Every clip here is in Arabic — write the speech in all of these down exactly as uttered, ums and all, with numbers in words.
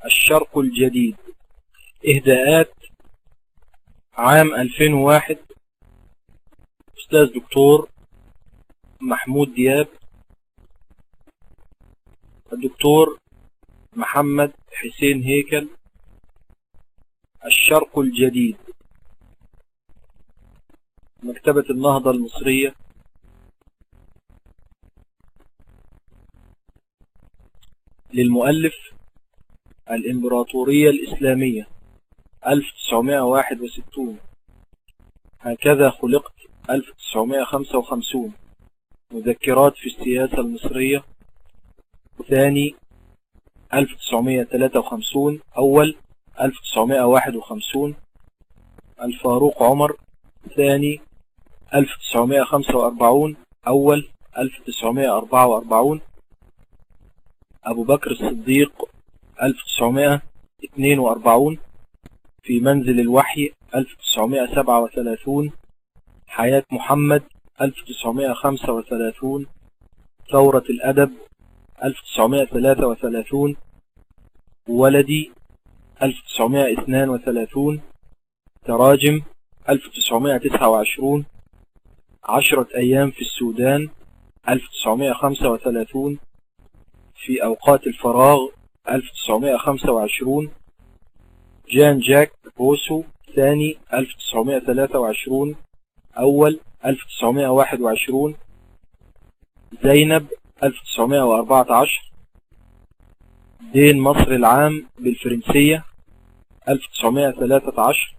الشرق الجديد. إهداءات عام ألفين وواحد، أستاذ دكتور محمود دياب، الدكتور محمد حسين هيكل. الشرق الجديد، مكتبة النهضة المصرية. للمؤلف الإمبراطورية الإسلامية ألف وتسعمائة وواحد وستين، هكذا خلقت ألف وتسعمائة وخمسة وخمسين، مذكرات في السياسة المصرية. ثاني ألف وتسعمائة وثلاثة وخمسين، أول ألف وتسعمائة وواحد وخمسين، الفاروق عمر. ثاني ألف وتسعمائة وخمسة وأربعين، أول ألف وتسعمائة وأربعة وأربعين، أبو بكر الصديق ألف وتسعمائة واثنين وأربعين، في منزل الوحي ألف وتسعمائة وسبعة وثلاثين، حياة محمد ألف وتسعمائة وخمسة وثلاثين، ثورة الأدب ألف وتسعمائة وثلاثة وثلاثين، ولدي ألف وتسعمائة واثنين وثلاثين، تراجم ألف وتسعمائة وتسعة وعشرين، عشرة أيام في السودان ألف وتسعمائة وخمسة وثلاثين، في أوقات الفراغ ألف وتسعمائة وخمسة وعشرين، جان جاك روسو ثاني ألف وتسعمائة وثلاثة وعشرين، أول ألف وتسعمائة وواحد وعشرين، زينب ألف وتسعمائة وأربعة عشر، دين مصر العام بالفرنسية ألف وتسعمائة وثلاثة عشر.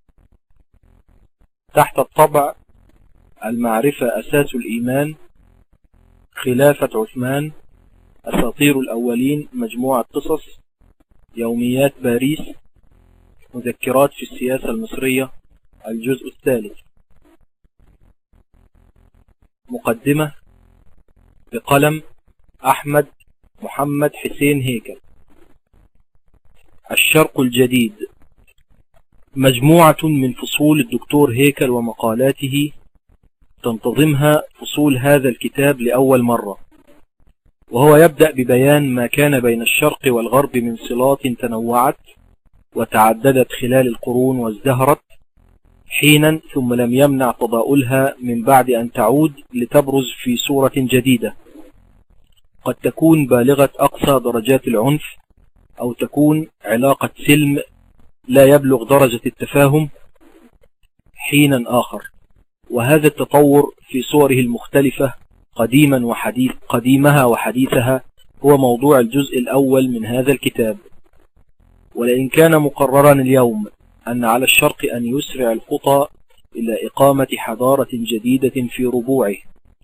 تحت الطبع المعرفة أساس الإيمان، خلافة عثمان، أساطير الأولين، مجموعة قصص، يوميات باريس، مذكرات في السياسة المصرية، الجزء الثالث. مقدمة بقلم أحمد محمد حسين هيكل. الشرق الجديد مجموعة من فصول الدكتور هيكل ومقالاته تنتظمها فصول هذا الكتاب لأول مرة، وهو يبدأ ببيان ما كان بين الشرق والغرب من صلات تنوعت وتعددت خلال القرون وازدهرت حينا، ثم لم يمنع تضاؤلها من بعد أن تعود لتبرز في صورة جديدة، قد تكون بالغة أقصى درجات العنف، أو تكون علاقة سلم لا يبلغ درجة التفاهم حينا آخر. وهذا التطور في صوره المختلفة قديما وحديث قديمها وحديثها هو موضوع الجزء الأول من هذا الكتاب. ولئن كان مقررا اليوم أن على الشرق أن يسرع الخطى إلى إقامة حضارة جديدة في ربوعه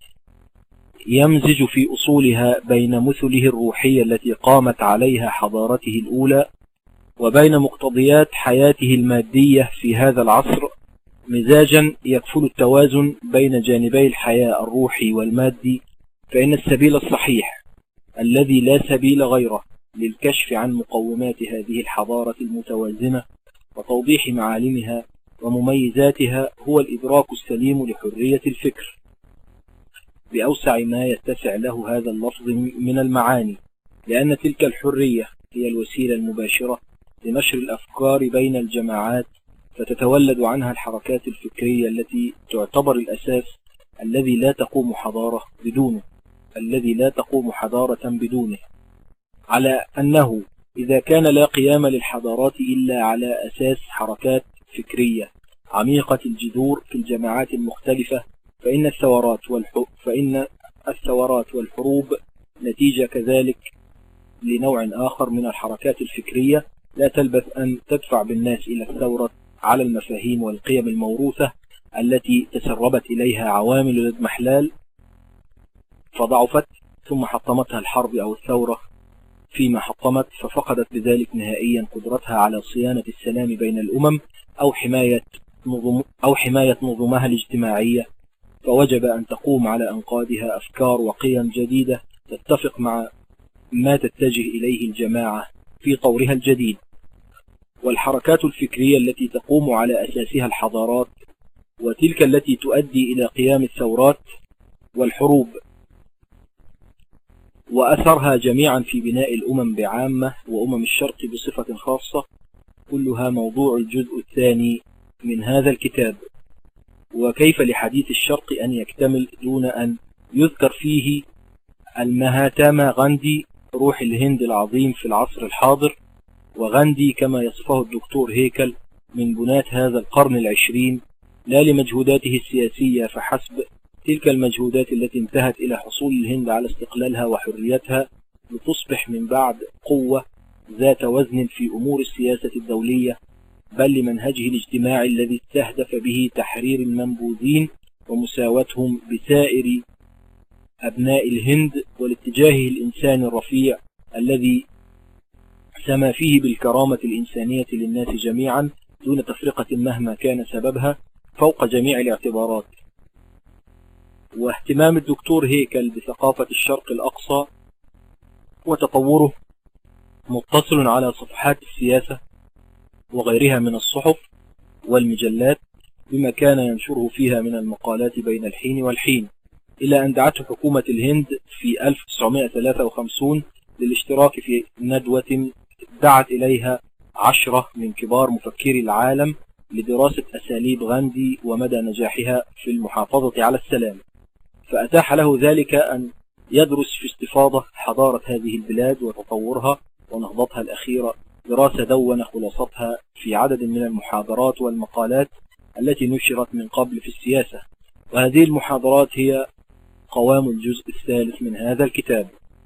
يمزج في أصولها بين مثله الروحية التي قامت عليها حضارته الأولى وبين مقتضيات حياته المادية في هذا العصر، مزاجا يكفل التوازن بين جانبي الحياة الروحي والمادي، فإن السبيل الصحيح الذي لا سبيل غيره للكشف عن مقومات هذه الحضارة المتوازنة وتوضيح معالمها ومميزاتها هو الإدراك السليم لحرية الفكر بأوسع ما يتسع له هذا اللفظ من المعاني، لأن تلك الحرية هي الوسيلة المباشرة لنشر الأفكار بين الجماعات، فتتولد عنها الحركات الفكرية التي تعتبر الأساس الذي لا تقوم حضارة بدونه الذي لا تقوم حضارة بدونه على أنه إذا كان لا قيام للحضارات إلا على أساس حركات فكرية عميقة الجذور في الجماعات المختلفة، فإن الثورات والحروب فإن الثورات والحروب نتيجة كذلك لنوع آخر من الحركات الفكرية لا تلبث أن تدفع بالناس إلى الثورة على المفاهيم والقيم الموروثة التي تسربت إليها عوامل الاضمحلال فضعفت، ثم حطمتها الحرب أو الثورة فيما حطمت، ففقدت بذلك نهائيا قدرتها على صيانة السلام بين الأمم أو حماية نظم أو حماية نظمها الاجتماعية، فوجب أن تقوم على أنقاضها أفكار وقيم جديدة تتفق مع ما تتجه إليه الجماعة في طورها الجديد. والحركات الفكرية التي تقوم على أساسها الحضارات، وتلك التي تؤدي إلى قيام الثورات والحروب، وأثرها جميعا في بناء الأمم بعامة وأمم الشرق بصفة خاصة، كلها موضوع الجزء الثاني من هذا الكتاب. وكيف لحديث الشرق أن يكتمل دون أن يذكر فيه المهاتما غاندي، روح الهند العظيم في العصر الحاضر، وغاندي كما يصفه الدكتور هيكل من بناة هذا القرن العشرين، لا لمجهوداته السياسية فحسب، تلك المجهودات التي انتهت إلى حصول الهند على استقلالها وحريتها لتصبح من بعد قوة ذات وزن في أمور السياسة الدولية، بل لمنهجه الاجتماعي الذي استهدف به تحرير المنبوذين ومساواتهم بسائر أبناء الهند، والاتجاه الإنساني الرفيع الذي سما فيه بالكرامة الإنسانية للناس جميعا دون تفرقة مهما كان سببها فوق جميع الاعتبارات. واهتمام الدكتور هيكل بثقافة الشرق الأقصى وتطوره متصل على صفحات السياسة وغيرها من الصحف والمجلات بما كان ينشره فيها من المقالات بين الحين والحين، إلى أن دعته حكومة الهند في ألف وتسعمائة وثلاثة وخمسين للاشتراك في ندوة دعت إليها عشرة من كبار مفكري العالم لدراسة أساليب غاندي ومدى نجاحها في المحافظة على السلام، فأتاح له ذلك أن يدرس في استفاضة حضارة هذه البلاد وتطورها ونهضتها الأخيرة، دراسة دون خلاصتها في عدد من المحاضرات والمقالات التي نشرت من قبل في السياسة. وهذه المحاضرات هي قوام الجزء الثالث من هذا الكتاب.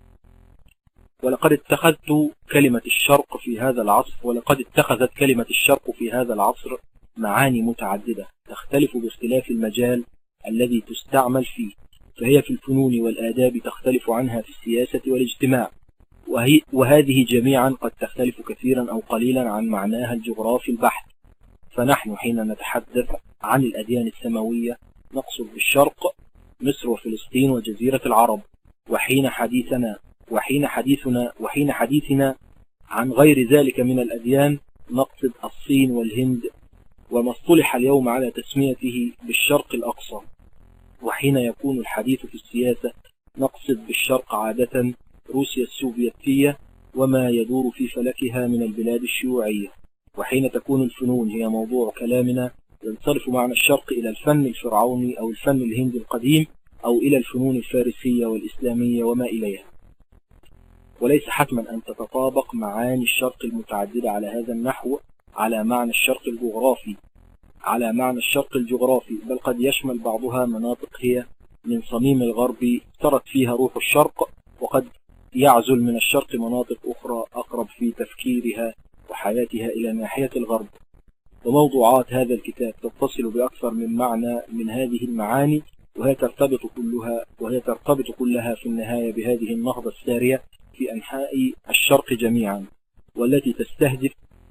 ولقد اتخذت كلمة الشرق في هذا العصر ولقد اتخذت كلمة الشرق في هذا العصر معاني متعددة تختلف باختلاف المجال الذي تستعمل فيه، فهي في الفنون والآداب تختلف عنها في السياسة والاجتماع، وهي وهذه جميعا قد تختلف كثيرا أو قليلا عن معناها الجغرافي البحت. فنحن حين نتحدث عن الأديان السماوية نقصد بالشرق مصر وفلسطين وجزيرة العرب، وحين حديثنا وحين حديثنا وحين حديثنا عن غير ذلك من الأديان نقصد الصين والهند، وما اصطلح اليوم على تسميته بالشرق الأقصى. وحين يكون الحديث في السياسة نقصد بالشرق عادة روسيا السوفيتية وما يدور في فلكها من البلاد الشيوعية. وحين تكون الفنون هي موضوع كلامنا ينصرف معنى الشرق إلى الفن الفرعوني أو الفن الهندي القديم أو إلى الفنون الفارسية والإسلامية وما إليها. وليس حتما أن تتطابق معاني الشرق المتعددة على هذا النحو على معنى الشرق الجغرافي على معنى الشرق الجغرافي بل قد يشمل بعضها مناطق هي من صميم الغرب ترت فيها روح الشرق، وقد يعزل من الشرق مناطق أخرى أقرب في تفكيرها وحياتها إلى ناحية الغرب. وموضوعات هذا الكتاب تتصل بأكثر من معنى من هذه المعاني، وهي ترتبط كلها وهي ترتبط كلها في النهاية بهذه النهضة السارية في أنحاء الشرق جميعا، والتي تستهدف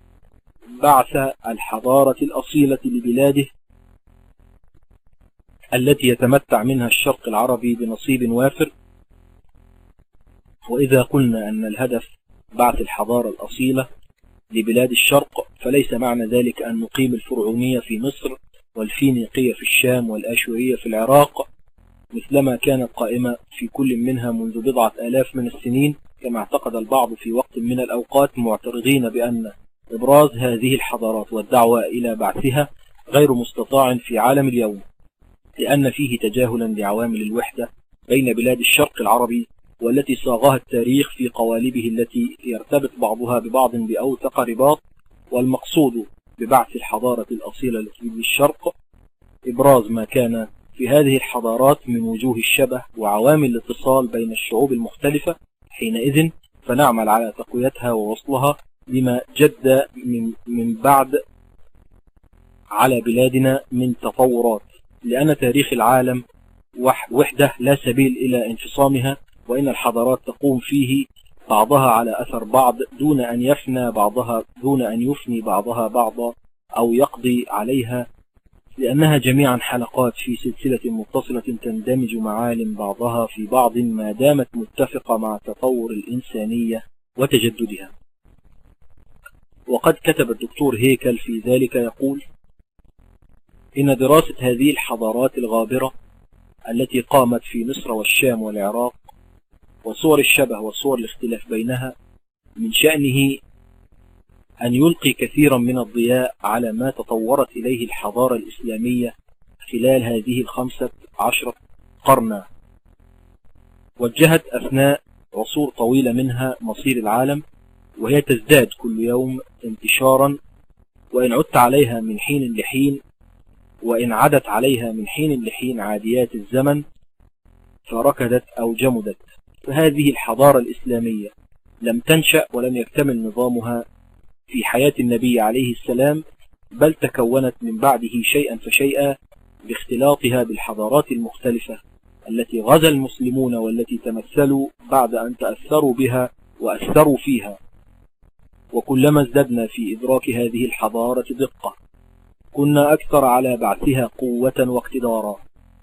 بعث الحضارة الأصيلة لبلاده التي يتمتع منها الشرق العربي بنصيب وافر. وإذا قلنا أن الهدف بعث الحضارة الأصيلة لبلاد الشرق فليس معنى ذلك أن نقيم الفرعونية في مصر والفينيقية في الشام والآشورية في العراق مثلما كانت قائمة في كل منها منذ بضعة آلاف من السنين، كما اعتقد البعض في وقت من الأوقات معترضين بأن إبراز هذه الحضارات والدعوة إلى بعثها غير مستطاع في عالم اليوم، لأن فيه تجاهلا لعوامل الوحدة بين بلاد الشرق العربي والتي صاغها التاريخ في قوالبه التي يرتبط بعضها ببعض بأوثق رباط. والمقصود ببعث الحضارة الأصيلة للشرق إبراز ما كان في هذه الحضارات من وجوه الشبه وعوامل الاتصال بين الشعوب المختلفة، حينئذ فنعمل على تقويتها ووصلها لما جد من, من بعد على بلادنا من تطورات، لأن تاريخ العالم وحده لا سبيل إلى انفصامها، وإن الحضارات تقوم فيه بعضها على أثر بعض دون أن يفنى بعضها دون أن يفني بعضها بعضا أو يقضي عليها، لأنها جميعا حلقات في سلسلة متصلة تندمج معالم بعضها في بعض ما دامت متفقة مع تطور الإنسانية وتجددها. وقد كتب الدكتور هيكل في ذلك يقول: إن دراسة هذه الحضارات الغابرة التي قامت في مصر والشام والعراق وصور الشبه وصور الاختلاف بينها من شأنه أن يلقي كثيرا من الضياء على ما تطورت إليه الحضارة الإسلامية خلال هذه الخمسة عشرة قرنا، وجهت أثناء عصور طويلة منها مصير العالم، وهي تزداد كل يوم انتشارا، وإن عدت عليها من حين لحين وإن عدت عليها من حين لحين عاديات الزمن فركدت أو جمدت. فهذه الحضارة الإسلامية لم تنشأ ولم يكتمل نظامها في حياة النبي عليه السلام، بل تكونت من بعده شيئا فشيئا باختلاطها بالحضارات المختلفة التي غزا المسلمون والتي تمثلوا بعد أن تأثروا بها وأثروا فيها. وكلما ازددنا في إدراك هذه الحضارة دقة كنا أكثر على بعثها قوة واقتدارا،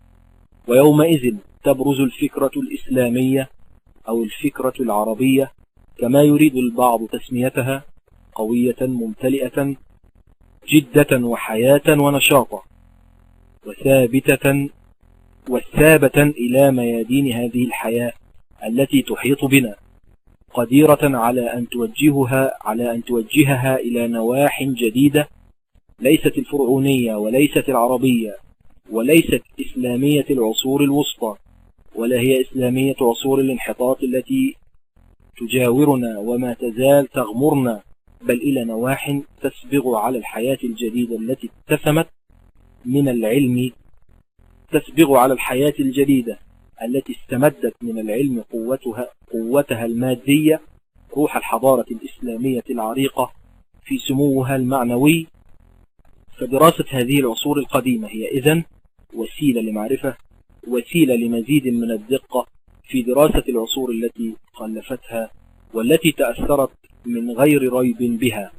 ويومئذ تبرز الفكرة الإسلامية أو الفكرة العربية كما يريد البعض تسميتها، قوية ممتلئة جدة وحياة ونشاطا وثابتة والثابة إلى ميادين هذه الحياة التي تحيط بنا، قديرة على أن توجهها على أن توجهها إلى نواح جديدة، ليست الفرعونية وليست العربية وليست إسلامية العصور الوسطى، ولا هي إسلامية عصور الانحطاط التي تجاورنا وما تزال تغمرنا، بل إلى نواح تسبغ على الحياة الجديدة التي اتسمت من العلم تسبغ على الحياة الجديدة التي استمدت من العلم قوتها قوتها المادية، روح الحضارة الإسلامية العريقة في سموها المعنوي. فدراسة هذه العصور القديمة هي إذن وسيلة لمعرفة وسيلة لمزيد من الدقة في دراسة العصور التي خلفتها والتي تأثرت من غير ريب بها.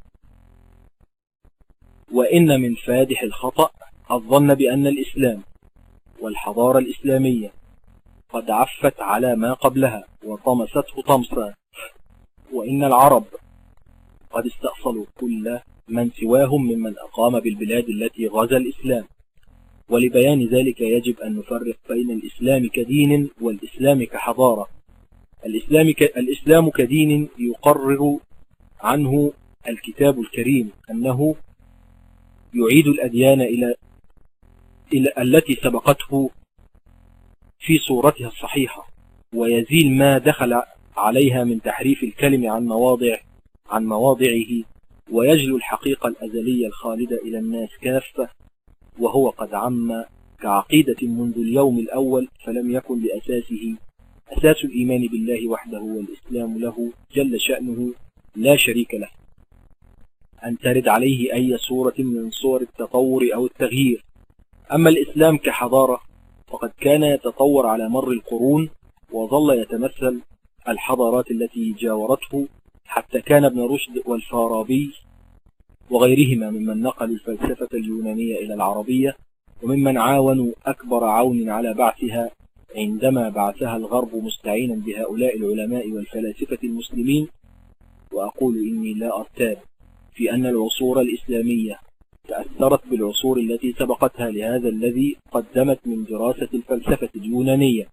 وإن من فادح الخطأ الظن بأن الإسلام والحضارة الإسلامية قد عفت على ما قبلها وطمسته طمسا، وإن العرب قد استأصلوا كل من سواهم ممن أقام بالبلاد التي غزا الإسلام. ولبيان ذلك يجب أن نفرق بين الإسلام كدين والإسلام كحضارة. الإسلام, ك... الإسلام كدين يقرر عنه الكتاب الكريم أنه يعيد الأديان إلى... إلى التي سبقته في صورتها الصحيحة، ويزيل ما دخل عليها من تحريف الكلم عن مواضع عن مواضعه، ويجلو الحقيقة الأزلية الخالدة إلى الناس كافة، وهو قد عم كعقيدة منذ اليوم الأول، فلم يكن لأساسه أساس الإيمان بالله وحده والإسلام له جل شأنه لا شريك له أن ترد عليه أي صورة من صور التطور أو التغيير. أما الإسلام كحضارة فقد كان يتطور على مر القرون، وظل يتمثل الحضارات التي جاورته، حتى كان ابن رشد والفارابي وغيرهما ممن نقلوا الفلسفة اليونانية إلى العربية، وممن عاونوا أكبر عون على بعثها عندما بعثها الغرب مستعينا بهؤلاء العلماء والفلاسفة المسلمين. وأقول إني لا أرتاب في أن العصور الإسلامية تأثرت بالعصور التي سبقتها لهذا الذي قدمت من دراسة الفلسفة اليونانية.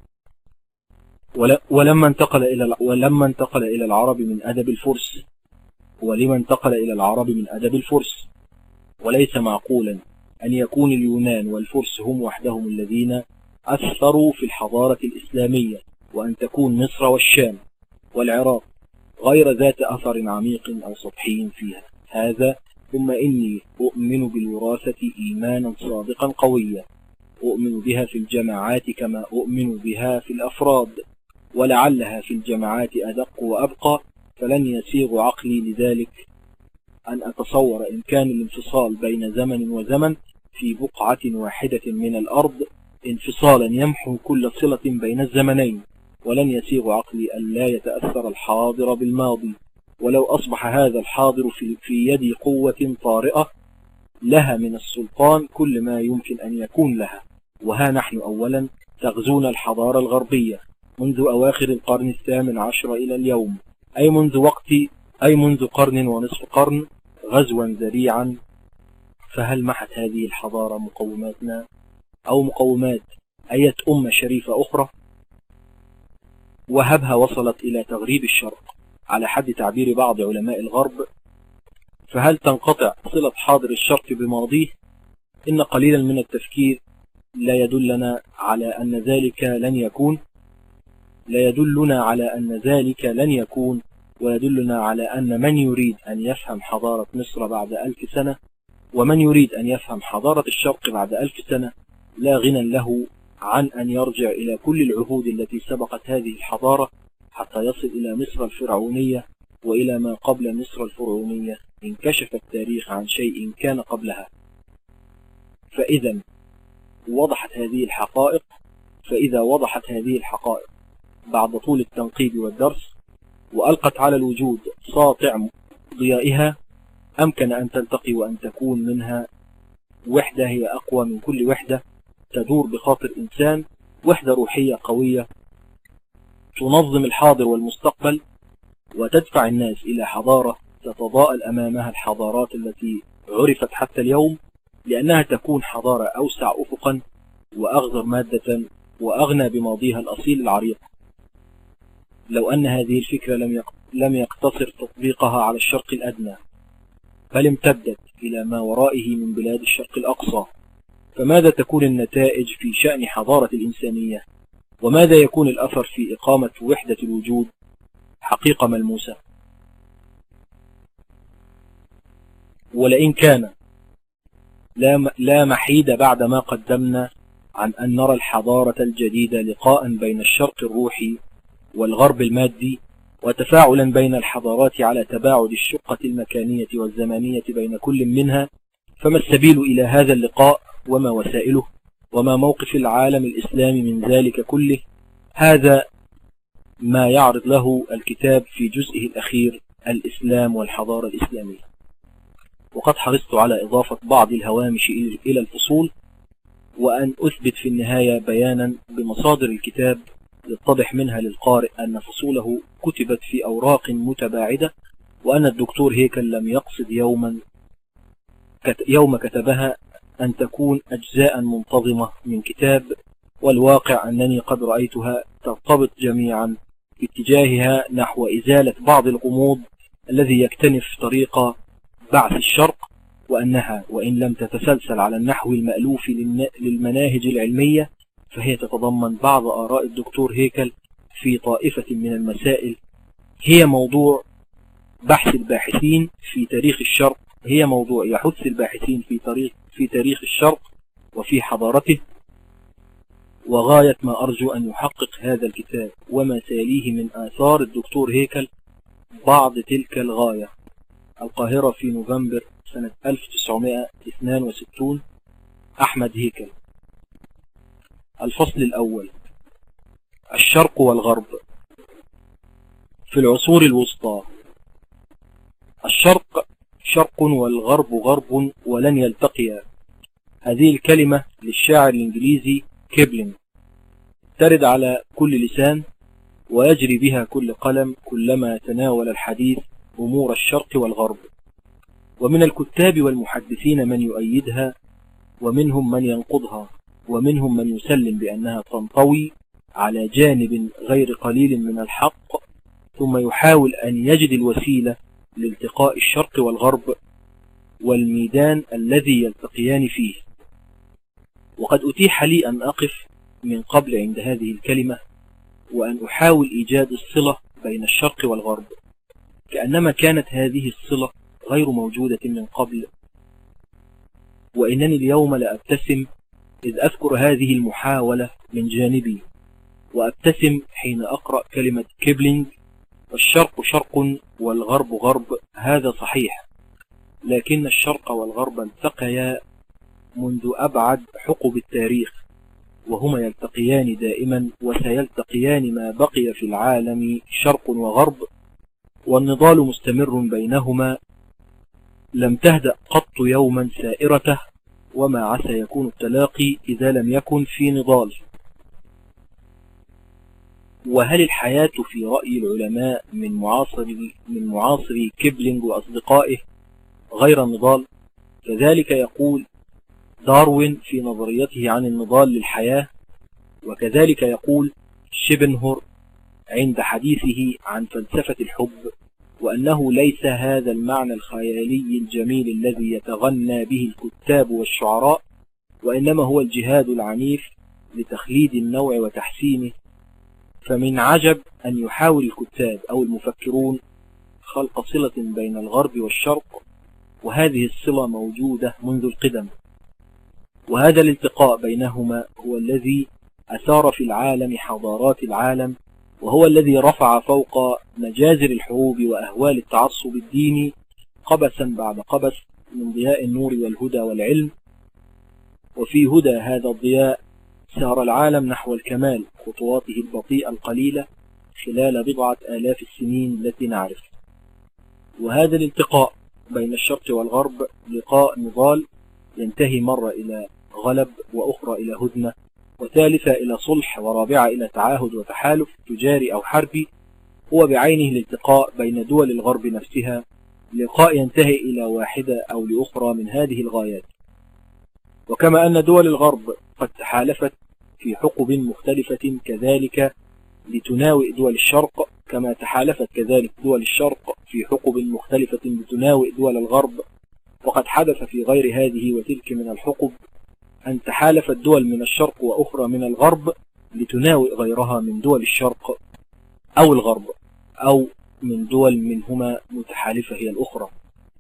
ولما انتقل إلى ولما انتقل إلى العرب من أدب الفرس ولما انتقل إلى العرب من أدب الفرس وليس معقولا أن يكون اليونان والفرس هم وحدهم الذين أثروا في الحضارة الإسلامية، وأن تكون مصر والشام والعراق غير ذات أثر عميق أو سطحي فيها. هذا ثم إني أؤمن بالوراثة إيمانا صادقا قويا، أؤمن بها في الجماعات كما أؤمن بها في الأفراد، ولعلها في الجماعات أدق وأبقى، فلن يسيغ عقلي لذلك أن أتصور إمكان الانفصال بين زمن وزمن في بقعة واحدة من الأرض انفصالا يمحو كل صلة بين الزمنين، ولن يسيغ عقلي أن لا يتأثر الحاضر بالماضي، ولو أصبح هذا الحاضر في, في يد قوة طارئة لها من السلطان كل ما يمكن أن يكون لها. وها نحن أولا تغزونا الحضارة الغربية منذ أواخر القرن الثامن عشر إلى اليوم، أي منذ وقت أي منذ قرن ونصف قرن غزوا ذريعا. فهل محت هذه الحضارة مقوماتنا أو مقومات أية أمة شريفة أخرى؟ وهبها وصلت إلى تغريب الشرق على حد تعبير بعض علماء الغرب، فهل تنقطع صلة حاضر الشرق بماضيه؟ إن قليلا من التفكير لا يدلنا على أن ذلك لن يكون لا يدلنا على أن ذلك لن يكون ويدلنا على أن من يريد أن يفهم حضارة مصر بعد ألف سنة ومن يريد أن يفهم حضارة الشرق بعد ألف سنة لا غنى له عن أن يرجع إلى كل العهود التي سبقت هذه الحضارة حتى يصل إلى مصر الفرعونية وإلى ما قبل مصر الفرعونية إن كشف التاريخ عن شيء كان قبلها. فإذا وضحت هذه الحقائق فإذا وضحت هذه الحقائق بعد طول التنقيب والدرس وألقت على الوجود ساطع ضيائها، أمكن أن تلتقي وأن تكون منها وحدة هي أقوى من كل وحدة تدور بخاطر إنسان، وحدة روحية قوية تنظم الحاضر والمستقبل وتدفع الناس إلى حضارة تتضاءل أمامها الحضارات التي عرفت حتى اليوم، لأنها تكون حضارة أوسع أفقا وأغزر مادة وأغنى بماضيها الأصيل العريق. لو أن هذه الفكرة لم لم يقتصر تطبيقها على الشرق الأدنى بل امتدت إلى ما ورائه من بلاد الشرق الأقصى، فماذا تكون النتائج في شأن حضارة الإنسانية؟ وماذا يكون الأثر في إقامة وحدة الوجود حقيقة ملموسة؟ ولئن كان لا محيد بعد ما قدمنا عن أن نرى الحضارة الجديدة لقاء بين الشرق الروحي والغرب المادي وتفاعلا بين الحضارات على تباعد الشقة المكانية والزمانية بين كل منها، فما السبيل إلى هذا اللقاء وما وسائله وما موقف العالم الإسلامي من ذلك كله؟ هذا ما يعرض له الكتاب في جزئه الأخير الإسلام والحضارة الإسلامية. وقد حرصت على إضافة بعض الهوامش إلى الفصول وأن أثبت في النهاية بيانا بمصادر الكتاب يتضح منها للقارئ أن فصوله كتبت في أوراق متباعدة، وأن الدكتور هيكل لم يقصد يوما يوم كتبها أن تكون أجزاء منتظمة من كتاب، والواقع أنني قد رأيتها ترتبط جميعا باتجاهها نحو إزالة بعض الغموض الذي يكتنف طريق بعث الشرق، وأنها وإن لم تتسلسل على النحو المألوف للمناهج العلمية فهي تتضمن بعض آراء الدكتور هيكل في طائفة من المسائل هي موضوع بحث الباحثين في تاريخ الشرق هي موضوع يحث الباحثين في تاريخ في تاريخ الشرق وفي حضارته. وغاية ما أرجو أن يحقق هذا الكتاب وما سيليه من آثار الدكتور هيكل بعض تلك الغاية. القاهرة في نوفمبر سنة ألف وتسعمائة واثنين وستين. أحمد هيكل. الفصل الأول: الشرق والغرب. في العصور الوسطى الشرق شرق والغرب غرب ولن يلتقيا. هذه الكلمة للشاعر الإنجليزي كيبلينج ترد على كل لسان ويجري بها كل قلم كلما تناول الحديث أمور الشرق والغرب، ومن الكتاب والمحدثين من يؤيدها ومنهم من ينقضها ومنهم من يسلم بأنها تنطوي على جانب غير قليل من الحق، ثم يحاول أن يجد الوسيلة لالتقاء الشرق والغرب والميدان الذي يلتقيان فيه. وقد أتيح لي أن أقف من قبل عند هذه الكلمة وأن أحاول إيجاد الصلة بين الشرق والغرب كأنما كانت هذه الصلة غير موجودة من قبل، وإنني اليوم لأبتسم إذ أذكر هذه المحاولة من جانبي، وأبتسم حين أقرأ كلمة كيبلينج والشرق شرق والغرب غرب. هذا صحيح، لكن الشرق والغرب التقيا منذ أبعد حقب التاريخ، وهما يلتقيان دائما وسيلتقيان ما بقي في العالم شرق وغرب، والنضال مستمر بينهما لم تهدأ قط يوما سائرته، وما عسى يكون التلاقي إذا لم يكن في نضال. وهل الحياة في رأي العلماء من معاصر من معاصري كيبلينج وأصدقائه غير النضال؟ كذلك يقول داروين في نظريته عن النضال للحياة، وكذلك يقول شيبنهور عند حديثه عن فلسفة الحب، وأنه ليس هذا المعنى الخيالي الجميل الذي يتغنى به الكتاب والشعراء، وإنما هو الجهاد العنيف لتخليد النوع وتحسينه. فمن عجب أن يحاول الكتاب أو المفكرون خلق صلة بين الغرب والشرق، وهذه الصلة موجودة منذ القدم، وهذا الالتقاء بينهما هو الذي أثار في العالم حضارات العالم، وهو الذي رفع فوق مجازر الحروب وأهوال التعصب الديني قبسا بعد قبس من ضياء النور والهدى والعلم. وفي هدى هذا الضياء سار العالم نحو الكمال خطواته البطيئة القليلة خلال بضعة آلاف السنين التي نعرف. وهذا الالتقاء بين الشرق والغرب لقاء نضال ينتهي مرة إلى غلب، وأخرى إلى هدنة، وثالثة إلى صلح، ورابعة إلى تعاهد وتحالف تجاري أو حربي، هو بعينه الالتقاء بين دول الغرب نفسها، لقاء ينتهي إلى واحدة أو لأخرى من هذه الغايات. وكما أن دول الغرب قد تحالفت في حقب مختلفة كذلك لتناوئ دول الشرق، كما تحالفت كذلك دول الشرق في حقب مختلفة لتناوئ دول الغرب. وقد حدث في غير هذه وتلك من الحقب أن تحالفت دول من الشرق وأخرى من الغرب لتناوئ غيرها من دول الشرق أو الغرب، أو من دول منهما متحالفة هي الأخرى،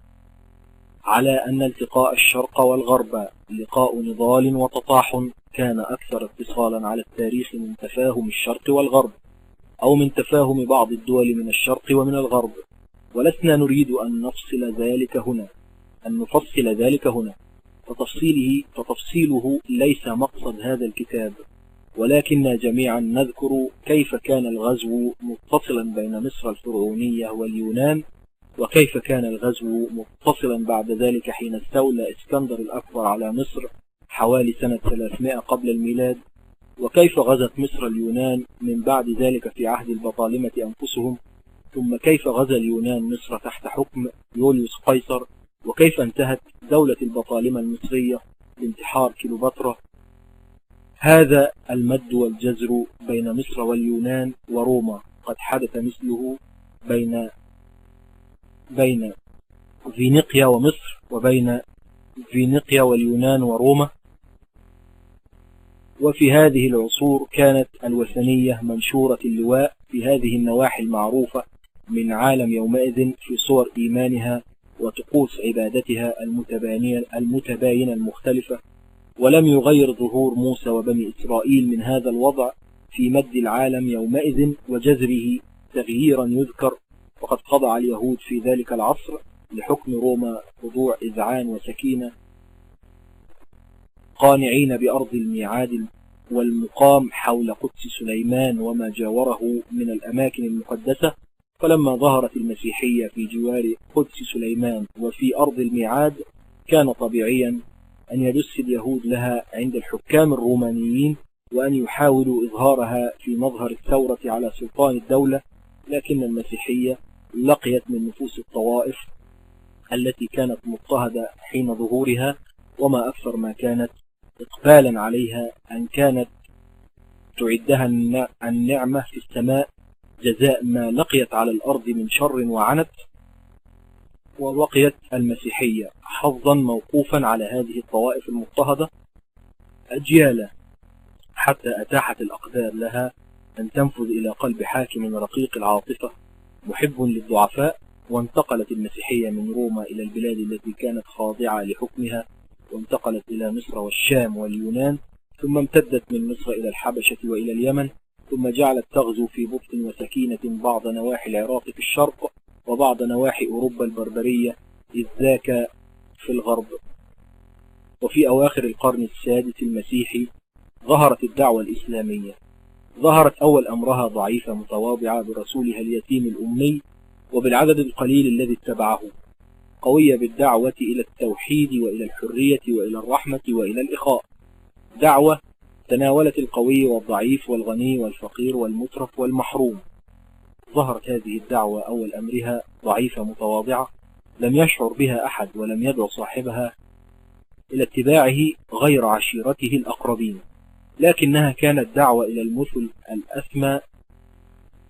على أن التقاء الشرق والغرب لقاء نضال وتطاحن كان أكثر اتصالا على التاريخ من تفاهم الشرق والغرب، أو من تفاهم بعض الدول من الشرق ومن الغرب. ولسنا نريد أن نفصل ذلك هنا أن نفصل ذلك هنا فتفصيله, فتفصيله ليس مقصد هذا الكتاب، ولكننا جميعا نذكر كيف كان الغزو متصلا بين مصر الفرعونية واليونان، وكيف كان الغزو متصلا بعد ذلك حين استولى اسكندر الأكبر على مصر حوالي سنة ثلاثمائة قبل الميلاد، وكيف غزت مصر اليونان من بعد ذلك في عهد البطالمة أنفسهم، ثم كيف غزا اليونان مصر تحت حكم يوليوس قيصر، وكيف انتهت دولة البطالمة المصرية بانتحار كليوباترا. هذا المد والجزر بين مصر واليونان وروما قد حدث مثله بين بين فينيقيا ومصر، وبين فينيقيا واليونان وروما. وفي هذه العصور كانت الوثنية منشورة اللواء في هذه النواحي المعروفة من عالم يومئذ في صور إيمانها وطقوس عبادتها المتباينة المتباينة المختلفة. ولم يغير ظهور موسى وبني إسرائيل من هذا الوضع في مد العالم يومئذ وجزره تغييرا يذكر، وقد خضع اليهود في ذلك العصر لحكم روما خضوع إذعان وسكينة، قانعين بأرض الميعاد والمقام حول قدس سليمان وما جاوره من الأماكن المقدسة. فلما ظهرت المسيحية في جوار قدس سليمان وفي أرض الميعاد، كان طبيعيا أن يدس اليهود لها عند الحكام الرومانيين، وأن يحاولوا إظهارها في مظهر الثورة على سلطان الدولة. لكن المسيحية لقيت من نفوس الطوائف التي كانت مضطهدة حين ظهورها، وما أكثر ما كانت إقبالا عليها أن كانت تعدها النعمة في السماء جزاء ما لقيت على الأرض من شر وعنت. ولقيت المسيحية حظا موقوفا على هذه الطوائف المضطهدة أجيالا، حتى أتاحت الأقدار لها أن تنفذ إلى قلب حاكم رقيق العاطفة محب للضعفاء. وانتقلت المسيحية من روما إلى البلاد التي كانت خاضعة لحكمها، وانتقلت إلى مصر والشام واليونان، ثم امتدت من مصر إلى الحبشة وإلى اليمن، ثم جعلت تغزو في بطء وسكينة بعض نواحي العراق في الشرق وبعض نواحي أوروبا البربرية إذ ذاك في الغرب. وفي أواخر القرن السادس المسيحي ظهرت الدعوة الإسلامية. ظهرت أول أمرها ضعيفة متواضعة برسولها اليتيم الأمي وبالعدد القليل الذي اتبعه، قوية بالدعوة إلى التوحيد وإلى الحرية وإلى الرحمة وإلى الإخاء، دعوة تناولت القوي والضعيف والغني والفقير والمترف والمحروم. ظهرت هذه الدعوة أول أمرها ضعيفة متواضعة لم يشعر بها أحد، ولم يدعو صاحبها إلى اتباعه غير عشيرته الأقربين، لكنها كانت دعوة إلى المثل الأسمى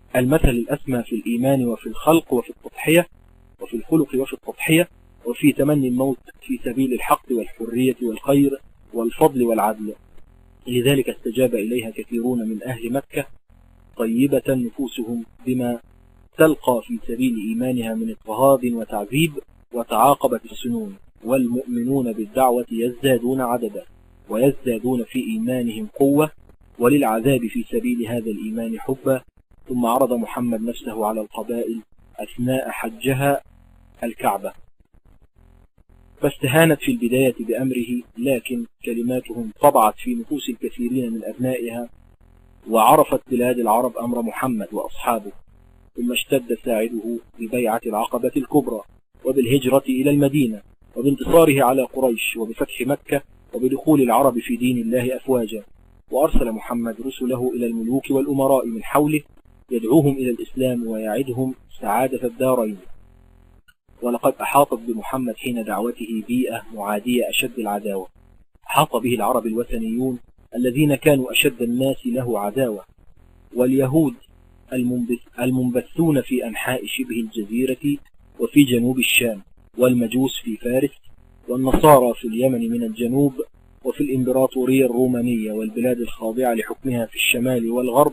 المثل الأسمى في الإيمان وفي الخلق وفي التضحية وفي الخلق وفي التضحية وفي تمني الموت في سبيل الحق والحرية والخير والفضل والعدل. لذلك استجاب إليها كثيرون من أهل مكة طيبة نفوسهم بما تلقى في سبيل إيمانها من اضطهاد وتعذيب، وتعاقبت السنون، والمؤمنون بالدعوة يزدادون عددا ويزدادون في إيمانهم قوة، وللعذاب في سبيل هذا الإيمان حبا. ثم عرض محمد نفسه على القبائل أثناء حجها الكعبة، فاستهانت في البداية بأمره، لكن كلماتهم طبعت في نفوس الكثيرين من أبنائها، وعرفت بلاد العرب أمر محمد وأصحابه. ثم اشتد ساعده ببيعة العقبة الكبرى، وبالهجرة إلى المدينة، وبانتصاره على قريش، وبفتح مكة، وبدخول العرب في دين الله أفواجا. وأرسل محمد رسله إلى الملوك والأمراء من حوله يدعوهم إلى الإسلام ويعدهم سعادة الدارين. ولقد أحاطت بمحمد حين دعوته بيئة معادية أشد العداوة، أحاط به العرب الوثنيون الذين كانوا أشد الناس له عداوة، واليهود المنبثون في أنحاء شبه الجزيرة وفي جنوب الشام، والمجوس في فارس، والنصارى في اليمن من الجنوب، وفي الإمبراطورية الرومانية والبلاد الخاضعة لحكمها في الشمال والغرب.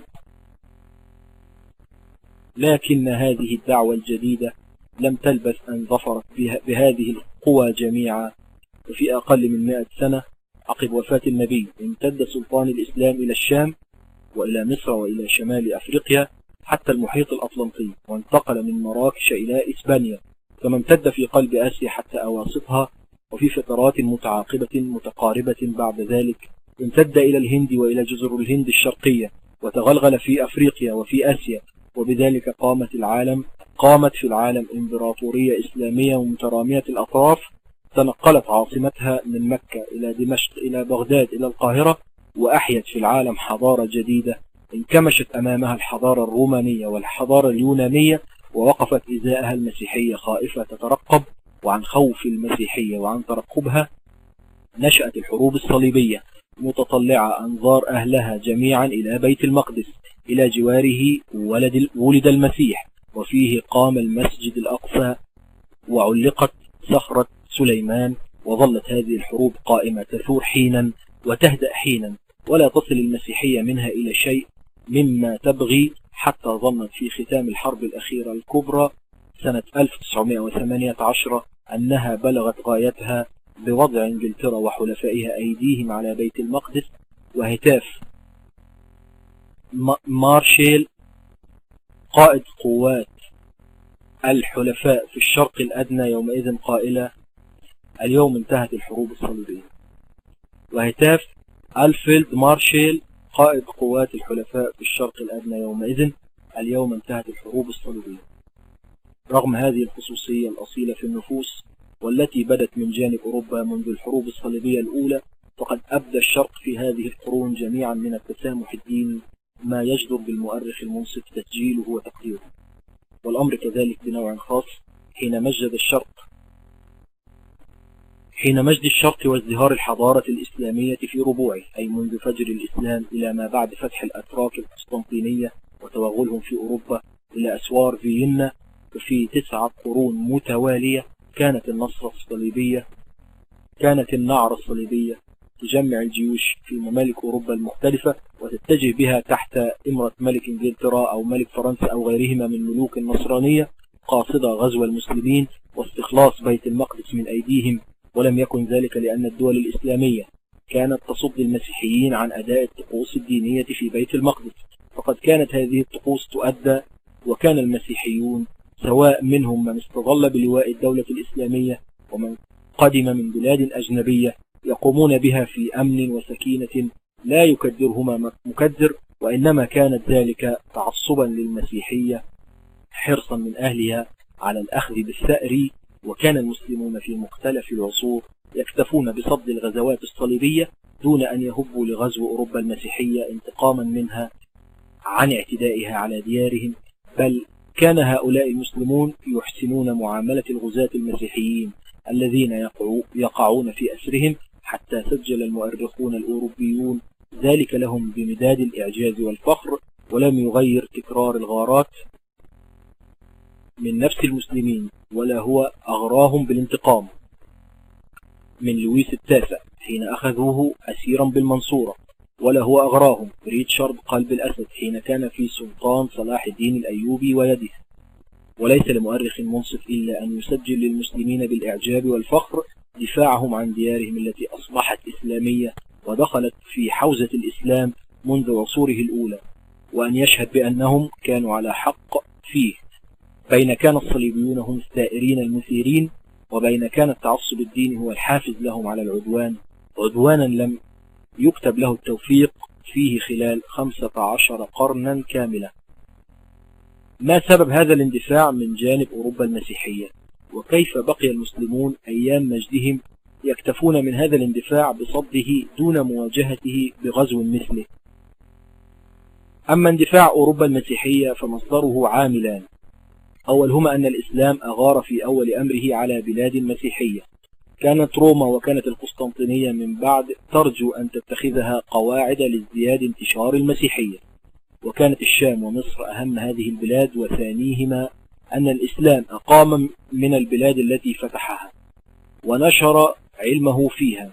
لكن هذه الدعوة الجديدة لم تلبث أن ظفرت بهذه القوى جميعا، وفي أقل من مئة سنة عقب وفاة النبي امتد سلطان الإسلام إلى الشام وإلى مصر وإلى شمال أفريقيا حتى المحيط الأطلنطي، وانتقل من مراكش إلى إسبانيا، ثم امتد في قلب آسيا حتى أواسطها، وفي فترات متعاقبة متقاربة بعد ذلك امتد إلى الهند وإلى جزر الهند الشرقية، وتغلغل في أفريقيا وفي آسيا. وبذلك قامت العالم قامت في العالم إمبراطورية إسلامية مترامية الأطراف، تنقلت عاصمتها من مكة إلى دمشق إلى بغداد إلى القاهرة، وأحيت في العالم حضارة جديدة انكمشت أمامها الحضارة الرومانية والحضارة اليونانية، ووقفت إزاءها المسيحية خائفة تترقب. وعن خوف المسيحية وعن ترقبها نشأت الحروب الصليبية متطلعة أنظار أهلها جميعا إلى بيت المقدس، إلى جواره ولد ولد المسيح، وفيه قام المسجد الأقصى وعلقت صخرة سليمان. وظلت هذه الحروب قائمة تثور حينا وتهدأ حينا، ولا تصل المسيحية منها إلى شيء مما تبغي، حتى ظنت في ختام الحرب الأخيرة الكبرى سنة ألف وتسعمائة وثمانية عشر أنها بلغت غايتها بوضع إنجلترا وحلفائها أيديهم على بيت المقدس، وهتاف مارشال قائد قوات الحلفاء في الشرق الأدنى يومئذ قائلة: اليوم انتهت الحروب الصليبية. وهتاف ألفيلد مارشال قائد قوات الحلفاء في الشرق الأدنى يومئذ: اليوم انتهت الحروب الصليبية. رغم هذه الخصوصية الأصيلة في النفوس والتي بدت من جانب أوروبا منذ الحروب الصليبية الأولى، فقد أبدى الشرق في هذه القرون جميعا من التسامح الديني ما يجدر بالمؤرخ المنصف تسجيله وتقديره. والأمر كذلك بنوع خاص حين مجد الشرق حين مجد الشرق وازدهار الحضارة الإسلامية في ربوعه، أي منذ فجر الإسلام إلى ما بعد فتح الأتراك القسطنطينية وتوغلهم في أوروبا إلى أسوار فيينا. وفي تسعة قرون متوالية كانت النصرة الصليبية كانت النعرة الصليبية تجمع الجيوش في ممالك أوروبا المختلفة، وتتجه بها تحت إمرة ملك إنجلترا أو ملك فرنسا أو غيرهما من ملوك النصرانية، قاصدة غزو المسلمين واستخلاص بيت المقدس من أيديهم. ولم يكن ذلك لأن الدول الإسلامية كانت تصد المسيحيين عن أداء الطقوس الدينية في بيت المقدس، فقد كانت هذه الطقوس تؤدى، وكان المسيحيون سواء منهم من استظل بلواء الدولة الإسلامية ومن قدم من بلاد أجنبية يقومون بها في أمن وسكينة لا يكدرهما مكدر، وإنما كانت ذلك تعصبا للمسيحية حرصا من أهلها على الأخذ بالثأر. وكان المسلمون في مختلف العصور يكتفون بصد الغزوات الصليبية دون أن يهبوا لغزو أوروبا المسيحية انتقاما منها عن اعتدائها على ديارهم، بل كان هؤلاء المسلمون يحسنون معاملة الغزاة المسيحيين الذين يقعون في أسرهم، حتى سجل المؤرخون الأوروبيون ذلك لهم بمداد الإعجاز والفخر، ولم يغير تكرار الغارات من نفس المسلمين، ولا هو أغراهم بالانتقام من لويس التاسع حين أخذوه أسيرا بالمنصورة، ولا هو أغراهم ريتشارد قلب الأسد حين كان في سلطان صلاح الدين الأيوبي ويده. وليس لمؤرخ منصف إلا أن يسجل للمسلمين بالإعجاب والفخر دفاعهم عن ديارهم التي أصبحت إسلامية ودخلت في حوزة الإسلام منذ عصوره الأولى، وأن يشهد بأنهم كانوا على حق فيه، بين كان الصليبيون هم الثائرين المثيرين، وبين كان التعصب الديني هو الحافز لهم على العدوان، عدوانا لم يكتب له التوفيق فيه خلال خمسة عشر قرنا كاملة. ما سبب هذا الاندفاع من جانب أوروبا المسيحية؟ وكيف بقي المسلمون أيام مجدهم يكتفون من هذا الاندفاع بصده دون مواجهته بغزو مثله؟ أما اندفاع أوروبا المسيحية فمصدره عاملان: أولهما أن الإسلام أغار في أول أمره على بلاد مسيحية، كانت روما وكانت القسطنطينية من بعد ترجو أن تتخذها قواعد لازدياد انتشار المسيحية، وكانت الشام ومصر أهم هذه البلاد، وثانيهما أن الإسلام أقام من البلاد التي فتحها ونشر علمه فيها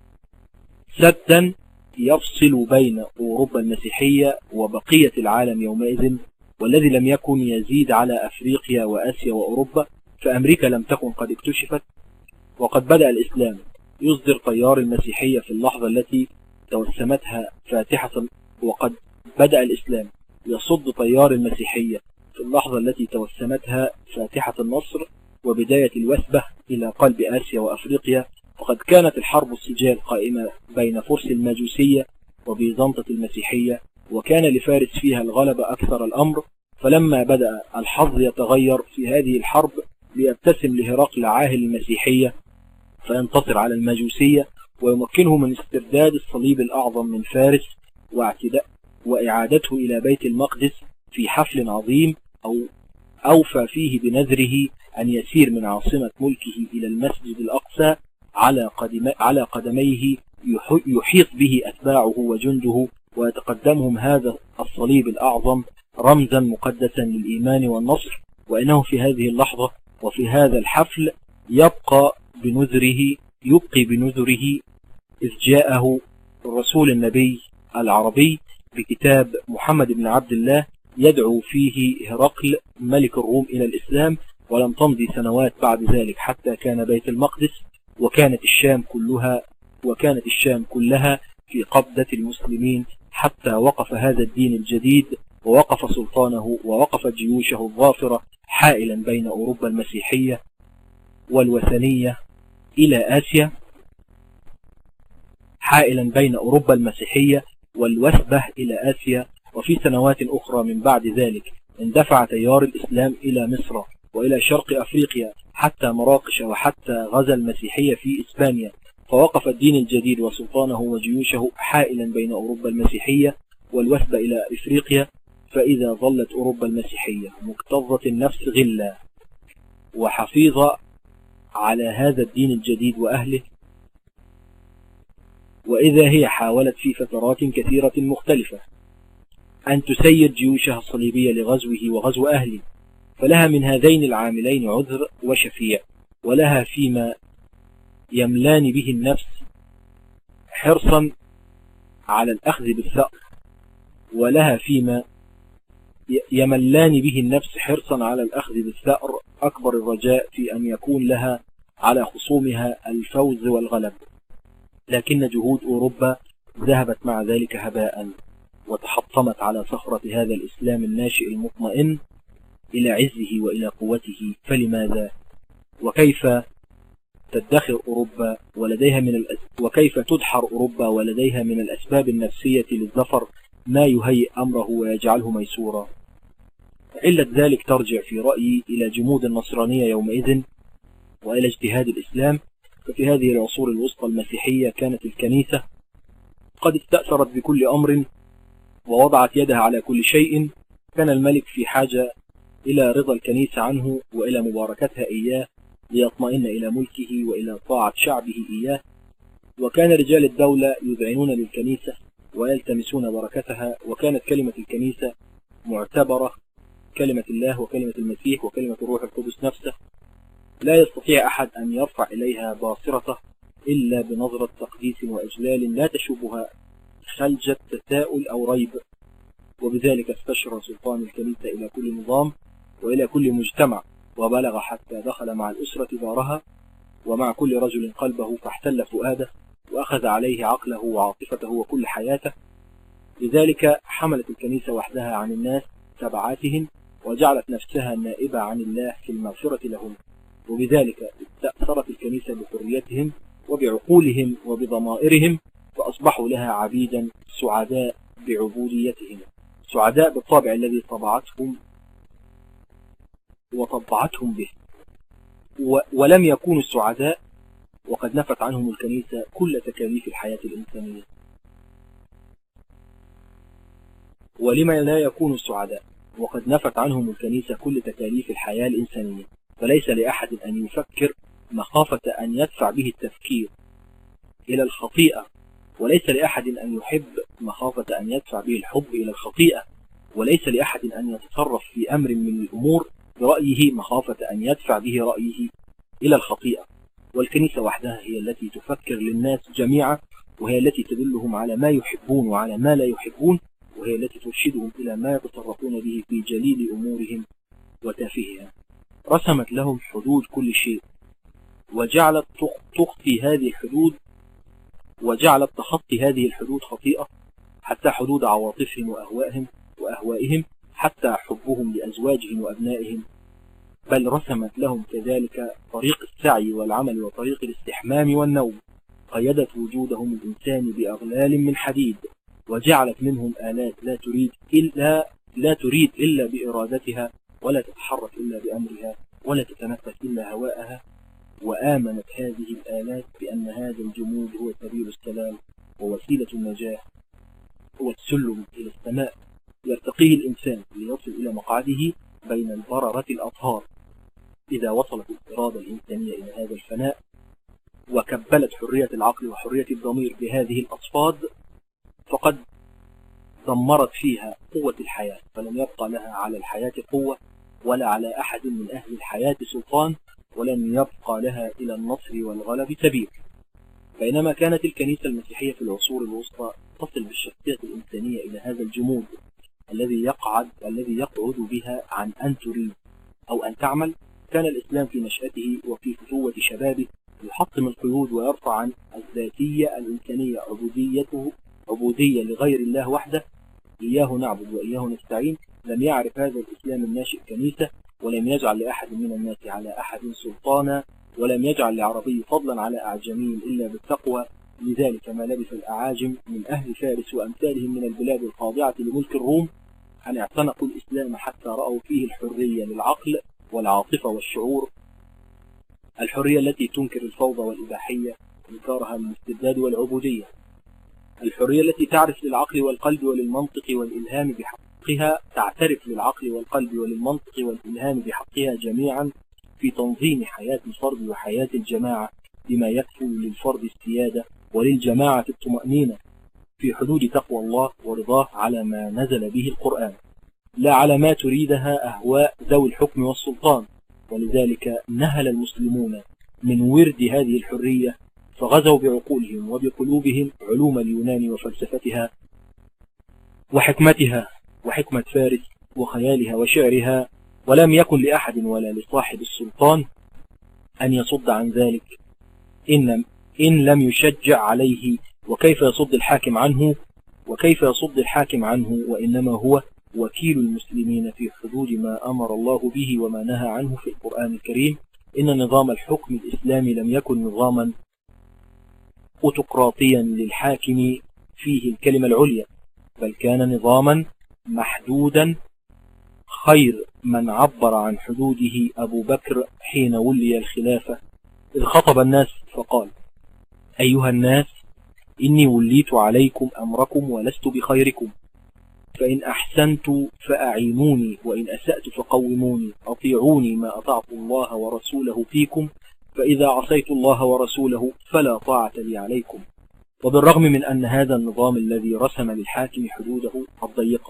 سدا يفصل بين أوروبا المسيحية وبقية العالم يومئذ، والذي لم يكن يزيد على أفريقيا وآسيا وأوروبا، فأمريكا لم تكن قد اكتشفت، وقد بدأ الإسلام يصدر تيار المسيحية في اللحظة التي توسمتها فاتحة وقد بدأ الإسلام يصد تيار المسيحية في اللحظة التي توسمتها فاتحة النصر وبداية الوثبة إلى قلب آسيا وأفريقيا. وقد كانت الحرب السجال قائمة بين فرس المجوسية وبيزنطة المسيحية، وكان لفارس فيها الغلبة أكثر الأمر، فلما بدأ الحظ يتغير في هذه الحرب ليبتسم لهرقل عاهل المسيحية فينتصر على المجوسية ويمكنه من استرداد الصليب الأعظم من فارس واعتداء وإعادته إلى بيت المقدس في حفل عظيم أو أوفى فيه بنذره أن يسير من عاصمة ملكه إلى المسجد الأقصى على, قدم على قدميه يحيط به أتباعه وجنده ويتقدمهم هذا الصليب الأعظم رمزا مقدسا للإيمان والنصر. وإنه في هذه اللحظة وفي هذا الحفل يبقى بنذره يبقي بنذره إذ جاءه الرسول النبي العربي بكتاب محمد بن عبد الله يدعو فيه هرقل ملك الروم إلى الإسلام. ولم تمضي سنوات بعد ذلك حتى كان بيت المقدس وكانت الشام كلها وكانت الشام كلها في قبضة المسلمين، حتى وقف هذا الدين الجديد ووقف سلطانه ووقفت جيوشه الظافرة حائلا بين أوروبا المسيحية والوثنية إلى آسيا حائلا بين أوروبا المسيحية والوثبة إلى آسيا. وفي سنوات أخرى من بعد ذلك اندفع تيار الإسلام إلى مصر وإلى شرق أفريقيا حتى مراكش، وحتى غزا المسيحية في إسبانيا، فوقف الدين الجديد وسلطانه وجيوشه حائلا بين أوروبا المسيحية والوثبة إلى إفريقيا. فإذا ظلت أوروبا المسيحية مكتظة النفس غلا وحفيظة على هذا الدين الجديد وأهله، وإذا هي حاولت في فترات كثيرة مختلفة أن تسير جيوشها الصليبية لغزوه وغزو أهله، فلها من هذين العاملين عذر وشفيع، ولها فيما يملان به النفس حرصا على الأخذ بالثأر ولها فيما يملان به النفس حرصا على الأخذ بالثأر أكبر الرجاء في أن يكون لها على خصومها الفوز والغلب. لكن جهود أوروبا ذهبت مع ذلك هباء وتحطمت على صخرة هذا الإسلام الناشئ المطمئن إلى عزه وإلى قوته. فلماذا؟ وكيف تدخر أوروبا ولديها من الأس... وكيف تدحر أوروبا ولديها من الأسباب النفسية للظفر ما يهيئ أمره ويجعله ميسورا؟ علة ذلك ترجع في رأيي إلى جمود النصرانية يومئذ وإلى اجتهاد الإسلام. ففي هذه العصور الوسطى المسيحية كانت الكنيسة قد استأثرت بكل أمر ووضعت يدها على كل شيء. كان الملك في حاجة إلى رضا الكنيسة عنه وإلى مباركتها إياه ليطمئن إلى ملكه وإلى طاعة شعبه إياه. وكان رجال الدولة يذعنون للكنيسة ويلتمسون بركتها، وكانت كلمة الكنيسة معتبرة كلمة الله وكلمة المسيح وكلمة الروح القدس نفسه، لا يستطيع أحد أن يرفع إليها باصرته إلا بنظرة تقديس وإجلال لا تشوبها خلجة تساؤل أو ريب. وبذلك استشرى سلطان الكنيسة إلى كل نظام وإلى كل مجتمع، وبلغ حتى دخل مع الأسرة دارها ومع كل رجل قلبه، فاحتل فؤاده وأخذ عليه عقله وعاطفته وكل حياته. لذلك حملت الكنيسة وحدها عن الناس تبعاتهم، وجعلت نفسها نائبة عن الله في المغفرة لهم. وبذلك استأثرت الكنيسة بحريتهم وبعقولهم وبضمائرهم، فأصبحوا لها عبيدا سعداء بعبوديتهم، سعداء بالطابع الذي طبعتهم وطبعتهم به. ولم يكونوا السعداء وقد نفت عنهم الكنيسة كل تكاليف الحياة الإنسانية. ولما لا يكونوا السعداء وقد نفت عنهم الكنيسة كل تكاليف الحياة الإنسانية؟ فليس لأحد أن يفكر مخافة أن يدفع به التفكير إلى الخطيئة، وليس لأحد أن يحب مخافة أن يدفع به الحب إلى الخطيئة، وليس لأحد أن يتصرف في أمر من الأمور برأيه مخافة أن يدفع به رأيه إلى الخطيئة. والكنيسة وحدها هي التي تفكر للناس جميعا، وهي التي تدلهم على ما يحبون وعلى ما لا يحبون، وهي التي ترشدهم إلى ما يتصرفون به في جليل أمورهم وتافهها. رسمت لهم حدود كل شيء، وجعلت تخطي هذه الحدود وجعلت تخطي هذه الحدود خطيئة، حتى حدود عواطفهم وأهوائهم وأهوائهم، حتى حبهم لأزواجهم وأبنائهم. بل رسمت لهم كذلك طريق السعي والعمل وطريق الاستحمام والنوم. قيدت وجودهم الإنساني بأغلال من حديد، وجعلت منهم آلات لا تريد إلا لا تريد إلا بإرادتها، ولا تتحرك إلا بأمرها، ولا تتنفس إلا هواءها. وآمنت هذه الآلات بأن هذا الجمود هو سبيل السلام ووسيلة النجاح، هو السلم إلى السماء يرتقيه الإنسان ليصل إلى مقعده بين البررة الأطهار. إذا وصلت الإرادة الإنسانية إلى هذا الفناء وكبلت حرية العقل وحرية الضمير بهذه الأصفاد، فقد دمرت فيها قوة الحياة، فلم يبقى لها على الحياة قوة، ولا على أحد من أهل الحياة سلطان، ولن يبقى لها إلى النصر والغلب سبيل. بينما كانت الكنيسة المسيحية في العصور الوسطى تصل بالشخصية الإنسانية إلى هذا الجمود الذي يقعد الذي يقعد بها عن أن تريد أو أن تعمل، كان الإسلام في نشأته وفي فتوة شبابه يحطم القيود ويرفع عن الذاتية الإنسانية عبوديته عبودية لغير الله وحده، إياه نعبد وإياه نستعين. لم يعرف هذا الإسلام الناشئ كنيسة، ولم يجعل لأحد من الناس على أحد سلطانا، ولم يجعل لعربي فضلا على أعجمي إلا بالتقوى. لذلك ما لبث الأعاجم من أهل فارس وأمثالهم من البلاد الخاضعة لملك الروم أن اعتنقوا الإسلام حتى رأوا فيه الحرية للعقل والعاطفة والشعور، الحرية التي تنكر الفوضى والإباحية إنكارها للاستبداد والعبودية، الحرية التي تعرف للعقل والقلب وللمنطق والإلهام بحقها تعترف للعقل والقلب وللمنطق والإلهام بحقها جميعا في تنظيم حياة الفرد وحياة الجماعة، بما يكفل للفرد السيادة وللجماعة الطمأنينة في حدود تقوى الله ورضاه على ما نزل به القرآن، لا على ما تريدها أهواء ذوي الحكم والسلطان. ولذلك نهل المسلمون من ورد هذه الحرية، فغزوا بعقولهم وبقلوبهم علوم اليونان وفلسفتها وحكمتها وحكمة فارس وخيالها وشعرها، ولم يكن لأحد ولا لصاحب السلطان أن يصد عن ذلك إن, إن لم يشجع عليه. وكيف يصد الحاكم عنه وكيف يصد الحاكم عنه وإنما هو وكيل المسلمين في حدود ما أمر الله به وما نهى عنه في القرآن الكريم. إن نظام الحكم الإسلامي لم يكن نظاما أوتقراطيا للحاكم فيه الكلمة العليا، بل كان نظاما محدودا. خير من عبر عن حدوده أبو بكر حين ولي الخلافة، إذ خطب الناس فقال: أيها الناس، إني وليت عليكم أمركم ولست بخيركم، فإن أحسنت فأعينوني وإن أسأت فقوموني، أطيعوني ما أطعت الله ورسوله فيكم، فإذا عصيت الله ورسوله فلا طاعة لي عليكم. وبالرغم من أن هذا النظام الذي رسم للحاكم حدوده الضيقة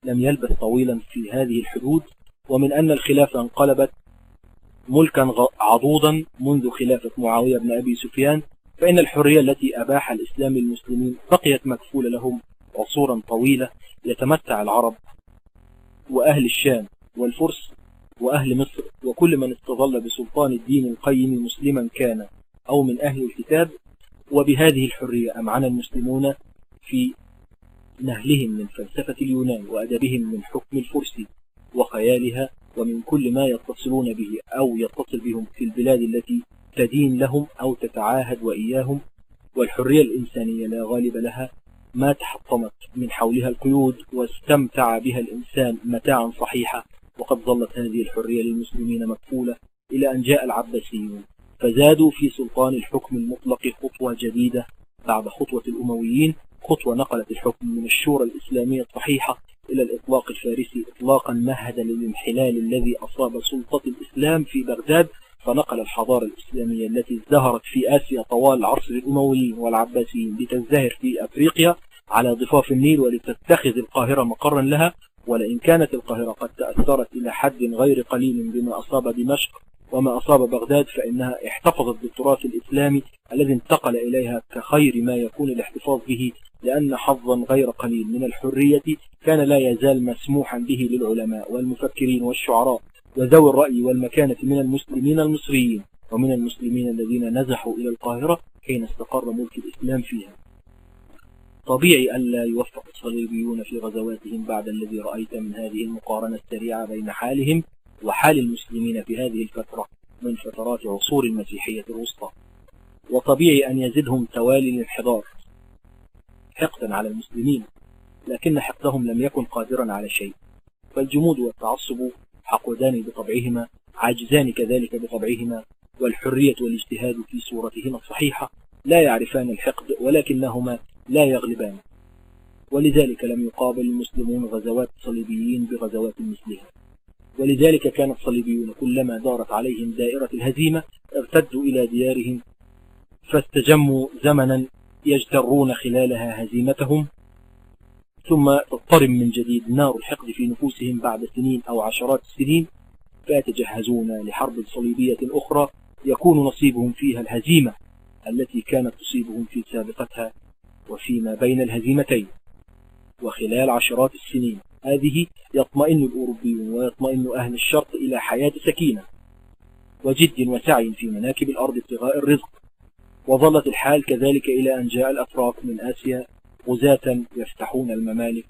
لم يلبث طويلا في هذه الحدود، ومن أن الخلافة انقلبت ملكا عضوضا منذ خلافة معاوية بن أبي سفيان، فإن الحرية التي أباح الإسلام للمسلمين بقيت مكفولة لهم عصورا طويلة، يتمتع العرب وأهل الشام والفرس وأهل مصر وكل من استظل بسلطان الدين القيم مسلما كان أو من أهل الكتاب، وبهذه الحرية أمعن المسلمون في نهلهم من فلسفة اليونان وأدبهم من حكم الفرس وخيالها ومن كل ما يتصلون به أو يتصل بهم في البلاد التي تدين لهم أو تتعاهد وإياهم. والحرية الإنسانية لا غالب لها، ما تحطمت من حولها القيود واستمتع بها الإنسان متاعا صحيحة. وقد ظلت هذه الحرية للمسلمين مكفولة إلى أن جاء العباسيون فزادوا في سلطان الحكم المطلق خطوة جديدة بعد خطوة الأمويين، خطوة نقلت الحكم من الشورى الإسلامية الصحيحة إلى الإطلاق الفارسي إطلاقا مهدا للانحلال الذي أصاب سلطة الإسلام في بغداد، فنقل الحضارة الإسلامية التي ازدهرت في آسيا طوال عصر الأمويين والعباسيين لتزدهر في أفريقيا على ضفاف النيل ولتتخذ القاهرة مقرا لها. ولئن كانت القاهرة قد تأثرت إلى حد غير قليل بما أصاب دمشق وما أصاب بغداد، فإنها احتفظت بالتراث الإسلامي الذي انتقل إليها كخير ما يكون الاحتفاظ به، لأن حظا غير قليل من الحرية كان لا يزال مسموحا به للعلماء والمفكرين والشعراء وذوي الرأي والمكانة من المسلمين المصريين ومن المسلمين الذين نزحوا إلى القاهرة حين استقر ملك الإسلام فيها. طبيعي ألا يوفق الصليبيون في غزواتهم بعد الذي رأيت من هذه المقارنة السريعة بين حالهم وحال المسلمين في هذه الفترة من فترات عصور المسيحية الوسطى. وطبيعي أن يزدهم توالي الانحدار حقدا على المسلمين، لكن حقدهم لم يكن قادرا على شيء، فالجمود والتعصب حقودان بطبعهما، عاجزان كذلك بطبعهما، والحرية والاجتهاد في صورتهما الصحيحة لا يعرفان الحقد ولكنهما لا يغلبان. ولذلك لم يقابل المسلمون غزوات الصليبيين بغزوات مثلها، ولذلك كان الصليبيون كلما دارت عليهم دائرة الهزيمة ارتدوا إلى ديارهم فاستجموا زمنا يجترون خلالها هزيمتهم، ثم تضطرم من جديد نار الحقد في نفوسهم بعد سنين أو عشرات السنين، فيتجهزون لحرب صليبية أخرى يكون نصيبهم فيها الهزيمة التي كانت تصيبهم في سابقتها وفيما بين الهزيمتين. وخلال عشرات السنين هذه يطمئن الأوروبيون ويطمئن أهل الشرق إلى حياة سكينة وجد وسعي في مناكب الأرض ابتغاء الرزق. وظلت الحال كذلك إلى أن جاء الأتراك من آسيا غزاة يفتحون الممالك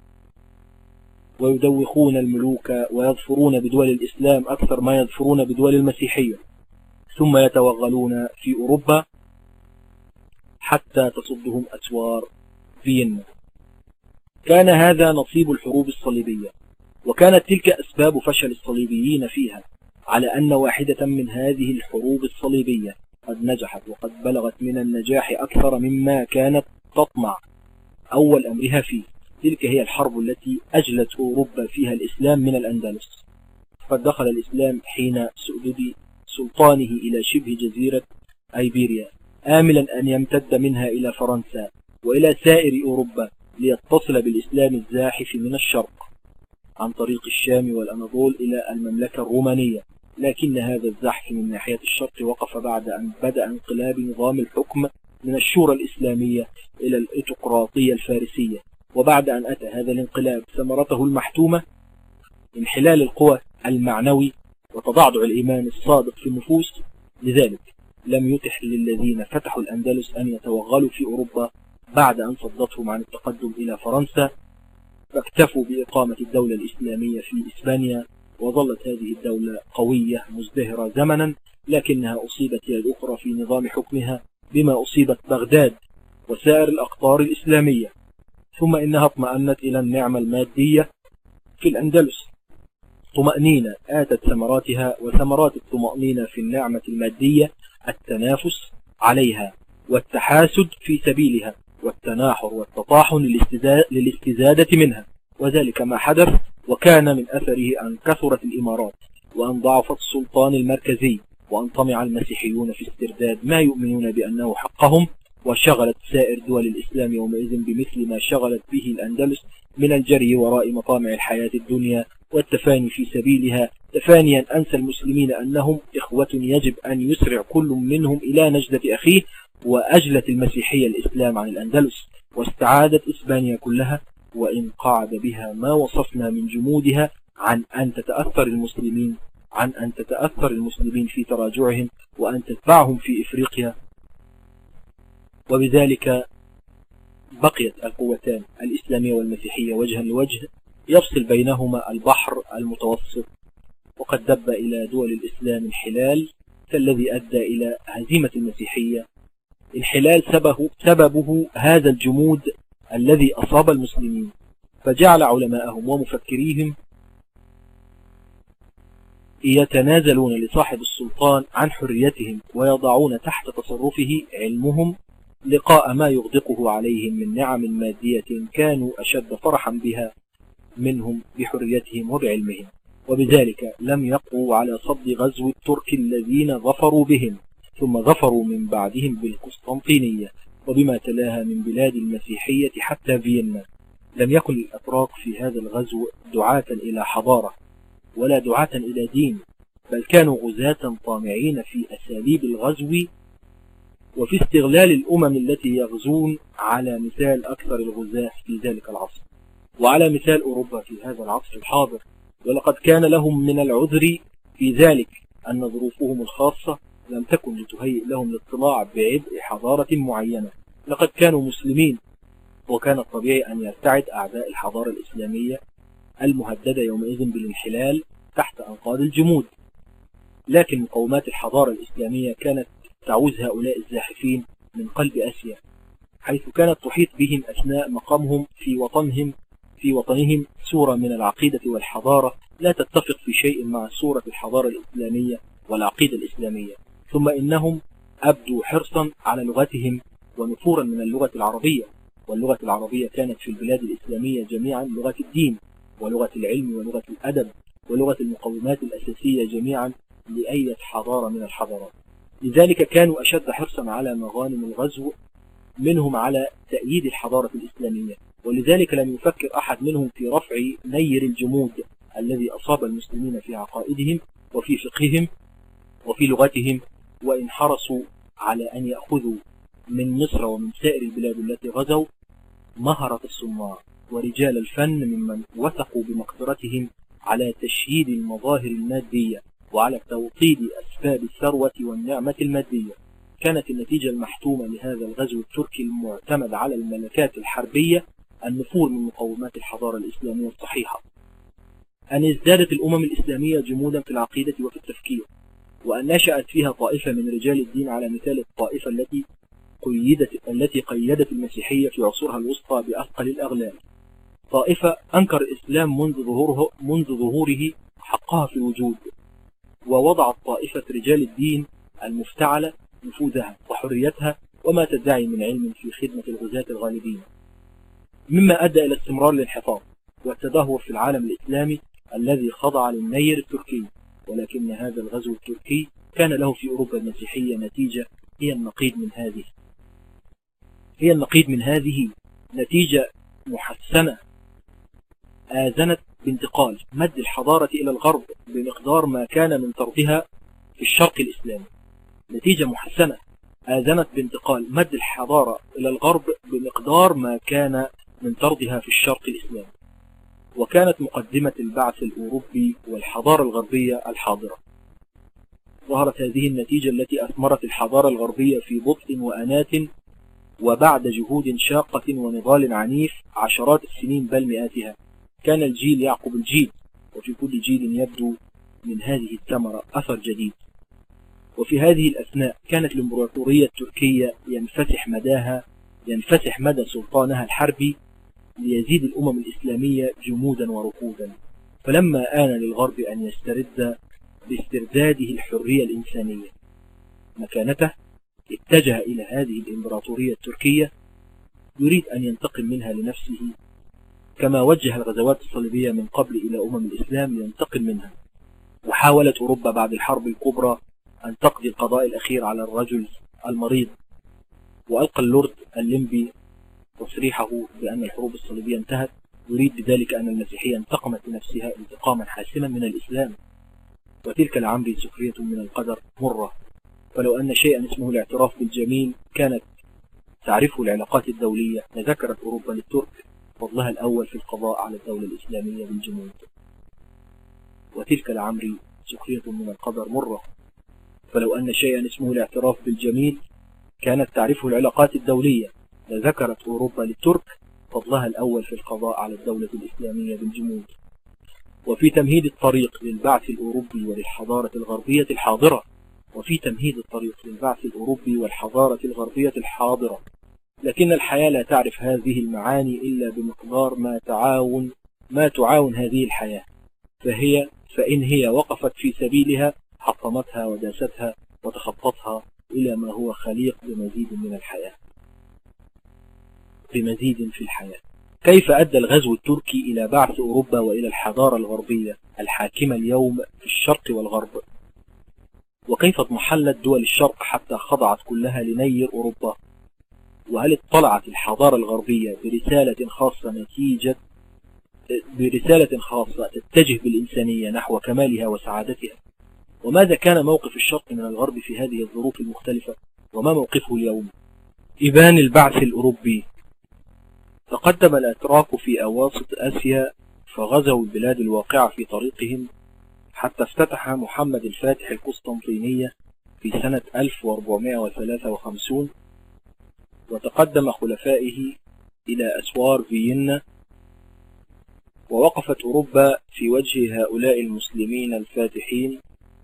ويدوخون الملوك ويظفرون بدول الإسلام أكثر ما يظفرون بدول المسيحية، ثم يتوغلون في أوروبا حتى تصدهم أسوار فيينا. كان هذا نصيب الحروب الصليبية، وكانت تلك أسباب فشل الصليبيين فيها، على أن واحدة من هذه الحروب الصليبية قد نجحت وقد بلغت من النجاح أكثر مما كانت تطمع أول أمرها فيه. تلك هي الحرب التي أجلت أوروبا فيها الإسلام من الأندلس، قد دخل الإسلام حين سؤدد سلطانه إلى شبه جزيرة أيبيريا، آملا أن يمتد منها إلى فرنسا وإلى سائر أوروبا ليتصل بالإسلام الزاحف من الشرق عن طريق الشام والأناضول إلى المملكة الرومانية. لكن هذا الزحف من ناحية الشرق وقف بعد أن بدأ انقلاب نظام الحكم من الشورى الإسلامية إلى الإيتقراطية الفارسية، وبعد أن أتى هذا الانقلاب ثمرته المحتومة انحلال القوى المعنوي وتضعضع الإيمان الصادق في النفوس. لذلك لم يتح للذين فتحوا الأندلس أن يتوغلوا في أوروبا بعد أن صدتهم عن التقدم إلى فرنسا، فاكتفوا بإقامة الدولة الإسلامية في إسبانيا، وظلت هذه الدولة قوية مزدهرة زمنا، لكنها أصيبت هي الأخرى في نظام حكمها بما أصيبت بغداد وسائر الأقطار الإسلامية. ثم إنها اطمأنت إلى النعمة المادية في الأندلس، طمأنينة آتت ثمراتها، وثمرات الطمأنينة في النعمة المادية التنافس عليها والتحاسد في سبيلها والتناحر والتطاحن للاستزادة منها، وذلك ما حدث. وكان من أثره أن كثرت الإمارات وأن ضعف السلطان المركزي وأن طمع المسيحيون في استرداد ما يؤمنون بأنه حقهم وشغلت سائر دول الإسلام يومئذ بمثل ما شغلت به الأندلس من الجري وراء مطامع الحياة الدنيا والتفاني في سبيلها، تفانيا أنسى المسلمين أنهم إخوة يجب أن يسرع كل منهم إلى نجدة أخيه، وأجلت المسيحية الإسلام عن الأندلس واستعادت إسبانيا كلها، وإن قعد بها ما وصفنا من جمودها عن أن تتأثر المسلمين عن أن تتأثر المسلمين في تراجعهم وأن تتبعهم في إفريقيا. وبذلك بقيت القوتان الإسلامية والمسيحية وجها لوجه يفصل بينهما البحر المتوسط، وقد دب إلى دول الإسلام انحلال كالذي أدى إلى هزيمة المسيحية. انحلال سببه, سببه هذا الجمود الذي أصاب المسلمين، فجعل علماءهم ومفكريهم يتنازلون لصاحب السلطان عن حريتهم ويضعون تحت تصرفه علمهم لقاء ما يغدقه عليهم من نعم مادية كانوا أشد فرحا بها منهم بحريتهم وبعلمهم. وبذلك لم يقوا على صد غزو الترك الذين ظفروا بهم، ثم ظفروا من بعدهم بالقسطنطينية وبما تلاها من بلاد المسيحية حتى فيينا. لم يكن الأتراك في هذا الغزو دعاة إلى حضارة ولا دعاة إلى دين، بل كانوا غزاة طامعين في أساليب الغزو وفي استغلال الأمم التي يغزون، على مثال أكثر الغزاة في ذلك العصر وعلى مثال أوروبا في هذا العصر الحاضر. ولقد كان لهم من العذر في ذلك أن ظروفهم الخاصة لم تكن لتهيئ لهم الاطلاع بعبء حضارة معينة. لقد كانوا مسلمين، وكان الطبيعي أن يرتعد أعداء الحضارة الإسلامية المهددة يومئذ بالانحلال تحت أنقاض الجمود، لكن مقومات الحضارة الإسلامية كانت تعوز هؤلاء الزاحفين من قلب آسيا، حيث كانت تحيط بهم أثناء مقامهم في وطنهم في وطنهم صورة من العقيدة والحضارة لا تتفق في شيء مع صورة الحضارة الإسلامية والعقيدة الإسلامية. ثم إنهم أبدوا حرصا على لغتهم ونفورا من اللغة العربية، واللغة العربية كانت في البلاد الإسلامية جميعا لغة الدين ولغة العلم ولغة الأدب ولغة المقومات الأساسية جميعا لأي حضارة من الحضارات. لذلك كانوا أشد حرصا على مغانم الغزو منهم على تأييد الحضارة الإسلامية، ولذلك لم يفكر أحد منهم في رفع نير الجمود الذي أصاب المسلمين في عقائدهم وفي فقههم وفي لغتهم، وإن حرصوا على أن يأخذوا من مصر ومن سائر البلاد التي غزوا مهرة الصناع ورجال الفن ممن وثقوا بمقدرتهم على تشييد المظاهر المادية وعلى توطيد أسباب الثروة والنعمة المادية. كانت النتيجة المحتومة لهذا الغزو التركي المعتمد على الملكات الحربية النفور من مقومات الحضارة الإسلامية الصحيحة، أن ازدادت الأمم الإسلامية جمودا في العقيدة وفي التفكير، وأن نشأت فيها طائفة من رجال الدين على مثال الطائفة التي قيدت التي قيدت المسيحية في عصورها الوسطى بأثقل الأغلال. طائفة أنكر الإسلام منذ ظهوره منذ ظهوره حقها في الوجود، ووضعت طائفة رجال الدين المفتعلة نفوذها وحريتها وما تدعي من علم في خدمة الغزاة الغالبين، مما أدى إلى استمرار الانحطاط والتدهور في العالم الإسلامي الذي خضع للنير التركي. ولكن هذا الغزو التركي كان له في أوروبا المسيحية نتيجة هي النقيض من هذه هي النقيض من هذه نتيجة محسنة آذنت بانتقال مد الحضارة إلى الغرب بمقدار ما كان من طردها في الشرق الإسلامي. نتيجة محسنة آذنت بانتقال مد الحضارة إلى الغرب بمقدار ما كان من طردها في الشرق الإسلامي، وكانت مقدمة البعث الأوروبي والحضارة الغربية الحاضرة. ظهرت هذه النتيجة التي أثمرت الحضارة الغربية في بطء وأنات، وبعد جهود شاقة ونضال عنيف عشرات السنين بل مئاتها. كان الجيل يعقب الجيل، وفي كل جيل يبدو من هذه الثمرة أثر جديد. وفي هذه الأثناء كانت الإمبراطورية التركية ينفتح مداها ينفتح مدى سلطانها الحربي ليزيد الأمم الإسلامية جمودا وركودا. فلما آن للغرب أن يسترد باسترداده الحرية الإنسانية مكانته، اتجه إلى هذه الإمبراطورية التركية يريد أن ينتقم منها لنفسه، كما وجه الغزوات الصليبية من قبل إلى أمم الإسلام لينتقم منها. وحاولت أوروبا بعد الحرب الكبرى أن تقضي القضاء الأخير على الرجل المريض وألقى اللورد الليمبي تصريحه بأن الحروب الصليبية انتهت، يريد بذلك أن المسيحية انتقمت لنفسها انتقاما حاسما من الإسلام. وتلك العمر سخرية من القدر مرة، فلو أن شيئا اسمه الاعتراف بالجميل كانت تعرفه العلاقات الدولية لذكرت أوروبا للترك فضلها الأول في القضاء على الدولة الإسلامية بالجمود. وتلك العمر سخرية من القدر مرة، فلو أن شيئا اسمه الاعتراف بالجميل كانت تعرفه العلاقات الدولية لذكرت أوروبا للترك فضلها الأول في القضاء على الدولة الإسلامية بالجمود. وفي تمهيد الطريق للبعث الأوروبي وللحضارة الغربية الحاضرة وفي تمهيد الطريق للبعث الأوروبي والحضارة الغربية الحاضرة لكن الحياة لا تعرف هذه المعاني إلا بمقدار ما تعاون ما تعاون هذه الحياة، فهي فإن هي وقفت في سبيلها حطمتها وداستها وتخطتها إلى ما هو خليق بمزيد من الحياة بمزيد في الحياة. كيف أدى الغزو التركي إلى بعث أوروبا وإلى الحضارة الغربية الحاكمة اليوم في الشرق والغرب؟ وكيف اضمحلت دول الشرق حتى خضعت كلها لنير أوروبا؟ وهل اطلعت الحضارة الغربية برسالة خاصة نتيجة برسالة خاصة تتجه بالإنسانية نحو كمالها وسعادتها؟ وماذا كان موقف الشرق من الغرب في هذه الظروف المختلفة؟ وما موقفه اليوم؟ إبان البعث الأوروبي. تقدم الأتراك في أواسط آسيا فغزوا البلاد الواقعة في طريقهم حتى افتتح محمد الفاتح القسطنطينية في سنة ألف وأربعمائة وثلاثة وخمسين، وتقدم خلفائه إلى أسوار فيينا، ووقفت أوروبا في وجه هؤلاء المسلمين الفاتحين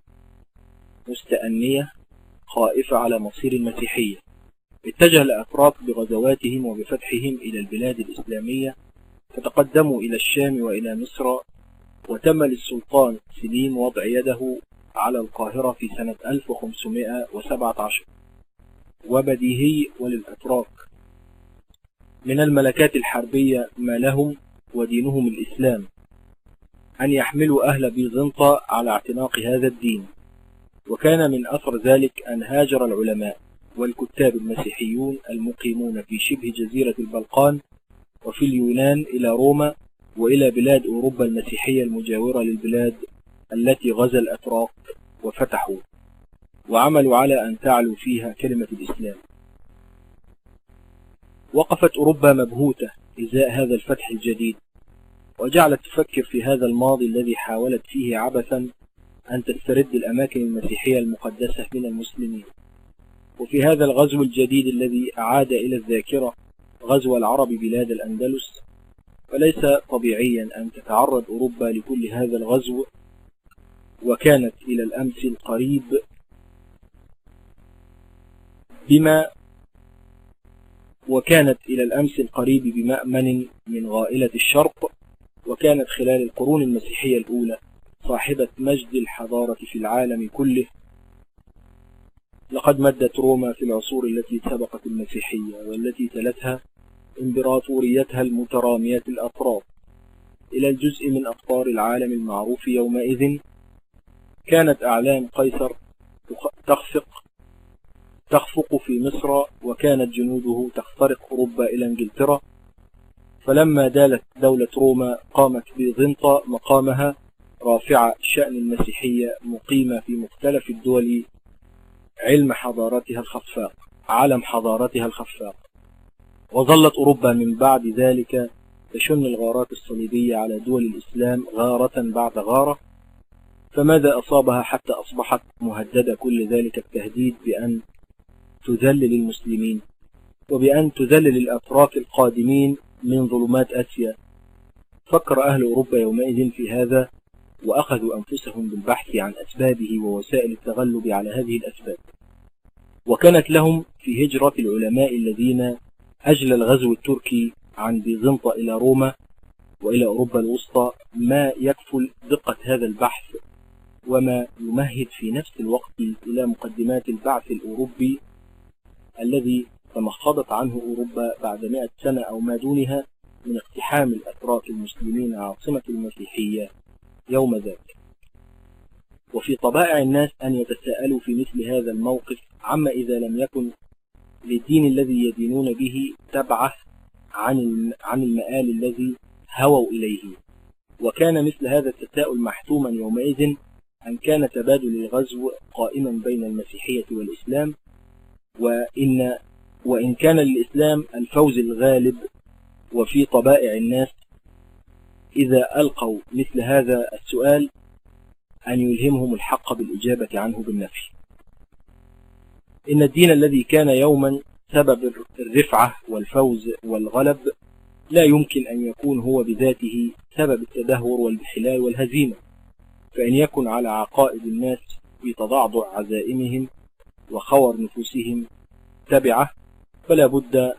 مستأنية خائفة على مصير المسيحية. اتجه الأتراك بغزواتهم وبفتحهم إلى البلاد الإسلامية، فتقدموا إلى الشام وإلى مصر، وتم للسلطان سليم وضع يده على القاهرة في سنة ألف وخمسمائة وسبعة عشر. وبديهي وللأتراك من الملكات الحربية ما لهم ودينهم الإسلام أن يحملوا أهل بيزنطة على اعتناق هذا الدين، وكان من أثر ذلك أن هاجر العلماء والكتاب المسيحيون المقيمون في شبه جزيرة البلقان وفي اليونان إلى روما وإلى بلاد أوروبا المسيحية المجاورة للبلاد التي غزا الأتراك وفتحوا، وعملوا على أن تعلو فيها كلمة الإسلام. وقفت أوروبا مبهوتة إزاء هذا الفتح الجديد، وجعلت تفكر في هذا الماضي الذي حاولت فيه عبثا أن تسترد الأماكن المسيحية المقدسة من المسلمين. وفي هذا الغزو الجديد الذي أعاد إلى الذاكرة غزو العرب بلاد الأندلس، فليس طبيعيا أن تتعرض أوروبا لكل هذا الغزو، وكانت إلى الأمس القريب بما وكانت إلى الأمس القريب بمأمن من غائلة الشرق، وكانت خلال القرون المسيحية الأولى صاحبة مجد الحضارة في العالم كله. لقد مدت روما في العصور التي سبقت المسيحية والتي تلتها إمبراطوريتها المترامية الأطراف إلى الجزء من أقطار العالم المعروف يومئذ. كانت أعلام قيصر تخفق تخفق في مصر، وكانت جنوده تخترق أوروبا إلى إنجلترا. فلما دالت دولة روما قامت بيزنطة مقامها رافعة شأن المسيحية مقيمة في مختلف الدول علم حضارتها الخفاق علم حضارتها الخفاق. وظلت أوروبا من بعد ذلك تشن الغارات الصليبية على دول الإسلام غارة بعد غارة، فماذا أصابها حتى أصبحت مهددة كل ذلك التهديد بأن تذلل المسلمين وبأن تذلل الأتراك القادمين من ظلمات آسيا؟ فكر أهل أوروبا يومئذ في هذا، وأخذوا أنفسهم بالبحث عن أسبابه ووسائل التغلب على هذه الأسباب. وكانت لهم في هجرة العلماء الذين أجل الغزو التركي عن بيزنطة إلى روما وإلى أوروبا الوسطى ما يكفل دقة هذا البحث، وما يمهد في نفس الوقت إلى مقدمات البعث الأوروبي الذي تمخضت عنه أوروبا بعد مئة سنة أو ما دونها من اقتحام الأتراك المسلمين عاصمة المسيحية يوم ذاك. وفي طبائع الناس أن يتساءلوا في مثل هذا الموقف عما إذا لم يكن للدين الذي يدينون به تبعه عن عن المآل الذي هووا إليه. وكان مثل هذا التساؤل محتوما يومئذ أن كان تبادل الغزو قائما بين المسيحية والإسلام، وإن, وإن كان للإسلام الفوز الغالب، وفي طبائع الناس إذا ألقوا مثل هذا السؤال أن يلهمهم الحق بالإجابة عنه بالنفي. إن الدين الذي كان يوما سبب الرفعة والفوز والغلب لا يمكن أن يكون هو بذاته سبب التدهور والانحلال والهزيمة، فإن يكن على عقائد الناس بتضعضع عزائمهم وخور نفوسهم تبعه، فلا بد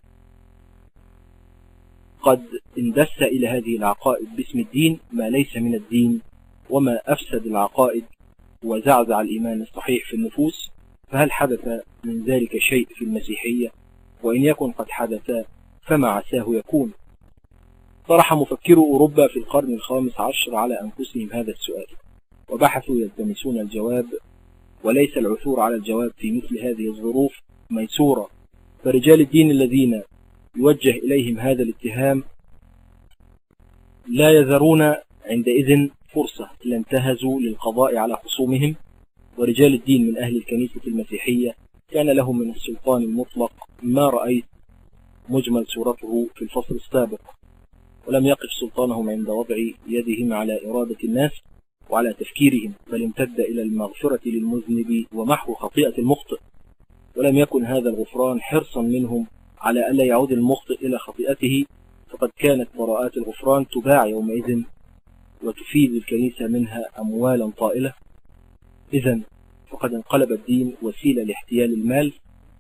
قد اندس إلى هذه العقائد باسم الدين ما ليس من الدين، وما أفسد العقائد وزعزع الإيمان الصحيح في النفوس. فهل حدث من ذلك شيء في المسيحية؟ وإن يكن قد حدث فما عساه يكون؟ طرح مفكرو أوروبا في القرن الخامس عشر على أنفسهم هذا السؤال، وبحثوا يلتمسون الجواب، وليس العثور على الجواب في مثل هذه الظروف ميسورة. فرجال الدين الذين يوجه إليهم هذا الاتهام لا يذرون عندئذ فرصة إلا انتهزوا للقضاء على خصومهم. ورجال الدين من أهل الكنيسة المسيحية كان لهم من السلطان المطلق ما رأيت مجمل صورته في الفصل السابق، ولم يقف سلطانهم عند وضع يدهم على إرادة الناس وعلى تفكيرهم، بل امتد إلى المغفرة للمذنب ومحو خطيئة المخطئ. ولم يكن هذا الغفران حرصا منهم على ألا يعود المخطئ إلى خطيئته، فقد كانت براءات الغفران تباع يومئذ وتفيد الكنيسة منها أموالا طائلة. إذن فقد انقلب الدين وسيلة لاحتيال المال،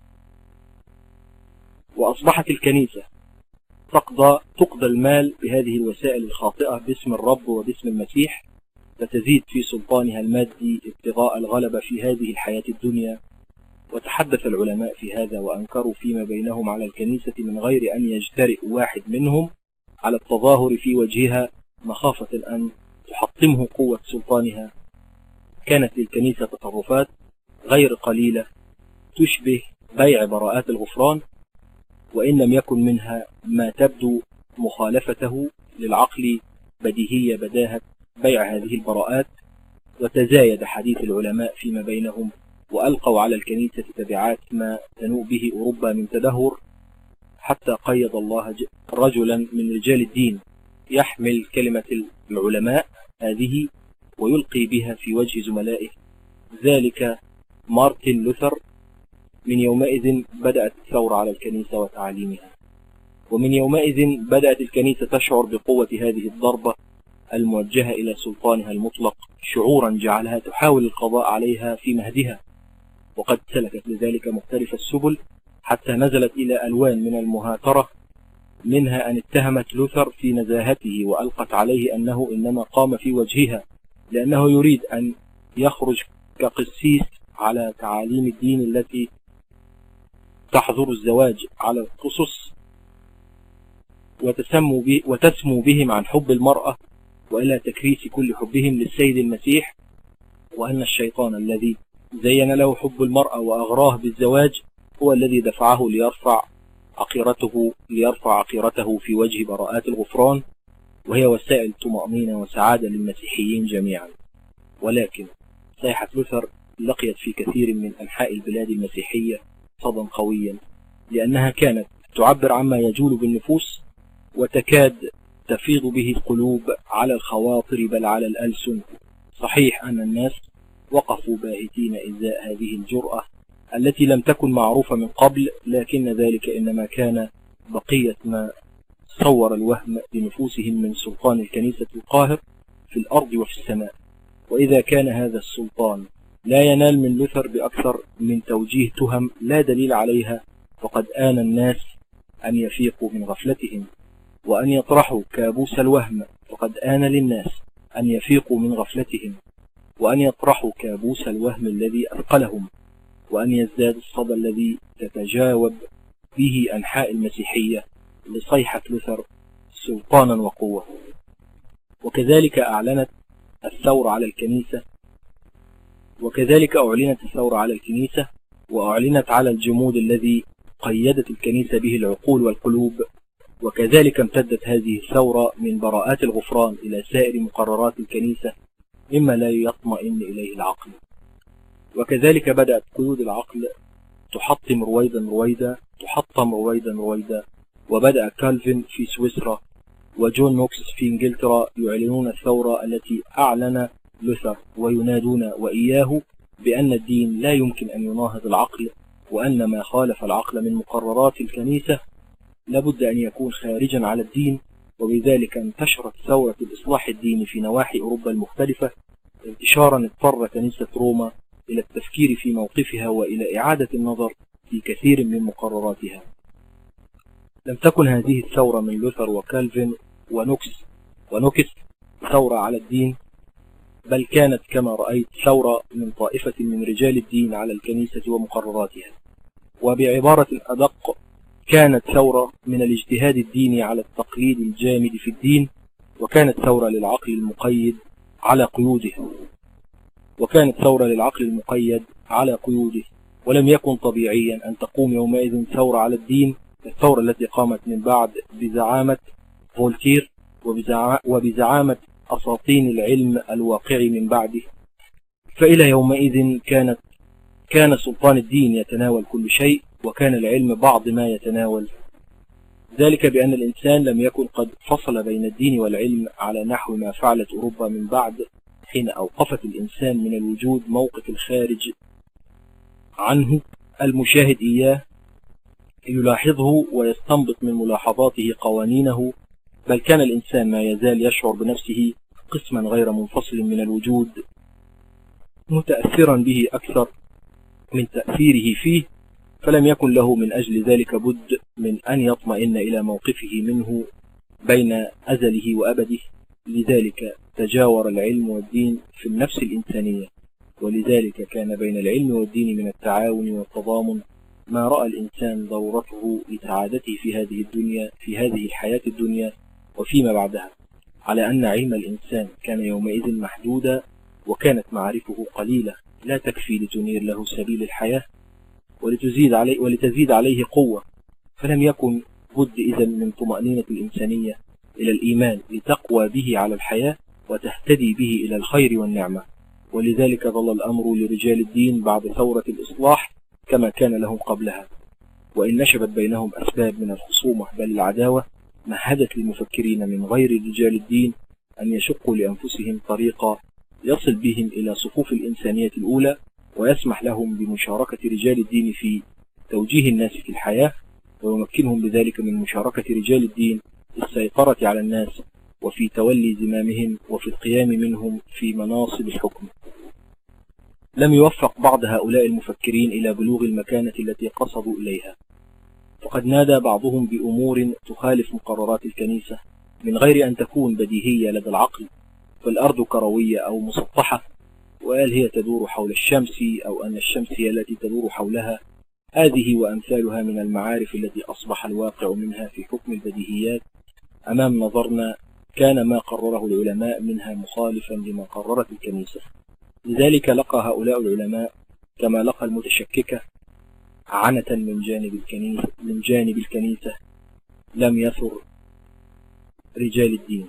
وأصبحت الكنيسة تقضى, تقضى المال بهذه الوسائل الخاطئة باسم الرب وباسم المسيح، فتزيد في سلطانها المادي ابتغاء الغلبة في هذه الحياة الدنيا. وتحدث العلماء في هذا وأنكروا فيما بينهم على الكنيسة من غير أن يجترئ واحد منهم على التظاهر في وجهها مخافة أن تحطمه قوة سلطانها. كانت للكنيسة تصرفات غير قليلة تشبه بيع براءات الغفران، وإن لم يكن منها ما تبدو مخالفته للعقل بديهية بداهة بيع هذه البراءات. وتزايد حديث العلماء فيما بينهم، وألقوا على الكنيسة تبعات ما تنوء به أوروبا من تدهور، حتى قيض الله رجلا من رجال الدين يحمل كلمة العلماء هذه ويلقي بها في وجه زملائه، ذلك مارتن لوثر. من يومئذ بدأت الثورة على الكنيسة وتعاليمها، ومن يومئذ بدأت الكنيسة تشعر بقوة هذه الضربة الموجهة إلى سلطانها المطلق، شعورا جعلها تحاول القضاء عليها في مهدها، وقد سلكت لذلك مختلف السبل حتى نزلت إلى ألوان من المهاترة، منها أن اتهمت لوثر في نزاهته وألقت عليه أنه إنما قام في وجهها لأنه يريد أن يخرج كقسيس على تعاليم الدين التي تحظر الزواج على القصص وتسمو, به وتسمو بهم عن حب المرأة وإلى تكريس كل حبهم للسيد المسيح، وأن الشيطان الذي زين له حب المرأة وأغراه بالزواج هو الذي دفعه ليرفع عقيرته ليرفع عقيرته في وجه براءات الغفران، وهي وسائل طمأنينة وسعادة للمسيحيين جميعا. ولكن صيحة لوثر لقيت في كثير من أنحاء البلاد المسيحية صدى قويا، لأنها كانت تعبر عما يجول بالنفوس وتكاد تفيض به القلوب على الخواطر بل على الألسن. صحيح أن الناس وقفوا باهتين إزاء هذه الجرأة التي لم تكن معروفة من قبل، لكن ذلك إنما كان بقية ما صور الوهم بنفوسهم من سلطان الكنيسة القاهر في الأرض وفي السماء. وإذا كان هذا السلطان لا ينال من لوثر بأكثر من توجيه تهم لا دليل عليها، فقد آن الناس أن يفيقوا من غفلتهم وأن يطرحوا كابوس الوهم. فقد آن للناس أن يفيقوا من غفلتهم وأن يطرحوا كابوس الوهم الذي أثقلهم، وأن يزداد الصدى الذي تتجاوب به أنحاء المسيحية لصيحة لوثر سلطانا وقوة. وكذلك أعلنت الثورة على الكنيسة وكذلك أعلنت الثورة على الكنيسة وأعلنت على الجمود الذي قيدت الكنيسة به العقول والقلوب، وكذلك امتدت هذه الثورة من براءات الغفران إلى سائر مقررات الكنيسة مما لا يطمئن إليه العقل. وكذلك بدأت قيود العقل تحطم رويدا رويدا تحطم رويدا رويدا وبدأ كالفن في سويسرا وجون نوكس في إنجلترا يعلنون الثورة التي أعلن لوثر وينادون وإياه بأن الدين لا يمكن أن يناهض العقل، وأن ما خالف العقل من مقررات الكنيسة لابد أن يكون خارجا على الدين. وبذلك انتشرت ثورة الإصلاح الديني في نواحي أوروبا المختلفة، انتشارا اضطر كنيسة روما إلى التفكير في موقفها وإلى إعادة النظر في كثير من مقرراتها. لم تكن هذه الثورة من لوثر وكالفن ونوكس ونوكس ثورة على الدين، بل كانت كما رأيت ثورة من طائفة من رجال الدين على الكنيسة ومقرراتها. وبعبارة أدق، كانت ثورة من الاجتهاد الديني على التقليد الجامد في الدين، وكانت ثورة للعقل المقيد على قيوده وكانت ثورة للعقل المقيد على قيوده ولم يكن طبيعيا أن تقوم يومئذ ثورة على الدين الثورة التي قامت من بعد بزعامة فولتير وبزعامة أساطين العلم الواقعي من بعده. فإلى يومئذ كانت كان سلطان الدين يتناول كل شيء، وكان العلم بعض ما يتناول، ذلك بأن الإنسان لم يكن قد فصل بين الدين والعلم على نحو ما فعلت أوروبا من بعد، حين أوقفت الإنسان من الوجود موقف الخارج عنه المشاهد إياه يلاحظه ويستنبط من ملاحظاته قوانينه، بل كان الإنسان ما يزال يشعر بنفسه قسما غير منفصل من الوجود، متأثرا به أكثر من تأثيره فيه، فلم يكن له من أجل ذلك بد من أن يطمئن إلى موقفه منه بين أزله وأبده. لذلك تجاور العلم والدين في النفس الإنسانية، ولذلك كان بين العلم والدين من التعاون والتضامن ما رأى الإنسان ضرورته لسعادته في هذه الدنيا في هذه الحياة الدنيا وفيما بعدها، على أن علم الإنسان كان يومئذ محدودا، وكانت معارفه قليلة لا تكفي لتنير له سبيل الحياة ولتزيد عليه, ولتزيد عليه قوة. فلم يكن بد إذن من طمأنينة الإنسانية إلى الإيمان لتقوى به على الحياة وتهتدي به إلى الخير والنعمة. ولذلك ظل الأمر لرجال الدين بعد ثورة الإصلاح كما كان لهم قبلها، وإن نشبت بينهم أسباب من الخصومة بل العداوة، مهدت للمفكرين من غير رجال الدين أن يشقوا لأنفسهم طريقا يصل بهم إلى صفوف الإنسانية الأولى، ويسمح لهم بمشاركة رجال الدين في توجيه الناس في الحياة، ويمكنهم بذلك من مشاركة رجال الدين في السيطرة على الناس وفي تولي زمامهم وفي القيام منهم في مناصب الحكم. لم يوفق بعض هؤلاء المفكرين إلى بلوغ المكانة التي قصدوا إليها، فقد نادى بعضهم بأمور تخالف مقررات الكنيسة من غير أن تكون بديهية لدى العقل، فالأرض كروية أو مسطحة، وقال هي تدور حول الشمس، أو أن الشمس هي التي تدور حولها. هذه وأمثالها من المعارف التي أصبح الواقع منها في حكم البديهيات أمام نظرنا كان ما قرره العلماء منها مخالفا لما قررت الكنيسة. لذلك لقى هؤلاء العلماء كما لقى المتشككة عنة من جانب الكنيسة من جانب الكنيسة لم يثر رجال الدين،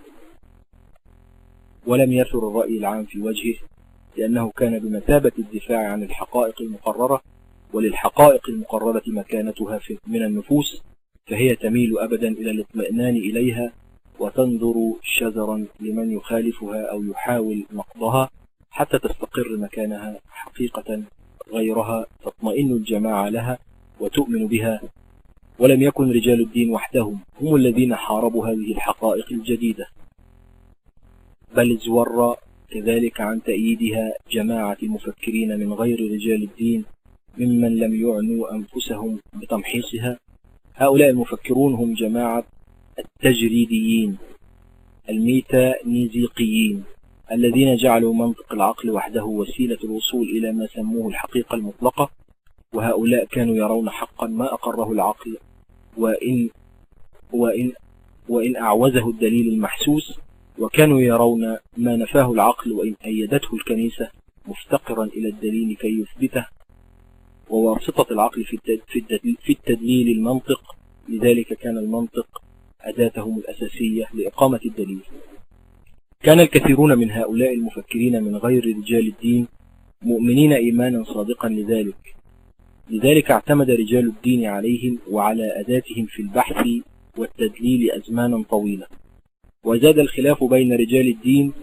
ولم يثر الرأي العام في وجهه، لأنه كان بمثابة الدفاع عن الحقائق المقررة، وللحقائق المقررة مكانتها من النفوس، فهي تميل أبدا إلى الاطمئنان إليها وتنظر شذرا لمن يخالفها أو يحاول نقضها حتى تستقر مكانها حقيقة غيرها تطمئن الجماعة لها وتؤمن بها. ولم يكن رجال الدين وحدهم هم الذين حاربوا هذه الحقائق الجديدة، بل زور كذلك عن تأييدها جماعة المفكرين من غير رجال الدين ممن لم يعنوا أنفسهم بتمحيصها. هؤلاء المفكرون هم جماعة التجريديين الميتانيزيقيين الذين جعلوا منطق العقل وحده وسيلة الوصول إلى ما سموه الحقيقة المطلقة، وهؤلاء كانوا يرون حقا ما أقره العقل وإن, وإن, وإن أعوزه الدليل المحسوس، وكانوا يرون ما نفاه العقل وإن أيدته الكنيسة مفتقرا إلى الدليل كي يثبته. وواسطة العقل في التدليل المنطق، لذلك كان المنطق أداتهم الأساسية لإقامة الدليل. كان الكثيرون من هؤلاء المفكرين من غير رجال الدين مؤمنين إيمانا صادقا لذلك لذلك اعتمد رجال الدين عليهم وعلى أداتهم في البحث والتدليل أزمانا طويلة، وزاد الخلاف بين رجال الدين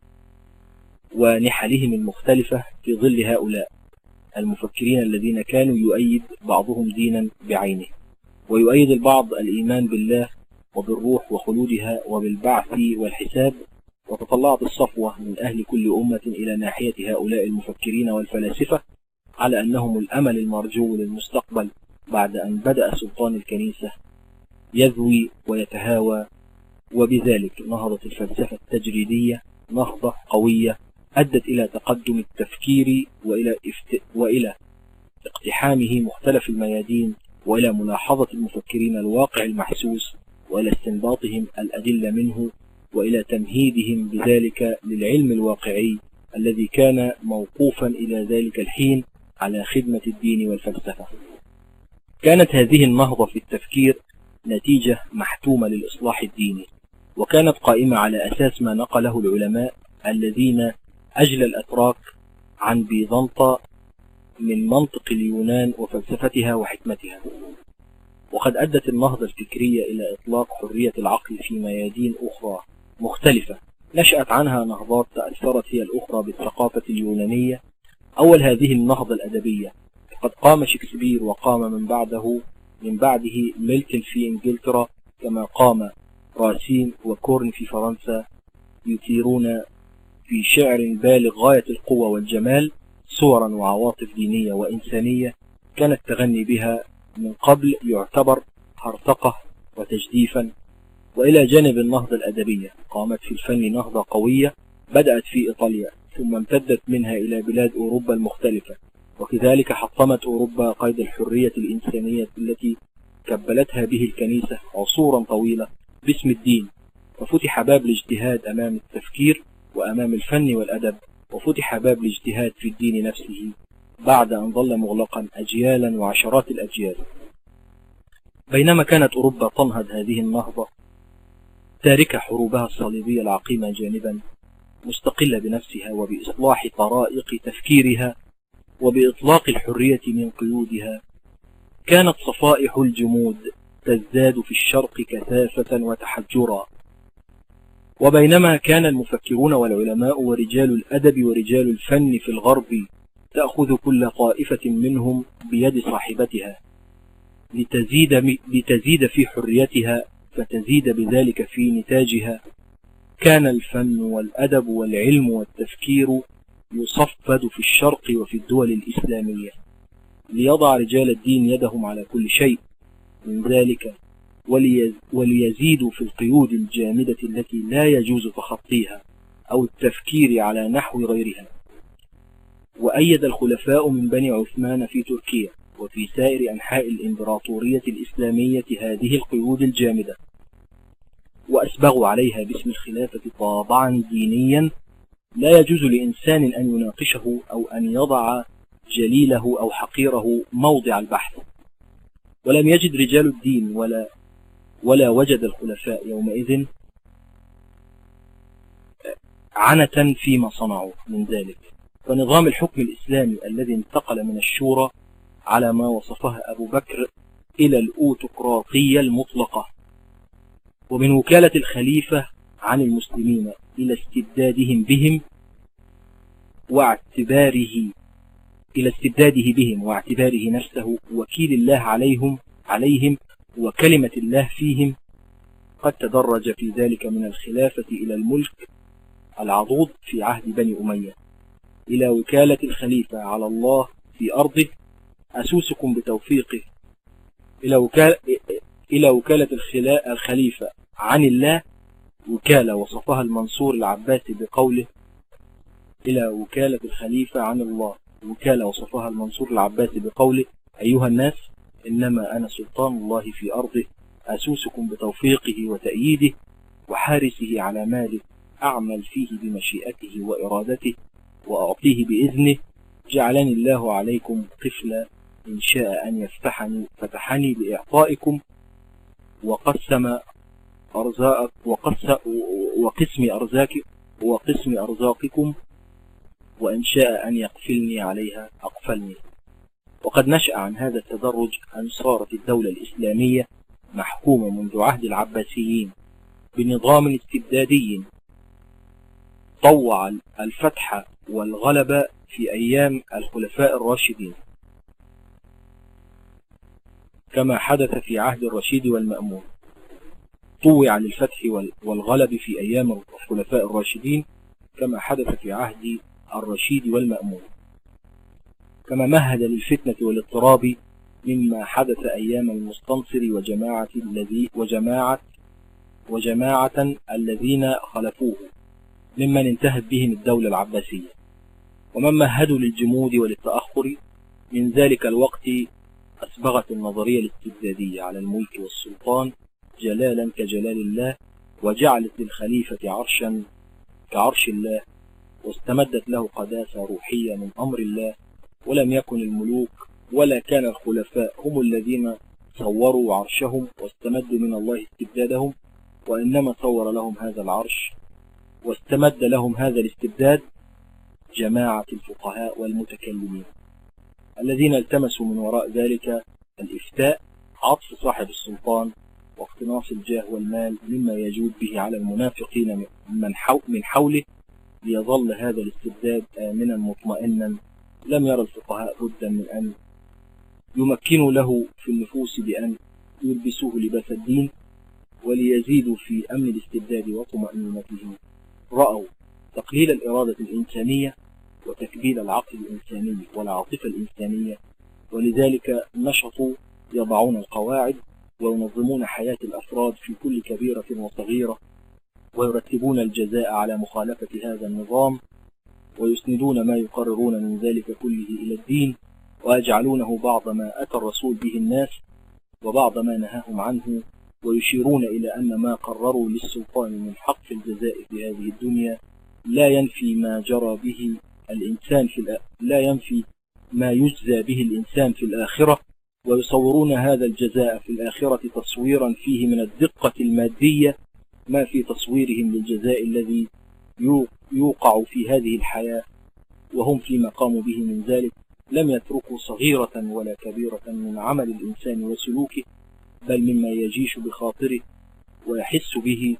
ونحلهم المختلفة في ظل هؤلاء المفكرين الذين كانوا يؤيد بعضهم دينا بعينه، ويؤيد البعض الإيمان بالله وبالروح وخلودها وبالبعث والحساب. وتطلعت الصفوة من أهل كل أمة إلى ناحية هؤلاء المفكرين والفلاسفة على أنهم الأمل المرجو للمستقبل، بعد أن بدأ سلطان الكنيسة يذوي ويتهاوى، وبذلك نهضت الفلسفة التجريدية نهضة قوية أدت إلى تقدم التفكير وإلى, افت... وإلى اقتحامه مختلف الميادين، وإلى ملاحظة المفكرين الواقع المحسوس، وإلى استنباطهم الأدلة منه، وإلى تمهيدهم بذلك للعلم الواقعي الذي كان موقوفا إلى ذلك الحين على خدمة الدين والفلسفة. كانت هذه النهضة في التفكير نتيجة محتومة للإصلاح الديني، وكانت قائمة على أساس ما نقله العلماء الذين أجلى الأتراك عن بيزنطة من منطق اليونان وفلسفتها وحكمتها. وقد أدت النهضة الفكرية إلى إطلاق حرية العقل في ميادين أخرى مختلفة نشأت عنها نهضات تأثرت هي الأخرى بالثقافة اليونانية. أول هذه النهضة الأدبية، قد قام شكسبير وقام من بعده من بعده ميلتون في إنجلترا، كما قام راسين وكورن في فرنسا، يثيرون في شعر بالغ غاية القوة والجمال صورا وعواطف دينية وإنسانية كان التغني بها من قبل يعتبر هرطقة وتجديفا. وإلى جانب النهضة الأدبية قامت في الفن نهضة قوية بدأت في إيطاليا، ثم امتدت منها إلى بلاد أوروبا المختلفة، وكذلك حطمت أوروبا قيد الحرية الإنسانية التي كبلتها به الكنيسة عصورا طويلة باسم الدين، ففتح باب الاجتهاد أمام التفكير وأمام الفن والأدب، وفتح باب الاجتهاد في الدين نفسه بعد أن ظل مغلقا أجيالا وعشرات الأجيال. بينما كانت أوروبا تنهض هذه النهضة تاركة حروبها الصليبية العقيمة جانبا، مستقلة بنفسها وبإصلاح طرائق تفكيرها وبإطلاق الحرية من قيودها، كانت صفائح الجمود تزداد في الشرق كثافة وتحجرا. وبينما كان المفكرون والعلماء ورجال الأدب ورجال الفن في الغرب تأخذ كل طائفة منهم بيد صاحبتها لتزيد, لتزيد في حريتها فتزيد بذلك في نتاجها، كان الفن والأدب والعلم والتفكير يصفد في الشرق وفي الدول الإسلامية ليضع رجال الدين يدهم على كل شيء من ذلك، وليزيدوا في القيود الجامدة التي لا يجوز تخطيها أو التفكير على نحو غيرها. وأيد الخلفاء من بني عثمان في تركيا وفي سائر أنحاء الإمبراطورية الإسلامية هذه القيود الجامدة، وأسبغوا عليها باسم الخلافة طابعا دينيا لا يجوز لإنسان أن يناقشه أو أن يضع جليله أو حقيره موضع البحث. ولم يجد رجال الدين ولا ولا وجد الخلفاء يومئذ عنة فيما صنعوا من ذلك. فنظام الحكم الإسلامي الذي انتقل من الشورى على ما وصفها أبو بكر إلى الأوتقراطية المطلقة، ومن وكالة الخليفة عن المسلمين إلى استبدادهم بهم واعتباره إلى استبداده بهم واعتباره نفسه وكيل الله عليهم عليهم وكلمة الله فيهم، قد تدرج في ذلك من الخلافة إلى الملك العضوض في عهد بني أمية، إلى وكالة الخليفة على الله في أرضه أسوسكم بتوفيقه، إلى وكالة, إلى وكالة الخليفة عن الله وكالة وصفها المنصور العباسي بقوله إلى وكالة الخليفة عن الله وكالة وصفها المنصور العباسي بقوله أيها الناس إنما أنا سلطان الله في أرضه أسوسكم بتوفيقه وتأييده وحارسه على ماله، أعمل فيه بمشيئته وإرادته وأعطيه بإذنه، جعلني الله عليكم قفلا إن شاء أن يفتحني فتحني بإعطائكم وقسم أرزاق وقسم أرزاق وقسم أرزاقكم، وإن شاء أن يقفلني عليها أقفلني. وقد نشأ عن هذا التدرج أن صارت الدولة الإسلامية محكومة منذ عهد العباسيين بنظام استبدادي طوع الفتح والغلبة في أيام الخلفاء الراشدين، كما حدث في عهد الرشيد والمأمون. طوع للفتح والغلب في أيام الخلفاء الراشدين كما حدث في عهد الرشيد والمأمون، كما مهد للفتنة والاضطراب مما حدث أيام المستنصر وجماعة الذي وجماعة وجماعة الذين خلفوه ممن انتهت بهم الدولة العباسية، ومن مهدوا للجمود وللتأخر. من ذلك الوقت أسبغت النظرية الاستبدادية على الملك والسلطان جلالا كجلال الله، وجعلت للخليفة عرشا كعرش الله، واستمدت له قداسة روحية من أمر الله. ولم يكن الملوك ولا كان الخلفاء هم الذين صوروا عرشهم واستمدوا من الله استبدادهم، وإنما صور لهم هذا العرش واستمد لهم هذا الاستبداد جماعة الفقهاء والمتكلمين الذين التمسوا من وراء ذلك الإفتاء، عطف صاحب السلطان واقتناص الجاه والمال مما يجود به على المنافقين من حوله، ليظل هذا الاستبداد آمنا مطمئنا. لم يرى الفقهاء بدا من أن يمكنوا له في النفوس بأن يلبسوه لباس الدين وليزيدوا في أمن الاستبداد وطمأنينته. رأوا تقليل الإرادة الإنسانية وتكبيل العقل الإنساني والعاطفة الإنسانية، ولذلك نشطوا يضعون القواعد وينظمون حياة الأفراد في كل كبيرة وصغيرة، ويرتبون الجزاء على مخالفة هذا النظام، ويسندون ما يقررون من ذلك كله إلى الدين، ويجعلونه بعض ما أتى الرسول به الناس وبعض ما نهاهم عنه، ويشيرون إلى أن ما قرروا للسلطان من حق الجزاء في هذه الدنيا لا ينفي ما جرى به الإنسان في الأ... لا ينفي ما يجزى به الإنسان في الآخرة، ويصورون هذا الجزاء في الآخرة تصويرا فيه من الدقة المادية ما في تصويرهم للجزاء الذي يوقع في هذه الحياة، وهم فيما قاموا به من ذلك لم يتركوا صغيرة ولا كبيرة من عمل الإنسان وسلوكه، بل مما يجيش بخاطره ويحس به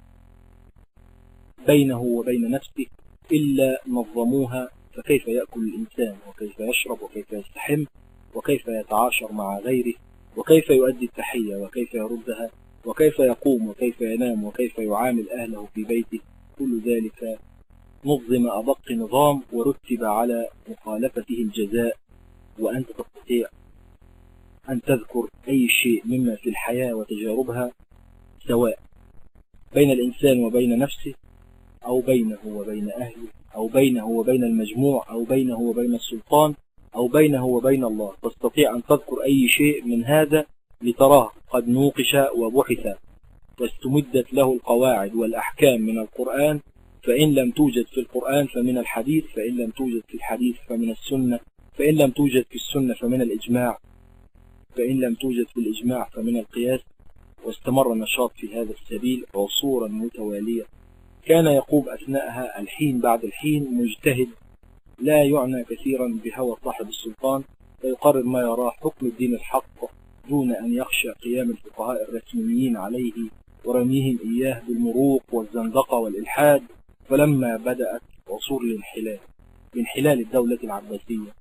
بينه وبين نفسه إلا نظموها. فكيف يأكل الإنسان، وكيف يشرب، وكيف يستحم، وكيف يتعاشر مع غيره، وكيف يؤدي التحية، وكيف يردها، وكيف يقوم، وكيف ينام، وكيف يعامل أهله في بيته، كل ذلك نظم أدق نظام ورتب على مخالفته الجزاء. وأنت تستطيع أن تذكر أي شيء مما في الحياة وتجاربها، سواء بين الإنسان وبين نفسه، أو بينه وبين أهله، أو بينه وبين المجموع، أو بينه وبين السلطان، أو بينه وبين الله. تستطيع أن تذكر أي شيء من هذا لتراه قد نوقش وبحث واستمدت له القواعد والأحكام من القرآن، فإن لم توجد في القرآن فمن الحديث، فإن لم توجد في الحديث فمن السنة، فإن لم توجد في السنة فمن الإجماع، فإن لم توجد في الإجماع فمن القياس. واستمر النشاط في هذا السبيل عصورا متوالية، كان يقوم أثناءها الحين بعد الحين مجتهد لا يعنى كثيرا بهوى صاحب السلطان، فيقرر ما يراه حكم الدين الحق دون أن يخشى قيام الفقهاء الرسميين عليه ورميهم إياه بالمروق والزندقة والإلحاد. فلما بدأت عصور الانحلال بانحلال الدولة العباسية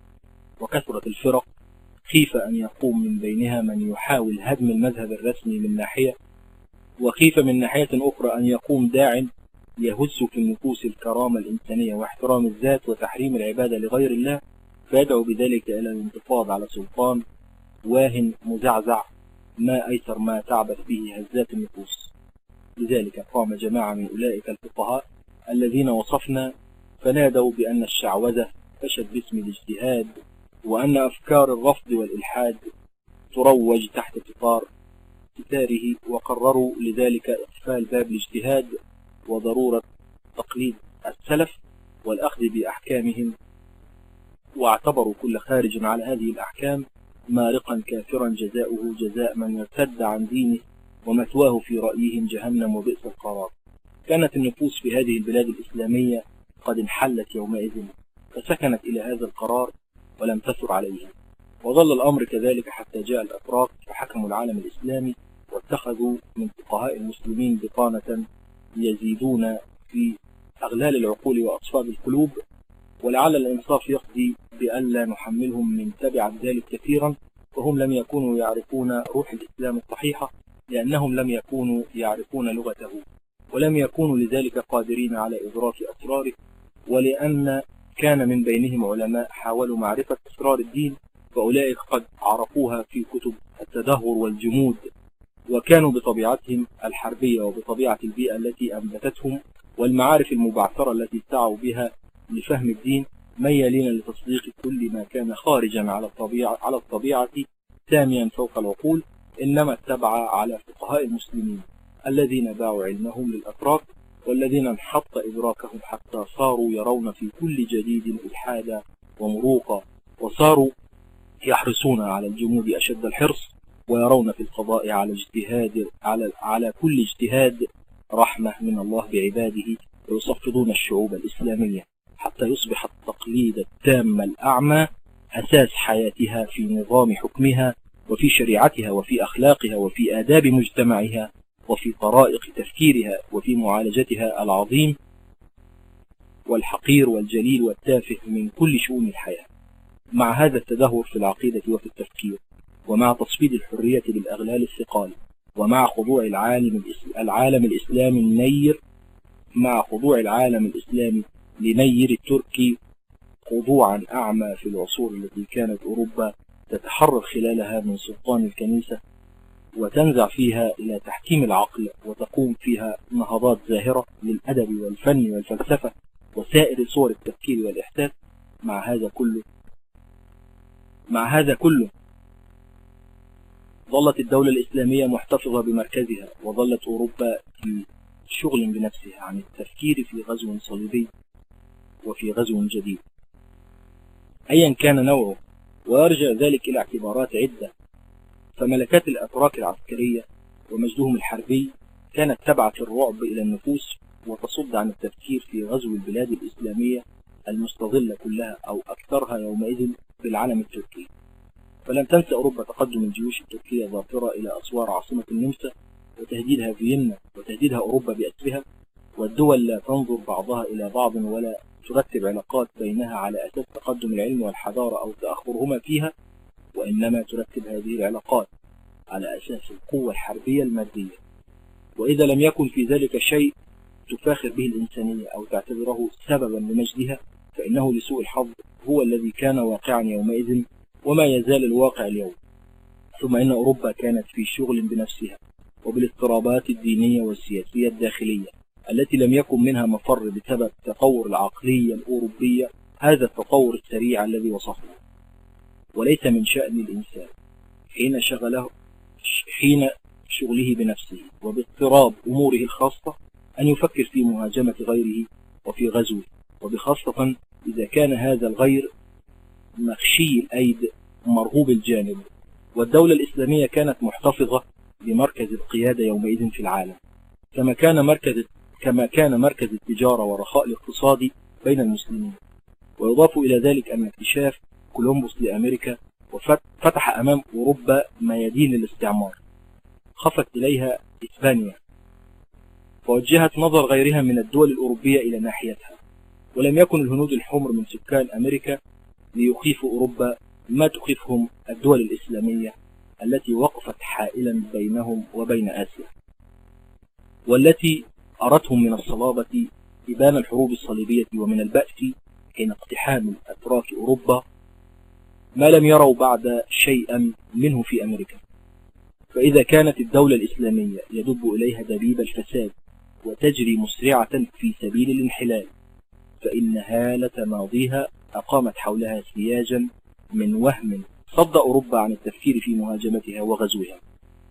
وكثرت الفرق، خيف أن يقوم من بينها من يحاول هدم المذهب الرسمي من ناحية، وخيف من ناحية أخرى أن يقوم داع يهز في النفوس الكرامة الإنسانية واحترام الذات وتحريم العبادة لغير الله، فيدعو بذلك إلى الانتفاض على سلطان واهن مزعزع ما أيسر ما تعبث به هزات النفوس. لذلك قام جماعة من أولئك الفقهاء الذين وصفنا، فنادوا بأن الشعوذة فشت باسم الاجتهاد، وأن أفكار الرفض والإلحاد تروج تحت إطار ستاره، وقرروا لذلك إقفال باب الاجتهاد وضرورة تقليد السلف والأخذ بأحكامهم واعتبروا كل خارج على هذه الأحكام مارقا كافرا جزاؤه جزاء من ارتد عن دينه ومثواه في رأيهم جهنم وبئس القرار. كانت النفوس في هذه البلاد الإسلامية قد انحلت يومئذ فسكنت إلى هذا القرار ولم تثر عليه، وظل الأمر كذلك حتى جاء الأتراك فحكموا العالم الإسلامي واتخذوا من فقهاء المسلمين بطانة يزيدون في أغلال العقول وأصفاد القلوب، ولعل الإنصاف يقضي بألا نحملهم من تبع ذلك كثيرا، وهم لم يكونوا يعرفون روح الإسلام الصحيحة لأنهم لم يكونوا يعرفون لغته ولم يكونوا لذلك قادرين على إدراك أسراره، ولأن كان من بينهم علماء حاولوا معرفة أسرار الدين فأولئك قد عرفوها في كتب التدهور والجمود، وكانوا بطبيعتهم الحربية وبطبيعة البيئة التي أنبتتهم والمعارف المبعثرة التي سعوا بها لفهم الدين ميالين لتصديق كل ما كان خارجا على الطبيعة, على الطبيعة ساميا فوق العقول، إنما اتبع على فقهاء المسلمين الذين باعوا علمهم للأتراك والذين انحط إدراكهم حتى صاروا يرون في كل جديد إلحادا ومروقا، وصاروا يحرصون على الجمود أشد الحرص، ويرون في القضاء على اجتهاد على على كل اجتهاد رحمة من الله بعباده، ويصفدون الشعوب الإسلامية حتى يصبح التقليد التام الأعمى أساس حياتها في نظام حكمها وفي شريعتها وفي أخلاقها وفي آداب مجتمعها وفي طرائق تفكيرها وفي معالجتها العظيم والحقير والجليل والتافه من كل شؤون الحياة. مع هذا التدهور في العقيدة وفي التفكير، ومع تصفيد الحرية بالأغلال الثقال، ومع خضوع العالم العالم الإسلامي النير مع خضوع العالم الإسلامي لنير التركي خضوعا أعمى في العصور التي كانت أوروبا تتحرر خلالها من سلطان الكنيسة وتنزع فيها إلى تحكيم العقل، وتقوم فيها نهضات زاهرة للأدب والفن والفلسفة وسائر صور التفكير والإحساس. مع هذا كله مع هذا كله ظلت الدولة الإسلامية محتفظة بمركزها، وظلت أوروبا في شغل بنفسها عن التفكير في غزو صليبي وفي غزو جديد أيا كان نوعه، ويرجع ذلك إلى اعتبارات عدة. فملكات الأتراك العسكرية ومجدهم الحربي كانت تبعث الرعب إلى النفوس وتصد عن التفكير في غزو البلاد الإسلامية المستظلة كلها أو أكثرها يومئذ بالعلم التركي. فلم تنسى أوروبا تقدم الجيوش التركية ظافرة إلى أسوار عاصمة النمسا وتهديدها فيينا وتهديدها أوروبا بأسرها، والدول لا تنظر بعضها إلى بعض ولا ترتب علاقات بينها على أساس تقدم العلم والحضارة أو تأخرهما فيها، وإنما ترتب هذه العلاقات على أساس القوة الحربية المادية. وإذا لم يكن في ذلك شيء تفاخر به الإنسانية أو تعتبره سببا لمجدها، فإنه لسوء الحظ هو الذي كان واقعا يومئذ وما يزال الواقع اليوم. ثم إن أوروبا كانت في شغل بنفسها وبالاضطرابات الدينية والسياسية الداخلية التي لم يكن منها مفر بسبب التطور العقلية الأوروبية، هذا التطور السريع الذي وصفه. وليس من شأن الإنسان حين شغله حين شغله بنفسه وباضطراب أموره الخاصة أن يفكر في مهاجمة غيره وفي غزوه، وبخاصة إذا كان هذا الغير مخشي الأيد مرغوب الجانب. والدولة الإسلامية كانت محتفظة بمركز القيادة يومئذ في العالم، كما كان مركز كما كان مركز التجارة والرخاء الاقتصادي بين المسلمين. ويضاف إلى ذلك أن اكتشاف كولومبوس لأمريكا وفتح أمام أوروبا ميادين الاستعمار خفت إليها إسبانيا، فوجهت نظر غيرها من الدول الأوروبية إلى ناحيتها. ولم يكن الهنود الحمر من سكان أمريكا ليخيفوا أوروبا ما تخيفهم الدول الإسلامية التي وقفت حائلا بينهم وبين آسيا، والتي أرتهم من الصلابة إبان الحروب الصليبية ومن البأس حين اقتحام الأتراك أوروبا ما لم يروا بعد شيئا منه في أمريكا. فإذا كانت الدولة الإسلامية يدب إليها دبيب الفساد وتجري مسرعة في سبيل الانحلال، فإن هالة ماضيها أقامت حولها سياجا من وهم صد أوروبا عن التفكير في مهاجمتها وغزوها.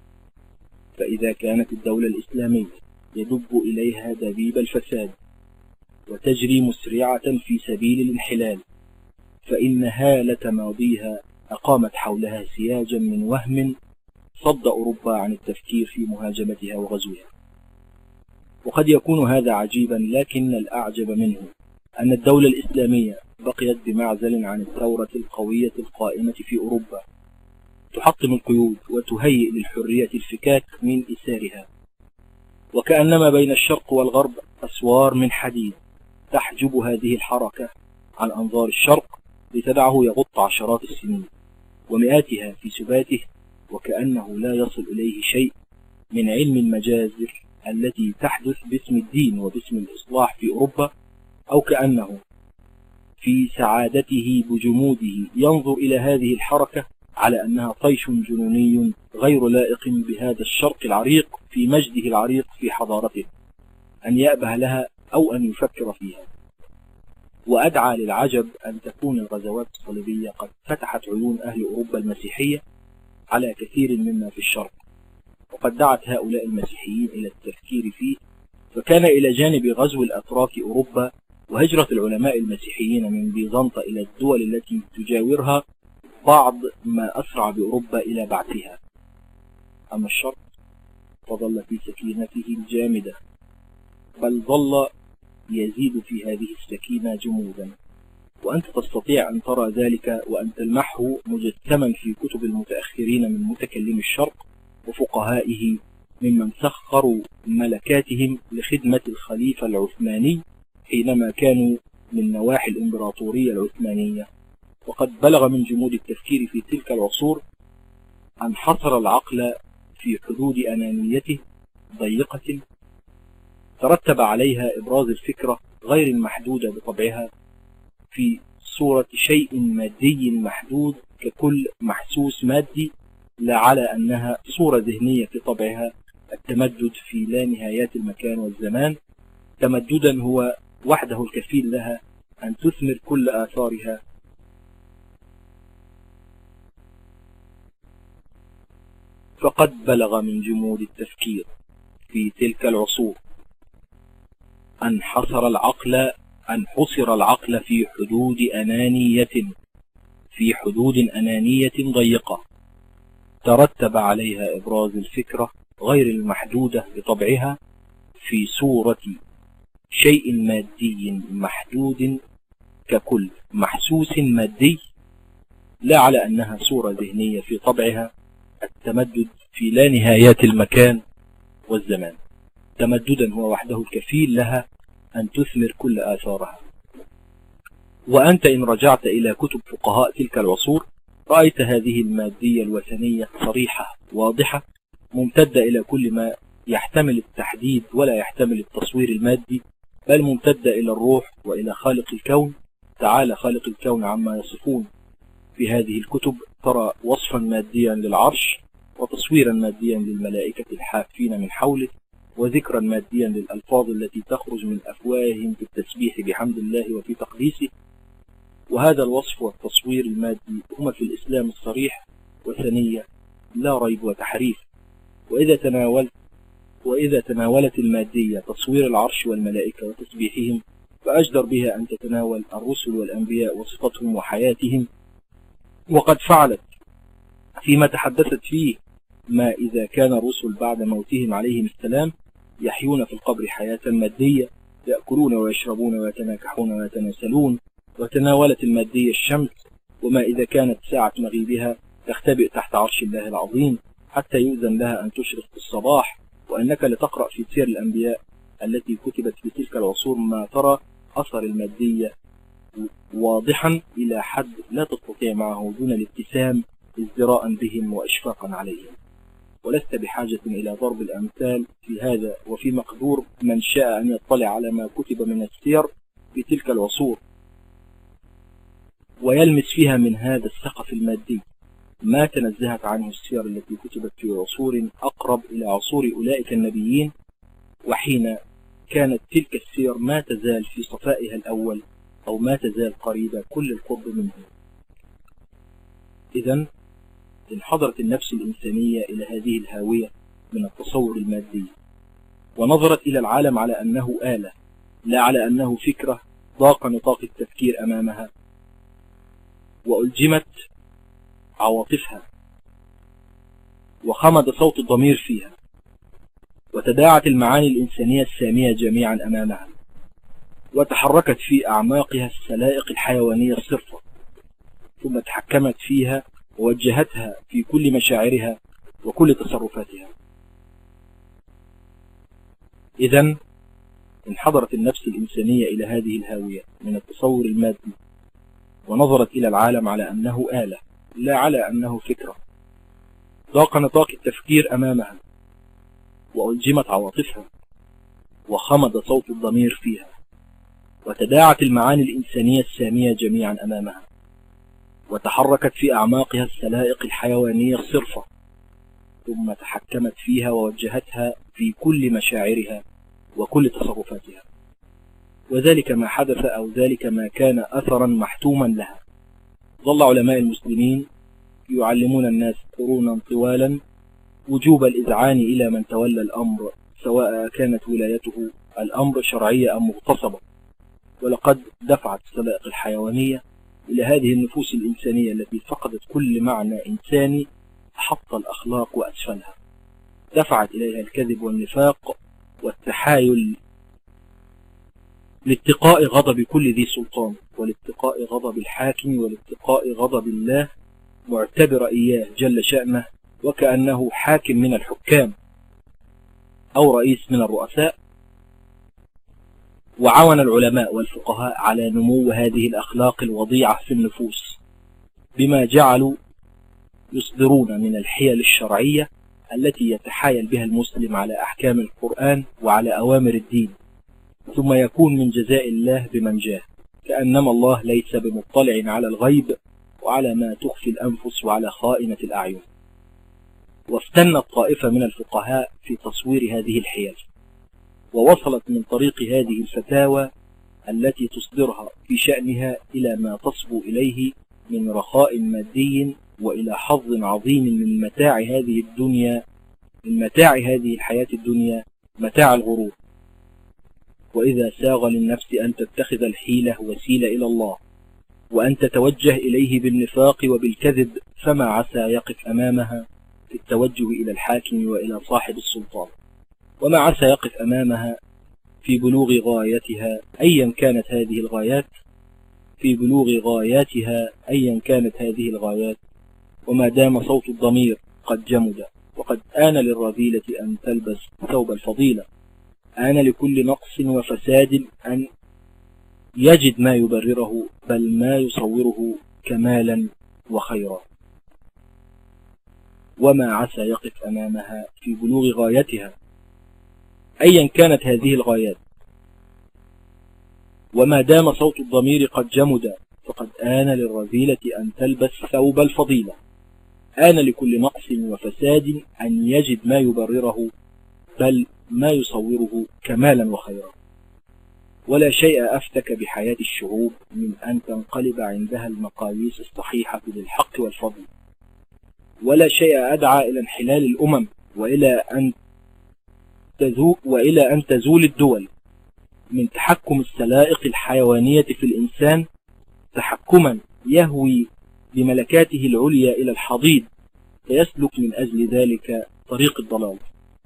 فإذا كانت الدولة الإسلامية يدب إليها دبيب الفساد وتجري مسرعة في سبيل الانحلال، فإن هالة ماضيها أقامت حولها سياجا من وهم صد أوروبا عن التفكير في مهاجمتها وغزوها. وقد يكون هذا عجيبا، لكن الأعجب منه أن الدولة الإسلامية بقيت بمعزل عن الثورة القوية القائمة في أوروبا، تحطم القيود وتهيئ للحرية الفكاك من إثارها، وكأنما بين الشرق والغرب أسوار من حديد تحجب هذه الحركة عن أنظار الشرق لتدعه يغط عشرات السنين ومئاتها في سباته، وكأنه لا يصل إليه شيء من علم المجازر التي تحدث باسم الدين وباسم الإصلاح في أوروبا، أو كأنه في سعادته بجموده ينظر إلى هذه الحركة على أنها طيش جنوني غير لائق بهذا الشرق العريق في مجده العريق في حضارته أن يأبه لها أو أن يفكر فيها. وأدعى للعجب أن تكون الغزوات الصليبية قد فتحت عيون أهل أوروبا المسيحية على كثير مما في الشرق، وقد دعت هؤلاء المسيحيين إلى التفكير فيه، فكان إلى جانب غزو الأتراك أوروبا وهجرة العلماء المسيحيين من بيزنطة إلى الدول التي تجاورها بعض ما أسرع بأوروبا إلى بعثها. أما الشرق فظل في سكينته الجامدة، بل ظل يزيد في هذه السكينة جمودا، وأنت تستطيع أن ترى ذلك وأن تلمحه مجسما في كتب المتأخرين من متكلم الشرق وفقهائه ممن سخروا ملكاتهم لخدمة الخليفة العثماني حينما كانوا من نواحي الإمبراطورية العثمانية. وقد بلغ من جمود التفكير في تلك العصور أن حصر العقل في حدود أنانيته ضيقة ترتب عليها إبراز الفكرة غير المحدودة بطبعها في صورة شيء مادي محدود ككل محسوس مادي، لا على أنها صورة ذهنية في طبعها، التمدد في لا نهايات المكان والزمان، تمددا هو وحده الكفيل لها أن تثمر كل آثارها. فقد بلغ من جمود التفكير في تلك العصور أن حصر العقل أن حصر العقل في حدود أنانية في حدود أنانية ضيقة ترتب عليها إبراز الفكرة غير المحدودة بطبعها في صورة شيء مادي محدود ككل محسوس مادي، لا على أنها صورة ذهنية في طبعها، التمدد في لا نهايات المكان والزمان، تمددا هو وحده الكفيل لها أن تثمر كل آثارها. وأنت إن رجعت إلى كتب فقهاء تلك العصور رأيت هذه المادية الوثنية صريحة واضحة ممتدة إلى كل ما يحتمل التحديد ولا يحتمل التصوير المادي، بل ممتدة إلى الروح وإلى خالق الكون. تعالى خالق الكون عما يصفون في هذه الكتب، ترى وصفا ماديا للعرش وتصويرا ماديا للملائكة الحافين من حوله وذكرا ماديا للألفاظ التي تخرج من أفواههم في التسبيح بحمد الله وفي تقديسه. وهذا الوصف والتصوير المادي هما في الإسلام الصريح وثنية لا ريب وتحريف. وإذا تناولت وإذا تناولت المادية تصوير العرش والملائكة وتسبيحهم، فأجدر بها أن تتناول الرسل والأنبياء وصفتهم وحياتهم. وقد فعلت فيما تحدثت فيه ما إذا كان الرسل بعد موتهم عليهم السلام يحيون في القبر حياة مادية، يأكلون ويشربون ويتناكحون ويتناسلون، وتناولت المادية الشمس، وما إذا كانت ساعة مغيبها تختبئ تحت عرش الله العظيم حتى يؤذن لها أن تشرق في الصباح. وأنك لتقرأ في سير الأنبياء التي كتبت في تلك العصور ما ترى أثر المادية واضحا إلى حد لا تستطيع معه دون الابتسام ازدراء بهم وإشفاقا عليهم. ولست بحاجة إلى ضرب الأمثال في هذا، وفي مقدور من شاء أن يطلع على ما كتب من السير في تلك العصور ويلمس فيها من هذا السقف المادي ما تنزهت عنه السير التي كتبت في عصور أقرب إلى عصور أولئك النبيين، وحين كانت تلك السير ما تزال في صفائها الأول أو ما تزال قريبة كل القرب منه. إذن انحضرت النفس الإنسانية إلى هذه الهاوية من التصور المادي، ونظرت إلى العالم على أنه آلة لا على أنه فكرة ضاق نطاق التفكير أمامها. وألجمت عواطفها، وخمد صوت الضمير فيها، وتداعت المعاني الإنسانية السامية جميعا أمامها، وتحركت في أعماقها السلائق الحيوانية الصرفة، ثم تحكمت فيها ووجهتها في كل مشاعرها وكل تصرفاتها. إذن انحدرت النفس الإنسانية إلى هذه الهاوية من التصور المادي، ونظرت إلى العالم على أنه آلة لا على أنه فكرة. ضاق نطاق التفكير أمامها، وألجمت عواطفها، وخمد صوت الضمير فيها، وتداعت المعاني الإنسانية السامية جميعا أمامها، وتحركت في أعماقها السلائق الحيوانية الصرفة، ثم تحكمت فيها ووجهتها في كل مشاعرها وكل تصرفاتها. وذلك ما حدث، أو ذلك ما كان أثرا محتوما لها. ظل علماء المسلمين يعلمون الناس قرونا طوالا وجوب الإذعان إلى من تولى الأمر، سواء كانت ولايته الأمر شرعية أم مغتصبة. ولقد دفعت السلائق الحيوانية إلى هذه النفوس الإنسانية التي فقدت كل معنى إنساني حط الأخلاق وأسفلها، دفعت إليها الكذب والنفاق والتحايل لاتقاء غضب كل ذي سلطان، ولاتقاء غضب الحاكم، ولاتقاء غضب الله، معتبر إياه جل شأنه وكأنه حاكم من الحكام أو رئيس من الرؤساء. وعاون العلماء والفقهاء على نمو هذه الأخلاق الوضيعة في النفوس، بما جعلوا يصدرون من الحيل الشرعية التي يتحايل بها المسلم على أحكام القرآن وعلى أوامر الدين، ثم يكون من جزاء الله بمنجاه، كأنما الله ليس بمطلع على الغيب وعلى ما تخفي الأنفس وعلى خائنة الأعين. وافتنت طائفة من الفقهاء في تصوير هذه الحيل، ووصلت من طريق هذه الفتاوى التي تصدرها في شأنها إلى ما تصبو إليه من رخاء مادي، وإلى حظ عظيم من متاع هذه الدنيا، من متاع هذه الحياة الدنيا، متاع الغرور. وإذا ساغ للنفس أن تتخذ الحيلة وسيلة إلى الله، وأن تتوجه إليه بالنفاق وبالكذب، فما عسى يقف أمامها في التوجه إلى الحاكم وإلى صاحب السلطان، وما عسى يقف أمامها في بلوغ غايتها أيا كانت هذه الغايات، في بلوغ غاياتها أيا كانت هذه الغايات. وما دام صوت الضمير قد جمد، وقد آن للرذيلة أن تلبس ثوب الفضيلة، آن لكل نقص وفساد أن يجد ما يبرره، بل ما يصوره كمالا وخيرا. وما عسى يقف أمامها في بلوغ غايتها أيا كانت هذه الغايات. وما دام صوت الضمير قد جمد، فقد آن للرذيلة أن تلبس ثوب الفضيلة، آن لكل نقص وفساد أن يجد ما يبرره، بل ما يصوره كمالا وخيرا. ولا شيء أفتك بحياة الشعوب من أن تنقلب عندها المقاييس الصحيحة للحق والفضل، ولا شيء أدعى إلى انحلال الأمم وإلى أن تزول, وإلى أن تزول الدول من تحكم السلائق الحيوانية في الإنسان، تحكما يهوي بملكاته العليا إلى الحضيض، فيسلك من أجل ذلك طريق الضلال.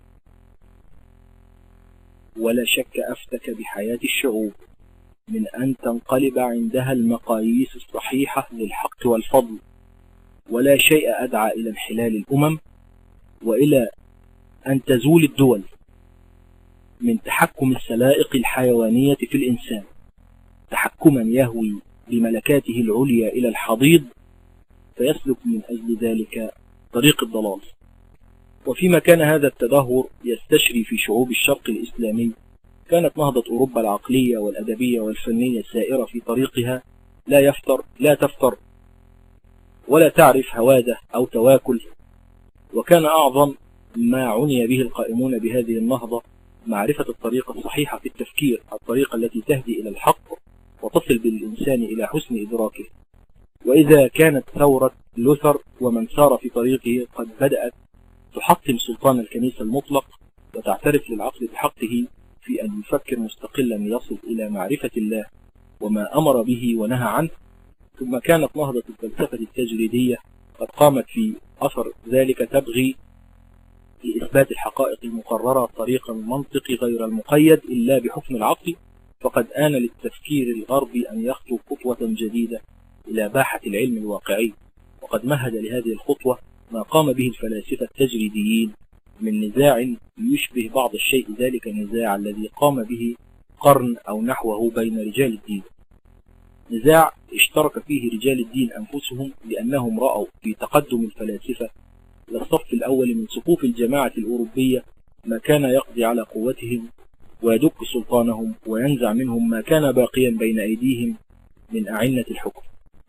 ولا شك أفتك بحياة الشعوب من أن تنقلب عندها المقاييس الصحيحة للحق والفضل، ولا شيء أدعى إلى انحلال الأمم وإلى أن تزول الدول من تحكم السلائق الحيوانية في الإنسان، تحكما يهوي بملكاته العليا إلى الحضيض، فيسلك من أجل ذلك طريق الضلال. وفيما كان هذا التدهور يستشري في شعوب الشرق الإسلامي، كانت نهضة أوروبا العقلية والأدبية والفنية سائرة في طريقها، لا يفتر لا تفتر ولا تعرف هواده أو تواكل. وكان أعظم ما عني به القائمون بهذه النهضة معرفة الطريقة الصحيحة في التفكير، الطريقة التي تهدي إلى الحق وتصل بالإنسان إلى حسن إدراكه. وإذا كانت ثورة لوثر ومن سار في طريقه قد بدأت تحطم سلطان الكنيسة المطلق، وتعترف للعقل بحقه في أن يفكر مستقلا يصل إلى معرفة الله وما أمر به ونهى عنه، ثم كانت نهضة الفلسفة التجريدية قد قامت في أثر ذلك تبغي لإثبات الحقائق المقررة طريقا المنطق غير المقيد إلا بحكم العقل، فقد آن للتفكير الغربي أن يخطو خطوة جديدة إلى باحة العلم الواقعي، وقد مهد لهذه الخطوة ما قام به الفلاسفة التجريديين من نزاع يشبه بعض الشيء ذلك النزاع الذي قام به قرن أو نحوه بين رجال الدين، نزاع اشترك فيه رجال الدين أنفسهم لأنهم رأوا في تقدم الفلاسفة إلى الصف الأول من صفوف الجماعة الأوروبية ما كان يقضي على قوتهم ويدك سلطانهم وينزع منهم ما كان باقيا بين أيديهم من أعنة الحكم.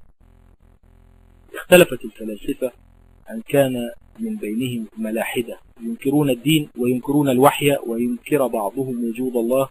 اختلفت الفلاسفة أن كان من بينهم ملاحدة ينكرون الدين وينكرون الوحي، وينكر بعضهم وجود الله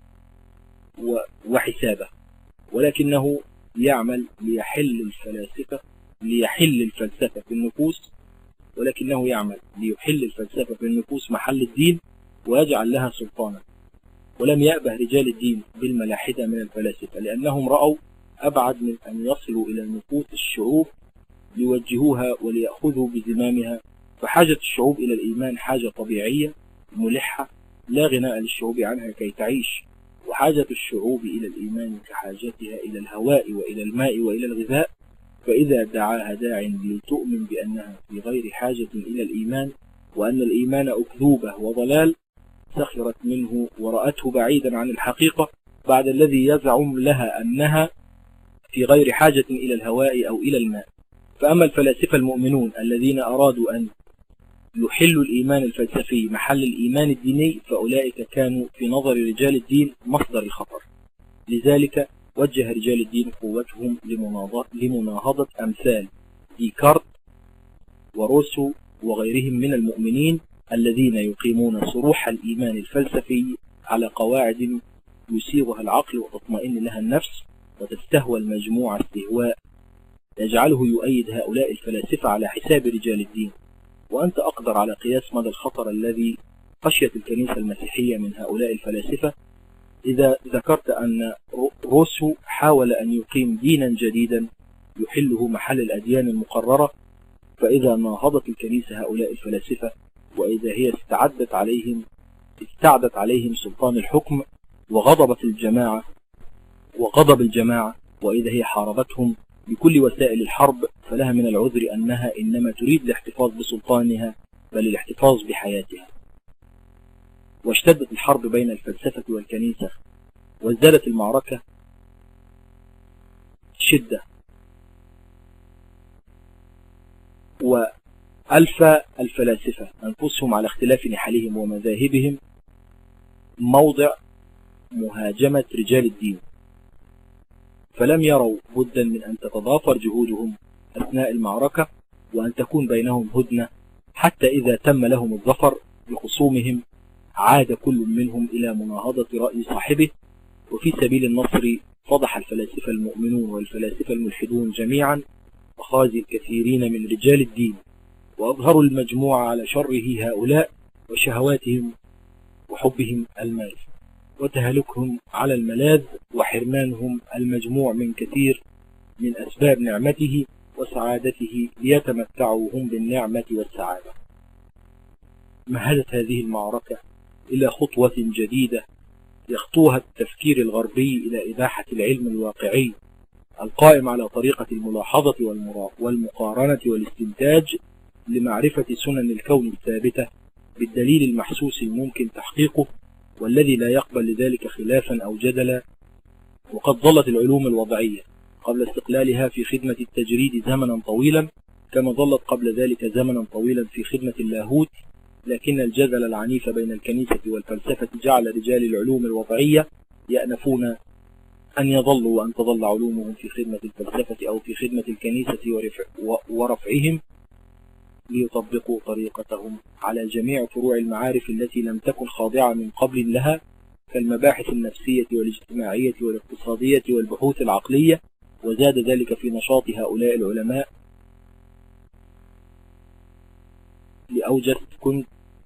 وحسابه، ولكنه يعمل ليحل الفلاسفة ليحل الفلسفة في النفوس ولكنه يعمل ليحل الفلسفة في النفوس محل الدين ويجعل لها سلطانا. ولم يأبه رجال الدين بالملاحدة من الفلاسفة، لأنهم رأوا أبعد من أن يصلوا إلى نفوس الشعوب ليوجهوها وليأخذوا بزمامها، فحاجة الشعوب إلى الإيمان حاجة طبيعية ملحة لا غناء للشعوب عنها كي تعيش، وحاجة الشعوب إلى الإيمان كحاجتها إلى الهواء وإلى الماء وإلى الغذاء، فإذا دعاها داع لتؤمن بأنها في غير حاجة إلى الإيمان وأن الإيمان أكذوبة وضلال سخرت منه ورأته بعيدا عن الحقيقة بعد الذي يزعم لها أنها في غير حاجة إلى الهواء أو إلى الماء. فأما الفلاسفة المؤمنون الذين أرادوا أن يحلوا الإيمان الفلسفي محل الإيمان الديني، فأولئك كانوا في نظر رجال الدين مصدر الخطر. لذلك وجه رجال الدين قوتهم لمناهضة أمثال ديكارت وروسو وغيرهم من المؤمنين الذين يقيمون صروح الإيمان الفلسفي على قواعد يسيرها العقل وتطمئن لها النفس وتستهوى المجموع استهواء يجعله يؤيد هؤلاء الفلاسفة على حساب رجال الدين. وأنت أقدر على قياس مدى الخطر الذي خشيت الكنيسة المسيحية من هؤلاء الفلاسفة إذا ذكرت أن روسو حاول أن يقيم دينا جديدا يحله محل الأديان المقررة، فإذا ناهضت الكنيسة هؤلاء الفلاسفة وإذا هي استعدت عليهم استعدت عليهم سلطان الحكم وغضبت الجماعة وغضب الجماعة وإذا هي حاربتهم بكل وسائل الحرب، فلها من العذر أنها إنما تريد الاحتفاظ بسلطانها بل الاحتفاظ بحياتها. واشتدت الحرب بين الفلسفة والكنيسة وازدادت المعركة شدة، وألفى الفلاسفة أنفسهم على اختلاف نحلهم ومذاهبهم موضع مهاجمة رجال الدين، فلم يروا بدا من أن تتضافر جهودهم أثناء المعركة وأن تكون بينهم هدنة، حتى إذا تم لهم الظفر بخصومهم عاد كل منهم إلى مناهضة رأي صاحبه. وفي سبيل النصر فضح الفلاسفة المؤمنون والفلاسفة الملحدون جميعا مخازي الكثيرين من رجال الدين، وأظهروا المجموعة على شره هؤلاء وشهواتهم وحبهم المال وتهلكهم على الملاذ وحرمانهم المجموع من كثير من أسباب نعمته وسعادته ليتمتعوا هم بالنعمة والسعادة. مهدت هذه المعركة إلى خطوة جديدة يخطوها التفكير الغربي إلى إباحة العلم الواقعي القائم على طريقة الملاحظة والمقارنة والاستنتاج لمعرفة سنن الكون الثابتة بالدليل المحسوس الممكن تحقيقه والذي لا يقبل لذلك خلافا أو جدلا. وقد ظلت العلوم الوضعية قبل استقلالها في خدمة التجريد زمنا طويلا، كما ظلت قبل ذلك زمنا طويلا في خدمة اللاهوت، لكن الجدل العنيف بين الكنيسة والفلسفة جعل رجال العلوم الوضعية يأنفون أن يظلوا وأن تظل علومهم في خدمة الفلسفة أو في خدمة الكنيسة ورفعهم، ليطبقوا طريقتهم على جميع فروع المعارف التي لم تكن خاضعة من قبل لها، كالمباحث النفسية والاجتماعية والاقتصادية والبحوث العقلية. وزاد ذلك في نشاط هؤلاء العلماء لأوجست كنت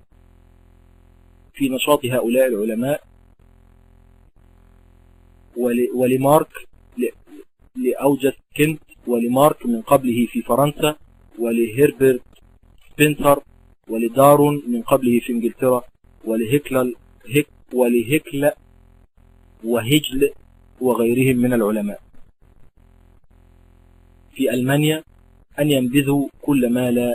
في نشاط هؤلاء العلماء ولمارك لأوجست كنت ولمارك من قبله في فرنسا، ولهربرت سبنسر، ولدارون من قبله في انجلترا، ولهكل هك ولهكل وهجل وغيرهم من العلماء في ألمانيا أن ينبذوا كل ما لا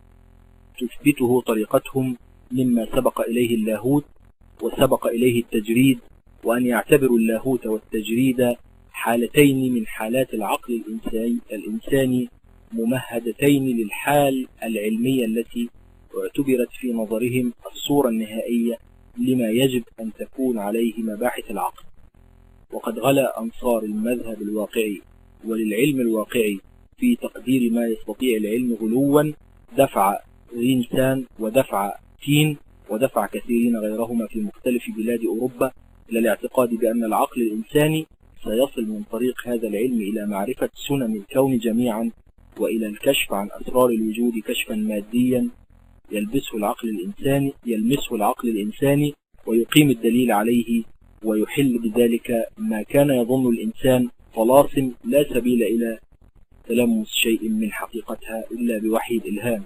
تثبته طريقتهم مما سبق إليه اللاهوت وسبق إليه التجريد، وأن يعتبروا اللاهوت والتجريد حالتين من حالات العقل الإنساني, الإنساني ممهدتين للحال العلمية التي اعتبرت في نظرهم الصورة النهائية لما يجب أن تكون عليه مباحث العقل. وقد غلا أنصار المذهب الواقعي وللعلم الواقعي في تقدير ما يستطيع العلم غلوا دفع رينسان ودفع تين ودفع كثيرين غيرهما في مختلف بلاد أوروبا إلى الاعتقاد بأن العقل الإنساني سيصل من طريق هذا العلم إلى معرفة سنن الكون جميعا، وإلى الكشف عن أسرار الوجود كشفا ماديا يلبسه العقل الإنساني يلمسه العقل الإنساني ويقيم الدليل عليه، ويحل بذلك ما كان يظن الإنسان طلاسم لا سبيل إلى تلمس شيء من حقيقتها إلا بوحي الإلهام.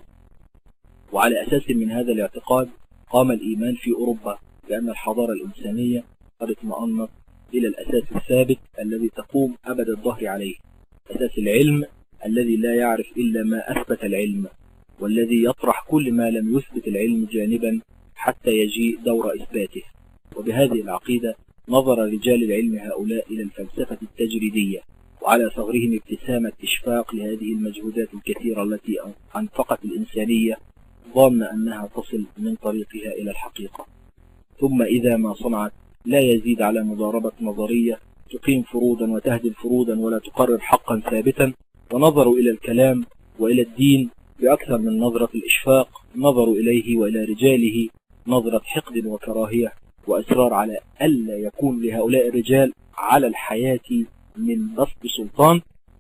وعلى أساس من هذا الاعتقاد قام الإيمان في أوروبا بأن الحضارة الإنسانية قد اطمأنت إلى الأساس الثابت الذي تقوم أبد الظهر عليه، أساس العلم الذي لا يعرف إلا ما أثبت العلم، والذي يطرح كل ما لم يثبت العلم جانبا حتى يجيء دور إثباته. وبهذه العقيدة نظر رجال العلم هؤلاء إلى الفلسفة التجريدية، وعلى ثغرهم ابتسامة إشفاق لهذه المجهودات الكثيرة التي أنفقت الإنسانية ظن أنها تصل من طريقها إلى الحقيقة، ثم إذا ما صنعت لا يزيد على مضاربة نظرية تقيم فروضا وتهدم فروضا ولا تقرر حقا ثابتا. ونظروا إلى الكلام وإلى الدين بأكثر من نظرة الإشفاق، نظروا إليه وإلى رجاله نظرة حقد وكراهية وإصرار على ألا يكون لهؤلاء الرجال على الحياة من بسط سلطان.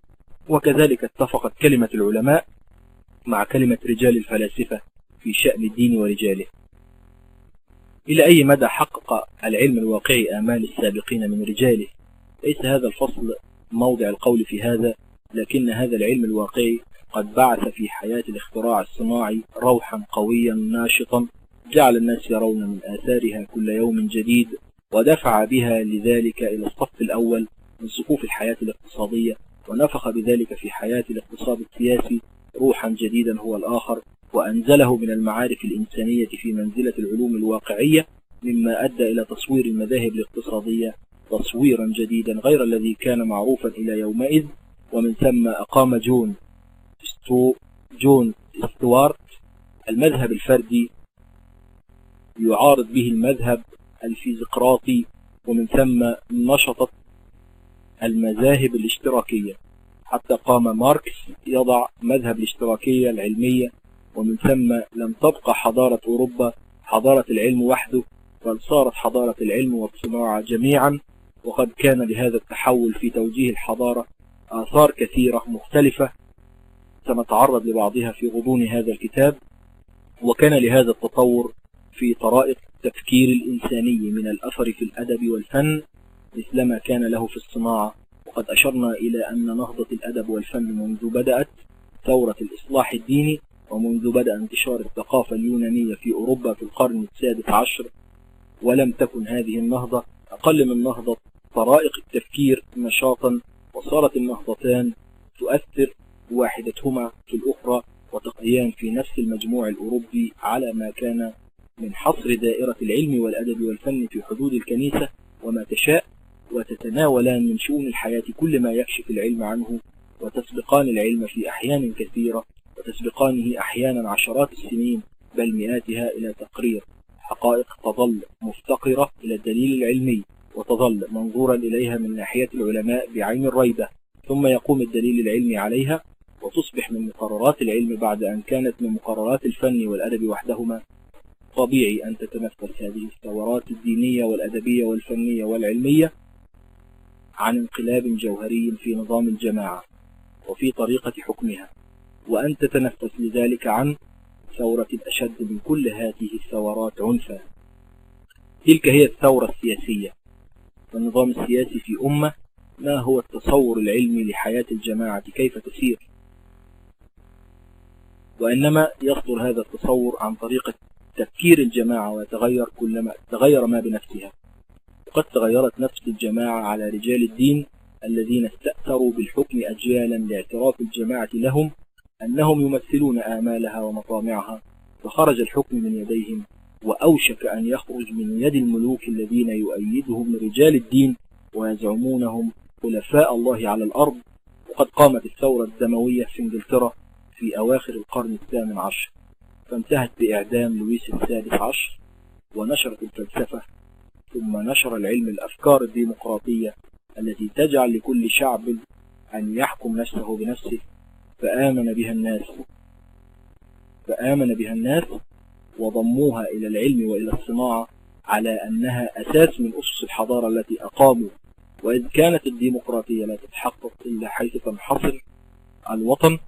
وكذلك اتفقت كلمة العلماء مع كلمة رجال الفلاسفة في شأن الدين ورجاله. إلى أي مدى حقق العلم الواقعي آمال السابقين من رجاله؟ ليس هذا الفصل موضع القول في هذا، لكن هذا العلم الواقعي قد بعث في حياة الاختراع الصناعي روحا قويا ناشطا جعل الناس يرون من آثارها كل يوم جديد، ودفع بها لذلك إلى الصف الأول من صفوف الحياة الاقتصادية، ونفخ بذلك في حياة الاقتصاد السياسي روحا جديدا هو الآخر، وأنزله من المعارف الإنسانية في منزلة العلوم الواقعية، مما أدى إلى تصوير المذاهب الاقتصادية تصويرا جديدا غير الذي كان معروفا إلى يومئذ. ومن ثم أقام جون ستو جون ستوارت المذهب الفردي يعارض به المذهب الفيزقراطي، ومن ثم نشطت المذاهب الاشتراكية حتى قام ماركس يضع مذهب الاشتراكية العلمية، ومن ثم لم تبقى حضارة أوروبا حضارة العلم وحده، بل صارت حضارة العلم والصناعة جميعا. وقد كان لهذا التحول في توجيه الحضارة آثار كثيرة مختلفة سنتعرض لبعضها في غضون هذا الكتاب. وكان لهذا التطور في طرائق التفكير الإنساني من الأثر في الأدب والفن مثلما كان له في الصناعة. وقد أشرنا إلى أن نهضة الأدب والفن منذ بدأت ثورة الإصلاح الديني، ومنذ بدأ انتشار الثقافة اليونانية في أوروبا في القرن السادس عشر، ولم تكن هذه النهضة أقل من نهضة طرائق التفكير نشاطا، وصارت النهضتان تؤثر واحدتهما في الأخرى وتقضيان في نفس المجموع الأوروبي على ما كان من حصر دائرة العلم والأدب والفن في حدود الكنيسة وما تشاء، وتتناولان من شؤون الحياة كل ما يكشف العلم عنه، وتسبقان العلم في أحيان كثيرة، وتسبقانه أحيانا عشرات السنين بل مئاتها إلى تقرير حقائق تظل مفتقرة إلى الدليل العلمي، وتظل منظورا إليها من ناحية العلماء بعين الريبة، ثم يقوم الدليل العلمي عليها وتصبح من مقررات العلم بعد أن كانت من مقررات الفن والأدب وحدهما. طبيعي أن تتنفس هذه الثورات الدينية والأدبية والفنية والعلمية عن انقلاب جوهري في نظام الجماعة وفي طريقة حكمها، وأن تتنفس لذلك عن ثورة أشد من كل هذه الثورات عنفا. تلك هي الثورة السياسية. فالنظام السياسي في أمة ما هو التصور العلمي لحياة الجماعة كيف تسير، وإنما يصدر هذا التصور عن طريق تفكير الجماعة ويتغير كلما تغير ما بنفسها. وقد تغيرت نفس الجماعة على رجال الدين الذين استأثروا بالحكم أجيالا لاعتراف الجماعة لهم أنهم يمثلون آمالها ومطامعها، فخرج الحكم من يديهم وأوشك أن يخرج من يد الملوك الذين يؤيدهم رجال الدين ويزعمونهم خلفاء الله على الأرض. وقد قامت الثورة الدموية في إنجلترا في أواخر القرن الثامن عشر، فانتهت بإعدام لويس السادس عشر، ونشرت الفلسفة، ثم نشر العلم الأفكار الديمقراطية التي تجعل لكل شعب أن يحكم نفسه بنفسه، فآمن بها الناس فآمن بها الناس وضموها إلى العلم وإلى الصناعة على أنها أساس من أسس الحضارة التي أقاموا. وإذ كانت الديمقراطية لا تتحقق إلا حيث تنحصر الوطن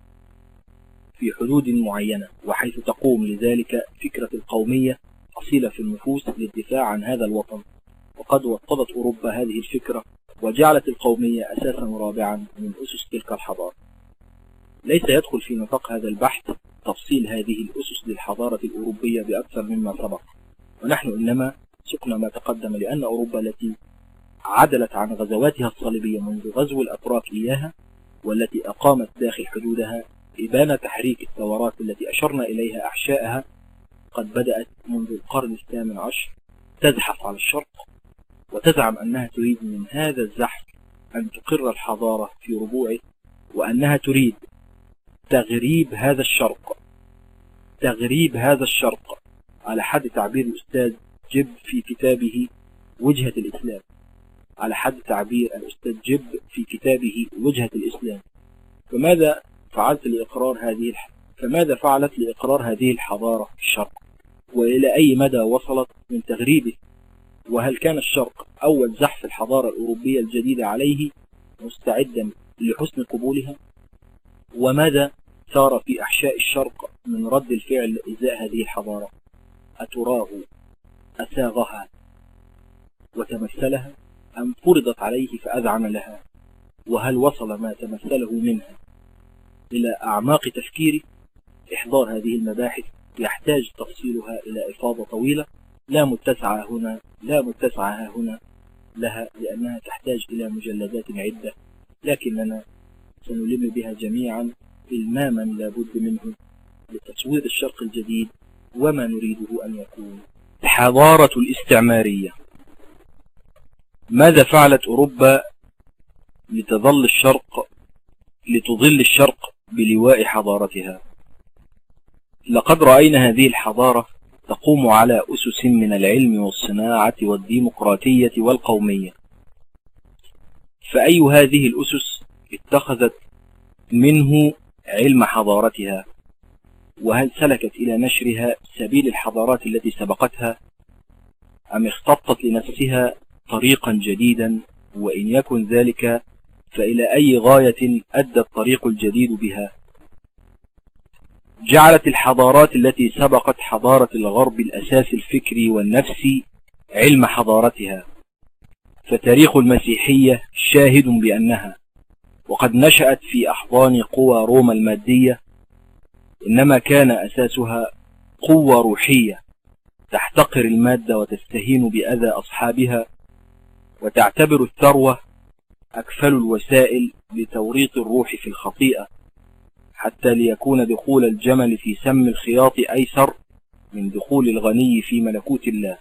في حدود معينة، وحيث تقوم لذلك فكرة القومية أصيلة في النفوس للدفاع عن هذا الوطن. وقد وطدت أوروبا هذه الفكرة وجعلت القومية أساسا رابعا من أسس تلك الحضارة. ليس يدخل في نطاق هذا البحث تفصيل هذه الأسس للحضارة الأوروبية بأكثر مما سبق، ونحن إنما سقنا ما تقدم، لأن أوروبا التي عدلت عن غزواتها الصليبية منذ غزو الأتراك إياها، والتي أقامت داخل حدودها إبان تحريك الثورات التي أشرنا إليها أحشائها، قد بدأت منذ القرن الثامن عشر تزحف على الشرق وتزعم أنها تريد من هذا الزحف أن تقر الحضارة في ربوعه، وأنها تريد تغريب هذا الشرق تغريب هذا الشرق على حد تعبير الأستاذ جيب في كتابه وجهة الإسلام على حد تعبير الأستاذ جيب في كتابه وجهة الإسلام. فماذا فعلت لإقرار هذه الح... فماذا فعلت لإقرار هذه الحضارة في الشرق، وإلى أي مدى وصلت من تغريبه؟ وهل كان الشرق أول زحف الحضارة الأوروبية الجديدة عليه مستعدا لحسن قبولها؟ وماذا صار في أحشاء الشرق من رد الفعل إزاء هذه الحضارة؟ أتراه أساغها وتمثلها، أم فرضت عليه فأذعن لها؟ وهل وصل ما تمثله منها إلى أعماق تفكيره؟ إحضار هذه المباحث يحتاج تفصيلها إلى إفاضة طويلة لا متسعة هنا لا متسعة هنا لها، لأنها تحتاج إلى مجلدات عدة، لكننا سنلم بها جميعا إلماما لا بد منه لتصوير الشرق الجديد وما نريده أن يكون. الحضارة الاستعمارية. ماذا فعلت أوروبا لتظل الشرق لتظل الشرق بلواء حضارتها؟ لقد رأينا هذه الحضارة تقوم على أسس من العلم والصناعة والديمقراطية والقومية، فأي هذه الأسس اتخذت منه علم حضارتها؟ وهل سلكت إلى نشرها سبيل الحضارات التي سبقتها، أم اختطت لنفسها طريقا جديدا؟ وإن يكن ذلك فإلى أي غاية أدى الطريق الجديد بها؟ جعلت الحضارات التي سبقت حضارة الغرب الأساس الفكري والنفسي علم حضارتها، فتاريخ المسيحية شاهد بأنها وقد نشأت في أحضان قوى روما المادية، إنما كان أساسها قوة روحية تحتقر المادة وتستهين بأذى أصحابها، وتعتبر الثروة أكفل الوسائل لتوريط الروح في الخطيئة، حتى ليكون دخول الجمل في سم الخياط أيسر من دخول الغني في ملكوت الله.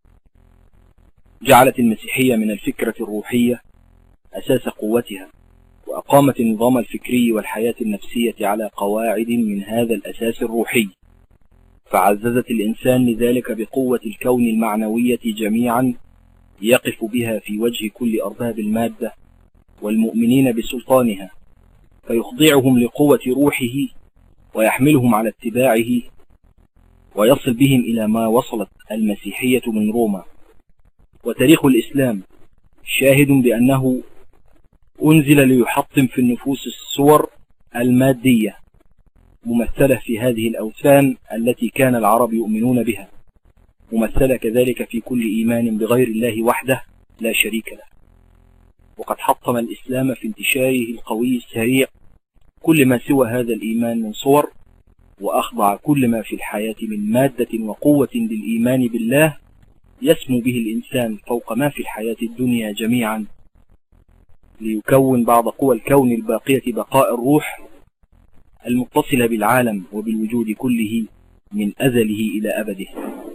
جعلت المسيحية من الفكرة الروحية أساس قوتها، وأقامت النظام الفكري والحياة النفسية على قواعد من هذا الأساس الروحي، فعززت الإنسان لذلك بقوة الكون المعنوية جميعا يقف بها في وجه كل أرباب المادة والمؤمنين بسلطانها، فيخضعهم لقوة روحه ويحملهم على اتباعه، ويصل بهم إلى ما وصلت المسيحية من روما. وتاريخ الإسلام شاهد بأنه أنزل ليحطم في النفوس الصور المادية ممثلة في هذه الأوثان التي كان العرب يؤمنون بها، ممثلة كذلك في كل إيمان بغير الله وحده لا شريك له. وقد حطم الإسلام في انتشاره القوي السريع كل ما سوى هذا الإيمان من صور، وأخضع كل ما في الحياة من مادة وقوة للإيمان بالله يسمو به الإنسان فوق ما في الحياة الدنيا جميعا، ليكون بعض قوى الكون الباقية بقاء الروح المتصلة بالعالم وبالوجود كله من أزله إلى أبده.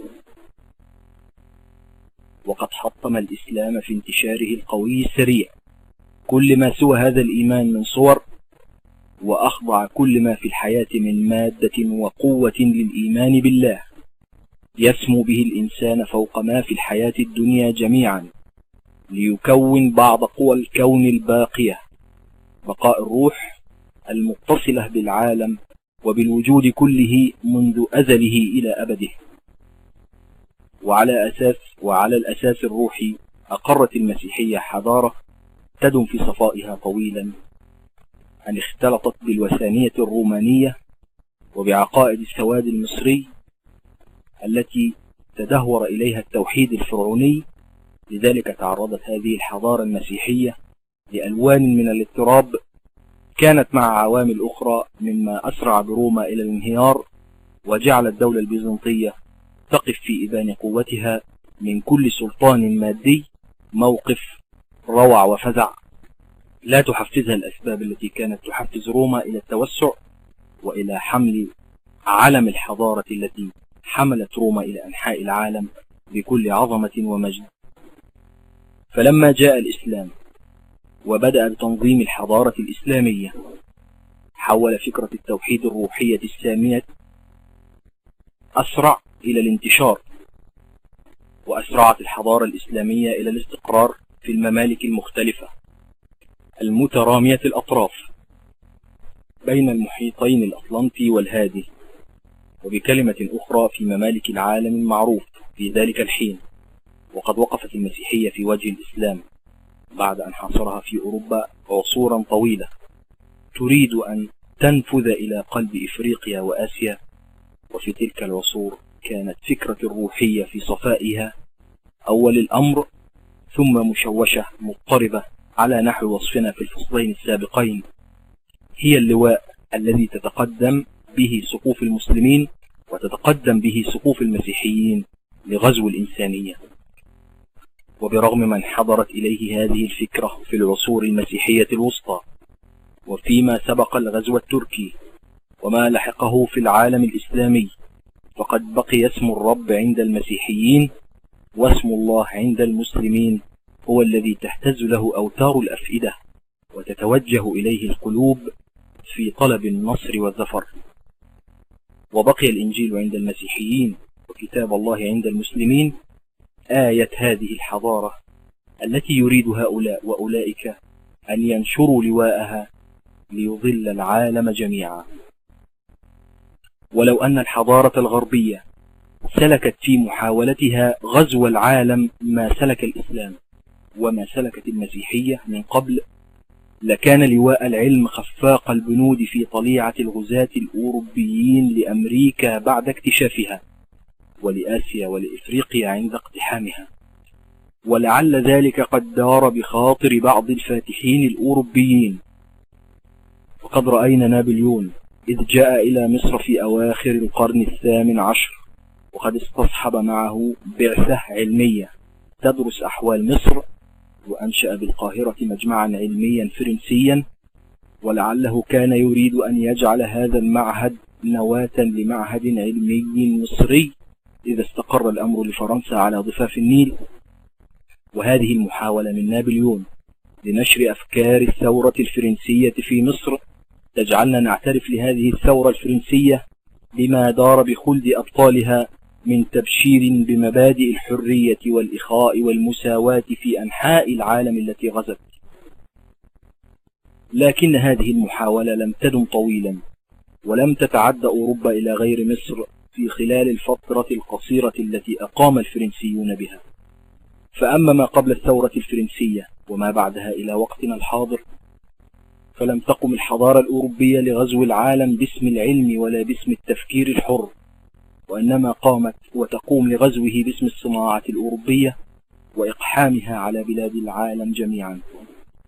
وقد حطم الإسلام في انتشاره القوي السريع كل ما سوى هذا الإيمان من صور، وأخضع كل ما في الحياة من مادة وقوة للإيمان بالله يسمو به الإنسان فوق ما في الحياة الدنيا جميعا، ليكون بعض قوى الكون الباقية بقاء الروح المتصلة بالعالم وبالوجود كله منذ أزله إلى أبده. وعلى أساس وعلى الأساس الروحي أقرت المسيحية حضارة تدم في صفائها طويلا، أن اختلطت بالوثنية الرومانية وبعقائد السواد المصري التي تدهور إليها التوحيد الفرعوني. لذلك تعرضت هذه الحضارة المسيحية لألوان من الاضطراب، كانت مع عوامل أخرى مما أسرع بروما إلى الانهيار، وجعل الدولة البيزنطية تقف في إبان قوتها من كل سلطان مادي موقف روع وفزع لا تحفزها الأسباب التي كانت تحفز روما إلى التوسع وإلى حمل علم الحضارة التي حملت روما إلى أنحاء العالم بكل عظمة ومجد. فلما جاء الإسلام وبدأ بتنظيم الحضارة الإسلامية، حول فكرة التوحيد الروحية السامية أسرع إلى الانتشار، وأسرعت الحضارة الإسلامية إلى الاستقرار في الممالك المختلفة المترامية الأطراف بين المحيطين الأطلنطي والهادي، وبكلمة أخرى في ممالك العالم المعروف في ذلك الحين. وقد وقفت المسيحية في وجه الإسلام بعد أن حاصرها في أوروبا عصورا طويلة، تريد أن تنفذ إلى قلب إفريقيا وآسيا. وفي تلك العصور كانت فكرة الروحية في صفائها أول الأمر، ثم مشوشة مضطربة على نحو وصفنا في الفصلين السابقين، هي اللواء الذي تتقدم به صفوف المسلمين وتتقدم به صفوف المسيحيين لغزو الإنسانية. وبرغم من حضرت إليه هذه الفكرة في العصور المسيحية الوسطى وفيما سبق الغزو التركي وما لحقه في العالم الإسلامي، فقد بقي اسم الرب عند المسيحيين واسم الله عند المسلمين هو الذي تهتز له أوتار الأفئدة وتتوجه إليه القلوب في طلب النصر والظفر. وبقي الإنجيل عند المسيحيين وكتاب الله عند المسلمين آية هذه الحضارة التي يريد هؤلاء وأولئك أن ينشروا لواءها ليضل العالم جميعا. ولو أن الحضارة الغربية سلكت في محاولتها غزو العالم ما سلك الإسلام وما سلكت المسيحية من قبل، لكان لواء العلم خفاق البنود في طليعة الغزاة الأوروبيين لأمريكا بعد اكتشافها، ولآسيا ولإفريقيا عند اقتحامها. ولعل ذلك قد دار بخاطر بعض الفاتحين الأوروبيين، وقد رأينا نابليون إذ جاء إلى مصر في أواخر القرن الثامن عشر، وقد استصحب معه بعثة علمية تدرس أحوال مصر، وأنشأ بالقاهرة مجمعا علميا فرنسيا، ولعله كان يريد أن يجعل هذا المعهد نواة لمعهد علمي مصري إذا استقر الأمر لفرنسا على ضفاف النيل. وهذه المحاولة من نابليون لنشر أفكار الثورة الفرنسية في مصر تجعلنا نعترف لهذه الثورة الفرنسية بما دار بخلد أبطالها من تبشير بمبادئ الحرية والإخاء والمساواة في أنحاء العالم التي غزت. لكن هذه المحاولة لم تدم طويلا، ولم تتعد أوروبا إلى غير مصر في خلال الفترة القصيرة التي أقام الفرنسيون بها. فأما ما قبل الثورة الفرنسية وما بعدها إلى وقتنا الحاضر، فلم تقم الحضارة الأوروبية لغزو العالم باسم العلم ولا باسم التفكير الحر، وإنما قامت وتقوم لغزوه باسم الصناعة الأوروبية وإقحامها على بلاد العالم جميعا.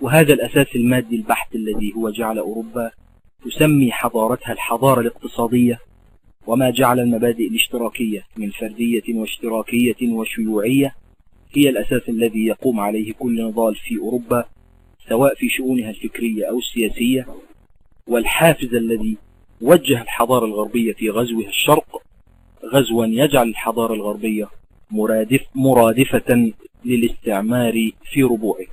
وهذا الأساس المادي البحت الذي هو جعل أوروبا تسمي حضارتها الحضارة الاقتصادية، وما جعل المبادئ الاشتراكية من فردية واشتراكية وشيوعية هي الأساس الذي يقوم عليه كل نضال في أوروبا سواء في شؤونها الفكرية أو السياسية، والحافز الذي وجه الحضارة الغربية في غزوها الشرق غزوا يجعل الحضارة الغربية مرادف مرادفة للاستعمار في ربوعه.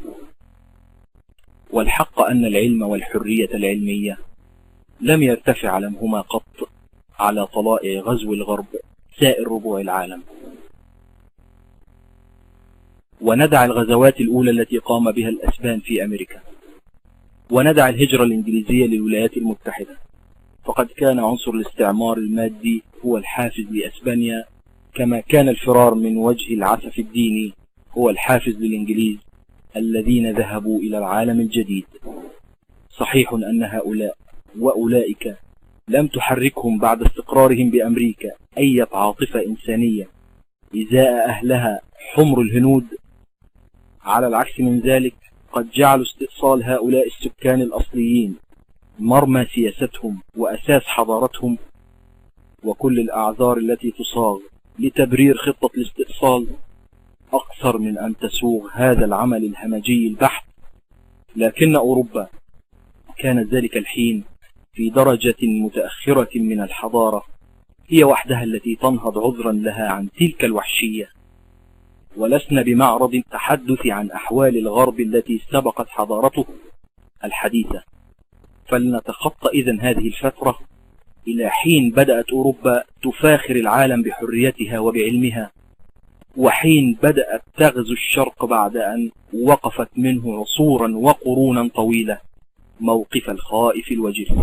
والحق أن العلم والحرية العلمية لم يرتفع علمهما قط على طلائع غزو الغرب سائر ربوع العالم. وندع الغزوات الأولى التي قام بها الأسبان في أمريكا، وندع الهجرة الإنجليزية للولايات المتحدة، فقد كان عنصر الاستعمار المادي هو الحافز لأسبانيا، كما كان الفرار من وجه العسف الديني هو الحافز للإنجليز الذين ذهبوا إلى العالم الجديد. صحيح أن هؤلاء وأولئك لم تحركهم بعد استقرارهم بأمريكا أي عاطفة إنسانية إزاء أهلها حمر الهنود، على العكس من ذلك قد جعلوا استئصال هؤلاء السكان الأصليين مرمى سياستهم وأساس حضارتهم، وكل الأعذار التي تصاغ لتبرير خطة الاستئصال أقصر من أن تسوغ هذا العمل الهمجي البحت. لكن أوروبا كانت ذلك الحين في درجة متأخرة من الحضارة، هي وحدها التي تنهض عذرا لها عن تلك الوحشية، ولسنا بمعرض التحدث عن أحوال الغرب التي سبقت حضارته الحديثة. فلنتخطى إذن هذه الفترة إلى حين بدأت أوروبا تفاخر العالم بحريتها وبعلمها، وحين بدأت تغزو الشرق بعد أن وقفت منه عصورا وقرونا طويلة موقف الخائف الوجل.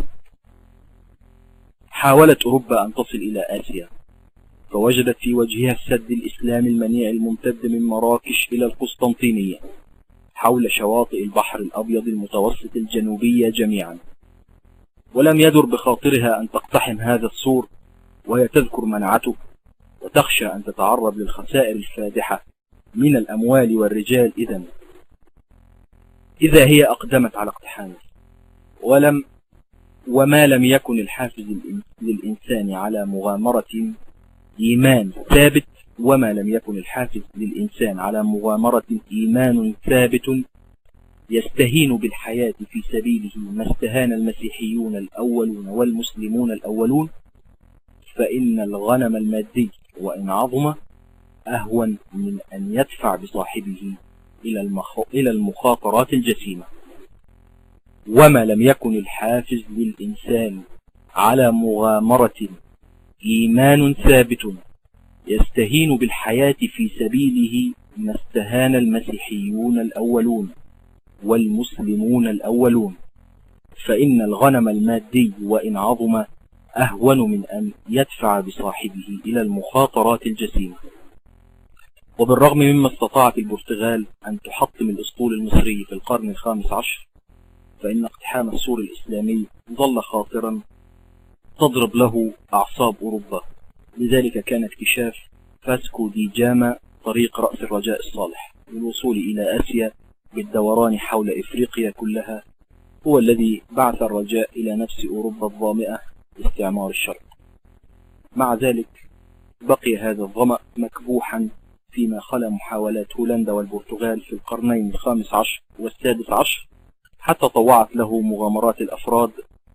حاولت أوروبا أن تصل إلى آسيا، فوجدت في وجهها السد الإسلامي المنيع الممتد من مراكش إلى القسطنطينية حول شواطئ البحر الأبيض المتوسط الجنوبية جميعا، ولم يدر بخاطرها أن تقتحم هذا السور وهي تذكر منعته وتخشى أن تتعرض للخسائر الفادحة من الأموال والرجال. إذن إذا هي أقدمت على اقتحامه، ولم وما لم يكن الحافز للإنسان على مغامرة إيمان ثابت وما لم يكن الحافز للإنسان على مغامرة إيمان ثابت يستهين بالحياة في سبيله ما استهان المسيحيون الأولون والمسلمون الأولون، فإن الغنم المادي وإن عظم أهون من أن يدفع بصاحبه إلى المخاطرات الجسيمة. وما لم يكن الحافز للإنسان على مغامرة إيمان ثابت يستهين بالحياة في سبيله ما استهان المسيحيون الأولون والمسلمون الأولون، فإن الغنم المادي وإن عظم أهون من أن يدفع بصاحبه إلى المخاطرات الجسيمة. وبالرغم مما استطاعت البرتغال أن تحطم الأسطول المصري في القرن الخامس عشر، فإن اقتحام السور الإسلامي ظل خاطرا تضرب له أعصاب أوروبا. لذلك كان اكتشاف فاسكو دي جاما طريق رأس الرجاء الصالح للوصول إلى آسيا بالدوران حول إفريقيا كلها هو الذي بعث الرجاء إلى نفس أوروبا الظامئة لاستعمار الشرق. مع ذلك بقي هذا الظمأ مكبوحا فيما خلا محاولات هولندا والبرتغال في القرنين الخامس عشر والسادس عشر، حتى طوعت له مغامرات الأفراد.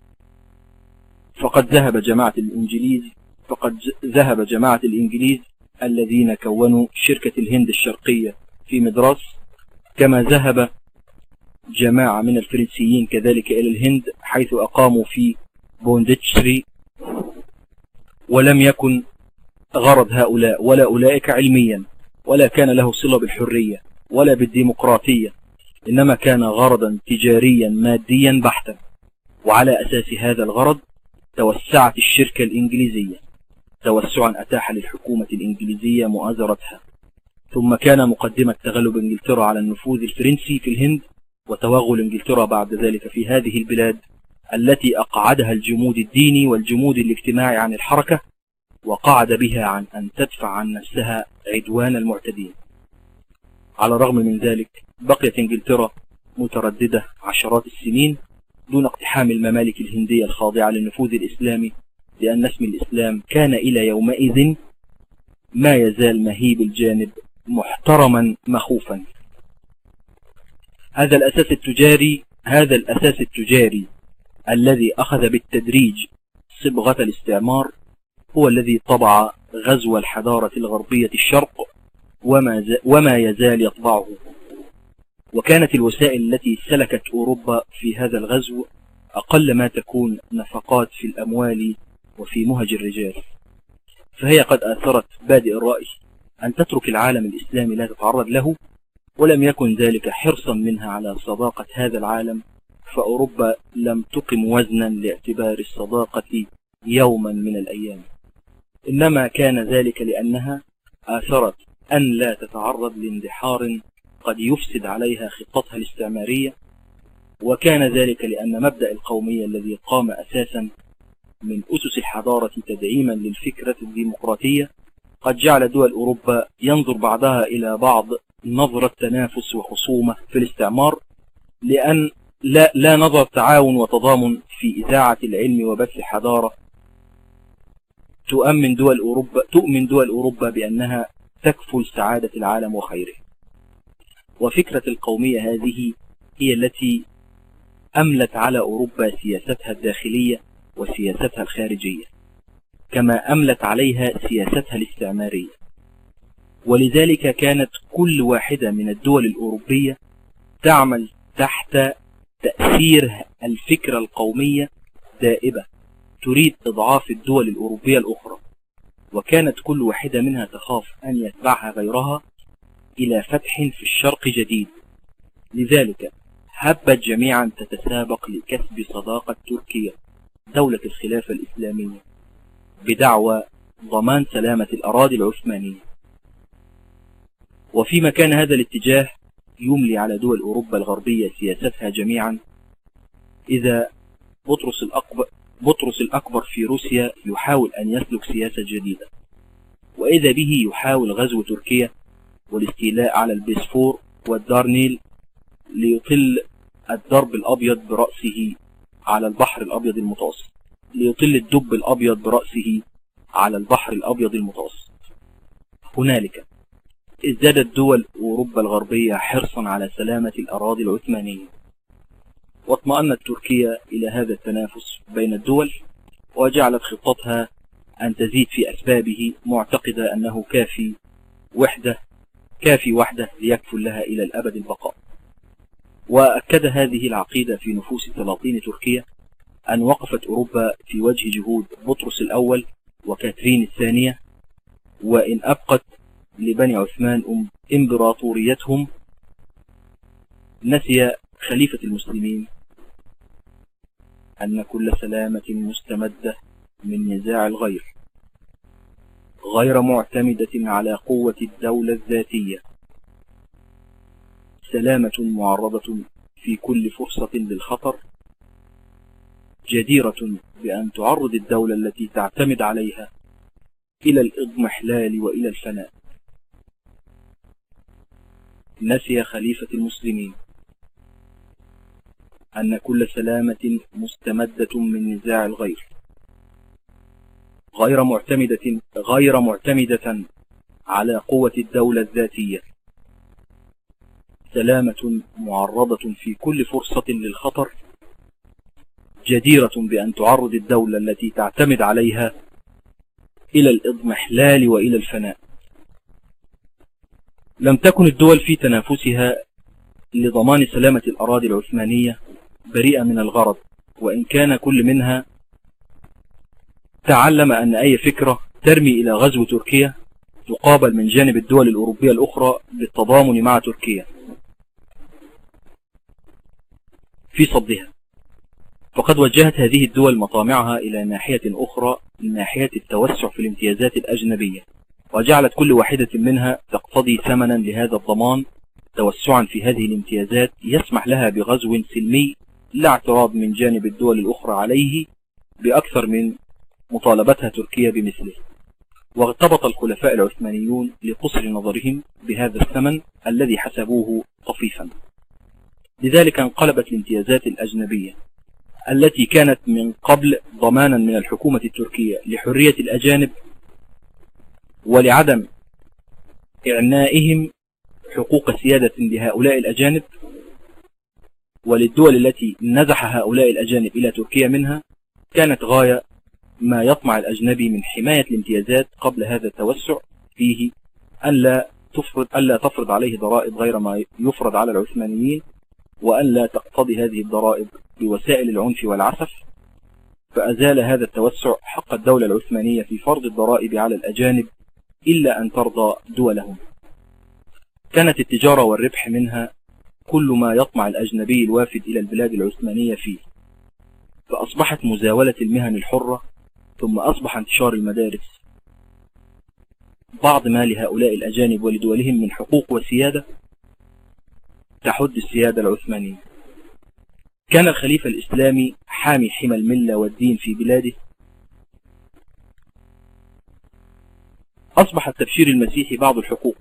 فقد ذهب جماعة الإنجليز فقد ذهب جماعة الإنجليز الذين كونوا شركة الهند الشرقية في مدراس، كما ذهب جماعة من الفرنسيين كذلك إلى الهند حيث أقاموا في بونديتشري. ولم يكن غرض هؤلاء ولا أولئك علميا، ولا كان له صلة بالحرية ولا بالديمقراطية، إنما كان غرضا تجاريا ماديا بحتا. وعلى أساس هذا الغرض توسعت الشركة الإنجليزية توسعا أتاح للحكومة الإنجليزية مؤازرتها، ثم كان مقدمة تغلب إنجلترا على النفوذ الفرنسي في الهند وتوغل إنجلترا بعد ذلك في هذه البلاد التي أقعدها الجمود الديني والجمود الاجتماعي عن الحركة، وقعد بها عن أن تدفع عن نفسها عدوان المعتدين. على الرغم من ذلك بقيت إنجلترا مترددة عشرات السنين دون اقتحام الممالك الهندية الخاضعة للنفوذ الإسلامي، لأن اسم الإسلام كان إلى يومئذ ما يزال مهيب الجانب محترما مخوفا. هذا الأساس التجاري هذا الأساس التجاري الذي أخذ بالتدريج صبغة الاستعمار هو الذي طبع غزو الحضارة الغربية الشرق وما, وما يزال يطبعه. وكانت الوسائل التي سلكت أوروبا في هذا الغزو أقل ما تكون نفقات في الأموال وفي مهج الرجال، فهي قد آثرت بادئ الرأي أن تترك العالم الإسلامي لا تتعرض له، ولم يكن ذلك حرصا منها على صداقة هذا العالم، فأوروبا لم تقم وزنا لاعتبار الصداقة يوما من الأيام، إنما كان ذلك لأنها آثرت أن لا تتعرض لاندحار قد يفسد عليها خطتها الاستعمارية، وكان ذلك لأن مبدأ القومية الذي قام أساسا من أسس الحضارة تدعيما للفكرة الديمقراطية قد جعل دول أوروبا ينظر بعضها إلى بعض نظرة تنافس وخصومة في الاستعمار، لأن لا, لا نظر تعاون وتضامن في إذاعة العلم وبث الحضارة. تؤمن دول أوروبا تؤمن دول أوروبا بأنها تكفل سعادة العالم وخيره. وفكرة القومية هذه هي التي أملت على أوروبا سياستها الداخلية وسياستها الخارجية، كما أملت عليها سياستها الاستعمارية. ولذلك كانت كل واحدة من الدول الأوروبية تعمل تحت تأثير الفكرة القومية دائبة تريد إضعاف الدول الأوروبية الأخرى، وكانت كل واحدة منها تخاف أن يتبعها غيرها إلى فتح في الشرق جديد. لذلك هبت جميعا تتسابق لكسب صداقة تركيا دولة الخلافة الإسلامية بدعوى ضمان سلامة الأراضي العثمانية. وفيما كان هذا الاتجاه يملي على دول أوروبا الغربية سياستها جميعا، إذا بطرس الأكبر, بطرس الأكبر في روسيا يحاول أن يسلك سياسة جديدة، وإذا به يحاول غزو تركيا والاستيلاء على البسفور والدارنيل ليطل الدرب الأبيض برأسه على البحر الأبيض المتوسط ليطل الدب الأبيض برأسه على البحر الأبيض المتوسط. هنالك ازدادت دول أوروبا الغربية حرصا على سلامة الأراضي العثمانية، واطمأنت تركيا إلى هذا التنافس بين الدول، وجعلت خطتها أن تزيد في أسبابه معتقدة أنه كافي وحدة كافي وحدة ليكفل لها إلى الأبد البقاء. وأكد هذه العقيدة في نفوس سلاطين تركيا أن وقفت أوروبا في وجه جهود بطرس الأول وكاترين الثانية، وإن أبقت لبني عثمان إمبراطوريتهم، نسي خليفة المسلمين أن كل سلامة مستمدة من نزاع الغير، غير معتمدة على قوة الدولة الذاتية، سلامة معرضة في كل فرصة للخطر، جديرة بأن تعرض الدولة التي تعتمد عليها إلى الإضمحلال وإلى الفناء. نسي خليفة المسلمين أن كل سلامة مستمدة من نزاع الغير، غير معتمدة غير معتمدة على قوة الدولة الذاتية، سلامة معرضة في كل فرصة للخطر، جديرة بأن تعرض الدولة التي تعتمد عليها إلى الإضمحلال وإلى الفناء. لم تكن الدول في تنافسها لضمان سلامة الأراضي العثمانية بريئة من الغرض، وإن كان كل منها تعلم أن أي فكرة ترمي إلى غزو تركيا تقابل من جانب الدول الأوروبية الأخرى بالتضامن مع تركيا في صدها. فقد وجهت هذه الدول مطامعها إلى ناحية أخرى من ناحية التوسع في الامتيازات الأجنبية، وجعلت كل واحدة منها تقتضي ثمنا لهذا الضمان توسعا في هذه الامتيازات يسمح لها بغزو سلمي لا اعتراض من جانب الدول الأخرى عليه بأكثر من مطالبتها تركيا بمثله. وارتبط الخلفاء العثمانيون لقصر نظرهم بهذا الثمن الذي حسبوه طفيفا. لذلك انقلبت الامتيازات الأجنبية التي كانت من قبل ضمانا من الحكومة التركية لحرية الأجانب ولعدم إعنائهم حقوق سيادة لهؤلاء الأجانب، وللدول التي نزح هؤلاء الأجانب إلى تركيا منها، كانت غاية ما يطمع الأجنبي من حماية الامتيازات قبل هذا التوسع فيه، أن لا تفرض, أن لا تفرض عليه ضرائب غير ما يفرض على العثمانيين، وأن لا تقتضي هذه الضرائب بوسائل العنف والعسف. فأزال هذا التوسع حق الدولة العثمانية في فرض الضرائب على الأجانب إلا أن ترضى دولهم. كانت التجارة والربح منها كل ما يطمع الأجنبي الوافد إلى البلاد العثمانية فيه، فأصبحت مزاولة المهن الحرة، ثم أصبح انتشار المدارس بعض ما لهؤلاء الأجانب ولدولهم من حقوق وسيادة تحد السيادة العثمانية. كان الخليفة الإسلامي حامي حمى الملة والدين في بلاده. أصبح التبشير المسيحي بعض الحقوق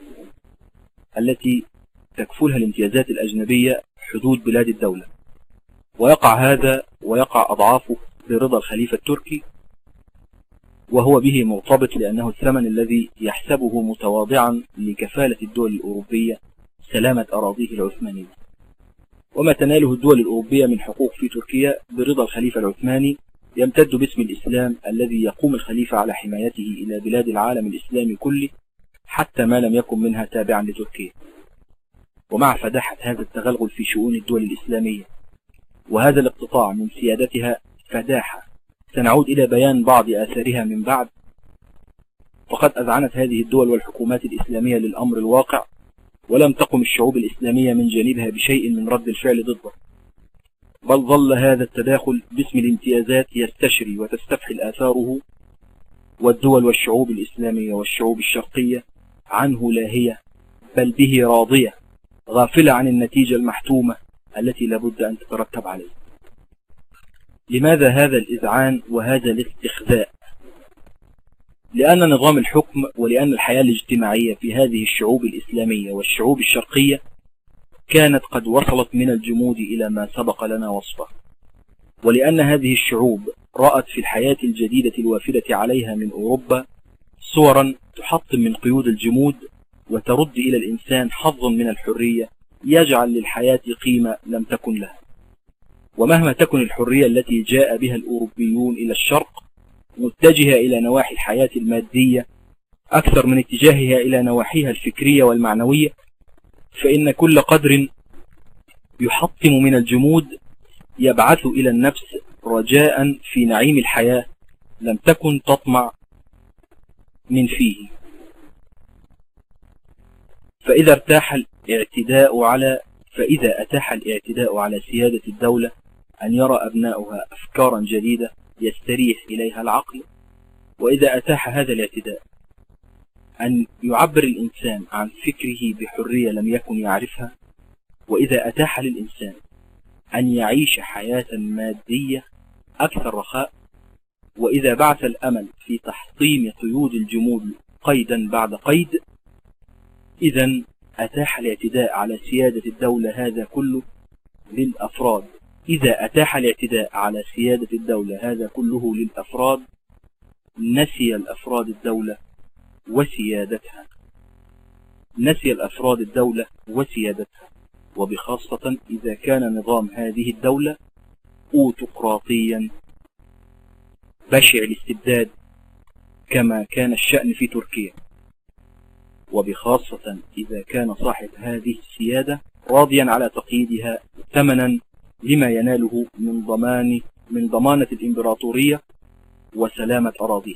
التي تكفلها الامتيازات الأجنبية حدود بلاد الدولة، ويقع هذا ويقع أضعافه برضا الخليفة التركي، وهو به مرتبط لأنه الثمن الذي يحسبه متواضعا لكفالة الدول الأوروبية سلامة أراضيه العثمانية. وما تناله الدول الأوروبية من حقوق في تركيا برضا الخليفة العثماني يمتد باسم الإسلام الذي يقوم الخليفة على حمايته إلى بلاد العالم الإسلامي كله، حتى ما لم يكن منها تابعا لتركيا. ومع فداحة هذا التغلغل في شؤون الدول الإسلامية وهذا الاقتطاع من سيادتها فداحة سنعود إلى بيان بعض آثارها من بعد، وقد أذعنت هذه الدول والحكومات الإسلامية للأمر الواقع، ولم تقم الشعوب الإسلامية من جانبها بشيء من رد الفعل ضده، بل ظل هذا التداخل باسم الامتيازات يستشري وتستفحل آثاره، والدول والشعوب الإسلامية والشعوب الشرقية عنه لاهية، بل به راضية، غافلة عن النتيجة المحتومة التي لابد أن تترتب عليه. لماذا هذا الإذعان وهذا الاستخذاء؟ لأن نظام الحكم ولأن الحياة الاجتماعية في هذه الشعوب الإسلامية والشعوب الشرقية كانت قد وصلت من الجمود إلى ما سبق لنا وصفه، ولأن هذه الشعوب رأت في الحياة الجديدة الوافدة عليها من أوروبا صورا تحطم من قيود الجمود وترد إلى الإنسان حظا من الحرية يجعل للحياة قيمة لم تكن لها. ومهما تكن الحرية التي جاء بها الأوروبيون إلى الشرق متجهة إلى نواحي الحياة المادية أكثر من اتجاهها إلى نواحيها الفكرية والمعنوية، فإن كل قدر يحطم من الجمود يبعث إلى النفس رجاء في نعيم الحياة لم تكن تطمع من فيه. فإذا ارتاح الاعتداء على فإذا أتاح الاعتداء على سيادة الدولة أن يرى أبناؤها أفكارا جديدة يستريح إليها العقل، وإذا أتاح هذا الاعتداء أن يعبر الإنسان عن فكره بحرية لم يكن يعرفها، وإذا أتاح للإنسان أن يعيش حياة مادية أكثر رخاء، وإذا بعث الأمل في تحطيم قيود الجمود قيدا بعد قيد، إذن أتاح الاعتداء على سيادة الدولة هذا كله للأفراد. إذا أتاح الاعتداء على سيادة الدولة هذا كله للأفراد نسي الأفراد الدولة وسيادتها نسي الأفراد الدولة وسيادتها وبخاصة إذا كان نظام هذه الدولة أوتقراطيا بشع الاستبداد كما كان الشأن في تركيا، وبخاصة إذا كان صاحب هذه السيادة راضيا على تقييدها ثمنا لما يناله من ضمان من ضمانة الإمبراطورية وسلامة أراضيها.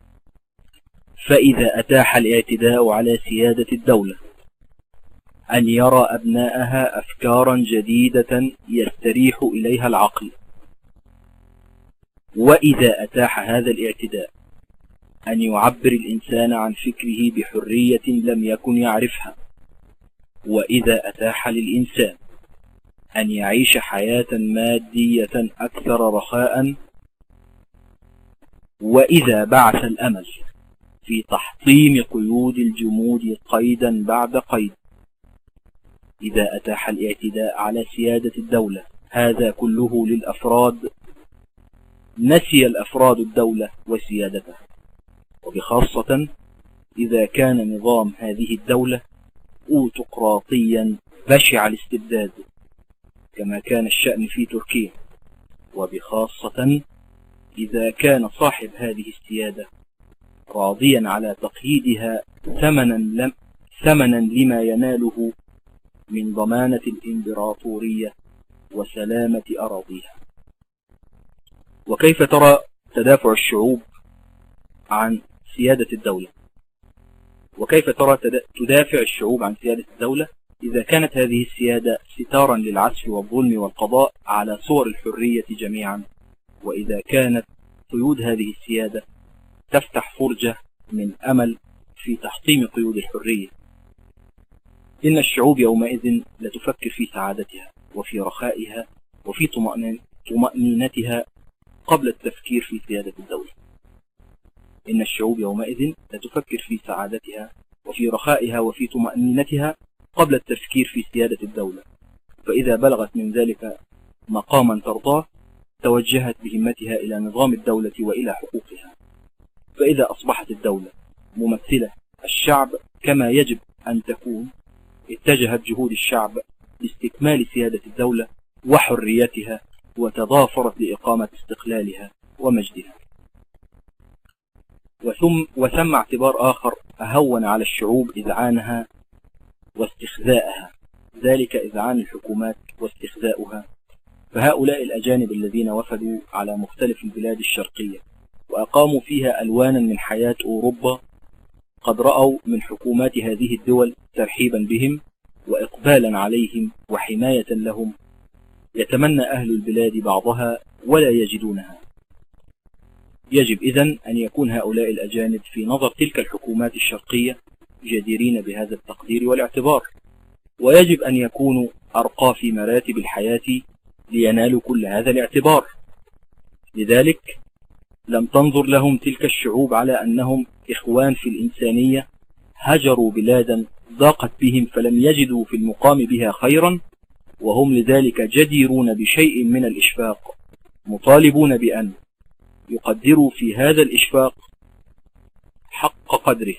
فإذا أتاح الاعتداء على سيادة الدولة أن يرى أبناءها أفكارا جديدة يستريح إليها العقل، وإذا أتاح هذا الاعتداء أن يعبر الإنسان عن فكره بحرية لم يكن يعرفها، وإذا أتاح للإنسان أن يعيش حياة مادية أكثر رخاء، وإذا بعث الأمل في تحطيم قيود الجمود قيدا بعد قيد، إذا أتاح الاعتداء على سيادة الدولة. هذا كله للأفراد، نسي الأفراد الدولة وسيادتها، وبخاصة إذا كان نظام هذه الدولة أوتقراطيا بشع الاستبداد كما كان الشأن في تركيا، وبخاصة إذا كان صاحب هذه السيادة راضيا على تقييدها ثمنا, لم ثمنا لما يناله من ضمانة الإمبراطورية وسلامة أراضيها. وكيف ترى تدافع الشعوب عن سيادة الدولة؟ وكيف ترى تدافع الشعوب عن سيادة الدولة إذا كانت هذه السيادة ستارا للعسف والظلم والقضاء على صور الحرية جميعا، وإذا كانت قيود هذه السيادة تفتح فرجة من أمل في تحطيم قيود الحرية؟ إن الشعوب يومئذ لتفكر في سعادتها وفي رخائها وفي طمأنينتها قبل التفكير في سيادة الدولة. إن الشعوب يومئذ لتفكر في سعادتها وفي رخائها وفي طمأنينتها قبل التفكير في سيادة الدولة، فإذا بلغت من ذلك مقاما ترضاه توجهت بهمتها إلى نظام الدولة وإلى حقوقها. فإذا أصبحت الدولة ممثلة الشعب كما يجب أن تكون، اتجهت جهود الشعب لاستكمال سيادة الدولة وحريتها، وتضافرت لإقامة استقلالها ومجدها. وثم وثم اعتبار آخر أهون على الشعوب إذعانها واستخزاءها، ذلك إذعان الحكومات واستخزاؤها. فهؤلاء الأجانب الذين وفدوا على مختلف البلاد الشرقية وأقاموا فيها ألوانا من حياة أوروبا قد رأوا من حكومات هذه الدول ترحيبا بهم وإقبالا عليهم وحماية لهم، يتمنى أهل البلاد بعضها ولا يجدونها. يجب إذن أن يكون هؤلاء الأجانب في نظر تلك الحكومات الشرقية جديرين بهذا التقدير والاعتبار، ويجب أن يكونوا أرقى في مراتب الحياة لينالوا كل هذا الاعتبار. لذلك لم تنظر لهم تلك الشعوب على أنهم إخوان في الإنسانية هجروا بلادا ضاقت بهم فلم يجدوا في المقام بها خيرا، وهم لذلك جديرون بشيء من الإشفاق، مطالبون بأن يقدروا في هذا الإشفاق حق قدره،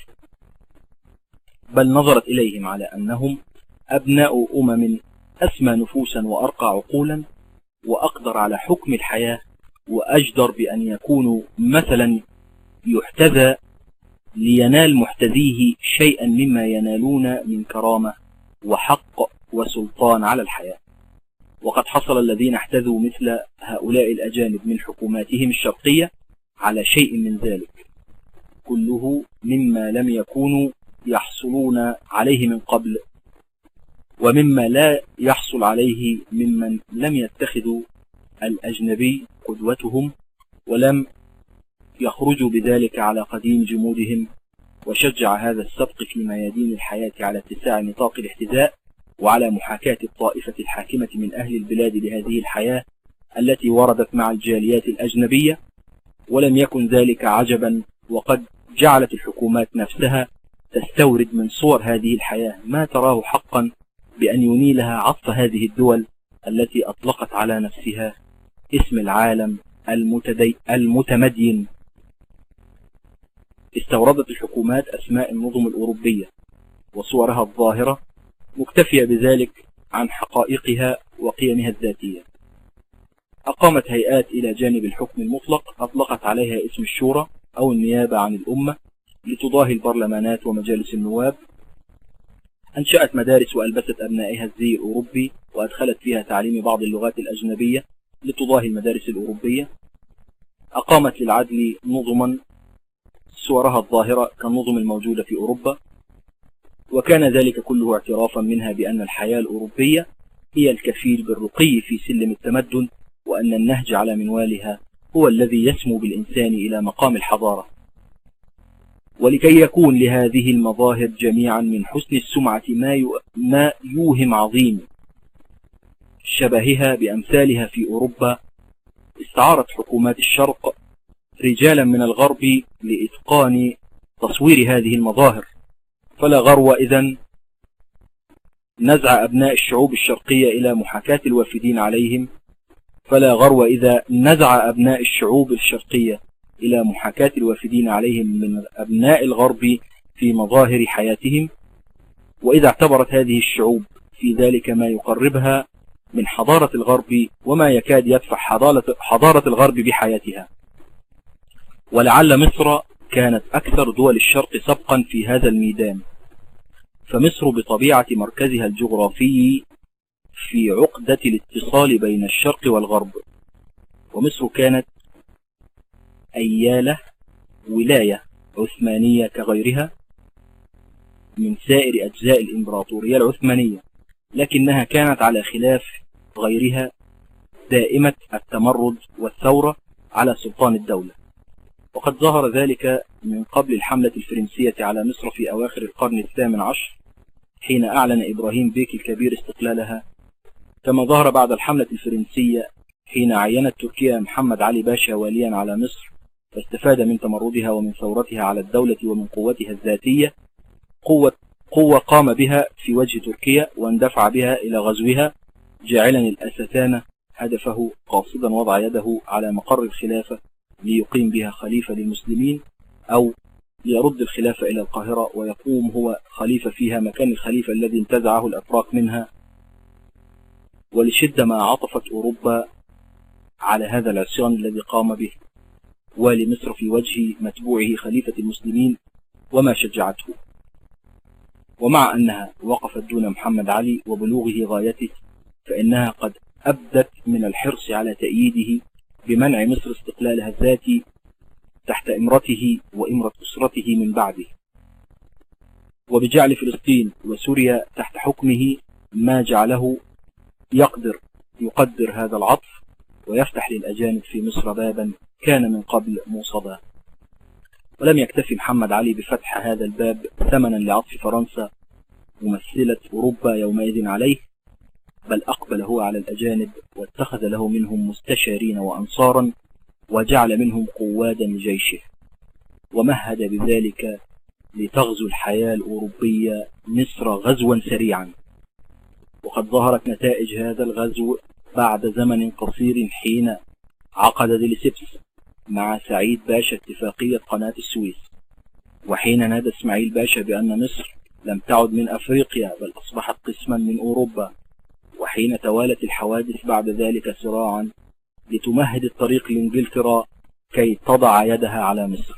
بل نظرت إليهم على أنهم أبناء أمم أسمى نفوسا وأرقى عقولا وأقدر على حكم الحياة، وأجدر بأن يكونوا مثلا يحتذى لينال محتذيه شيئا مما ينالون من كرامة وحق وسلطان على الحياة. وقد حصل الذين احتذوا مثل هؤلاء الأجانب من حكوماتهم الشرقية على شيء من ذلك، كله مما لم يكونوا يحصلون عليه من قبل، ومما لا يحصل عليه ممن لم يتخذوا الأجنبي قدوتهم ولم يخرجوا بذلك على قديم جمودهم. وشجع هذا السبق في ميادين الحياة على اتساع نطاق الاحتذاء وعلى محاكاة الطائفة الحاكمة من أهل البلاد لهذه الحياة التي وردت مع الجاليات الأجنبية. ولم يكن ذلك عجبا، وقد جعلت الحكومات نفسها تستورد من صور هذه الحياة ما تراه حقا بأن ينيلها عطف هذه الدول التي أطلقت على نفسها اسم العالم المتدي المتمدين. استوردت الحكومات أسماء النظم الأوروبية وصورها الظاهرة، مكتفية بذلك عن حقائقها وقيمها الذاتية. أقامت هيئات إلى جانب الحكم المطلق أطلقت عليها اسم الشورى أو النيابة عن الأمة لتضاهي البرلمانات ومجالس النواب. أنشأت مدارس وألبست أبنائها الزي الأوروبي وأدخلت فيها تعليم بعض اللغات الأجنبية لتضاهي المدارس الأوروبية. أقامت للعدل نظما صورها الظاهرة كالنظم الموجودة في أوروبا، وكان ذلك كله اعترافا منها بأن الحياة الأوروبية هي الكفيل بالرقي في سلم التمدن، وأن النهج على منوالها هو الذي يسمو بالإنسان إلى مقام الحضارة. ولكي يكون لهذه المظاهر جميعا من حسن السمعة ما يوهم عظيم شبهها بأمثالها في أوروبا، استعارت حكومات الشرق رجالا من الغرب لإتقان تصوير هذه المظاهر. فلا غرو إذن نزع أبناء الشعوب الشرقية إلى محاكاة الوافدين عليهم، فلا غرو إذا نزع أبناء الشعوب الشرقية إلى محاكاة الوافدين عليهم من أبناء الغرب في مظاهر حياتهم، وإذا اعتبرت هذه الشعوب في ذلك ما يقربها من حضارة الغرب وما يكاد يدفع حضارة الغرب بحياتها. ولعل مصر كانت أكثر دول الشرق سبقا في هذا الميدان، فمصر بطبيعة مركزها الجغرافي في عقدة الاتصال بين الشرق والغرب، ومصر كانت أيالة ولاية عثمانية كغيرها من سائر أجزاء الإمبراطورية العثمانية، لكنها كانت على خلاف غيرها دائمة التمرد والثورة على سلطان الدولة. وقد ظهر ذلك من قبل الحملة الفرنسية على مصر في أواخر القرن الثامن عشر حين أعلن إبراهيم بيك الكبير استقلالها، كما ظهر بعد الحملة الفرنسية حين عينت تركيا محمد علي باشا واليا على مصر، فاستفاد من تمردها ومن ثورتها على الدولة ومن قوتها الذاتية قوة, قوة قام بها في وجه تركيا واندفع بها إلى غزوها، جاعلا الأستانة هدفه قاصدا وضع يده على مقر الخلافة ليقيم بها خليفة للمسلمين، أو ليرد الخلافة إلى القاهرة ويقوم هو خليفة فيها مكان الخليفة الذي انتزعه الأتراك منها. ولشدة ما عطفت أوروبا على هذا العصيان الذي قام به والي مصر في وجه متبوعه خليفة المسلمين وما شجعته، ومع أنها وقفت دون محمد علي وبلوغه غايته، فإنها قد أبدت من الحرص على تأييده بمنع مصر استقلالها الذاتي تحت إمرته وإمرة أسرته من بعده، وبجعل فلسطين وسوريا تحت حكمه، ما جعله يقدر يقدر هذا العطف ويفتح للأجانب في مصر بابا كان من قبل موصدا. ولم يكتفي محمد علي بفتح هذا الباب ثمنا لعطف فرنسا ممثلة أوروبا يومئذ عليه، بل أقبل هو على الأجانب واتخذ له منهم مستشارين وأنصارا، وجعل منهم قوادا لجيشه، ومهد بذلك لتغزو الحياة الأوروبية مصر غزوا سريعا. وقد ظهرت نتائج هذا الغزو بعد زمن قصير حين عقد ديليسيبس مع سعيد باشا اتفاقية قناة السويس، وحين نادى اسماعيل باشا بأن مصر لم تعد من أفريقيا بل أصبحت قسما من أوروبا، وحين توالت الحوادث بعد ذلك صراعا لتمهد الطريق لإنجلترا كي تضع يدها على مصر.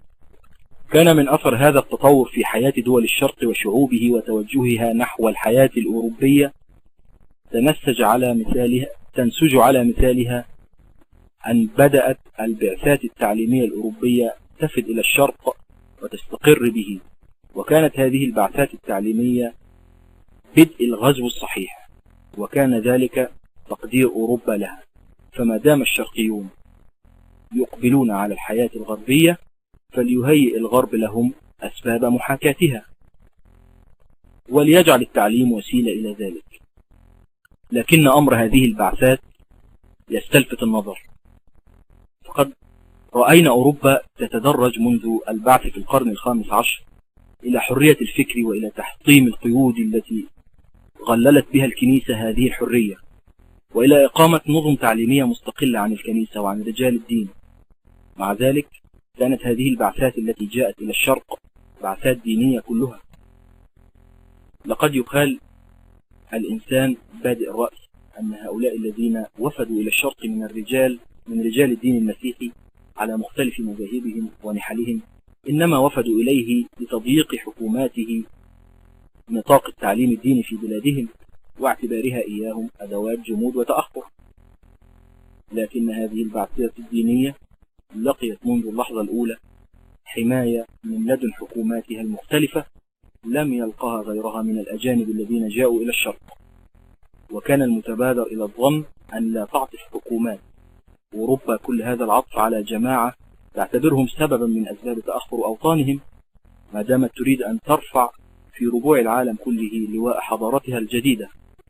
كان من أثر هذا التطور في حياة دول الشرق وشعوبه وتوجهها نحو الحياة الأوروبية تنسج على مثالها تنسج على مثالها أن بدأت البعثات التعليمية الأوروبية تفد إلى الشرق وتستقر به، وكانت هذه البعثات التعليمية بدء الغزو الصحيح، وكان ذلك تقدير أوروبا لها. فما دام الشرقيون يقبلون على الحياة الغربية فليهيئ الغرب لهم أسباب محاكاتها، وليجعل التعليم وسيلة إلى ذلك. لكن أمر هذه البعثات يستلفت النظر، فقد رأينا أوروبا تتدرج منذ البعث في القرن الخامس عشر إلى حرية الفكر وإلى تحطيم القيود التي غللت بها الكنيسة هذه الحرية، وإلى إقامة نظم تعليمية مستقلة عن الكنيسة وعن رجال الدين. مع ذلك كانت هذه البعثات التي جاءت إلى الشرق بعثات دينية كلها. لقد يقال الإنسان بادئ الرأي أن هؤلاء الذين وفدوا إلى الشرق من الرجال من رجال الدين المسيحي على مختلف مذاهبهم ونحلهم إنما وفدوا إليه لتضييق حكوماته نطاق التعليم الديني في بلادهم واعتبارها إياهم أدوات جمود وتأخر. لكن هذه البعثات الدينية لقيت منذ اللحظة الأولى حماية من لدن حكوماتها المختلفة لم يلقها غيرها من الأجانب الذين جاءوا إلى الشرق، وكان المتبادر إلى الظن أن لا تعطف حكومات أوروبا كل هذا العطف على جماعة تعتبرهم سببا من أسباب تأخر أوطانهم، ما دامت تريد أن ترفع في ربوع العالم كله لواء حضارتها الجديدة.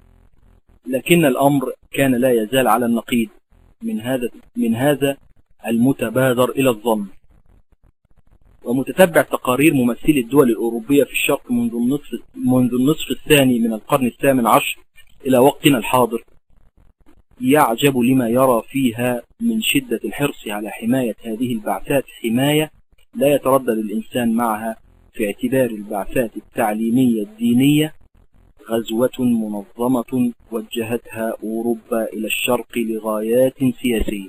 لكن الأمر كان لا يزال على النقيض من هذا من هذا المتبادر إلى الظن. ومتتبع تقارير ممثلي الدول الأوروبية في الشرق منذ النصف, منذ النصف الثاني من القرن الثامن عشر إلى وقتنا الحاضر يعجب لما يرى فيها من شدة الحرص على حماية هذه البعثات، حماية لا يتردد الإنسان معها في اعتبار البعثات التعليمية الدينية غزوة منظمة وجهتها أوروبا إلى الشرق لغايات سياسية.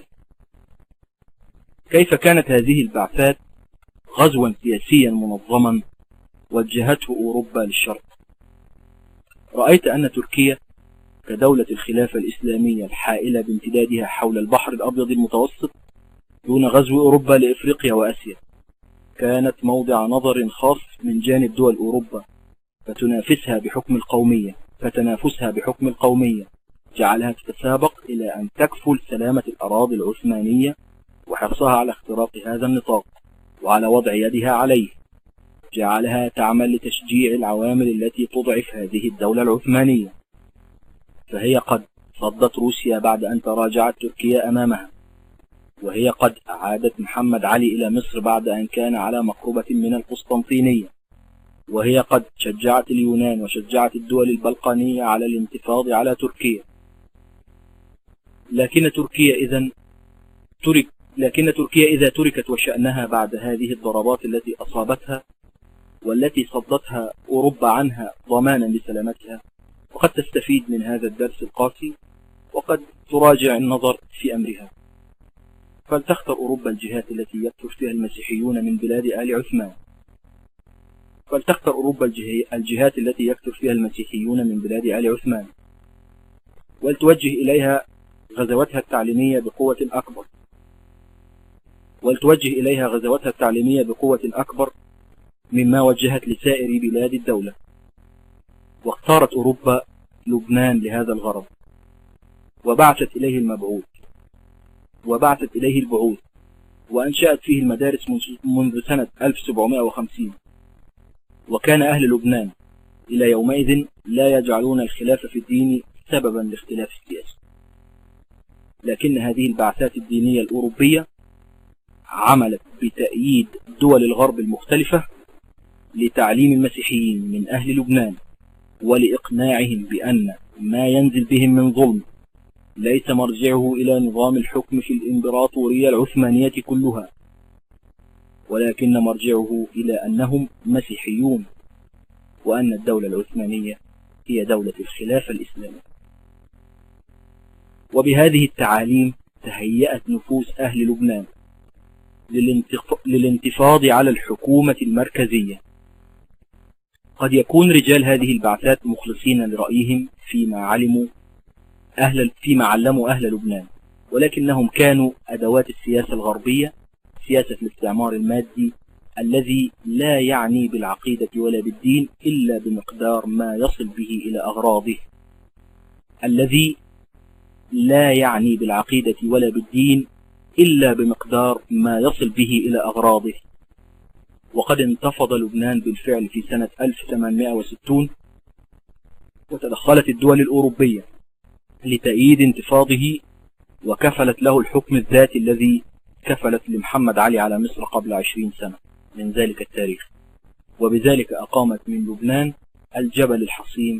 كيف كانت هذه البعثات غزوا سياسيا منظما وجهته أوروبا للشرق؟ رأيت أن تركيا كدولة الخلافة الإسلامية الحائلة بامتدادها حول البحر الأبيض المتوسط دون غزو أوروبا لإفريقيا وآسيا كانت موضع نظر خاص من جانب دول أوروبا، فتنافسها بحكم القومية فتنافسها بحكم القومية جعلها تتسابق إلى أن تكفل سلامة الأراضي العثمانية وحرصها على اختراق هذا النطاق وعلى وضع يدها عليه، جعلها تعمل لتشجيع العوامل التي تضعف هذه الدولة العثمانية. فهي قد صدت روسيا بعد أن تراجعت تركيا أمامها، وهي قد أعادت محمد علي إلى مصر بعد أن كان على مقربة من القسطنطينية، وهي قد شجعت اليونان وشجعت الدول البلقانية على الانتفاض على تركيا. لكن تركيا إذا ترك لكن تركيا إذا تركت وشأنها بعد هذه الضربات التي أصابتها والتي صدتها أوروبا عنها ضمانا لسلامتها، وقد تستفيد من هذا الدرس القاسي وقد تراجع النظر في أمرها، فلتختر أوروبا الجهات التي يكثر فيها المسيحيون من بلاد آل عثمان فلتختر أوروبا الجهات التي يكثر فيها المسيحيون من بلاد آل عثمان ولتوجه إليها غزواتها التعليمية بقوة أكبر ولتوجه إليها غزواتها التعليمية بقوة أكبر مما وجهت لسائر بلاد الدولة. واختارت أوروبا لبنان لهذا الغرض، وبعثت إليه المبعوث وبعثت إليه البعوث وأنشأت فيه المدارس منذ سنة ألف وسبعمائة وخمسين. وكان أهل لبنان إلى يومئذ لا يجعلون الخلاف في الدين سببا لاختلاف السياسة، لكن هذه البعثات الدينية الأوروبية عملت بتأييد دول الغرب المختلفة لتعليم المسيحيين من أهل لبنان ولإقناعهم بأن ما ينزل بهم من ظلم ليس مرجعه إلى نظام الحكم في الإمبراطورية العثمانية كلها، ولكن مرجعه إلى أنهم مسيحيون، وأن الدولة العثمانية هي دولة الخلافة الإسلامية. وبهذه التعاليم تهيأت نفوس أهل لبنان للانتفاض على الحكومة المركزية. قد يكون رجال هذه البعثات مخلصين لرأيهم فيما علموا أهل فيما علموا أهل لبنان، ولكنهم كانوا أدوات السياسة الغربية، سياسة الاستعمار المادي الذي لا يعني بالعقيدة ولا بالدين إلا بمقدار ما يصل به إلى أغراضه الذي لا يعني بالعقيدة ولا بالدين إلا بمقدار ما يصل به إلى أغراضه. وقد انتفض لبنان بالفعل في سنة ألف وثمانمائة وستين، وتدخلت الدول الأوروبية لتأييد انتفاضه، وكفلت له الحكم الذاتي الذي كفلت لمحمد علي على مصر قبل عشرين سنة من ذلك التاريخ، وبذلك أقامت من لبنان الجبل الحصين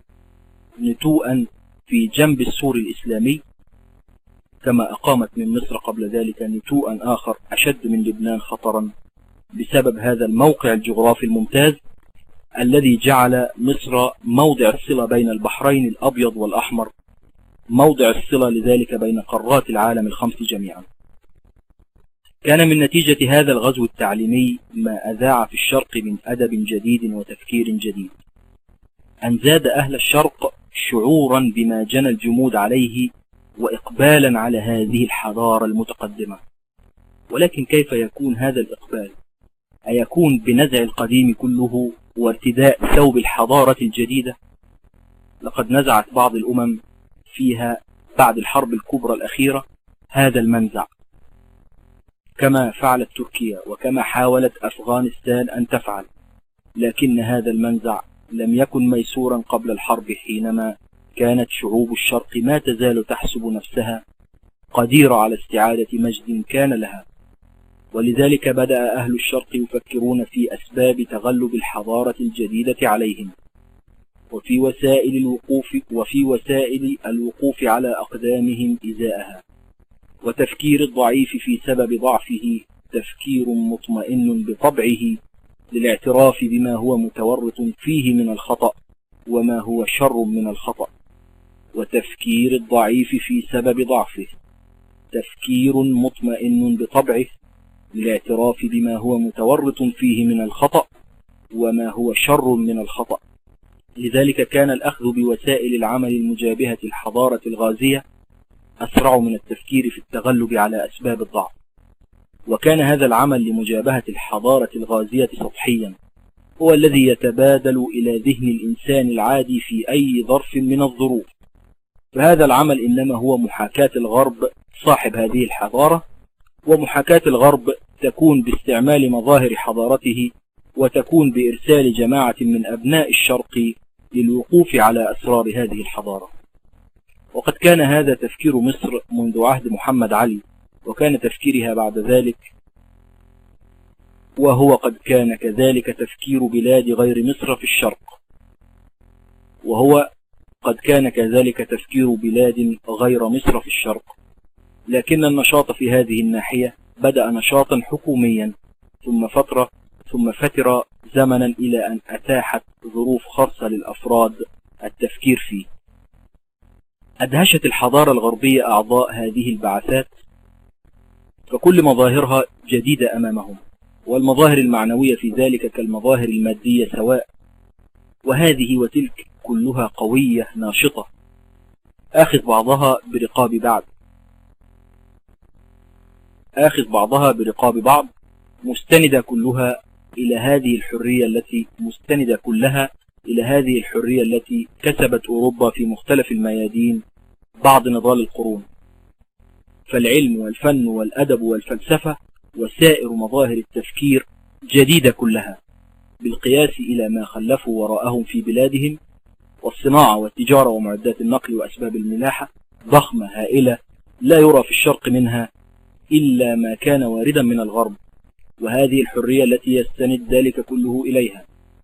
نتوءا في جنب السور الإسلامي، كما أقامت من مصر قبل ذلك نتوءا آخر أشد من لبنان خطرا بسبب هذا الموقع الجغرافي الممتاز الذي جعل مصر موضع الصلة بين البحرين الأبيض والأحمر، موضع الصلة لذلك بين قارات العالم الخمس جميعا. كان من نتيجة هذا الغزو التعليمي ما أذاع في الشرق من أدب جديد وتفكير جديد، أن زاد أهل الشرق شعورا بما جنى الجمود عليه وإقبالا على هذه الحضارة المتقدمة. ولكن كيف يكون هذا الإقبال؟ أيكون بنزع القديم كله وارتداء ثوب الحضارة الجديدة؟ لقد نزعت بعض الأمم فيها بعد الحرب الكبرى الأخيرة هذا المنزع، كما فعلت تركيا وكما حاولت أفغانستان أن تفعل، لكن هذا المنزع لم يكن ميسورا قبل الحرب، حينما كانت شعوب الشرق ما تزال تحسب نفسها قديرة على استعادة مجد كان لها. ولذلك بدأ أهل الشرق يفكرون في أسباب تغلب الحضارة الجديدة عليهم، وفي وسائل الوقوف وفي وسائل الوقوف على أقدامهم إزاءها. وتفكير الضعيف في سبب ضعفه تفكير مطمئن بطبعه للاعتراف بما هو متورط فيه من الخطأ وما هو شر من الخطأ. وتفكير الضعيف في سبب ضعفه تفكير مطمئن بطبعه للاعتراف بما هو متورط فيه من الخطأ وما هو شر من الخطأ. لذلك كان الأخذ بوسائل العمل المجابهة الحضارة الغازية أسرع من التفكير في التغلب على أسباب الضعف. وكان هذا العمل لمجابهة الحضارة الغازية سطحيا، هو الذي يتبادل إلى ذهن الإنسان العادي في أي ظرف من الظروف. فهذا العمل إنما هو محاكاة الغرب صاحب هذه الحضارة، ومحاكاة الغرب تكون باستعمال مظاهر حضارته، وتكون بإرسال جماعة من أبناء الشرق للوقوف على أسرار هذه الحضارة. وقد كان هذا تفكير مصر منذ عهد محمد علي، وكان تفكيرها بعد ذلك، وهو قد كان كذلك تفكير بلاد غير مصر في الشرق، وهو قد كان كذلك تفكير بلاد غير مصر في الشرق. لكن النشاط في هذه الناحية بدأ نشاطا حكوميا، ثم فترة ثم فتر زمنا إلى أن أتاحت ظروف خاصة للأفراد التفكير فيه. أدهشت الحضارة الغربية أعضاء هذه البعثات، فكل مظاهرها جديدة أمامهم، والمظاهر المعنوية في ذلك كالمظاهر المادية سواء، وهذه وتلك كلها قوية ناشطة، آخذ بعضها برقاب بعض آخذ بعضها برقاب بعض مستندة كلها إلى هذه الحرية التي مستندة كلها إلى هذه الحرية التي كسبت أوروبا في مختلف الميادين بعد نضال القرون. فالعلم والفن والأدب والفلسفة وسائر مظاهر التفكير جديدة كلها بالقياس إلى ما خلفوا وراءهم في بلادهم. والصناعة والتجارة ومعدات النقل وأسباب الملاحة ضخمة هائلة لا يرى في الشرق منها إلا ما كان واردا من الغرب. وهذه الحرية التي يستند ذلك كله إليها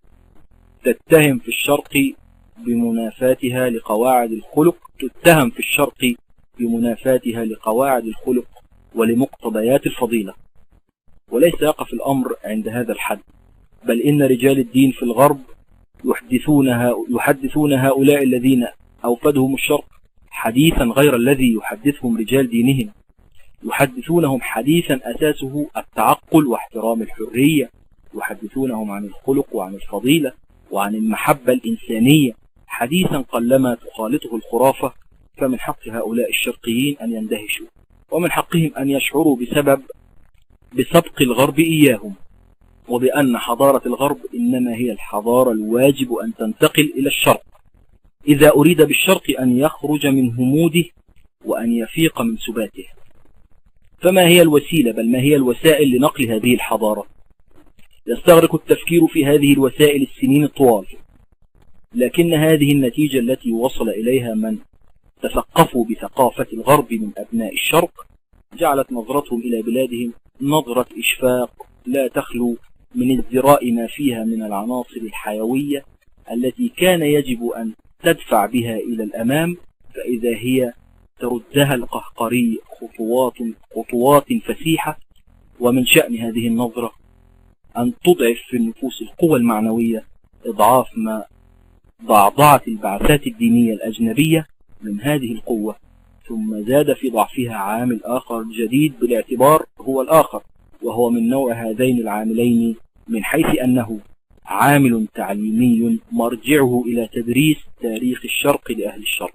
تتهم في الشرق بمنافاتها لقواعد الخلق تتهم في الشرق بمنافاتها لقواعد الخلق ولمقتضيات الفضيلة. وليس يقف الأمر عند هذا الحد، بل إن رجال الدين في الغرب يحدثون, يحدثون هؤلاء الذين أوفدهم الشرق حديثا غير الذي يحدثهم رجال دينهم. يحدثونهم حديثا أساسه التعقل واحترام الحرية، يحدثونهم عن الخلق وعن الفضيلة وعن المحبة الإنسانية حديثا قلما تخالطه الخرافة. فمن حق هؤلاء الشرقيين أن يندهشوا، ومن حقهم أن يشعروا بسبب بسبق الغرب إياهم، وبأن حضارة الغرب إنما هي الحضارة الواجب أن تنتقل إلى الشرق إذا أريد بالشرق أن يخرج من هموده وأن يفيق من سباته. فما هي الوسيلة بل ما هي الوسائل لنقل هذه الحضارة؟ يستغرق التفكير في هذه الوسائل السنين الطوال، لكن هذه النتيجة التي وصل إليها من تثقفوا بثقافة الغرب من أبناء الشرق جعلت نظرتهم إلى بلادهم نظرة إشفاق لا تخلو من ازدراء ما فيها من العناصر الحيوية التي كان يجب أن تدفع بها إلى الأمام، فإذا هي تردها القهقري خطوات خطوات فسيحة. ومن شأن هذه النظرة أن تضعف في النفوس القوى المعنوية إضعاف ما ضعضعت البعثات الدينية الأجنبية من هذه القوة. ثم زاد في ضعفها عامل آخر جديد بالاعتبار هو الآخر، وهو من نوع هذين العاملين من حيث أنه عامل تعليمي مرجعه إلى تدريس تاريخ الشرق لأهل الشرق.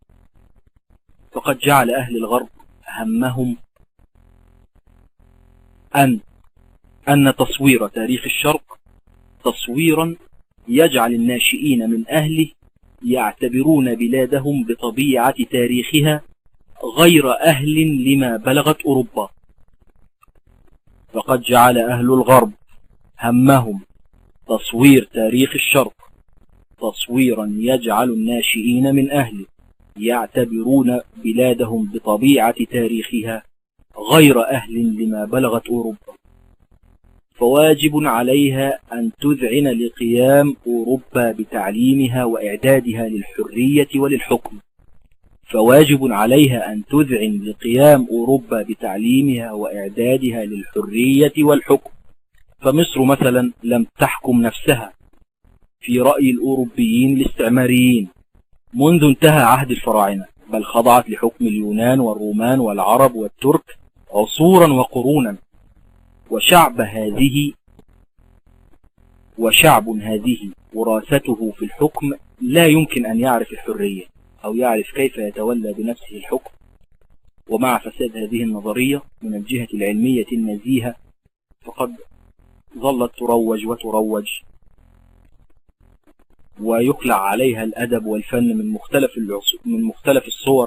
فقد جعل أهل الغرب همهم أن أن تصوير تاريخ الشرق تصويرا يجعل الناشئين من أهله يعتبرون بلادهم بطبيعة تاريخها غير أهل لما بلغت أوروبا. فقد جعل أهل الغرب همهم تصوير تاريخ الشرق تصويرا يجعل الناشئين من أهله يعتبرون بلادهم بطبيعة تاريخها غير أهل لما بلغت أوروبا. فواجب عليها أن تذعن لقيام أوروبا بتعليمها وإعدادها للحرية وللحكم فواجب عليها أن تذعن لقيام أوروبا بتعليمها وإعدادها للحرية والحكم. فمصر مثلا لم تحكم نفسها في رأي الأوروبيين الاستعماريين منذ انتهى عهد الفراعنة، بل خضعت لحكم اليونان والرومان والعرب والترك عصورا وقرونا، وشعب هذه وشعب هذه وراثته في الحكم لا يمكن أن يعرف الحرية أو يعرف كيف يتولى بنفسه الحكم. ومع فساد هذه النظرية من الجهة العلمية النزيهة فقد ظلت تروج وتروج ويخلع عليها الأدب والفن من مختلف من مختلف الصور،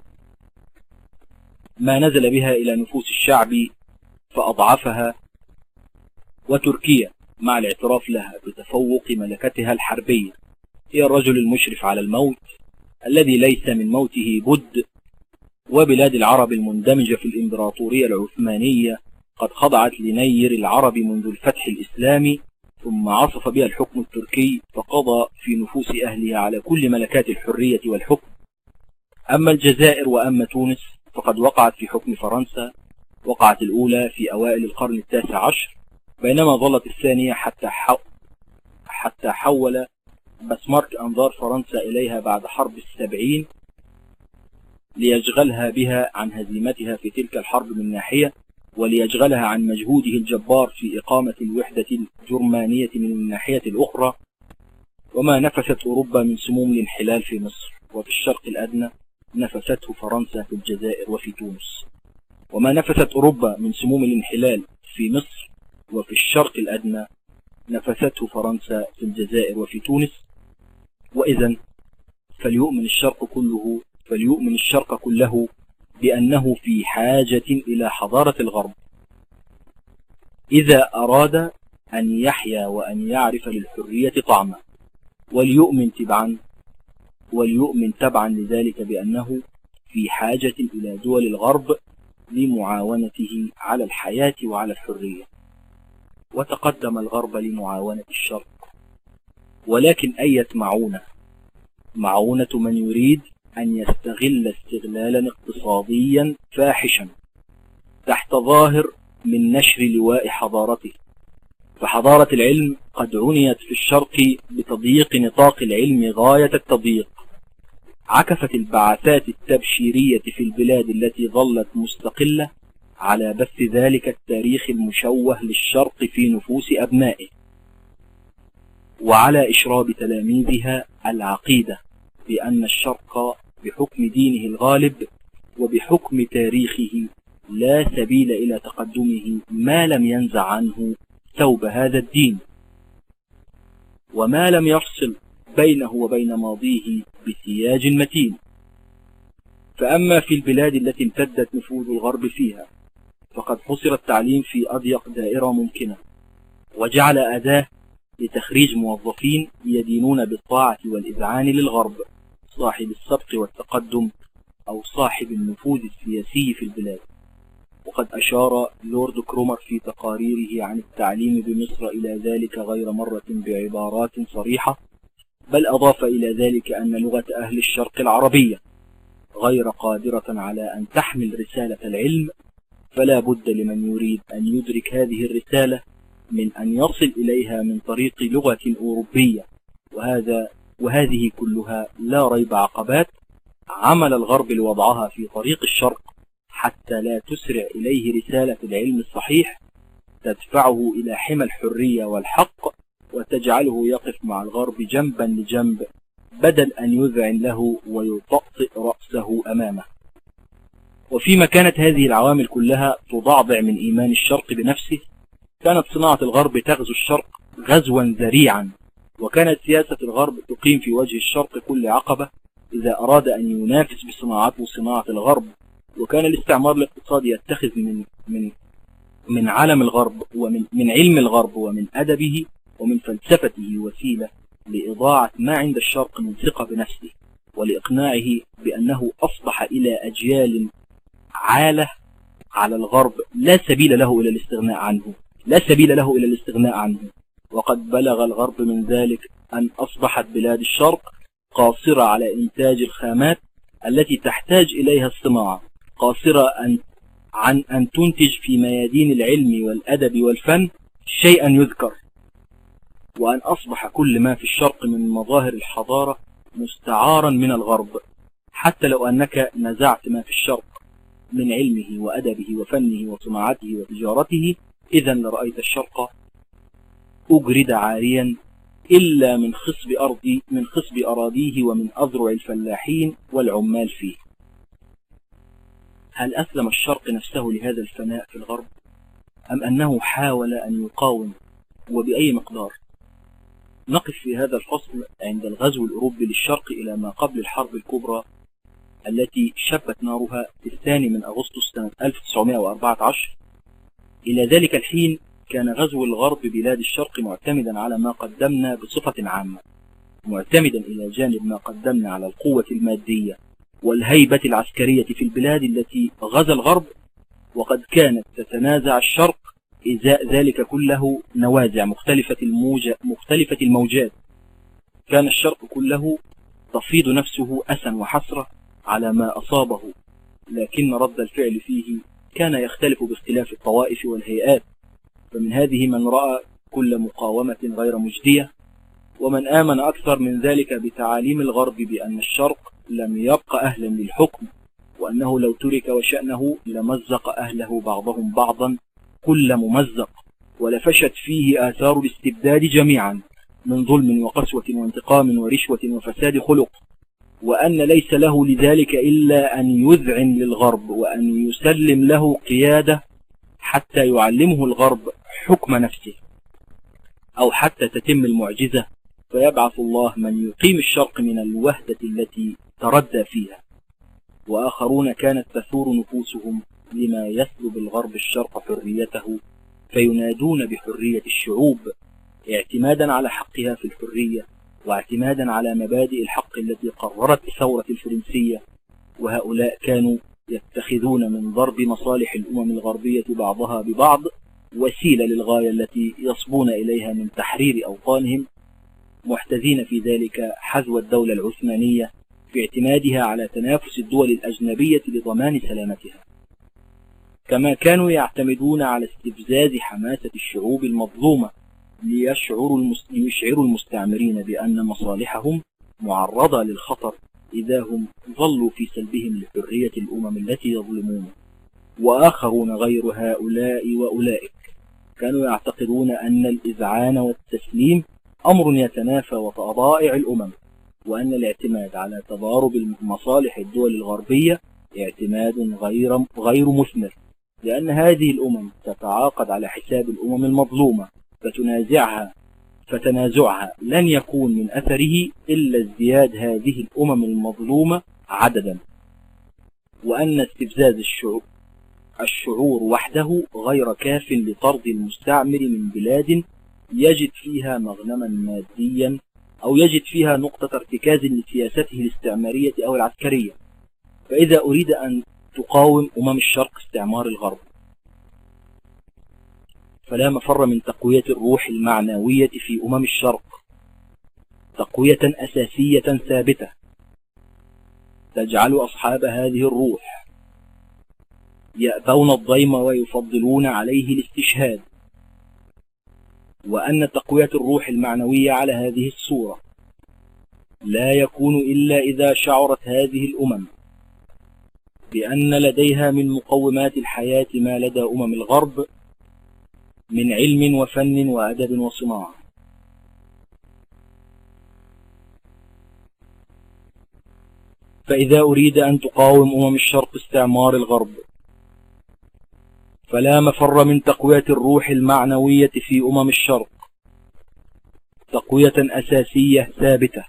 ما نزل بها إلى نفوس الشعب فأضعفها. وتركيا مع الاعتراف لها بتفوق ملكتها الحربية هي الرجل المشرف على الموت الذي ليس من موته بد. وبلاد العرب المندمجة في الإمبراطورية العثمانية قد خضعت لنير العرب منذ الفتح الإسلامي، ثم عصف بها الحكم التركي فقضى في نفوس أهلها على كل ملكات الحرية والحكم. أما الجزائر وأما تونس فقد وقعت في حكم فرنسا، وقعت الأولى في أوائل القرن التاسع عشر، بينما ظلت الثانية حتى حو... حتى حول بسمارك أنظار فرنسا إليها بعد حرب السبعين ليشغلها بها عن هزيمتها في تلك الحرب من ناحية، وليشغلها عن مجهوده الجبار في إقامة الوحدة الجرمانية من الناحية الأخرى. وما نفست أوروبا من سموم الانحلال في مصر وفي الشرق الأدنى نفسته فرنسا في الجزائر وفي تونس، وما نفست أوروبا من سموم الانحلال في مصر وفي الشرق الأدنى نفسته فرنسا في الجزائر وفي تونس. وإذن فليؤمن الشرق كله فليؤمن الشرق كله بأنه في حاجة إلى حضارة الغرب إذا أراد أن يحيا وأن يعرف للحرية طعما، وليؤمن تبعا وليؤمن تبعا لذلك بأنه في حاجة إلى دول الغرب لمعاونته على الحياة وعلى الحرية. وتقدم الغرب لمعاونة الشرق، ولكن أية معونة؟ معونة من يريد أن يستغل استغلالا اقتصاديا فاحشا تحت ظاهر من نشر لواء حضارته. فحضارة العلم قد عنيت في الشرق بتضييق نطاق العلم غاية التضييق. عكفت البعثات التبشيرية في البلاد التي ظلت مستقلة على بث ذلك التاريخ المشوه للشرق في نفوس أبنائه، وعلى إشراب تلاميذها العقيدة بأن الشرق بحكم دينه الغالب وبحكم تاريخه لا سبيل إلى تقدمه ما لم ينزع عنه ثوب هذا الدين، وما لم يفصل بينه وبين ماضيه بسياج متين. فأما في البلاد التي امتدت نفوذ الغرب فيها فقد حصر التعليم في أضيق دائرة ممكنة، وجعل أداة لتخريج موظفين يدينون بالطاعة والإذعان للغرب صاحب السبق والتقدم أو صاحب النفوذ السياسي في البلاد. وقد أشار لورد كرومر في تقاريره عن التعليم بمصر إلى ذلك غير مرة بعبارات صريحة، بل أضاف إلى ذلك أن لغة أهل الشرق العربية غير قادرة على أن تحمل رسالة العلم، فلا بد لمن يريد أن يدرك هذه الرسالة من أن يصل إليها من طريق لغة أوروبية. وهذا وهذه كلها لا ريب عقبات عمل الغرب لوضعها في طريق الشرق حتى لا تسرع إليه رسالة العلم الصحيح تدفعه إلى حمى الحرية والحق وتجعله يقف مع الغرب جنبا لجنب بدل أن يذعن له ويطأطئ رأسه أمامه. وفيما كانت هذه العوامل كلها تضعضع من إيمان الشرق بنفسه، كانت صناعة الغرب تغزو الشرق غزوا ذريعا، وكانت سياسة الغرب تقيم في وجه الشرق كل عقبة إذا أراد أن ينافس بصناعته صناعة الغرب. وكان الاستعمار الاقتصادي يتخذ من من من علم الغرب ومن من علم الغرب ومن أدبه ومن فلسفته وسيلة لإضاعة ما عند الشرق من ثقة بنفسه، ولإقناعه بأنه أصبح إلى أجيال عالة على الغرب لا سبيل له إلى الاستغناء عنه، لا سبيل له إلى الاستغناء عنه. وقد بلغ الغرب من ذلك أن أصبحت بلاد الشرق قاصرة على إنتاج الخامات التي تحتاج إليها الصناعة، قاصرة أن عن أن تنتج في ميادين العلم والأدب والفن شيئا يذكر، وأن أصبح كل ما في الشرق من مظاهر الحضارة مستعارا من الغرب. حتى لو أنك نزعت ما في الشرق من علمه وأدبه وفنه وصناعته وتجارته، إذا لرأيت الشرق أجرد عاريا إلا من خصب أرضي من خصب أراضيه ومن أذرع الفلاحين والعمال فيه. هل أسلم الشرق نفسه لهذا الفناء في الغرب، أم أنه حاول أن يقاوم، وبأي مقدار؟ نقف في هذا الفصل عند الغزو الأوروبي للشرق إلى ما قبل الحرب الكبرى التي شبت نارها في الثاني من أغسطس سنة ألف وتسعمائة وأربعة عشر. إلى ذلك الحين كان غزو الغرب بلاد الشرق معتمدا على ما قدمنا بصفة عامة، معتمدا إلى جانب ما قدمنا على القوة المادية والهيبة العسكرية في البلاد التي غزا الغرب، وقد كانت تتنازع الشرق إزاء ذلك كله نوازع مختلفة الموجة مختلفة الموجات. كان الشرق كله تفيض نفسه أسا وحسرة على ما أصابه، لكن رد الفعل فيه كان يختلف باختلاف الطوائف والهيئات، فمن هذه من رأى كل مقاومة غير مجدية، ومن آمن أكثر من ذلك بتعاليم الغرب بأن الشرق لم يبق أهلا للحكم، وأنه لو ترك وشأنه لمزق أهله بعضهم بعضا كل ممزق، ولفشت فيه آثار الاستبداد جميعا من ظلم وقسوة وانتقام ورشوة وفساد خلق، وأن ليس له لذلك إلا أن يذعن للغرب وأن يسلم له قيادة حتى يعلمه الغرب حكم نفسه، أو حتى تتم المعجزة فيبعث الله من يقيم الشرق من الوهدة التي تردى فيها. وآخرون كانت تثور نفوسهم لما يسلب الغرب الشرق حريته، فينادون بحرية الشعوب اعتمادا على حقها في الحرية، واعتمادا على مبادئ الحق التي قررت الثورة الفرنسية. وهؤلاء كانوا يتخذون من ضرب مصالح الأمم الغربية بعضها ببعض وسيلة للغاية التي يصبون إليها من تحرير أوطانهم، محتذين في ذلك حذو الدولة العثمانية في اعتمادها على تنافس الدول الأجنبية لضمان سلامتها. كما كانوا يعتمدون على استفزاز حماسة الشعوب المظلومة ليشعروا المستعمرين بأن مصالحهم معرضة للخطر إذا هم ظلوا في سلبهم لحرية الأمم التي يظلمون. وآخرون غير هؤلاء وأولئك كانوا يعتقدون أن الإذعان والتسليم أمر يتنافى وطبائع الأمم، وأن الاعتماد على تضارب مصالح الدول الغربية اعتماد غير غير مثمر، لأن هذه الأمم تتعاقد على حساب الأمم المظلومة، فتنازعها فتنازعها لن يكون من أثره إلا ازدياد هذه الأمم المظلومة عددا، وأن استفزاز الشعوب الشعور وحده غير كاف لطرد المستعمر من بلاد يجد فيها مغنما ماديا أو يجد فيها نقطة ارتكاز لسياسته الاستعمارية أو العسكرية. فإذا أريد أن تقاوم أمم الشرق استعمار الغرب، فلا مفر من تقوية الروح المعنوية في أمم الشرق، تقوية أساسية ثابتة تجعل أصحاب هذه الروح يأبون الضيم ويفضلون عليه الاستشهاد. وأن تقوية الروح المعنوية على هذه الصورة لا يكون إلا إذا شعرت هذه الأمم بأن لديها من مقومات الحياة ما لدى أمم الغرب من علم وفن وأدب وصناعة. فإذا أريد أن تقاوم أمم الشرق استعمار الغرب، فلا مفر من تقوية الروح المعنوية في أمم الشرق، تقوية أساسية ثابتة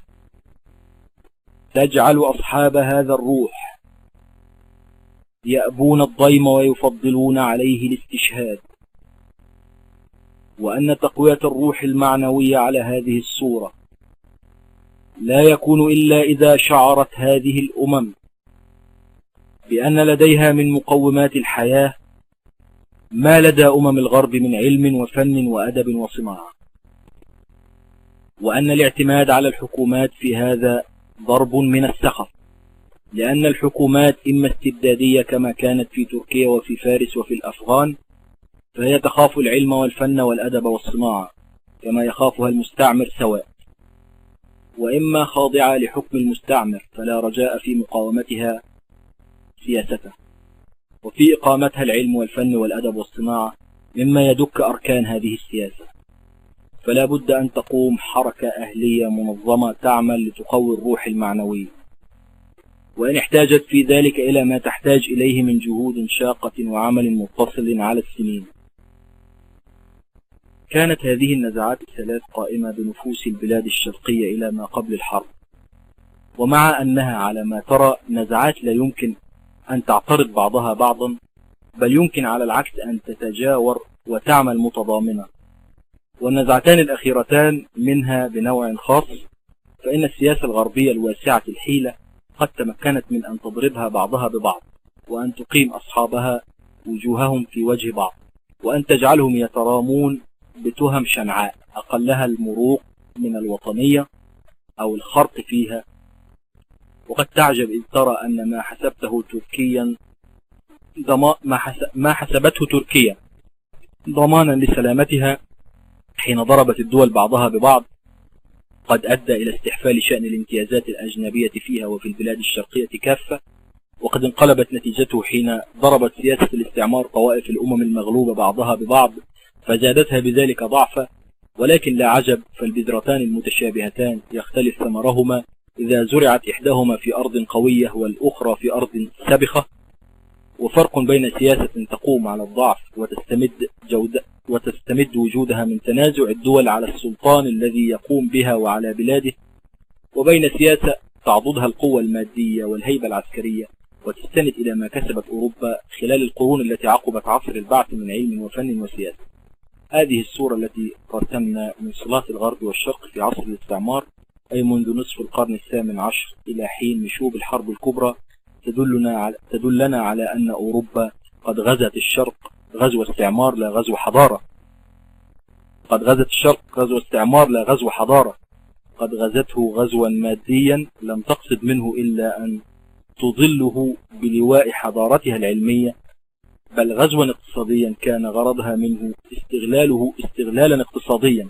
تجعل أصحاب هذا الروح يأبون الضيم ويفضلون عليه الاستشهاد. وأن تقوية الروح المعنوية على هذه الصورة لا يكون إلا إذا شعرت هذه الأمم بأن لديها من مقومات الحياة ما لدى أمم الغرب من علم وفن وأدب وصناعة، وأن الاعتماد على الحكومات في هذا ضرب من السخف، لأن الحكومات إما استبدادية كما كانت في تركيا وفي فارس وفي الأفغان، فهي تخاف العلم والفن والأدب والصناعة كما يخافها المستعمر سواء، وإما خاضعة لحكم المستعمر فلا رجاء في مقاومتها سياسته، وفي إقامتها العلم والفن والأدب والصناعة مما يدك أركان هذه السياسة. فلا بد أن تقوم حركة أهلية منظمة تعمل لتقوي الروح المعنوية، وإن احتاجت في ذلك إلى ما تحتاج إليه من جهود شاقة وعمل متصل على السنين. كانت هذه النزعات الثلاث قائمة بنفوس البلاد الشرقية إلى ما قبل الحرب، ومع أنها على ما ترى نزعات لا يمكن أن تعترض بعضها بعضا، بل يمكن على العكس أن تتجاور وتعمل متضامنة. والنزعتان الأخيرتان منها بنوع خاص، فإن السياسة الغربية الواسعة الحيلة قد تمكنت من أن تضربها بعضها ببعض، وأن تقيم أصحابها وجوههم في وجه بعض، وأن تجعلهم يترامون بتهم شنعاء أقلها المروق من الوطنية أو الخرق فيها. وقد تعجب إذ ترى أن ما حسبته تركيا ما حسبته تركيا ضمانا لسلامتها حين ضربت الدول بعضها ببعض قد أدى إلى استحفال شأن الامتيازات الأجنبية فيها وفي البلاد الشرقية كافة، وقد انقلبت نتيجته حين ضربت سياسة الاستعمار طوائف الأمم المغلوبة بعضها ببعض فزادتها بذلك ضعفا. ولكن لا عجب، فالبذرتان المتشابهتان يختلف ثمرهما إذا زرعت إحداهما في أرض قوية والأخرى في أرض سبخة. وفرق بين سياسة تقوم على الضعف وتستمد, جودة وتستمد وجودها من تنازع الدول على السلطان الذي يقوم بها وعلى بلاده، وبين سياسة تعضدها القوة المادية والهيبة العسكرية وتستند إلى ما كسبت أوروبا خلال القرون التي عقبت عصر البعث من علم وفن وسياسة. هذه الصورة التي رسمنا من صلات الغرب والشرق في عصر الاستعمار، أي منذ نصف القرن الثامن عشر إلى حين نشوب الحرب الكبرى، تدلنا على, تدلنا على أن أوروبا قد غزت الشرق غزو استعمار لا غزو حضارة. قد غزت الشرق غزو استعمار لا غزو حضارة. قد غزته غزوا ماديا لم تقصد منه إلا أن تظله بلواء حضارتها العلمية، بل غزوا اقتصاديا كان غرضها منه استغلاله استغلالا اقتصاديا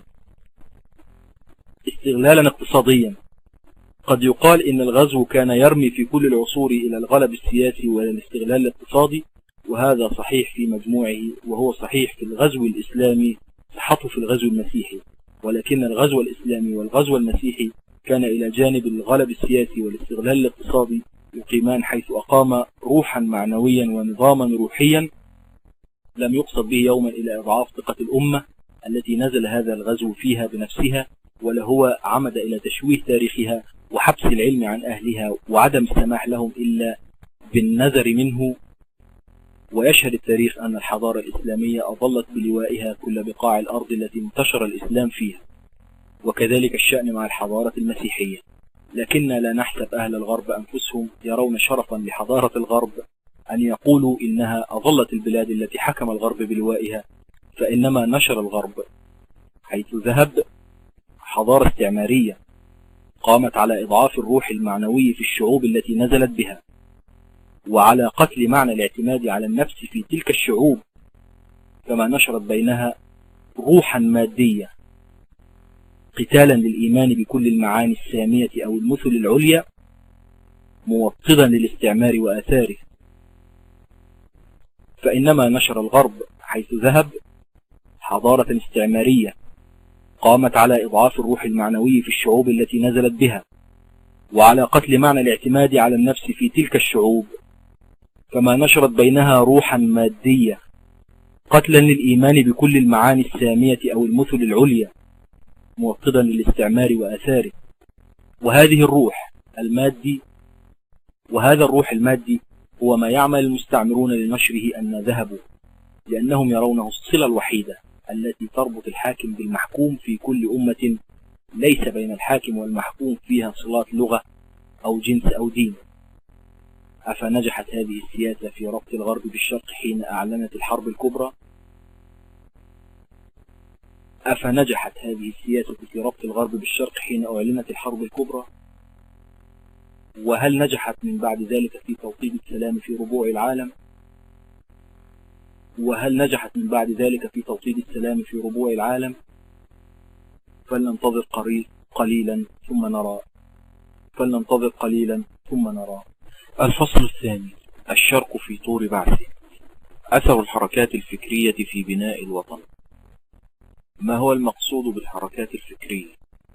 استغلالا اقتصاديا. قد يقال إن الغزو كان يرمي في كل العصور إلى الغلب السياسي والاستغلال الاقتصادي، وهذا صحيح في مجموعه، وهو صحيح في الغزو الإسلامي صحته في الغزو المسيحي، ولكن الغزو الإسلامي والغزو المسيحي كان إلى جانب الغلب السياسي والاستغلال الاقتصادي يقيمان، حيث أقام روحا معنويا ونظاما روحيا لم يقصد به يوما إلى إضعاف ثقة الأمة التي نزل هذا الغزو فيها بنفسها، ولا هو عمد إلى تشويه تاريخها وحبس العلم عن أهلها وعدم السماح لهم إلا بالنذر منه. ويشهد التاريخ أن الحضارة الإسلامية أظلت بلوائها كل بقاع الأرض التي انتشر الإسلام فيها، وكذلك الشأن مع الحضارة المسيحية. لكننا لا نحسب أهل الغرب أنفسهم يرون شرفا لحضارة الغرب أن يقولوا إنها أظلت البلاد التي حكم الغرب بلوائها، فإنما نشر الغرب حيث ذهب حضارة استعمارية قامت على إضعاف الروح المعنوي في الشعوب التي نزلت بها، وعلى قتل معنى الاعتماد على النفس في تلك الشعوب، كما نشرت بينها روحا مادية قتالا للإيمان بكل المعاني السامية أو المثل العليا موطدا للاستعمار وآثاره. فإنما نشر الغرب حيث ذهب حضارة استعمارية قامت على إضعاف الروح المعنوي في الشعوب التي نزلت بها، وعلى قتل معنى الاعتماد على النفس في تلك الشعوب، كما نشرت بينها روحا مادية قتلا للإيمان بكل المعاني السامية أو المثل العليا موطدا للاستعمار وآثاره. وهذه الروح المادي وهذا الروح المادي هو ما يعمل المستعمرون لنشره أن ذهبوا، لأنهم يرونه الصلة الوحيدة التي تربط الحاكم بالمحكوم في كل أمة ليس بين الحاكم والمحكوم فيها صلات لغة أو جنس أو دين. أفنجحت هذه السياسة في ربط الغرب بالشرق حين أعلنت الحرب الكبرى؟ أفنجحت هذه السياسة في ربط الغرب بالشرق حين أعلنت الحرب الكبرى؟ وهل نجحت من بعد ذلك في توطيد السلام في ربوع العالم؟ وهل نجحت من بعد ذلك في توطيد السلام في ربوع العالم؟ فلننتظر قليلا ثم نرى فلننتظر قليلا ثم نرى. الفصل الثاني: الشرق في طور بعثه. أثر الحركات الفكرية في بناء الوطن. ما هو المقصود بالحركات الفكرية؟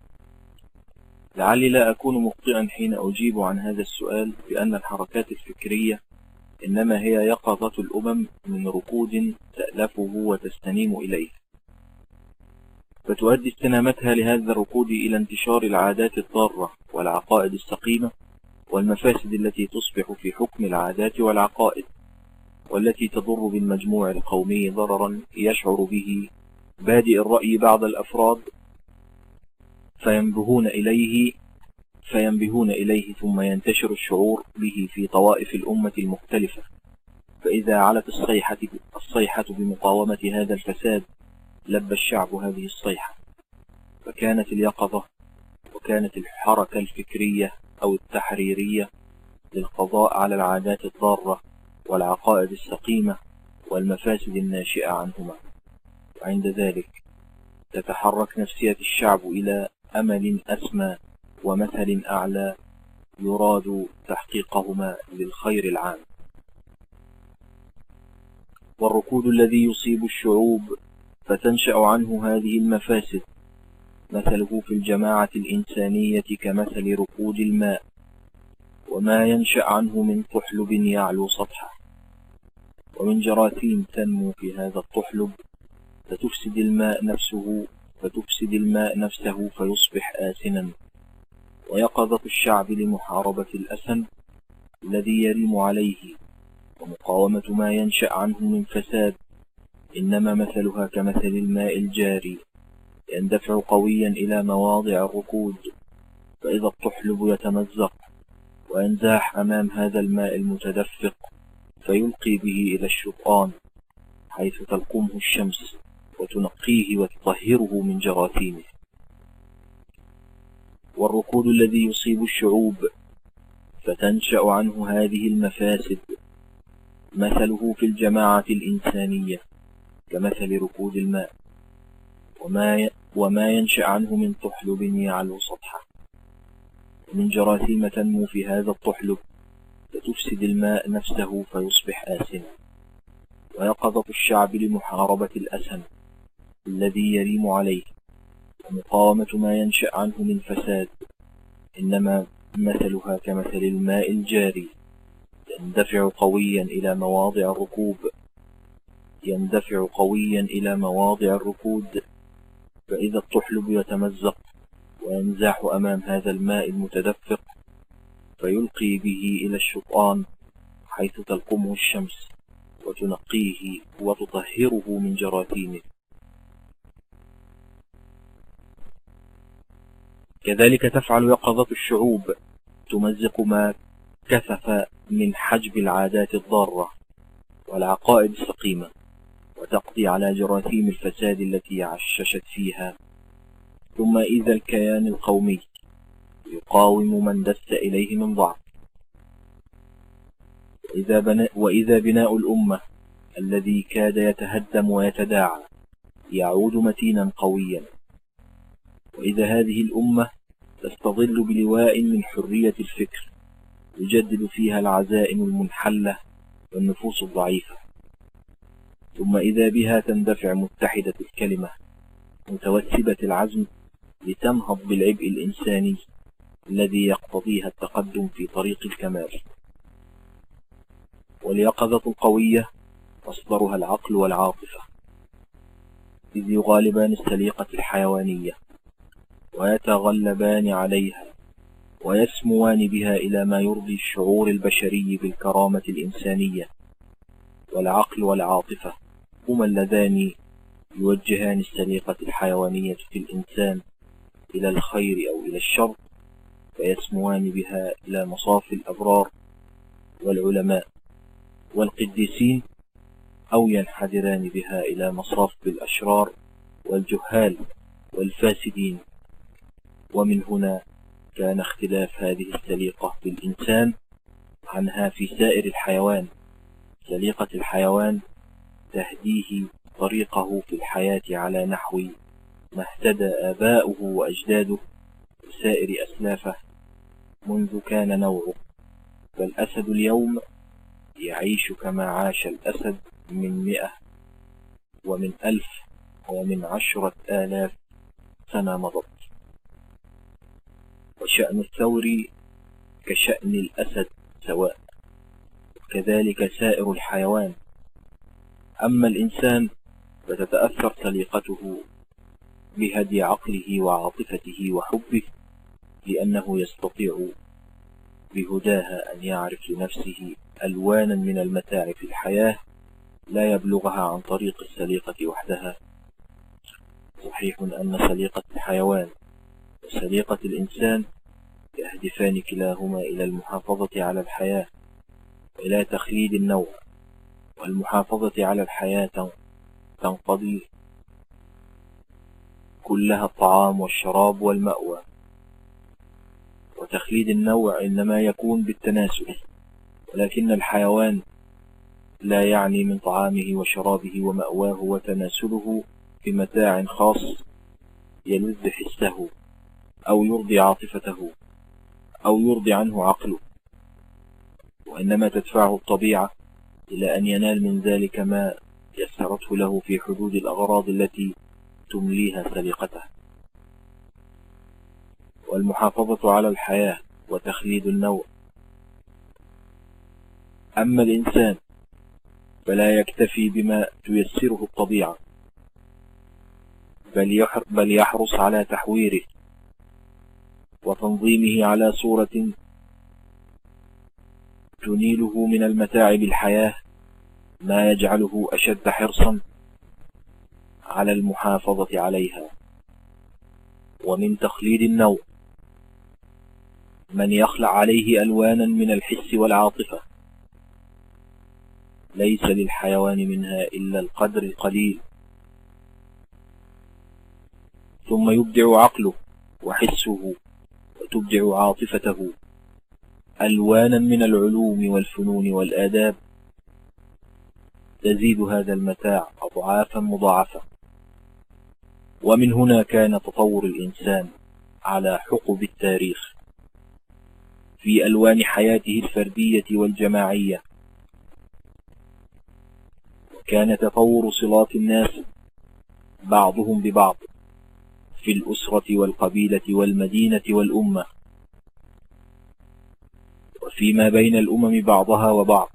لعلي لا أكون مخطئا حين أجيب عن هذا السؤال بأن الحركات الفكرية إنما هي يقظة الأمم من ركود تألفه وتستنيم إليه، فتؤدي استنامتها لهذا الركود إلى انتشار العادات الضارة والعقائد السقيمة والمفاسد التي تصبح في حكم العادات والعقائد، والتي تضر بالمجموع القومي ضررا يشعر به بادئ الرأي بعض الأفراد فينبهون إليه فينبهون إليه ثم ينتشر الشعور به في طوائف الأمة المختلفة، فإذا علت الصيحة الصيحة بمقاومة هذا الفساد لبى الشعب هذه الصيحة، فكانت اليقظة وكانت الحركة الفكرية أو التحريرية للقضاء على العادات الضارة والعقائد السقيمة والمفاسد الناشئة عنهما. وعند ذلك تتحرك نفسية الشعب إلى أمل أسمى ومثل أعلى يراد تحقيقهما للخير العام. والركود الذي يصيب الشعوب فتنشأ عنه هذه المفاسد مثله في الجماعة الإنسانية كمثل ركود الماء، وما ينشأ عنه من طحلب يعلو سطحه، ومن جراثيم تنمو في هذا الطحلب فتفسد الماء نفسه فتفسد الماء نفسه فيصبح آسنا. ويقظة الشعب لمحاربة الأسن الذي يريم عليه ومقاومة ما ينشأ عنه من فساد إنما مثلها كمثل الماء الجاري يندفع قويا إلى مواضع الركود، فإذا الطحلب يتمزق وينزاح أمام هذا الماء المتدفق فيلقي به إلى الشطآن حيث تلقمه الشمس وتنقيه وتطهره من جراثيمه. والركود الذي يصيب الشعوب فتنشأ عنه هذه المفاسد مثله في الجماعة الإنسانية كمثل ركود الماء، وما وما ينشأ عنه من طحلب يعلو سطحه، ومن جراثيم تنمو في هذا الطحلب فتفسد الماء نفسه فيصبح آسنا. ويقظة الشعب لمحاربة الأسن الذي يريم عليه ومقاومة ما ينشأ عنه من فساد إنما مثلها كمثل الماء الجاري يندفع قويا إلى مواضع الركوب يندفع قويا إلى مواضع الركود فإذا الطحلب يتمزق وينزاح أمام هذا الماء المتدفق فيلقي به إلى الشطآن حيث تلقمه الشمس وتنقيه وتطهره من جراثيمه. كذلك تفعل يقظة الشعوب، تمزق ما كثف من حجب العادات الضارة والعقائد السقيمة، وتقضي على جراثيم الفساد التي عششت فيها. ثم إذا الكيان القومي يقاوم من دس إليه من ضعف، وإذا, بنا وإذا بناء الأمة الذي كاد يتهدم ويتداعى يعود متينا قويا، وإذا هذه الأمة تستظل بلواء من حرية الفكر يجدد فيها العزائم المنحلة والنفوس الضعيفة، ثم إذا بها تندفع متحدة الكلمة متوثبة العزم لتنهض بالعبء الإنساني الذي يقتضيها التقدم في طريق الكمال. واليقظة القوية مصدرها العقل والعاطفة، إذ يغالبان السليقة الحيوانية ويتغلبان عليها ويسموان بها إلى ما يرضي الشعور البشري بالكرامة الإنسانية. والعقل والعاطفة هما اللذان يوجهان السليقة الحيوانية في الإنسان إلى الخير أو إلى الشر، فيسموان بها إلى مصاف الأبرار والعلماء والقديسين، أو ينحدران بها إلى مصاف الأشرار والجهال والفاسدين. ومن هنا كان اختلاف هذه السليقة في الإنسان عنها في سائر الحيوان. سليقة الحيوان تهديه طريقه في الحياة على نحو ما اهتدى آباؤه وأجداده وسائر أسلافه منذ كان نوعه. فالأسد اليوم يعيش كما عاش الأسد من مئة ومن ألف ومن عشرة آلاف سنة مضت. وشأن الثور كشأن الأسد سواء، كذلك سائر الحيوان. أما الإنسان فتتأثر سليقته بهدي عقله وعاطفته وحبه، لأنه يستطيع بهداها أن يعرف لنفسه ألوانا من المتاع في الحياة لا يبلغها عن طريق السليقة وحدها. صحيح أن سليقة الحيوان وسليقة الإنسان يهدفان كلاهما إلى المحافظة على الحياة وإلى تخليد النوع، والمحافظة على الحياة تنقضي كلها الطعام والشراب والمأوى، وتخليد النوع إنما يكون بالتناسل. ولكن الحيوان لا يعني من طعامه وشرابه ومأواه وتناسله في متاع خاص يلذ حسه أو يرضي عاطفته أو يرضي عنه عقله، وإنما تدفعه الطبيعة إلى أن ينال من ذلك ما يسرته له في حدود الأغراض التي تمليها سليقته. والمحافظة على الحياة وتخليد النوع. أما الإنسان فلا يكتفي بما تيسره الطبيعة، بل يحرص على تحويره وتنظيمه على صورة تنيله من المتاعب الحياة ما يجعله أشد حرصا على المحافظة عليها. ومن تخليد النوع من يخلع عليه ألوانا من الحس والعاطفة، ليس للحيوان منها إلا القدر القليل، ثم يبدع عقله وحسه وتبدع عاطفته ألوانا من العلوم والفنون والآداب تزيد هذا المتاع أضعافا مضاعفة. ومن هنا كان تطور الإنسان على حقب التاريخ في ألوان حياته الفردية والجماعية. وكان تطور صلات الناس بعضهم ببعض في الأسرة والقبيلة والمدينة والأمة، وفيما بين الأمم بعضها وبعض.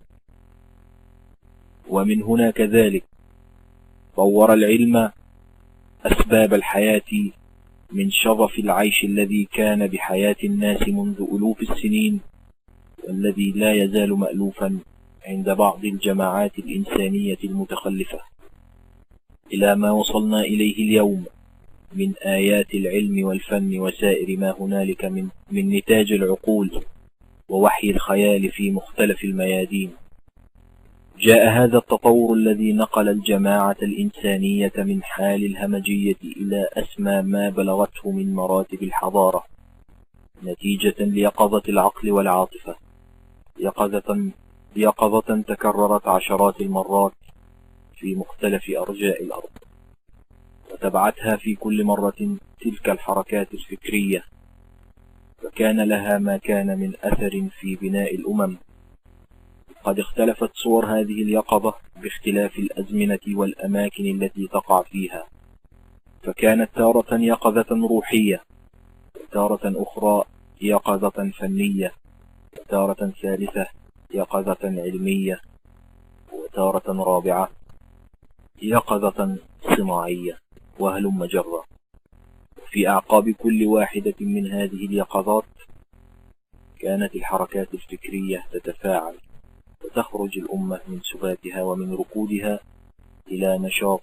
ومن هنا كذلك طور العلم أسباب الحياة من شظف العيش الذي كان بحياة الناس منذ ألوف السنين، والذي لا يزال مألوفا عند بعض الجماعات الإنسانية المتخلفة، إلى ما وصلنا إليه اليوم من آيات العلم والفن وسائر ما هنالك من, من نتاج العقول ووحي الخيال في مختلف الميادين. جاء هذا التطور الذي نقل الجماعة الإنسانية من حال الهمجية إلى أسمى ما بلغته من مراتب الحضارة، نتيجة ليقظة العقل والعاطفة، يقظة, يقظة تكررت عشرات المرات في مختلف أرجاء الأرض، وتبعتها في كل مرة تلك الحركات الفكرية، وكان لها ما كان من أثر في بناء الأمم. قد اختلفت صور هذه اليقظة باختلاف الأزمنة والأماكن التي تقع فيها، فكانت تارة يقظة روحية، وتارة أخرى يقظة فنية، وتارة ثالثة يقظة علمية، وتارة رابعة يقظة صناعية، وهلم جرا. وفي أعقاب كل واحدة من هذه اليقظات كانت الحركات الفكرية تتفاعل، وتخرج الأمة من سباتها ومن ركودها إلى نشاط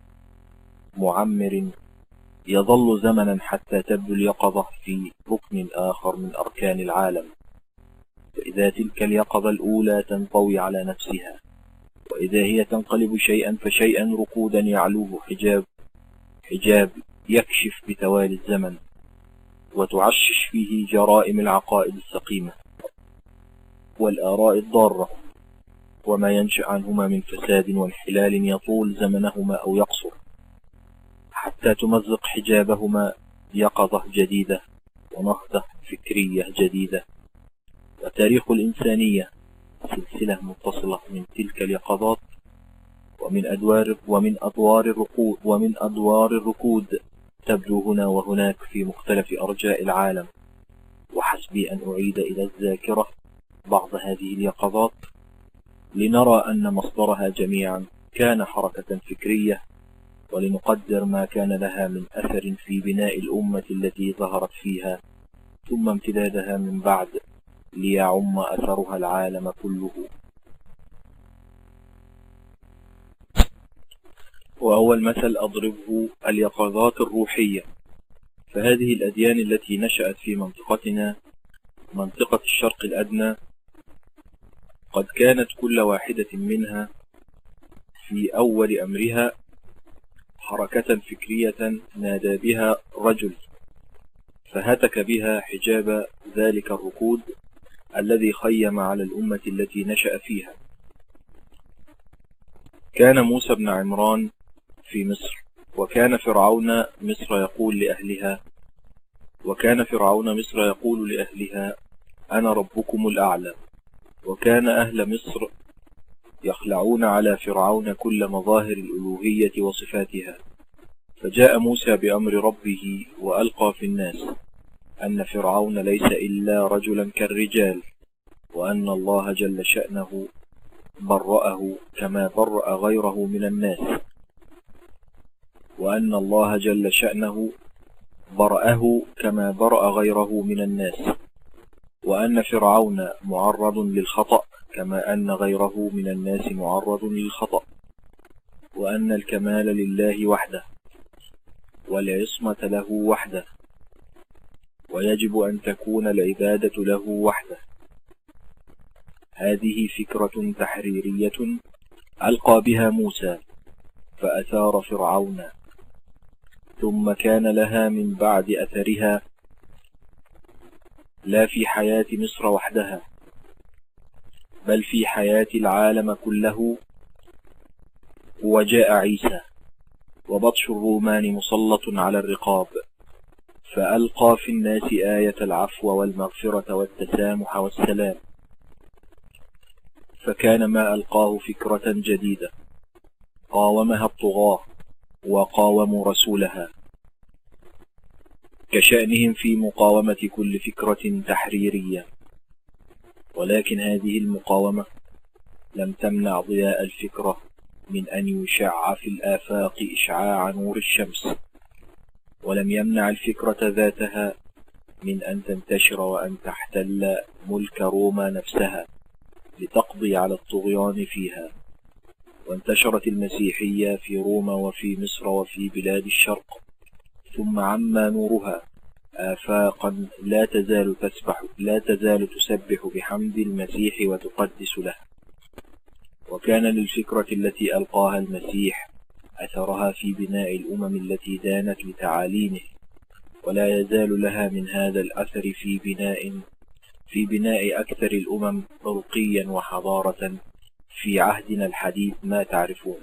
معمر يظل زمنا حتى تبدو اليقظة في ركن آخر من أركان العالم. فإذا تلك اليقظة الأولى تنطوي على نفسها، وإذا هي تنقلب شيئا فشيئا ركودا يعلوه حجاب حجاب يكشف بتوالي الزمن وتعشش فيه جرائم العقائد السقيمة والآراء الضارة وما ينشأ عنهما من فساد وانحلال يطول زمنهما أو يقصر، حتى تمزق حجابهما يقظة جديدة ونهضة فكرية جديدة. وتاريخ الإنسانية سلسلة متصلة من تلك اليقظات ومن أدوار ومن أدوار الركود ومن أدوار الركود تبدو هنا وهناك في مختلف أرجاء العالم. وحسبي أن أعيد إلى الذاكرة بعض هذه اليقظات لنرى أن مصدرها جميعا كان حركة فكرية، ولنقدر ما كان لها من أثر في بناء الأمة التي ظهرت فيها، ثم امتدادها من بعد ليعم أثرها العالم كله. وأول مثل أضربه اليقظات الروحية. فهذه الأديان التي نشأت في منطقتنا، منطقة الشرق الأدنى، قد كانت كل واحدة منها في أول أمرها حركة فكرية نادى بها رجل، فهتك بها حجاب ذلك الركود الذي خيم على الأمة التي نشأ فيها. كان موسى بن عمران في مصر، وكان فرعون مصر يقول لأهلها وكان فرعون مصر يقول لأهلها أنا ربكم الأعلى. وكان أهل مصر يخلعون على فرعون كل مظاهر الألوهية وصفاتها. فجاء موسى بأمر ربه وألقى في الناس أن فرعون ليس إلا رجلا كالرجال، وأن الله جل شأنه برأه كما برأ غيره من الناس وأن الله جل شأنه برأه كما برأ غيره من الناس وأن فرعون معرض للخطأ كما أن غيره من الناس معرض للخطأ، وأن الكمال لله وحده والعصمة له وحده، ويجب أن تكون العبادة له وحده. هذه فكرة تحريرية ألقى بها موسى فأثار فرعون، ثم كان لها من بعد أثرها لا في حياة مصر وحدها بل في حياة العالم كله. وجاء عيسى وبطش الرومان مسلط على الرقاب، فألقى في الناس آية العفو والمغفرة والتسامح والسلام، فكان ما ألقاه فكرة جديدة قاومها الطغاة وقاوموا رسولها، كشأنهم في مقاومة كل فكرة تحريرية. ولكن هذه المقاومة لم تمنع ضياء الفكرة من أن يشع في الآفاق إشعاع نور الشمس، ولم يمنع الفكرة ذاتها من أن تنتشر وأن تحتل ملك روما نفسها لتقضي على الطغيان فيها. وانتشرت المسيحية في روما وفي مصر وفي بلاد الشرق، ثم عم نورها آفاقا لا تزال تسبح لا تزال تسبح بحمد المسيح وتقدس له. وكان للفكرة التي ألقاها المسيح أثرها في بناء الأمم التي دانت لتعاليمه، ولا يزال لها من هذا الأثر في بناء في بناء أكثر الأمم رقيا وحضارة في عهدنا الحديث ما تعرفون.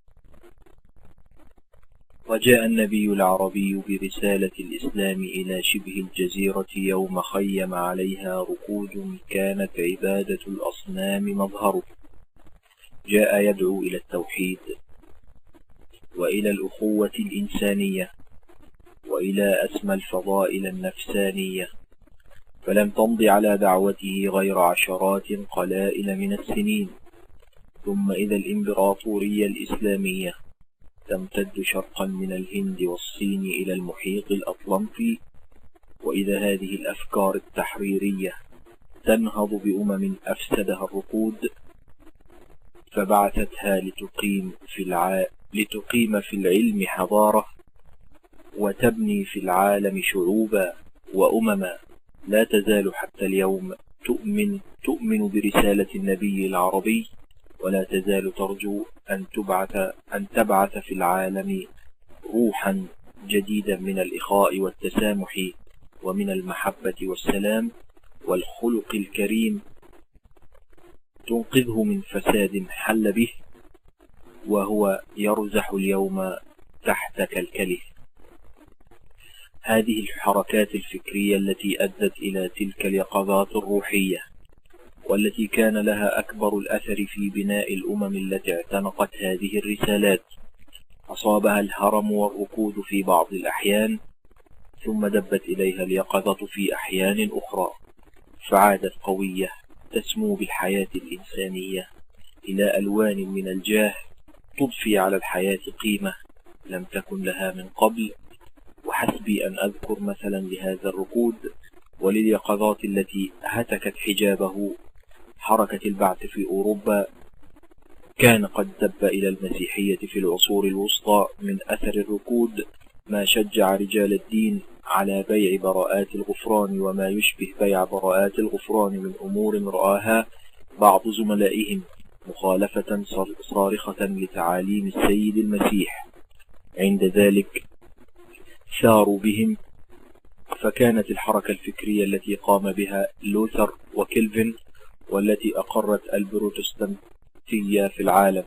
وجاء النبي العربي برسالة الإسلام إلى شبه الجزيرة يوم خيم عليها ركود كانت عبادة الأصنام مظهره. جاء يدعو إلى التوحيد وإلى الأخوة الإنسانية وإلى أسمى الفضائل النفسانية، فلم تمض على دعوته غير عشرات قلائل من السنين، ثم إذا الإمبراطورية الإسلامية تمتد شرقا من الهند والصين إلى المحيط الأطلنطي، وإذا هذه الأفكار التحريرية تنهض بأمم أفسدها الركود، فبعثتها لتقيم في الع... لتقيم في العلم حضارة وتبني في العالم شعوبا وأمما لا تزال حتى اليوم تؤمن تؤمن برسالة النبي العربي، ولا تزال ترجو أن تبعث أن تبعث في العالم روحا جديدا من الإخاء والتسامح ومن المحبة والسلام والخلق الكريم تنقذه من فساد حل به، وهو يرزح اليوم تحت كلكله. هذه الحركات الفكرية التي أدت إلى تلك اليقظات الروحية، والتي كان لها أكبر الأثر في بناء الأمم التي اعتنقت هذه الرسالات، أصابها الهرم والركود في بعض الأحيان، ثم دبت إليها اليقظة في أحيان أخرى، فعادت قوية تسمو بالحياة الإنسانية إلى ألوان من الجاه تضفي على الحياة قيمة لم تكن لها من قبل. وحسبي أن أذكر مثلا لهذا الركود ولليقظات التي هتكت حجابه حركة البعث في أوروبا، كان قد دب إلى المسيحية في العصور الوسطى من أثر الركود ما شجع رجال الدين على بيع براءات الغفران وما يشبه بيع براءات الغفران من أمور رآها بعض زملائهم مخالفة صارخة لتعاليم السيد المسيح. عند ذلك ثاروا بهم، فكانت الحركة الفكرية التي قام بها لوثر وكيلفن والتي أقرت البروتستانتية في العالم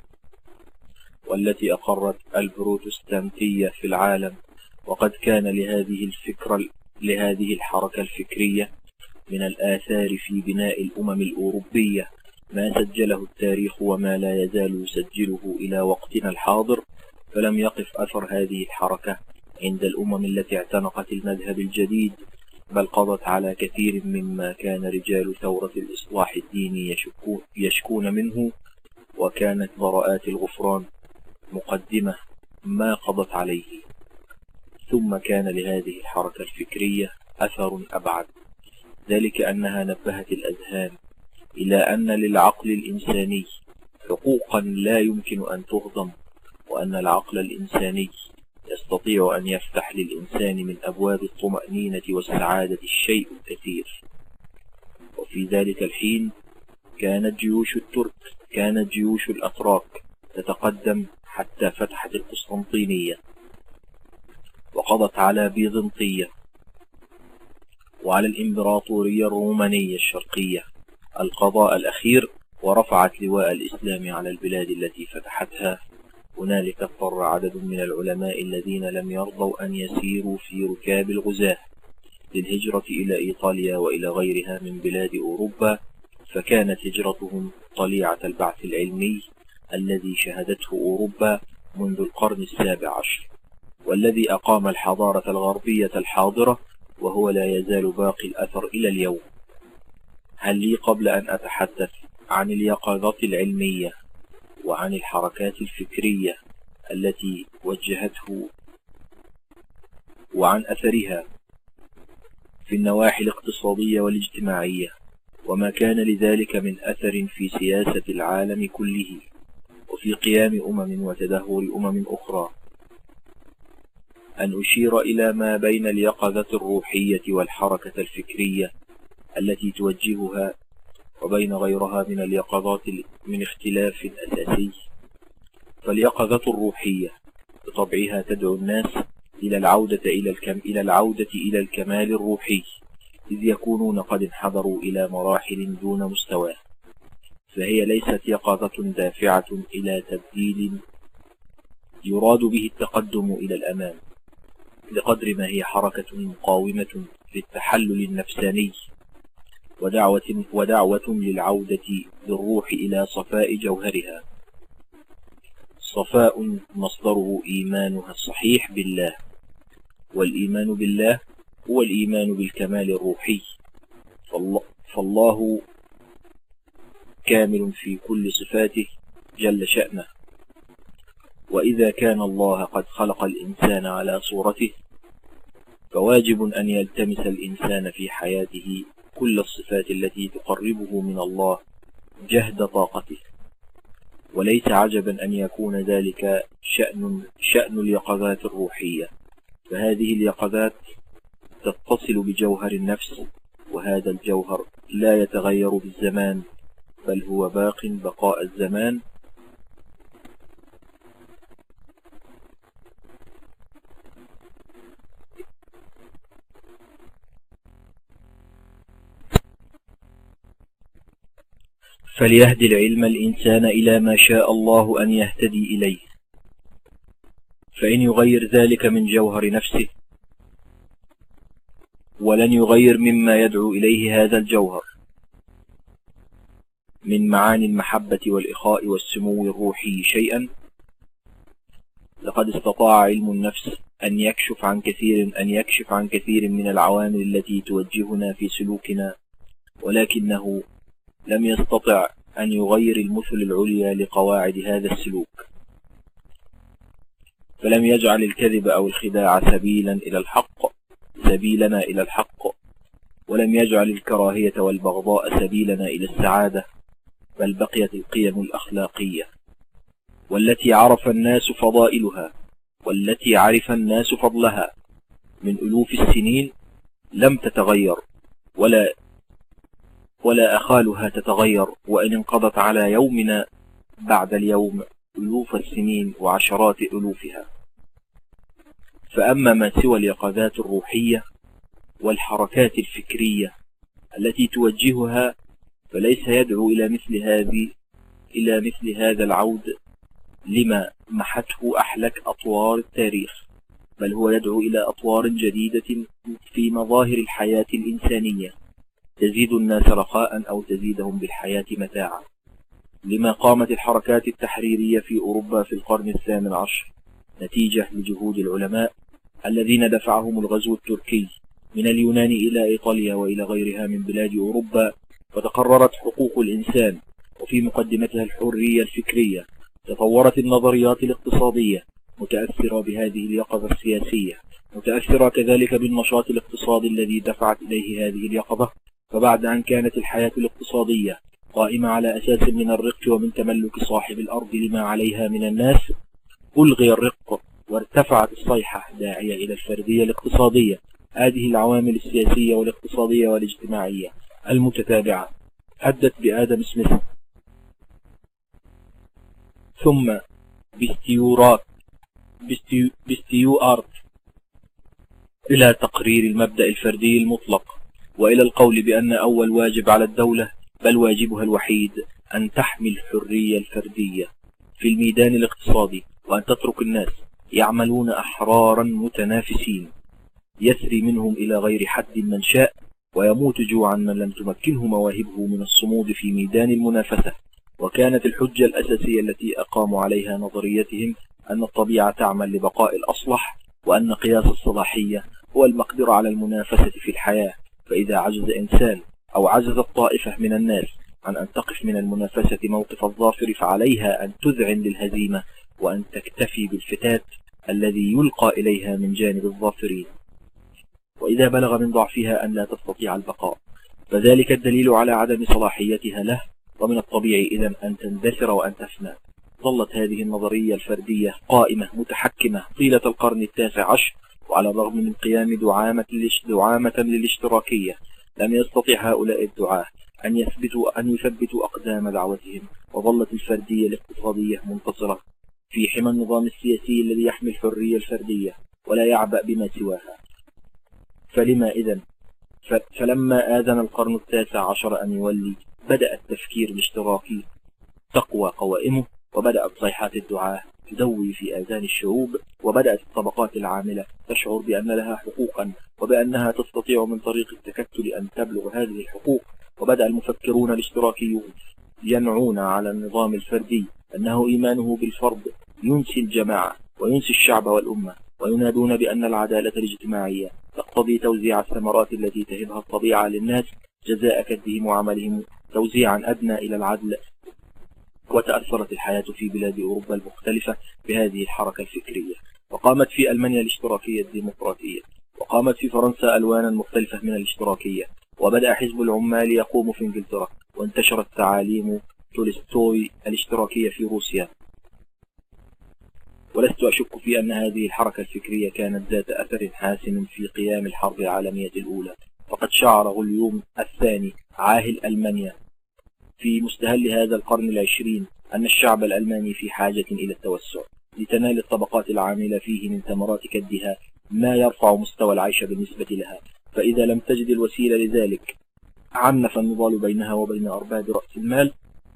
والتي أقرت البروتستانتية في العالم وقد كان لهذه الفكرة لهذه الحركة الفكرية من الآثار في بناء الأمم الأوروبية ما سجله التاريخ وما لا يزال يسجله إلى وقتنا الحاضر. فلم يقف أثر هذه الحركة عند الأمم التي اعتنقت المذهب الجديد، بل قضت على كثير مما كان رجال ثورة الإصلاح الديني يشكون منه، وكانت براءات الغفران مقدمة ما قضت عليه. ثم كان لهذه الحركة الفكرية أثر أبعد، ذلك أنها نبهت الأذهان إلى أن للعقل الإنساني حقوقا لا يمكن أن تهضم، وأن العقل الإنساني يستطيع أن يفتح للإنسان من أبواب الطمأنينة والسعادة الشيء الكثير. وفي ذلك الحين كانت جيوش الترك كانت جيوش الأتراك تتقدم حتى فتحت القسطنطينية وقضت على بيزنطية وعلى الإمبراطورية الرومانية الشرقية القضاء الأخير، ورفعت لواء الإسلام على البلاد التي فتحتها. هنالك اضطر عدد من العلماء الذين لم يرضوا أن يسيروا في ركاب الغزاة للهجرة إلى إيطاليا وإلى غيرها من بلاد أوروبا، فكانت هجرتهم طليعة البعث العلمي الذي شهدته أوروبا منذ القرن السابع عشر، والذي أقام الحضارة الغربية الحاضرة، وهو لا يزال باقي الأثر إلى اليوم. هل لي قبل أن أتحدث عن اليقظات العلمية وعن الحركات الفكرية التي وجهته وعن أثرها في النواحي الاقتصادية والاجتماعية، وما كان لذلك من أثر في سياسة العالم كله وفي قيام أمم وتدهور أمم أخرى، أن أشير إلى ما بين اليقظة الروحية والحركة الفكرية التي توجهها وبين غيرها من اليقظات من اختلاف أساسي. فاليقظة الروحية بطبعها تدعو الناس إلى العودة إلى الكم إلى العودة إلى الكمال الروحي، إذ يكونون قد انحدروا إلى مراحل دون مستواه. فهي ليست يقظة دافعة إلى تبديل يراد به التقدم إلى الأمام، بقدر ما هي حركة مقاومة للتحلل النفساني ودعوة, ودعوة للعودة بالروح إلى صفاء جوهرها. صفاء مصدره إيمانها الصحيح بالله، والإيمان بالله هو الإيمان بالكمال الروحي، فالله, فالله كامل في كل صفاته جل شأنه. وإذا كان الله قد خلق الإنسان على صورته، فواجب أن يلتمس الإنسان في حياته كل الصفات التي تقربه من الله جهد طاقته. وليس عجبا أن يكون ذلك شأن, شأن اليقظات الروحية، فهذه اليقظات تتصل بجوهر النفس، وهذا الجوهر لا يتغير بالزمان، بل هو باق بقاء الزمان. فليهدي العلم الإنسان إلى ما شاء الله أن يهتدي إليه، فإن يغير ذلك من جوهر نفسه ولن يغير مما يدعو إليه هذا الجوهر من معاني المحبة والإخاء والسمو الروحي شيئا، لقد استطاع علم النفس أن يكشف عن كثير أن يكشف عن كثير من العوامل التي توجهنا في سلوكنا، ولكنه لم يستطع أن يغير المثل العليا لقواعد هذا السلوك، فلم يجعل الكذب أو الخداع سبيلا إلى الحق سبيلنا إلى الحق، ولم يجعل الكراهية والبغضاء سبيلنا إلى السعادة، بل بقيت القيم الأخلاقية والتي عرف الناس فضائلها والتي عرف الناس فضلها من ألوف السنين لم تتغير، ولا ولا أخالها تتغير، وإن انقضت على يومنا بعد اليوم ألوف السنين وعشرات ألوفها. فأما ما سوى اليقظات الروحية والحركات الفكرية التي توجهها فليس يدعو إلى مثل هذه إلى مثل هذا العود لما محته أحلك أطوار التاريخ، بل هو يدعو إلى أطوار جديدة في مظاهر الحياة الإنسانية تزيد الناس رخاء أو تزيدهم بالحياة متاعا، لما قامت الحركات التحريرية في أوروبا في القرن الثامن عشر نتيجة لجهود العلماء الذين دفعهم الغزو التركي من اليونان إلى إيطاليا وإلى غيرها من بلاد أوروبا، فتقررت حقوق الإنسان وفي مقدمتها الحرية الفكرية. تطورت النظريات الاقتصادية متأثرة بهذه اليقظة السياسية، متأثرة كذلك بالنشاط الاقتصادي الذي دفعت إليه هذه اليقظة. فبعد أن كانت الحياة الاقتصادية قائمة على أساس من الرق ومن تملك صاحب الأرض لما عليها من الناس، ألغي الرق وارتفعت الصيحة داعية إلى الفردية الاقتصادية. هذه العوامل السياسية والاقتصادية والاجتماعية المتتابعة أدت بآدم سميث ثم بستيورات بستيو بستيوارت إلى تقرير المبدأ الفردي المطلق، وإلى القول بأن أول واجب على الدولة بل واجبها الوحيد أن تحمي الحرية الفردية في الميدان الاقتصادي، وأن تترك الناس يعملون أحرارا متنافسين يسري منهم إلى غير حد من شاء، ويموت جوعا من لم تمكنه مواهبه من الصمود في ميدان المنافسة. وكانت الحجة الأساسية التي أقاموا عليها نظريتهم أن الطبيعة تعمل لبقاء الأصلح، وأن قياس الصلاحية هو المقدرة على المنافسة في الحياة، فإذا عجز إنسان أو عجزت طائفة من الناس عن أن تقف من المنافسة موقف الظافر فعليها أن تذعن للهزيمة وأن تكتفي بالفتات الذي يلقى إليها من جانب الظافرين. وإذا بلغ من ضعفها أن لا تستطيع البقاء فذلك الدليل على عدم صلاحيتها له، ومن الطبيعي إذن أن تندثر وأن تفنى. ظلت هذه النظرية الفردية قائمة متحكمة طيلة القرن التاسع عشر، وعلى الرغم من قيام دعامة دعامة للاشتراكية لم يستطع هؤلاء الدعاة أن يثبتوا أن يثبتوا أقدام دعوتهم، وظلت الفردية الاقتصادية منتصرة في حمى النظام السياسي الذي يحمي الحرية الفردية ولا يعبأ بما سواها. فلما إذن فلما آذن القرن التاسع عشر أن يولي بدأ التفكير الاشتراكي تقوى قوائمه، وبدأت صيحات الدعاة تدوي في آذان الشعوب، وبدأت الطبقات العاملة تشعر بأن لها حقوقا وبأنها تستطيع من طريق التكتل أن تبلغ هذه الحقوق. وبدأ المفكرون الاشتراكيون ينعون على النظام الفردي أنه إيمانه بالفرد ينسي الجماعة وينسي الشعب والأمة، وينادون بأن العدالة الاجتماعية تقتضي توزيع الثمرات التي تهبها الطبيعة للناس جزاء كدهم وعملهم توزيعا أدنى إلى العدل. وتأثرت الحياة في بلاد أوروبا المختلفة بهذه الحركة الفكرية، وقامت في ألمانيا الاشتراكية الديمقراطية، وقامت في فرنسا ألوانا مختلفة من الاشتراكية، وبدأ حزب العمال يقوم في إنجلترا، وانتشرت تعاليم تولستوي الاشتراكية في روسيا. ولست أشك في أن هذه الحركة الفكرية كانت ذات أثر حاسم في قيام الحرب العالمية الأولى، فقد شعر غليوم الثاني عاهل ألمانيا في مستهل هذا القرن العشرين أن الشعب الألماني في حاجة إلى التوسع لتنال الطبقات العاملة فيه من ثمرات كدها ما يرفع مستوى العيش بالنسبة لها، فإذا لم تجد الوسيلة لذلك عنف النضال بينها وبين أرباب رأس المال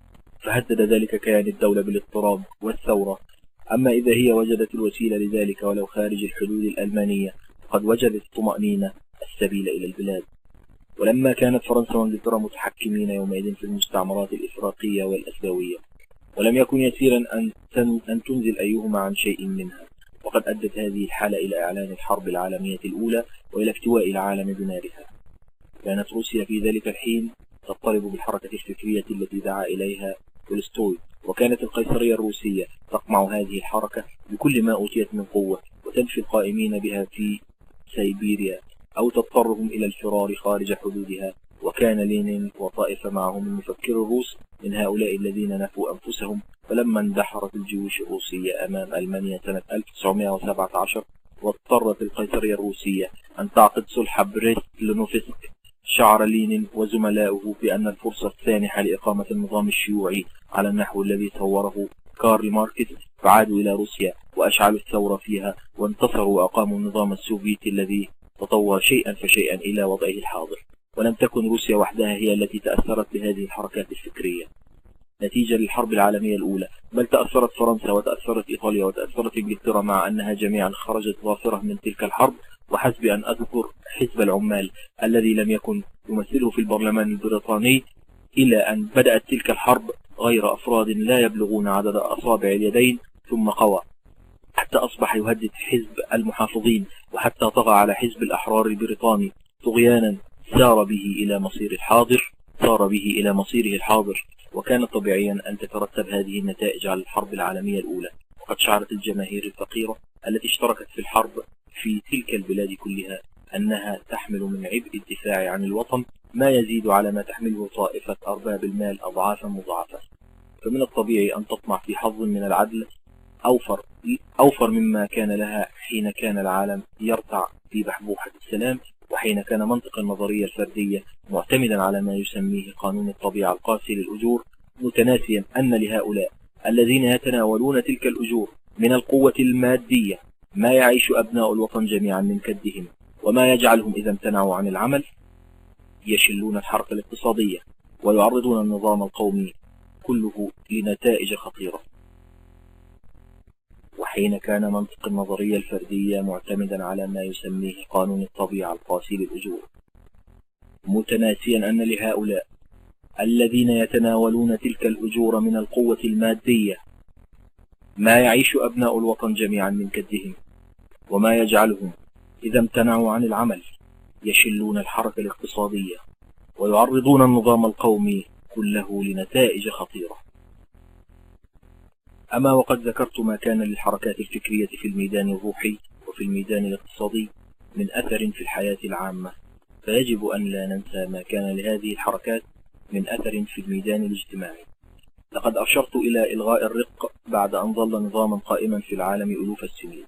فهدد ذلك كيان الدولة بالاضطراب والثورة. أما إذا هي وجدت الوسيلة لذلك ولو خارج الحدود الألمانية فقد وجدت الطمأنينة السبيل إلى البلاد. ولما كانت فرنسا وانجلترا متحكمين يومئذ في المستعمرات الإفريقية والأسيوية، ولم يكن يسيرا أن أن تنزل أيهما عن شيء منها، وقد أدت هذه الحالة إلى إعلان الحرب العالمية الأولى وإلى افتواء العالم بنارها. كانت روسيا في ذلك الحين تضطرب بالحركة الفكرية التي دعا إليها تولستوي، وكانت القيصرية الروسية تقمع هذه الحركة بكل ما أوتيت من قوة وتنفي القائمين بها في سيبيريا أو تضطرهم إلى الفرار خارج حدودها. وكان لينين وطائفة معهم المفكر الروس من هؤلاء الذين نفوا أنفسهم. فلما اندحرت الجيوش الروسية أمام ألمانيا سنة ألف وتسعمائة وسبعة عشر واضطرت القيصرية الروسية أن تعقد صلح بريست لينوفسك، شعر لينين وزملاؤه بأن الفرصة السانحة لإقامة النظام الشيوعي على النحو الذي صوره كارل ماركس، فعادوا إلى روسيا وأشعلوا الثورة فيها وانتصروا وأقاموا النظام السوفيتي الذي تطور شيئا فشيئا إلى وضعه الحاضر. ولم تكن روسيا وحدها هي التي تأثرت بهذه الحركات الفكرية نتيجة للحرب العالمية الأولى، بل تأثرت فرنسا وتأثرت إيطاليا وتأثرت إنجلترا، مع أنها جميعا خرجت ظافرة من تلك الحرب. وحسب أن أذكر حزب العمال الذي لم يكن يمثله في البرلمان البريطاني إلى أن بدأت تلك الحرب غير أفراد لا يبلغون عدد أصابع اليدين، ثم قوى حتى أصبح يهدد حزب المحافظين، وحتى طغى على حزب الأحرار البريطاني طغيانا سار به إلى مصير الحاضر سار به إلى مصيره الحاضر. وكان طبيعيا أن تترتب هذه النتائج على الحرب العالمية الأولى. وقد شعرت الجماهير الفقيرة التي اشتركت في الحرب في تلك البلاد كلها أنها تحمل من عبء الدفاع عن الوطن ما يزيد على ما تحمله طائفة أرباب المال أضعافا مضاعفة. فمن الطبيعي أن تطمع في حظ من العدل أوفر أوفر مما كان لها حين كان العالم يرتع في بحبوحة السلام، وحين كان منطق النظرية الفردية معتمدا على ما يسميه قانون الطبيعة القاسي للأجور، متناسيا أن لهؤلاء الذين يتناولون تلك الأجور من القوة المادية ما يعيش أبناء الوطن جميعا من كدهم، وما يجعلهم إذا امتنعوا عن العمل يشلون الحركة الاقتصادية ويعرضون النظام القومي كله لنتائج خطيرة. وحين كان منطق النظرية الفردية معتمدا على ما يسميه قانون الطبيعة القاسي للأجور، متناسيا أن لهؤلاء الذين يتناولون تلك الأجور من القوة المادية ما يعيش أبناء الوطن جميعا من كدهم، وما يجعلهم إذا امتنعوا عن العمل يشلون الحركة الاقتصادية ويعرضون النظام القومي كله لنتائج خطيرة. أما وقد ذكرت ما كان للحركات الفكرية في الميدان الروحي وفي الميدان الاقتصادي من أثر في الحياة العامة، فيجب أن لا ننسى ما كان لهذه الحركات من أثر في الميدان الاجتماعي. لقد أشرت إلى إلغاء الرق بعد أن ظل نظاما قائما في العالم ألوف السنين،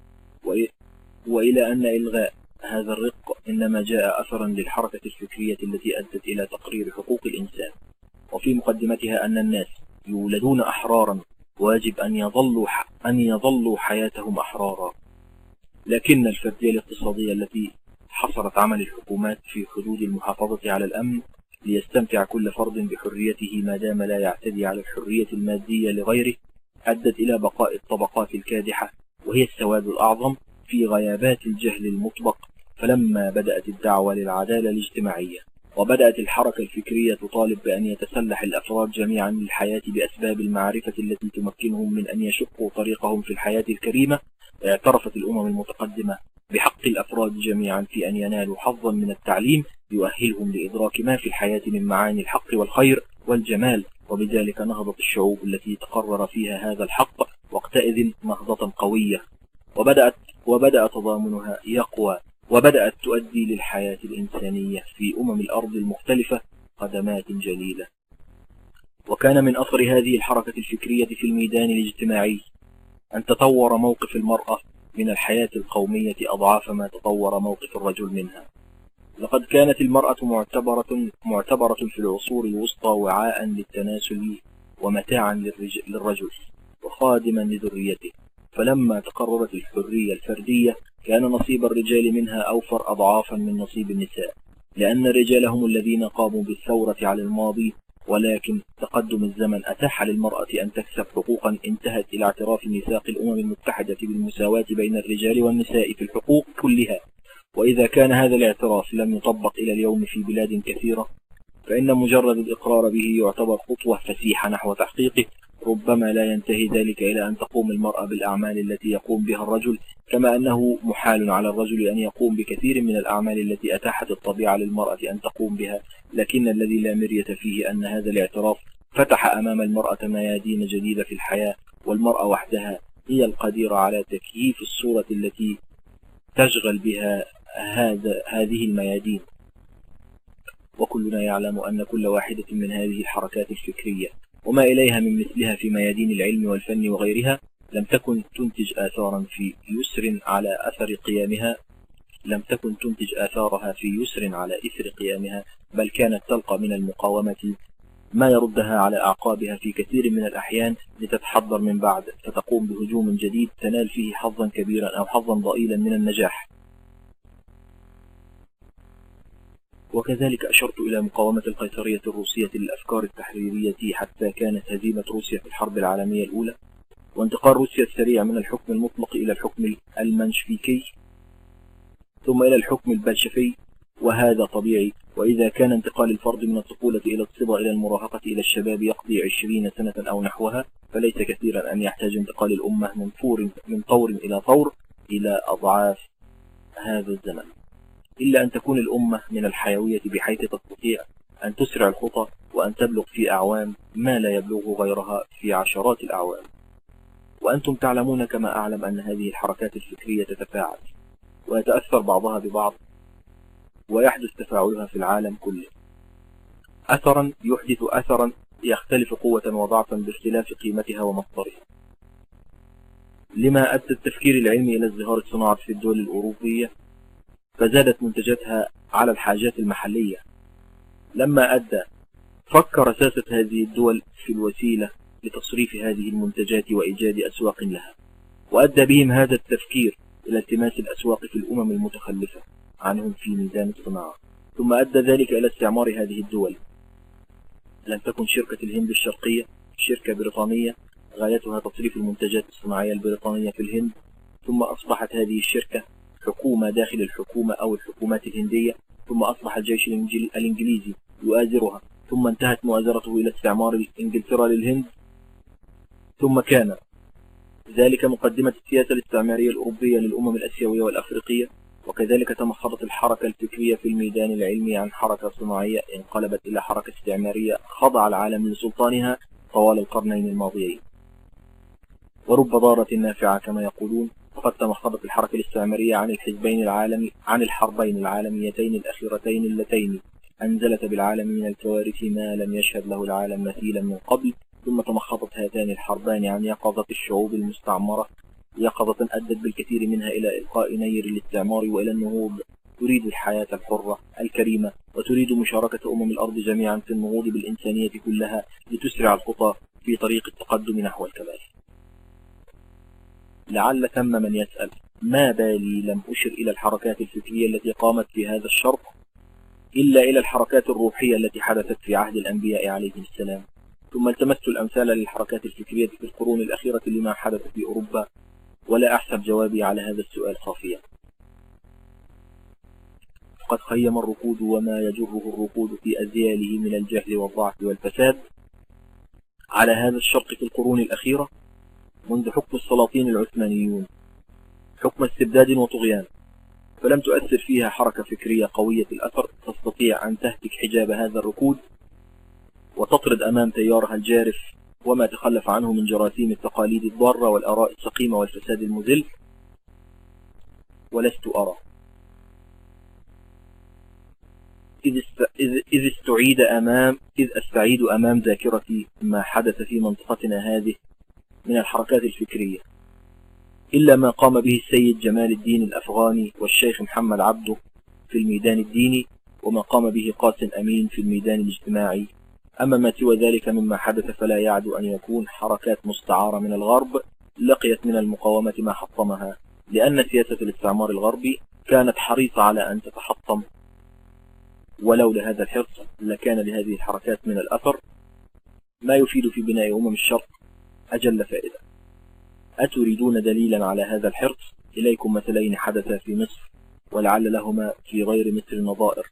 وإلى أن إلغاء هذا الرق إنما جاء أثرا للحركة الفكرية التي أدت إلى تقرير حقوق الإنسان، وفي مقدمتها أن الناس يولدون أحرارا واجب أن يظلوا أن يظلوا حياتهم أحرارا. لكن الفردية الاقتصادية التي حصرت عمل الحكومات في حدود المحافظة على الأمن ليستمتع كل فرد بحريته ما دام لا يعتدي على الحرية المادية لغيره أدت إلى بقاء الطبقات الكادحة، وهي السواد الأعظم في غيابات الجهل المطبق. فلما بدأت الدعوة للعدالة الاجتماعية وبدأت الحركة الفكرية تطالب بأن يتسلح الأفراد جميعا للحياة بأسباب المعرفة التي تمكنهم من أن يشقوا طريقهم في الحياة الكريمة، اعترفت الأمم المتقدمة بحق الأفراد جميعا في أن ينالوا حظا من التعليم يؤهلهم لإدراك ما في الحياة من معاني الحق والخير والجمال. وبذلك نهضت الشعوب التي تقرر فيها هذا الحق وقتئذ نهضة قوية، وبدأت وبدأ تضامنها يقوى، وبدأت تؤدي للحياة الإنسانية في أمم الأرض المختلفة خدمات جليلة. وكان من أثر هذه الحركة الفكرية في الميدان الاجتماعي أن تطور موقف المرأة من الحياة القومية أضعاف ما تطور موقف الرجل منها. لقد كانت المرأة معتبرة, معتبرة في العصور الوسطى وعاء للتناسل ومتاعا للرجل وخادما لذريته، فلما تقررت الحرية الفردية كان نصيب الرجال منها أوفر أضعافا من نصيب النساء، لأن الرجال هم الذين قاموا بالثورة على الماضي ولكن تقدم الزمن أتاح للمرأة أن تكسب حقوقا انتهت إلى اعتراف ميثاق الأمم المتحدة بالمساواة بين الرجال والنساء في الحقوق كلها. وإذا كان هذا الاعتراف لم يطبق إلى اليوم في بلاد كثيرة، فإن مجرد الإقرار به يعتبر خطوة فسيحة نحو تحقيقه. ربما لا ينتهي ذلك إلى أن تقوم المرأة بالأعمال التي يقوم بها الرجل، كما أنه محال على الرجل أن يقوم بكثير من الأعمال التي أتاحت الطبيعة للمرأة أن تقوم بها. لكن الذي لا مرية فيه أن هذا الاعتراف فتح أمام المرأة ميادين جديدة في الحياة، والمرأة وحدها هي القديرة على تكييف الصورة التي تشغل بها هذا هذه الميادين. وكلنا يعلم أن كل واحدة من هذه الحركات الفكرية وما إليها من مثلها في ميادين العلم والفن وغيرها لم تكن تنتج آثارا في يسر على أثر قيامها لم تكن تنتج آثارها في يسر على إثر قيامها، بل كانت تلقى من المقاومة ما يردها على أعقابها في كثير من الأحيان لتتحضر من بعد، فتقوم بهجوم جديد تنال فيه حظا كبيرا أو حظا ضئيلا من النجاح. وكذلك أشرت إلى مقاومة القيصرية الروسية للأفكار التحريرية حتى كانت هزيمة روسيا في الحرب العالمية الأولى، وانتقال روسيا السريع من الحكم المطلق إلى الحكم المنشفيكي ثم إلى الحكم البلشفي، وهذا طبيعي. وإذا كان انتقال الفرد من الطفولة إلى الصبا إلى المراهقة إلى الشباب يقضي عشرين سنة أو نحوها، فليس كثيرا أن يحتاج انتقال الأمة من طور من طور إلى طور إلى أضعاف هذا الزمن، إلا أن تكون الأمة من الحيوية بحيث تستطيع أن تسرع الخطى وأن تبلغ في أعوام ما لا يبلغ غيرها في عشرات الأعوام. وأنتم تعلمون كما أعلم أن هذه الحركات الفكرية تتفاعل ويتأثر بعضها ببعض، ويحدث تفاعلها في العالم كله. أثرا يحدث أثرا يختلف قوة وضعفا باختلاف قيمتها ومصدرها. لما أدى التفكير العلمي إلى ازدهار الصناعة في الدول الأوروبية فزادت منتجاتها على الحاجات المحلية. لما أدى فكر ساسة هذه الدول في الوسيلة لتصريف هذه المنتجات وإيجاد أسواق لها، وأدى بهم هذا التفكير إلى التماس الأسواق في الأمم المتخلفة عنهم في ميدان الصناعة، ثم أدى ذلك إلى استعمار هذه الدول. لم تكن شركة الهند الشرقية شركة بريطانية غايتها تصريف المنتجات الصناعية البريطانية في الهند، ثم أصبحت هذه الشركة حكومة داخل الحكومة أو الحكومات الهندية، ثم أصبح الجيش الإنجليزي يؤازرها، ثم انتهت مؤازرته إلى استعمار إنجلترا للهند، ثم كان ذلك مقدمة السياسة الاستعمارية الأوروبية للأمم الأسيوية والأفريقية. وكذلك تمخضت الحركة الفكرية في الميدان العلمي عن حركة صناعية انقلبت إلى حركة استعمارية خضع العالم لسلطانها طوال القرنين الماضيين. ورب ضارة نافعة كما يقولون، فقد تمخضت الحركة الاستعمارية عن الحزبين العالمي عن الحربين العالميتين الأخيرتين اللتين أنزلت بالعالم من الكوارث ما لم يشهد له العالم مثيلا من قبل، ثم تمخضت هاتان الحربان عن يقظة الشعوب المستعمرة، يقظة أدت بالكثير منها إلى إلقاء نير الاستعمار وإلى النهوض. تريد الحياة الحرة الكريمة، وتريد مشاركة أمم الأرض جميعا في النهوض بالإنسانية كلها لتسرع الخطى في طريق التقدم نحو الكمال. لعل ثم من يسأل ما بالي لم أشر إلى الحركات الفكرية التي قامت في هذا الشرق إلا إلى الحركات الروحية التي حدثت في عهد الأنبياء عليهم السلام، ثم التمست الأمثال للحركات الفكرية في القرون الأخيرة لما حدث في أوروبا، ولا أحسب جوابي على هذا السؤال خافيا. قد خيم الركود وما يجره الركود في أزياله من الجهل والضعف والفساد على هذا الشرق في القرون الأخيرة منذ حكم السلاطين العثمانيون حكم استبداد وطغيان، فلم تؤثر فيها حركة فكرية قوية الأثر تستطيع أن تهتك حجاب هذا الركود وتطرد أمام تيارها الجارف وما تخلف عنه من جراثيم التقاليد الضارة والآراء السقيمة والفساد المذل. ولست أرى إذ, است... إذ... إذ استعيد أمام إذ أستعيد أمام ذاكرتي ما حدث في منطقتنا هذه من الحركات الفكرية إلا ما قام به السيد جمال الدين الأفغاني والشيخ محمد عبده في الميدان الديني، وما قام به قاسم أمين في الميدان الاجتماعي. أما ما سوى ذلك مما حدث فلا يعد أن يكون حركات مستعارة من الغرب لقيت من المقاومة ما حطمها، لأن سياسة الاستعمار الغربي كانت حريصة على أن تتحطم، ولولا هذا الحرص لكان لهذه الحركات من الأثر ما يفيد في بناء أمم الشرق أجل فائدة. أتريدون دليلا على هذا الحرص؟ إليكم مثلين حدثا في مصر ولعل لهما في غير مصر نظائر.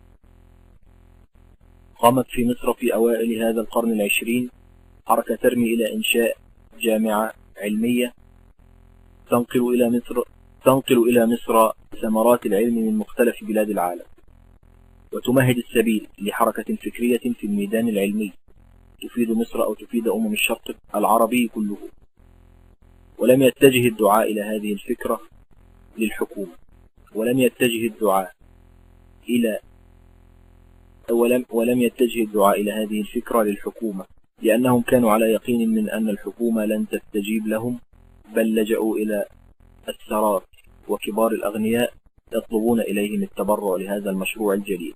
قامت في مصر في أوائل هذا القرن العشرين حركة ترمي إلى إنشاء جامعة علمية تنقل إلى مصر تنقل إلى مصر ثمرات العلم من مختلف بلاد العالم، وتمهد السبيل لحركة فكرية في الميدان العلمي تفيد مصر أو تفيد أمم الشرق العربي كله. ولم يتجه الدعاء إلى هذه الفكرة للحكومة، ولم يتجه الدعاء إلى ولم, ولم يتجه الدعاء إلى هذه الفكرة للحكومة لأنهم كانوا على يقين من أن الحكومة لن تستجيب لهم، بل لجأوا إلى الثراء وكبار الأغنياء يطلبون إليهم التبرع لهذا المشروع الجديد.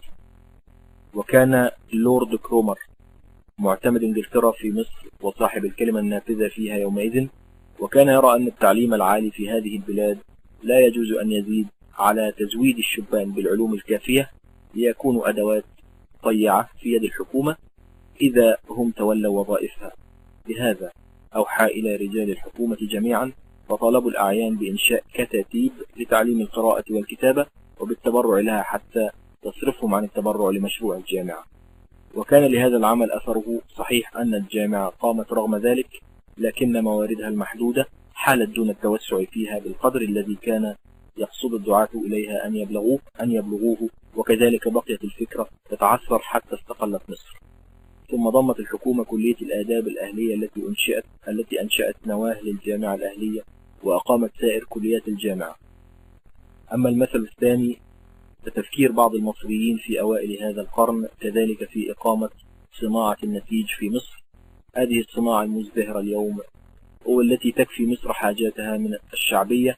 وكان لورد كرومر معتمد إنجلترا في مصر وصاحب الكلمة النافذة فيها يومئذ، وكان يرى أن التعليم العالي في هذه البلاد لا يجوز أن يزيد على تزويد الشبان بالعلوم الكافية ليكونوا أدوات طيعة في يد الحكومة إذا هم تولوا وظائفها. لهذا أوحى إلى رجال الحكومة جميعا وطالبوا الأعيان بإنشاء كتاتيب لتعليم القراءة والكتابة وبالتبرع لها حتى تصرفهم عن التبرع لمشروع الجامعة. وكان لهذا العمل أثره. صحيح أن الجامعة قامت رغم ذلك، لكن مواردها المحدودة حالت دون التوسع فيها بالقدر الذي كان يقصد الدعاة إليها أن يبلغوه أن يبلغوه وكذلك بقيت الفكرة تتعثر حتى استقلت مصر. ثم ضمت الحكومة كلية الآداب الأهلية التي أنشئت التي أنشأت نواة للجامعة الأهلية وأقامت سائر كليات الجامعة. أما المثل الثاني فتفكير بعض المصريين في أوائل هذا القرن كذلك في إقامة صناعة النسيج في مصر. هذه الصناعة المزدهرة اليوم والتي تكفي مصر حاجاتها من الشعبية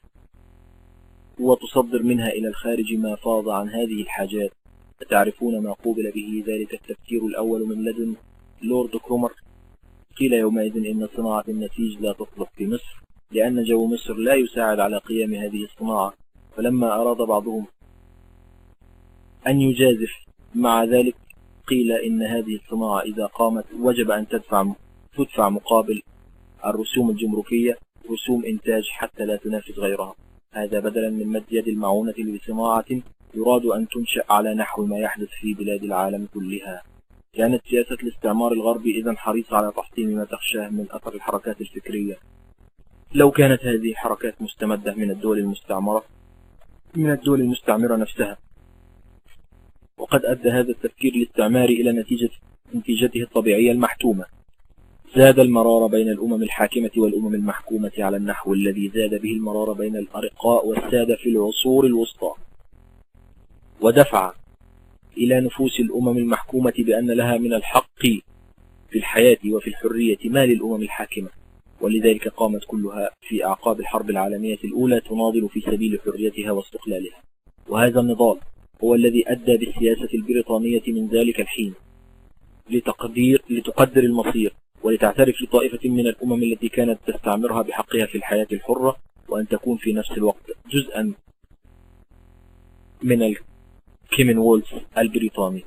وتصدر منها إلى الخارج ما فاض عن هذه الحاجات. فتعرفون ما قوبل به ذلك التفكير الأول من لدن لورد كرومر. قيل يومئذ إن صناعة النسيج لا تصلح في مصر لأن جو مصر لا يساعد على قيام هذه الصناعة، فلما أراد بعضهم أن يجازف مع ذلك قيل إن هذه الصناعة إذا قامت وجب أن تدفع تدفع مقابل الرسوم الجمركية رسوم إنتاج حتى لا تنافس غيرها، هذا بدلا من مد يد المعونة لصناعة يراد أن تنشأ على نحو ما يحدث في بلاد العالم كلها. كانت سياسة الاستعمار الغربي إذن حريصة على تحطيم ما تخشاه من أثر الحركات الفكرية. لو كانت هذه الحركات مستمدة من الدول المستعمرة من الدول المستعمرة نفسها، وقد أدى هذا التفكير الاستعماري إلى نتيجة نتيجته الطبيعية المحتومة. زاد المرار بين الأمم الحاكمة والأمم المحكومة على النحو الذي زاد به المرار بين الأرقاء والسادة في العصور الوسطى، ودفع إلى نفوس الأمم المحكومة بأن لها من الحق في الحياة وفي الحرية ما للأمم الحاكمة، ولذلك قامت كلها في أعقاب الحرب العالمية الأولى تناضل في سبيل حريتها واستقلالها. وهذا النضال هو الذي أدى بالسياسة البريطانية من ذلك الحين لتقدير لتقدر المصير ولتعترف لطائفة من الأمم التي كانت تستعمرها بحقها في الحياة الحرة، وأن تكون في نفس الوقت جزءا من الكومنولث البريطاني.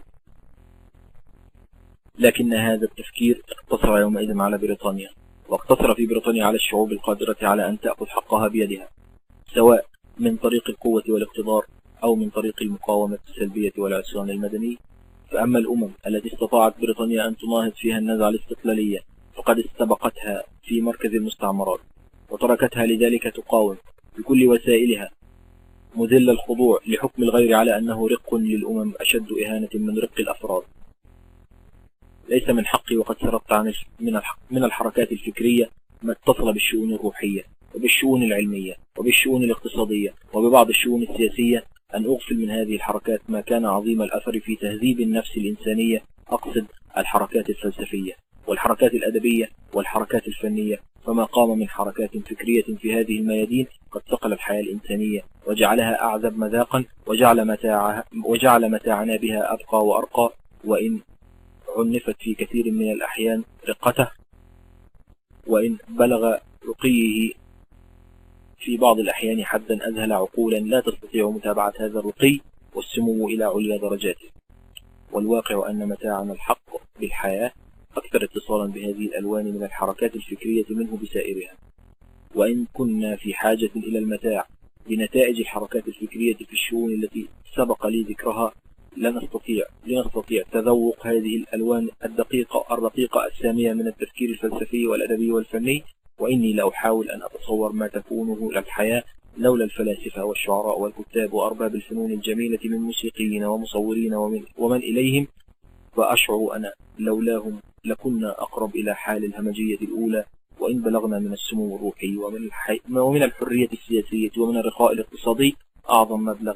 لكن هذا التفكير اقتصر يومئذ على بريطانيا، واقتصر في بريطانيا على الشعوب القادرة على أن تأخذ حقها بيدها، سواء من طريق القوة والاقتدار أو من طريق المقاومة السلبية والعصيان المدني. فأما الأمم التي استطاعت بريطانيا أن تناهض فيها النزعة الاستقلالية فقد استبقتها في مركز المستعمرات وتركتها لذلك تقاوم بكل وسائلها مذل الخضوع لحكم الغير على أنه رق للأمم أشد إهانة من رق الأفراد. ليس من حقي وقد سردت عن من الحركات الفكرية ما اتصل بالشؤون الروحية وبالشؤون العلمية وبالشؤون الاقتصادية وببعض الشؤون السياسية أن أغفل من هذه الحركات ما كان عظيم الأثر في تهذيب النفس الإنسانية، أقصد الحركات الفلسفية والحركات الأدبية والحركات الفنية. فما قام من حركات فكرية في هذه الميادين قد صقل الحياة الإنسانية وجعلها أعذب مذاقا وجعل متاعها وجعل متاعنا بها أبقى وأرقى، وإن عنفت في كثير من الأحيان رقته، وإن بلغ رقيه في بعض الأحيان حدا أذهل عقولا لا تستطيع متابعة هذا الرقي والسمو إلى عليا درجاته. والواقع أن متاعنا الحق بالحياة أكثر اتصالا بهذه الألوان من الحركات الفكرية منه بسائرها. وإن كنا في حاجة إلى المتاع بنتائج الحركات الفكرية في الشؤون التي سبق لي ذكرها، لنستطيع لنستطيع تذوق هذه الألوان الدقيقة الرقيقة السامية من التفكير الفلسفي والأدبي والفني. وإني لأحاول أن أتصور ما تكونه الحياة لولا الفلاسفة والشعراء والكتاب وأرباب الفنون الجميلة من موسيقيين ومصورين ومن, ومن إليهم، فأشعر أن لولاهم لكنا أقرب إلى حال الهمجية الأولى، وإن بلغنا من السمو الروحي ومن, الحي... ومن الحرية السياسية ومن الرخاء الاقتصادي أعظم مبلغ.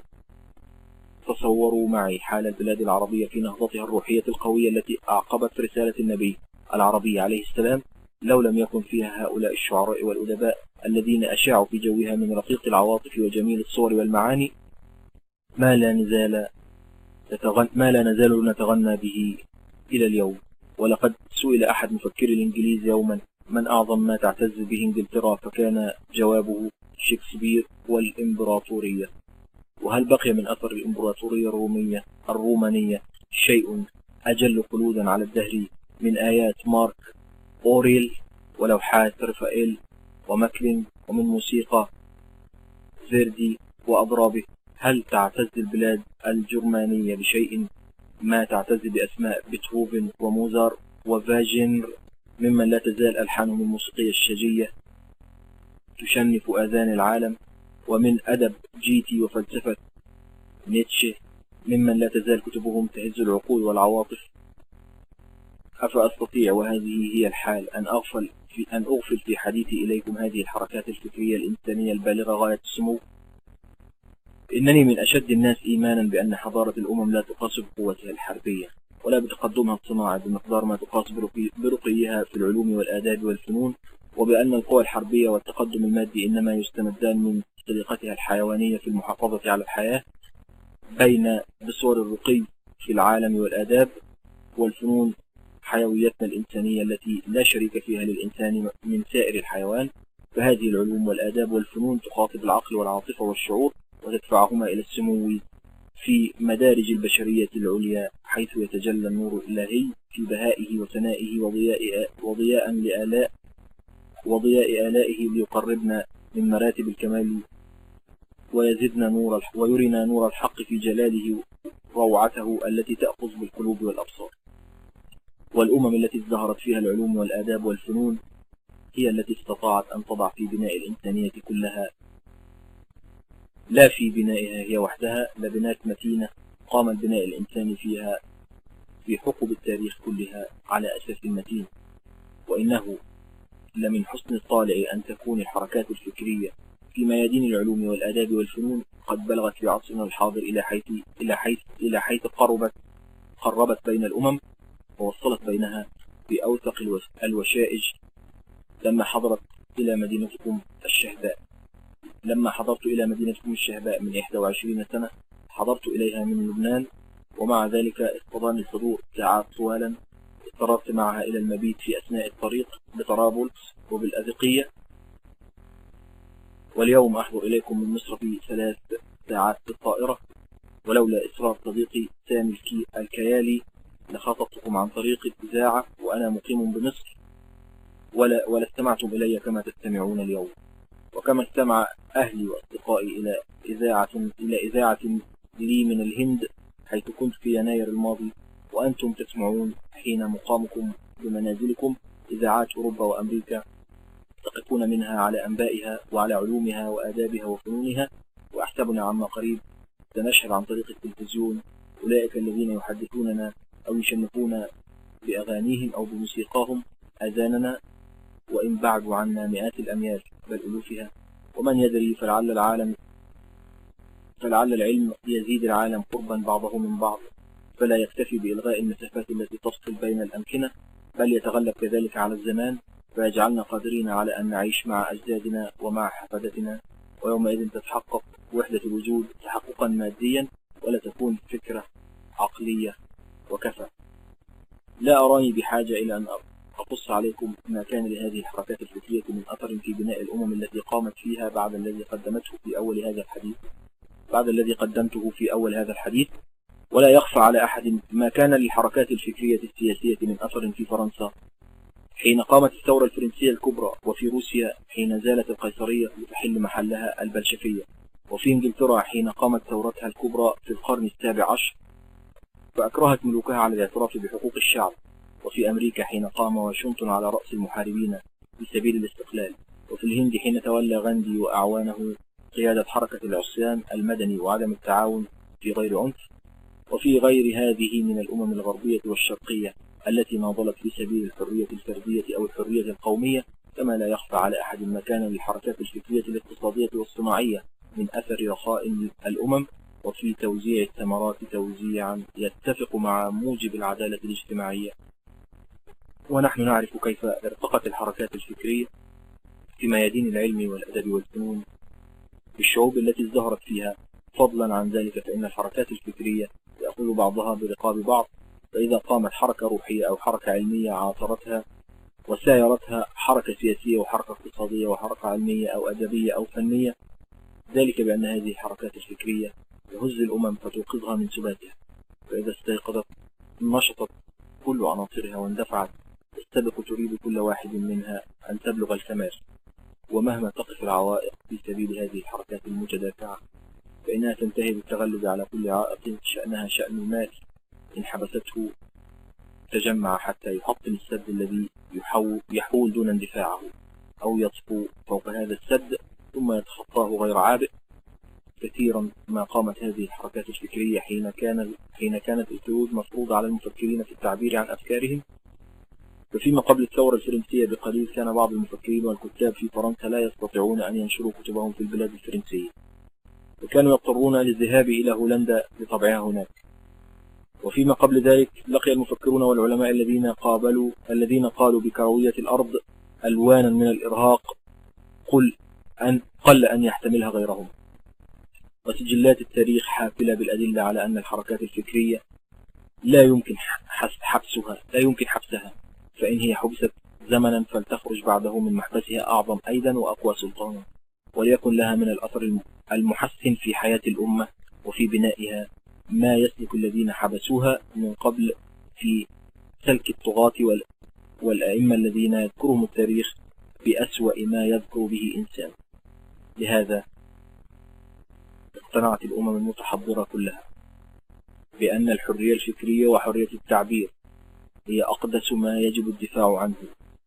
تصوروا معي حال البلاد العربية في نهضتها الروحية القوية التي أعقبت رسالة النبي العربي عليه السلام، لو لم يكن فيها هؤلاء الشعراء والأدباء الذين أشاعوا في جوها من رقيق العواطف وجميل الصور والمعاني ما لا نزال تتغن... ما لا نزال نتغنى به إلى اليوم. ولقد سئل أحد مفكري الإنجليز يوما من أعظم ما تعتز به إنجلترا، فكان جوابه شكسبير والإمبراطورية. وهل بقي من أثر الإمبراطورية الرومية الرومانية شيء أجل خلودا على الدهر من آيات مارك أوريل ولوحات رفائيل وماكلين ومن موسيقى فيردي وأضرابه؟ هل تعتز البلاد الجرمانية بشيء ما تعتز بأسماء بيتهوفن وموزار وفاجنر، ممن لا تزال ألحانهم الموسيقية الشجية تشنف آذان العالم، ومن أدب جيتي وفلسفة نيتشه ممن لا تزال كتبهم تهز العقول والعواطف؟ أفأستطيع وهذه هي الحال أن أغفل في, أن أغفل في حديثي إليكم هذه الحركات الفكرية الإنسانية البالغة غاية السمو؟ إنني من أشد الناس إيمانا بأن حضارة الأمم لا تقاس بقوتها الحربية ولا بتقدمها الصناعي بمقدار ما تقاس برقيها في العلوم والآداب والفنون، وبأن القوى الحربية والتقدم المادي إنما يستمدان من طريقتها الحيوانية في المحافظة على الحياة، بين بصور الرقي في العالم والآداب والفنون حيويتنا الإنسانية التي لا شريك فيها للإنسان من سائر الحيوان. فهذه العلوم والآداب والفنون تخاطب العقل والعاطفة والشعور وتدفعهما إلى السمو في مدارج البشرية العليا، حيث يتجلى النور الإلهي في بهائه وثنائه وضياء, وضياء لآلاء وضياء آلائه ليقربنا من مراتب الكمال ويزدنا نور ويرنا نور الحق في جلاله روعته التي تأخذ بالقلوب والأبصار. والأمم التي ازدهرت فيها العلوم والآداب والفنون هي التي استطاعت أن تضع في بناء الإنسانية كلها، لا في بنائها هي وحدها، لبنات متينة قام البناء الإنساني فيها في حقب التاريخ كلها على أساس متين. وإنه لمن حسن الطالع أن تكون الحركات الفكرية في ميادين العلوم والآداب والفنون قد بلغت في عصرنا الحاضر إلى حيث إلى حيث إلى حيث قربت قربت بين الأمم ووصلت بينها بأوثق الوشائج. لما حضرت إلى مدينتكم الشهباء لما حضرت إلى مدينتكم الشهباء من إحدى وعشرين سنة، حضرت إليها من لبنان، ومع ذلك اقتضاني الحضور ساعات طوالا. اضطررت معها إلى المبيت في أثناء الطريق بطرابلس وبالأذقية، واليوم أحضر إليكم من مصر في ثلاث ساعات بالطائرة. ولولا إصرار صديقي سامي الكيالي لخاطبتكم عن طريق الإذاعة وأنا مقيم بمصر، ولا, ولا استمعتم إلي كما تستمعون اليوم، وكما استمع أهلي وأصدقائي إلى إذاعة إلى إذاعة لي من الهند حيث كنت في يناير الماضي، وأنتم تسمعون حين مقامكم بمنازلكم إذاعات أوروبا وأمريكا، تقفون منها على أنبائها وعلى علومها وآدابها وفنونها. وأحسبنا عما قريب سنشهد عن طريق التلفزيون أولئك الذين يحدثوننا أو يشنفون بأغانيهم أو بموسيقاهم آذاننا، وإن بعدوا عنا مئات الأميال بل ألوفها. ومن يدري، فلعل العالم فلعل العلم يزيد العالم قربا بعضه من بعض، فلا يكتفي بإلغاء المسافات التي تفصل بين الأمكنة، بل يتغلب كذلك على الزمان، فيجعلنا قادرين على أن نعيش مع أجدادنا ومع حفادتنا، ويومئذ تتحقق وحدة الوجود تحققا ماديا، ولا تكون فكرة عقلية وكفى. لا أراني بحاجة إلى أن أقص عليكم ما كان لهذه الحركات الفكرية من أثر في بناء الأمم التي قامت فيها بعد الذي قدمته في أول هذا الحديث بعد الذي قدمته في أول هذا الحديث ولا يخفى على أحد ما كان للحركات الفكرية السياسية من أثر في فرنسا حين قامت الثورة الفرنسية الكبرى، وفي روسيا حين زالت القيصرية لتحل محلها البلشفية، وفي إنجلترا حين قامت ثورتها الكبرى في القرن السابع عشر فأكرهت ملوكها على الاعتراف بحقوق الشعب، وفي أمريكا حين قام واشنطن على رأس المحاربين في سبيل الاستقلال، وفي الهند حين تولى غاندي وأعوانه قيادة حركة العصيان المدني وعدم التعاون في غير عنف، وفي غير هذه من الأمم الغربية والشرقية التي ناضلت في سبيل الحرية الفردية أو الحرية القومية. كما لا يخفى على أحد ما كان للحركات الفكرية الاقتصادية والصناعية من أثر رخاء الأمم، وفي توزيع الثمرات توزيعا يتفق مع موجب العدالة الاجتماعية. ونحن نعرف كيف ارتقت الحركات الفكرية في ميادين العلم والأدب والفنون بالشعوب التي ازدهرت فيها. فضلا عن ذلك فإن الحركات الفكرية يأخذ بعضها برقاب بعض، فإذا قامت حركة روحية أو حركة علمية عاصرتها وسايرتها حركة سياسية وحركة اقتصادية وحركة علمية أو أدبية أو فنية، ذلك بأن هذه الحركات الفكرية تهز الأمم فتوقظها من سباتها، فإذا استيقظت نشطت كل عناصرها واندفعت تستبق تريد كل واحد منها أن تبلغ الكمال. ومهما تقف العوائق في سبيل هذه الحركات المتدافعة فإنها تنتهي بالتغلب على كل عائق شأنها شأن المال، إن حبسته تجمع حتى يحطم السد الذي يحول دون اندفاعه، أو يطفو فوق هذا السد ثم يتخطاه غير عابئ. كثيرا ما قامت هذه الحركات الفكرية حين كان حين كانت القيود مفروضة على المفكرين في التعبير عن أفكارهم. ففيما قبل الثورة الفرنسية بقليل كان بعض المفكرين والكتاب في فرنسا لا يستطيعون أن ينشروا كتبهم في البلاد الفرنسية، وكانوا يضطرون للذهاب إلى هولندا لطبعها هناك. وفيما قبل ذلك لقي المفكرون والعلماء الذين قابلوا الذين قالوا بكروية الأرض ألوانا من الإرهاق قل أن قل أن يحتملها غيرهم. وسجلات التاريخ حافلة بالأدلة على أن الحركات الفكرية لا يمكن حبسها لا يمكن حبسها فإن هي حبست زمنا فلتخرج بعده من محبسها أعظم أيضا وأقوى سلطانا، وليكن لها من الأثر المحسن في حياة الأمة وفي بنائها ما يسلك الذين حبسوها من قبل في سلك الطغاة والأئمة الذين يذكرهم التاريخ بأسوأ ما يذكر به إنسان. لهذا اقتنعت الأمم المتحضرة كلها بأن الحرية الفكرية وحرية التعبير هي أقدس ما يجب الدفاع عنه،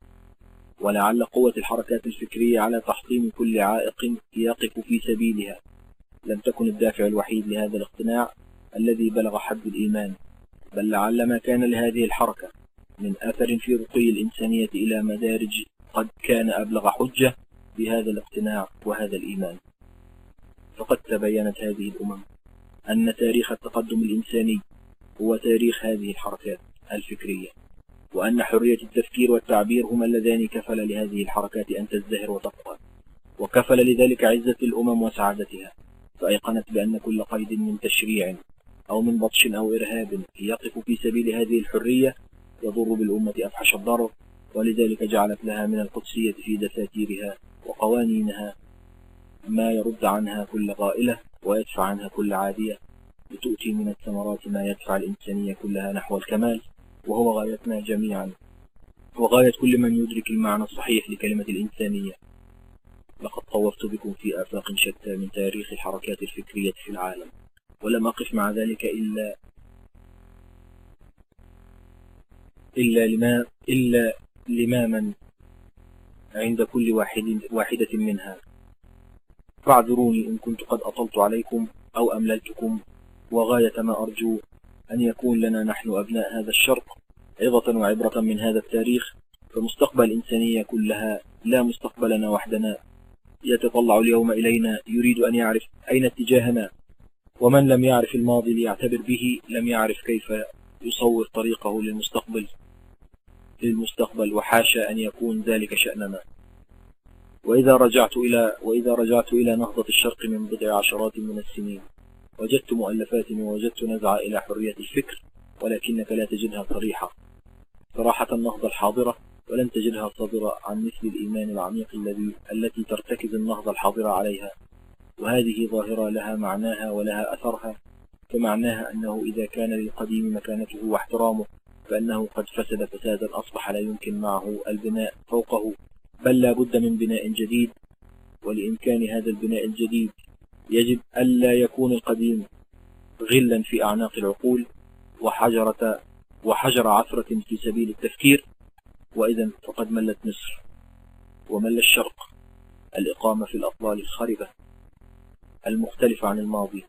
ولعل قوة الحركات الفكرية على تحطيم كل عائق يقف في سبيلها لم تكن الدافع الوحيد لهذا الاقتناع الذي بلغ حد الإيمان، بل لعل ما كان لهذه الحركة من أثر في رقي الإنسانية إلى مدارج قد كان أبلغ حجة بهذا الاقتناع وهذا الإيمان. فقد تبينت هذه الأمم أن تاريخ التقدم الإنساني هو تاريخ هذه الحركات الفكرية، وأن حرية التفكير والتعبير هما اللذان كفل لهذه الحركات أن تزدهر وتقوى، وكفل لذلك عزة الأمم وسعادتها. فأيقنت بأن كل قيد من تشريع أو من بطش أو إرهاب يقف في سبيل هذه الحرية يضر بالأمة أفحش الضرر، ولذلك جعلت لها من القدسية في دساتيرها وقوانينها ما يرد عنها كل غائلة ويدفع عنها كل عادية، لتؤتي من الثمرات ما يدفع الإنسانية كلها نحو الكمال، وهو غايتنا جميعا وغاية كل من يدرك المعنى الصحيح لكلمة الإنسانية. لقد طوفت بكم في آفاق شتى من تاريخ الحركات الفكرية في العالم، ولم أقف مع ذلك إلا إلا لما إلا لماما عند كل واحد واحدة منها. فاعذروني إن كنت قد أطلت عليكم أو أمللتكم، وغاية ما أرجو أن يكون لنا نحن أبناء هذا الشرق عظة وعبرة من هذا التاريخ، فمستقبل الإنسانية كلها لا مستقبلنا وحدنا يتطلع اليوم إلينا يريد أن يعرف أين اتجاهنا، ومن لم يعرف الماضي ليعتبر به لم يعرف كيف يصور طريقه للمستقبل للمستقبل وحاشا أن يكون ذلك شأننا. وإذا رجعت إلى وإذا رجعت إلى نهضة الشرق من بضع عشرات من السنين وجدت مؤلفات ووجدت نزعة إلى حرية الفكر، ولكنك لا تجدها صريحة صراحة النهضة الحاضرة، ولن تجدها صادرة عن مثل الإيمان العميق الذي التي ترتكز النهضة الحاضرة عليها. وهذه ظاهرة لها معناها ولها أثرها فمعناها أنه إذا كان للقديم مكانته واحترامه فأنه قد فسد فسادا أصبح لا يمكن معه البناء فوقه، بل لا بد من بناء جديد. ولإمكان هذا البناء الجديد يجب ألا يكون القديم غلا في أعناق العقول وحجرة وحجر عثرة في سبيل التفكير. وإذا فقد ملت مصر ومل الشرق الإقامة في الأطلال الخربة المختلفة عن الماضي،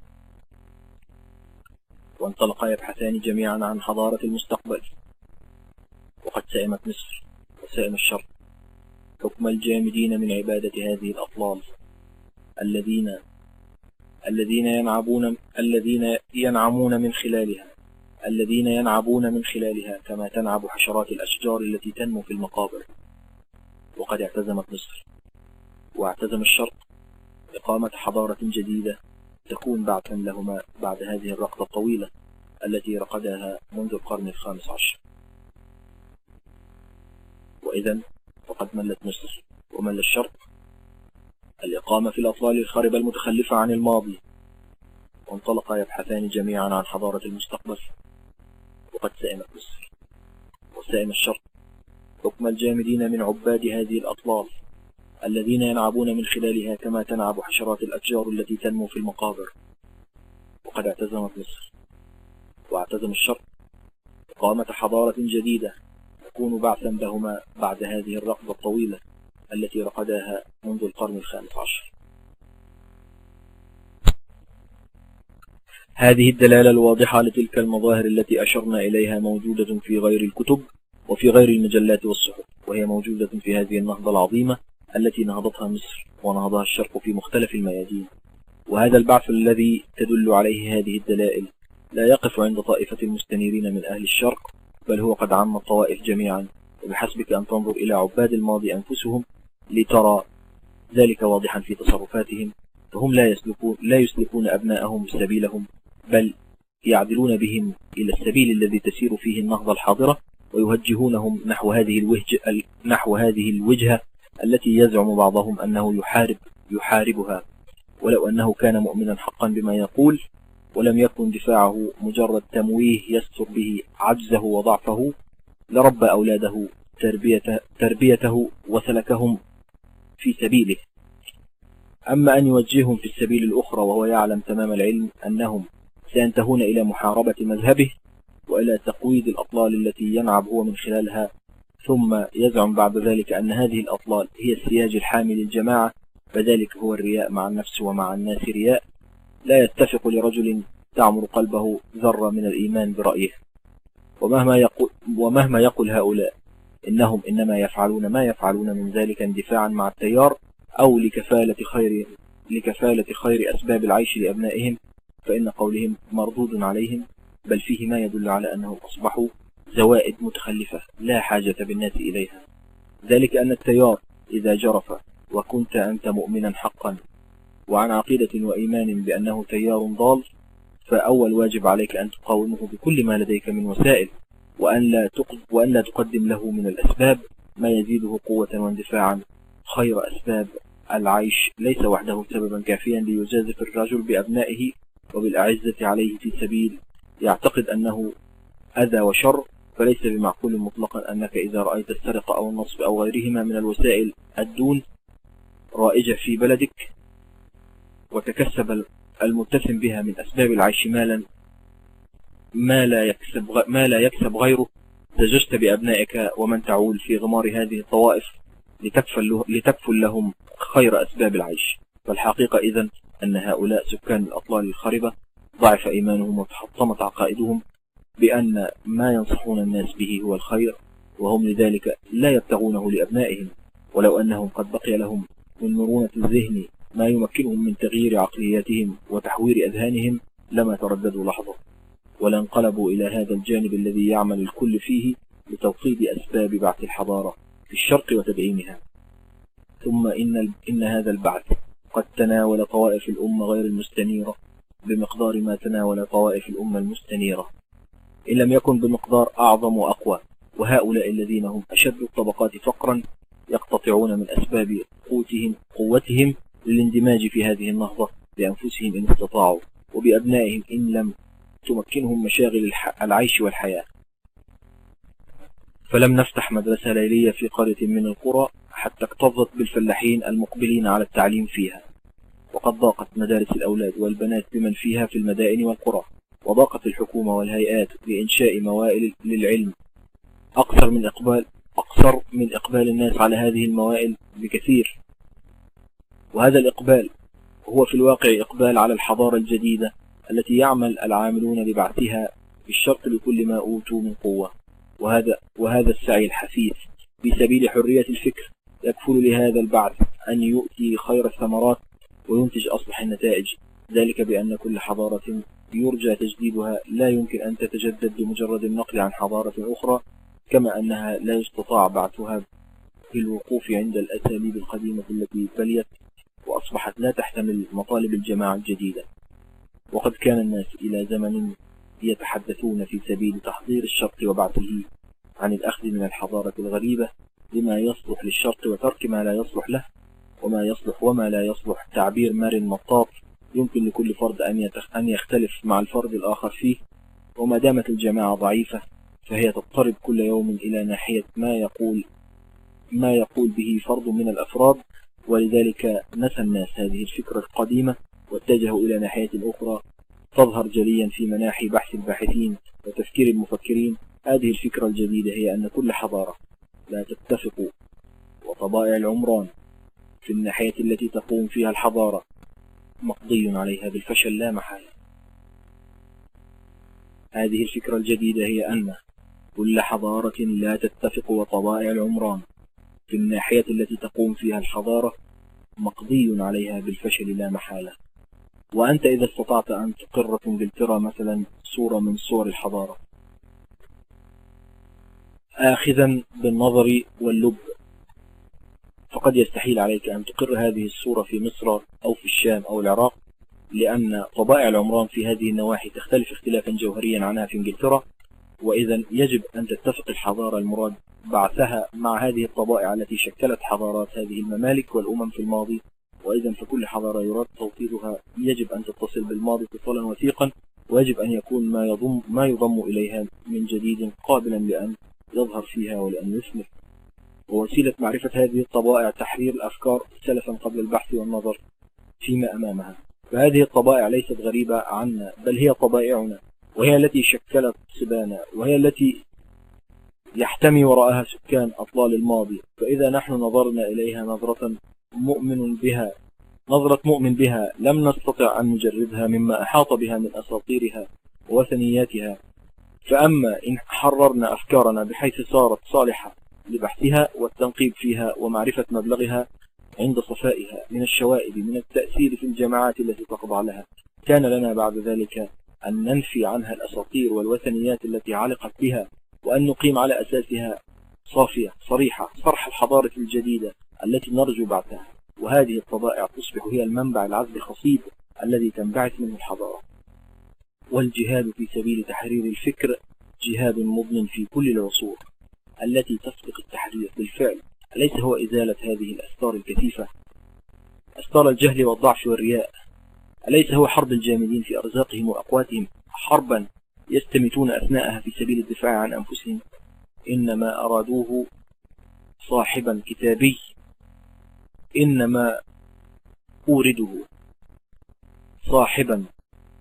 وانطلقا يبحثان جميعا عن حضارة المستقبل. وقد سئمت مصر وسئم الشرق حكم الجامدين من عبادة هذه الأطلال الذين الذين ينعبون الذين ينعمون من خلالها الذين ينعبون من خلالها كما تنعب حشرات الأشجار التي تنمو في المقابر. وقد اعتزمت مصر واعتزم الشرق إقامة حضارة جديدة تكون بعثا لهما بعد هذه الركضة الطويلة التي رقدها منذ القرن الخامس عشر. وإذا فقد ملت مصر ومل الشرق الإقامة في الأطلال الخاربة المتخلفة عن الماضي، وانطلقا يبحثان جميعا عن حضارة المستقبل. وقد سئمت مصر وسئم الشرق حكم الجامدين من عباد هذه الأطلال الذين ينعبون من خلالها كما تنعب حشرات الأشجار التي تنمو في المقابر. وقد اعتزمت مصر واعتزم الشرق إقامة حضارة جديدة تكون بعثا لهما بعد هذه الركضة الطويلة التي رقداها منذ القرن الخامس عشر. هذه الدلالة الواضحة لتلك المظاهر التي أشرنا إليها موجودة في غير الكتب وفي غير المجلات والصحف، وهي موجودة في هذه النهضة العظيمة التي نهضتها مصر ونهضها الشرق في مختلف الميادين. وهذا البعث الذي تدل عليه هذه الدلائل لا يقف عند طائفة المستنيرين من أهل الشرق، بل هو قد عم الطوائف جميعا. وبحسبك أن تنظر إلى عباد الماضي أنفسهم لترى ذلك واضحا في تصرفاتهم، فهم لا يسلكون, لا يسلكون أبناءهم سبيلهم، بل يعدلون بهم إلى السبيل الذي تسير فيه النهضة الحاضرة، ويوجهونهم نحو هذه الوجه نحو هذه الوجهة التي يزعم بعضهم أنه يحارب يحاربها، ولو أنه كان مؤمنا حقا بما يقول ولم يكن دفاعه مجرد تمويه يستر به عجزه وضعفه لربى أولاده تربيته, تربيته وسلكهم في سبيله. أما أن يوجههم في السبيل الأخرى وهو يعلم تمام العلم أنهم سينتهون إلى محاربة مذهبه وإلى تقويض الأطلال التي ينعب هو من خلالها، ثم يزعم بعد ذلك أن هذه الأطلال هي السياج الحامي للجماعة، فذلك هو الرياء مع النفس ومع الناس رياء. لا يتفق لرجل تعمر قلبه ذرة من الإيمان برأيه. ومهما يقول, ومهما يقول هؤلاء إنهم إنما يفعلون ما يفعلون من ذلك اندفاعا مع التيار أو لكفالة خير, لكفالة خير أسباب العيش لأبنائهم، فإن قولهم مردود عليهم، بل فيه ما يدل على أنهم أصبحوا زوائد متخلفة لا حاجة بالناس إليها. ذلك أن التيار إذا جرف وكنت أنت مؤمنا حقا وعن عقيدة وإيمان بأنه تيار ضال، فأول واجب عليك أن تقاومه بكل ما لديك من وسائل، وأن لا, وأن لا تقدم له من الأسباب ما يزيده قوة واندفاعا. خير أسباب العيش ليس وحده سببا كافيا ليجازف الرجل بأبنائه وبالأعزة عليه في سبيل يعتقد أنه أذى وشر، فليس بمعقول مطلقا أنك إذا رأيت السرقة أو النصب أو غيرهما من الوسائل الدون رائجة في بلدك وتكسب المتسم بها من أسباب العيش مالا ما لا يكسب ما لا يكسب غيره، تجست بأبنائك ومن تعول في غمار هذه الطوائف لتكفل, لتكفل لهم خير أسباب العيش. فالحقيقة إذن أن هؤلاء سكان الأطلال الخربة ضعف إيمانهم وتحطمت عقائدهم بأن ما ينصحون الناس به هو الخير، وهم لذلك لا يبتغونه لأبنائهم. ولو أنهم قد بقي لهم من مرونة الذهن ما يمكنهم من تغيير عقلياتهم وتحوير أذهانهم لما ترددوا لحظة، ولا انقلبوا إلى هذا الجانب الذي يعمل الكل فيه لتوطيد أسباب بعث الحضارة في الشرق وتدعيمها. ثم إن, إن هذا البعث قد تناول طوائف الأمة غير المستنيرة بمقدار ما تناول طوائف الأمة المستنيرة، إن لم يكن بمقدار أعظم وأقوى. وهؤلاء الذين هم أشد الطبقات فقرا يقتطعون من أسباب قوتهم, قوتهم للاندماج في هذه النهضة بأنفسهم إن استطاعوا، وبأبنائهم إن لم تمكنهم مشاغل العيش والحياة. فلم نفتح مدرسة ليلية في قرية من القرى حتى اكتظت بالفلاحين المقبلين على التعليم فيها، وقد ضاقت مدارس الأولاد والبنات بمن فيها في المدائن والقرى، وضاقت الحكومة والهيئات لإنشاء موائل للعلم أكثر من إقبال أكثر من إقبال الناس على هذه الموائل بكثير. وهذا الإقبال هو في الواقع إقبال على الحضارة الجديدة التي يعمل العاملون لبعثها بالشرط بكل ما أوتوا من قوة. وهذا وهذا السعي الحثيث في سبيل حرية الفكر يكفل لهذا البعث أن يؤتي خير الثمرات وينتج أصلح النتائج، ذلك بأن كل حضارة يرجى تجديدها لا يمكن أن تتجدد بمجرد النقل عن حضارة أخرى، كما أنها لا يستطاع بعثها بالوقوف عند الأساليب القديمة التي بليت وأصبحت لا تحتمل مطالب الجماعة الجديدة. وقد كان الناس إلى زمن يتحدثون في سبيل تحضير الشرق وبعثه عن الأخذ من الحضارة الغريبة لما يصلح للشرق وترك ما لا يصلح له، وما يصلح وما لا يصلح تعبير مار مطاط يمكن لكل فرد أن يختلف مع الفرد الآخر فيه. وما دامت الجماعة ضعيفة فهي تضطرب كل يوم إلى ناحية ما يقول ما يقول به فرد من الأفراد، ولذلك نسى الناس هذه الفكرة القديمة واتجهوا إلى ناحية أخرى تظهر جليا في مناحي بحث الباحثين وتفكير المفكرين. هذه الفكرة الجديدة هي أن كل حضارة لا تتفق وطبائع العمران في الناحية التي تقوم فيها الحضارة مقضي عليها بالفشل لا محالة. هذه الفكرة الجديدة هي أن كل حضارة لا تتفق وطبائع العمران في الناحية التي تقوم فيها الحضارة مقضي عليها بالفشل لا محالة. وأنت إذا استطعت أن تقر في إنجلترا مثلا صورة من صور الحضارة آخذا بالنظر واللب، فقد يستحيل عليك أن تقر هذه الصورة في مصر أو في الشام أو العراق، لأن طبائع العمران في هذه النواحي تختلف اختلافا جوهريا عنها في إنجلترا. وإذا يجب أن تتفق الحضارة المراد بعثها مع هذه الطبائع التي شكلت حضارات هذه الممالك والأمم في الماضي. وإذا فكل حضارة يراد توطيدها يجب أن تتصل بالماضي اتصالا وثيقا، ويجب أن يكون ما يضم ما يضم إليها من جديد قابلا لأن يظهر فيها ولأن يثمر. ووسيلة معرفة هذه الطبائع تحرير الأفكار سلفا قبل البحث والنظر فيما أمامها. فهذه الطبائع ليست غريبة عنا، بل هي طبائعنا، وهي التي شكلت صبانا، وهي التي يحتمي وراءها سكان أطلال الماضي. فإذا نحن نظرنا إليها نظرة مؤمن بها نظرة مؤمن بها لم نستطع أن نجردها مما أحاط بها من أساطيرها ووثنياتها. فأما إن حررنا أفكارنا بحيث صارت صالحة لبحثها والتنقيب فيها ومعرفة مبلغها عند صفائها من الشوائب من التأثير في الجماعات التي تخضع لها، كان لنا بعد ذلك أن ننفي عنها الأساطير والوثنيات التي علقت بها، وأن نقيم على أساسها صافية صريحة صرح الحضارة الجديدة التي نرجو بعثها. وهذه الطبائع تصبح هي المنبع العذب الخصيب الذي تنبعث منه الحضارة. والجهاد في سبيل تحرير الفكر جهاد مضن في كل العصور التي تسبق التحرير بالفعل. أليس هو إزالة هذه الأستار الكثيفة، أستار الجهل والضعف والرياء؟ أليس هو حرب الجامدين في أرزاقهم وأقواتهم، حربا يستمتون أثناءها في سبيل الدفاع عن أنفسهم؟ إنما أرادوه صاحبا كتابي، إنما أورده صاحبا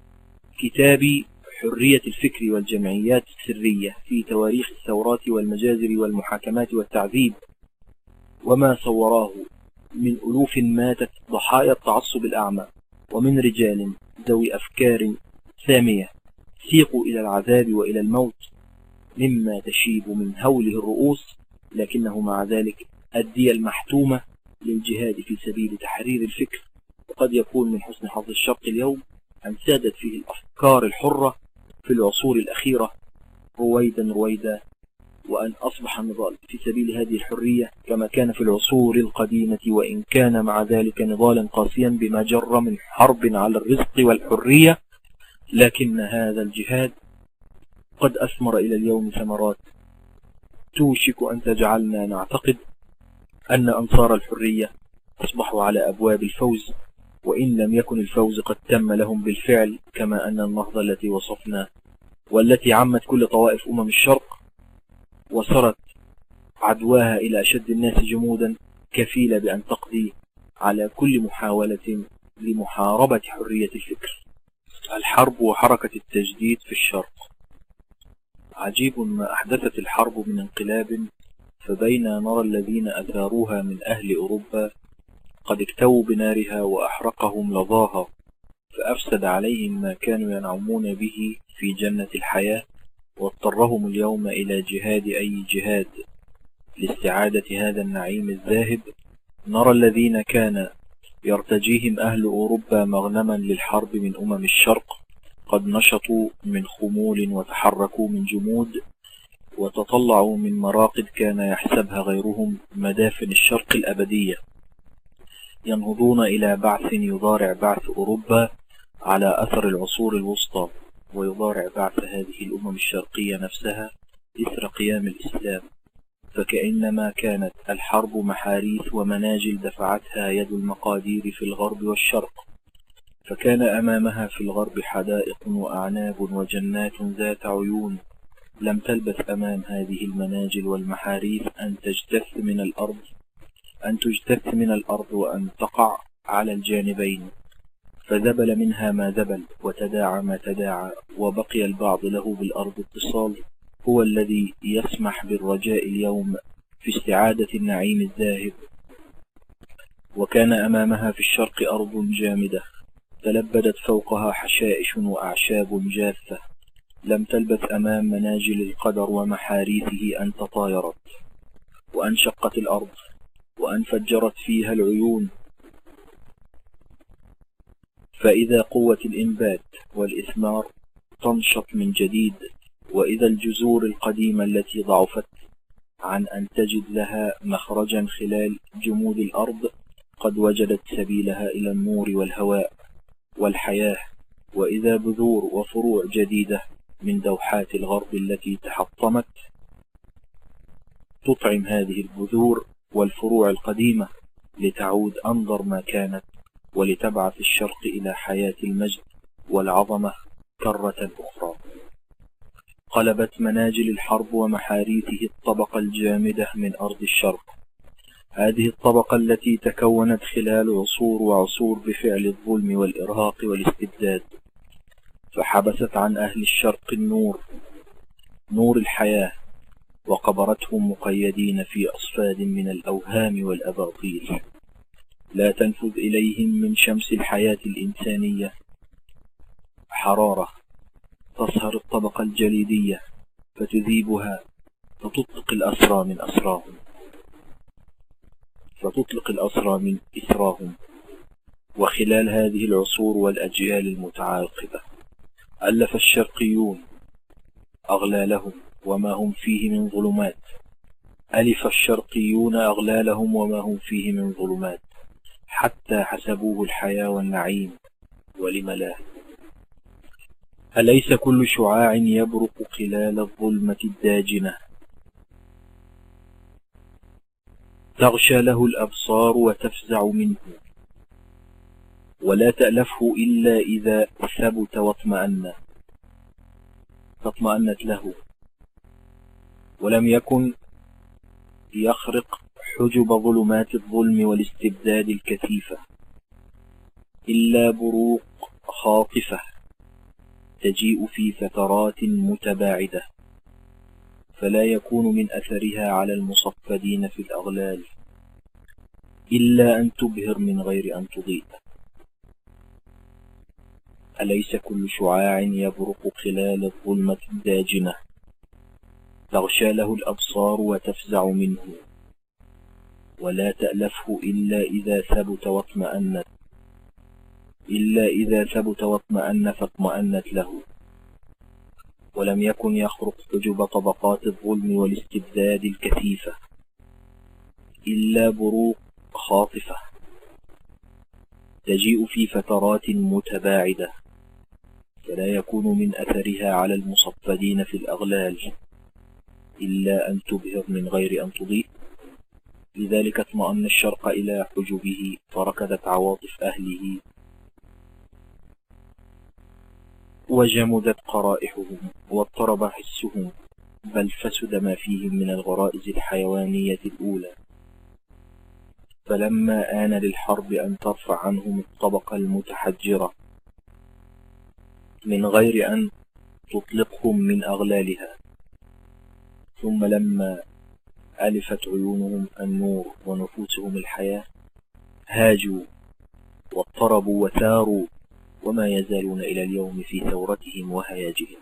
كتابي حرية الفكر والجمعيات السرية في تواريخ الثورات والمجازر والمحاكمات والتعذيب، وما صوراه من ألوف ماتت ضحايا التعصب الأعمى، ومن رجال ذوي أفكار سامية سيقوا إلى العذاب وإلى الموت مما تشيب من هوله الرؤوس، لكنه مع ذلك الدية المحتومة للجهاد في سبيل تحرير الفكر. وقد يكون من حسن حظ الشرق اليوم أن سادت فيه الأفكار الحرة في العصور الأخيرة رويدا رويدا، وأن أصبح النضال في سبيل هذه الحرية كما كان في العصور القديمة، وإن كان مع ذلك نضالا قاسيا بما جر من حرب على الرزق والحرية، لكن هذا الجهاد قد أثمر إلى اليوم ثمرات توشك أن تجعلنا نعتقد أن أنصار الحرية أصبحوا على أبواب الفوز، وإن لم يكن الفوز قد تم لهم بالفعل، كما أن النهضة التي وصفنا والتي عمت كل طوائف أمم الشرق وصرت عدواها إلى أشد الناس جمودا كفيلة بأن تقضي على كل محاولة لمحاربة حرية الفكر. الحرب وحركة التجديد في الشرق. عجيب ما أحدثت الحرب من انقلاب، فبين نرى الذين أثاروها من أهل أوروبا قد اكتووا بنارها وأحرقهم لظاها، فأفسد عليهم ما كانوا ينعمون به في جنة الحياة، واضطرهم اليوم إلى جهاد أي جهاد لاستعادة هذا النعيم الذاهب. نرى الذين كان يرتجيهم أهل أوروبا مغنما للحرب من أمم الشرق قد نشطوا من خمول وتحركوا من جمود، وتطلعوا من مراقد كان يحسبها غيرهم مدافن الشرق الأبدية، ينهضون إلى بعث يضارع بعث أوروبا على أثر العصور الوسطى، ويضارع بعث هذه الأمم الشرقية نفسها إثر قيام الإسلام. فكأنما كانت الحرب محاريث ومناجل دفعتها يد المقادير في الغرب والشرق، فكان أمامها في الغرب حدائق وأعناب وجنات ذات عيون، لم تلبث أمام هذه المناجل والمحاريث أن تجتث من الأرض أن تجتث من الأرض وأن تقع على الجانبين، فذبل منها ما ذبل وتداعى ما تداعى، وبقي البعض له بالأرض اتصال هو الذي يسمح بالرجاء اليوم في استعادة النعيم الذاهب. وكان أمامها في الشرق أرض جامدة تلبدت فوقها حشائش وأعشاب جاثة، لم تلبث أمام مناجل القدر ومحاريثه أن تطايرت وأنشقت الأرض وأنفجرت فيها العيون. فإذا قوة الإنبات والإثمار تنشط من جديد، وإذا الجذور القديمة التي ضعفت عن أن تجد لها مخرجا خلال جمود الأرض قد وجدت سبيلها إلى النور والهواء والحياة، وإذا بذور وفروع جديدة من دوحات الغرب التي تحطمت تطعم هذه البذور والفروع القديمة لتعود أنظر ما كانت، ولتبعث الشرق إلى حياة المجد والعظمة كرة أخرى. قلبت مناجل الحرب ومحاريثه الطبقة الجامدة من أرض الشرق، هذه الطبقة التي تكونت خلال عصور وعصور بفعل الظلم والإرهاق والاستبداد، فحبست عن أهل الشرق النور نور الحياة، وقبرتهم مقيدين في أصفاد من الأوهام والأباطيل، لا تنفذ إليهم من شمس الحياة الإنسانية حرارة تصهر الطبقة الجليدية فتذيبها، فتطلق الأسرى من أسراهم فتطلق الأسرى من إثراهم. وخلال هذه العصور والأجيال المتعاقبة ألف الشرقيون أغلالهم وما هم فيه من ظلمات ألف الشرقيون أغلالهم وما هم فيه من ظلمات حتى حسبوه الحياة والنعيم، ولم لا؟ أليس كل شعاع يبرق خلال الظلمة الداجنة تغشى له الأبصار وتفزع منه، ولا تألفه إلا إذا ثبت واطمأن فاطمأنت له، ولم يكن يخرق حجب ظلمات الظلم والاستبداد الكثيفة إلا بروق خاطفة تجيء في فترات متباعدة، فلا يكون من أثرها على المصفدين في الأغلال إلا أن تبهر من غير أن تضيء. أليس كل شعاع يبرق خلال الظلمة الداجنة تغشى له الأبصار وتفزع منه، ولا تألفه إلا إذا ثبت واطمأنت إلا إذا ثبت واطمأن فاطمأنت له، ولم يكن يخرق حجب طبقات الظلم والاستبداد الكثيفة إلا بروق خاطفة تجيء في فترات متباعدة، فلا يكون من أثرها على المصفدين في الأغلال إلا أن تبهر من غير أن تضيء. لذلك اطمأن الشرق إلى حجبه، فركضت عواطف أهله وجمدت قرائحهم واضطرب حسهم، بل فسد ما فيهم من الغرائز الحيوانية الأولى. فلما آن للحرب أن ترفع عنهم الطبقة المتحجرة من غير أن تطلقهم من أغلالها، ثم لما ألفت عيونهم النور ونفوسهم الحياة، هاجوا واضطربوا وثاروا، وما يزالون إلى اليوم في ثورتهم وهياجهم.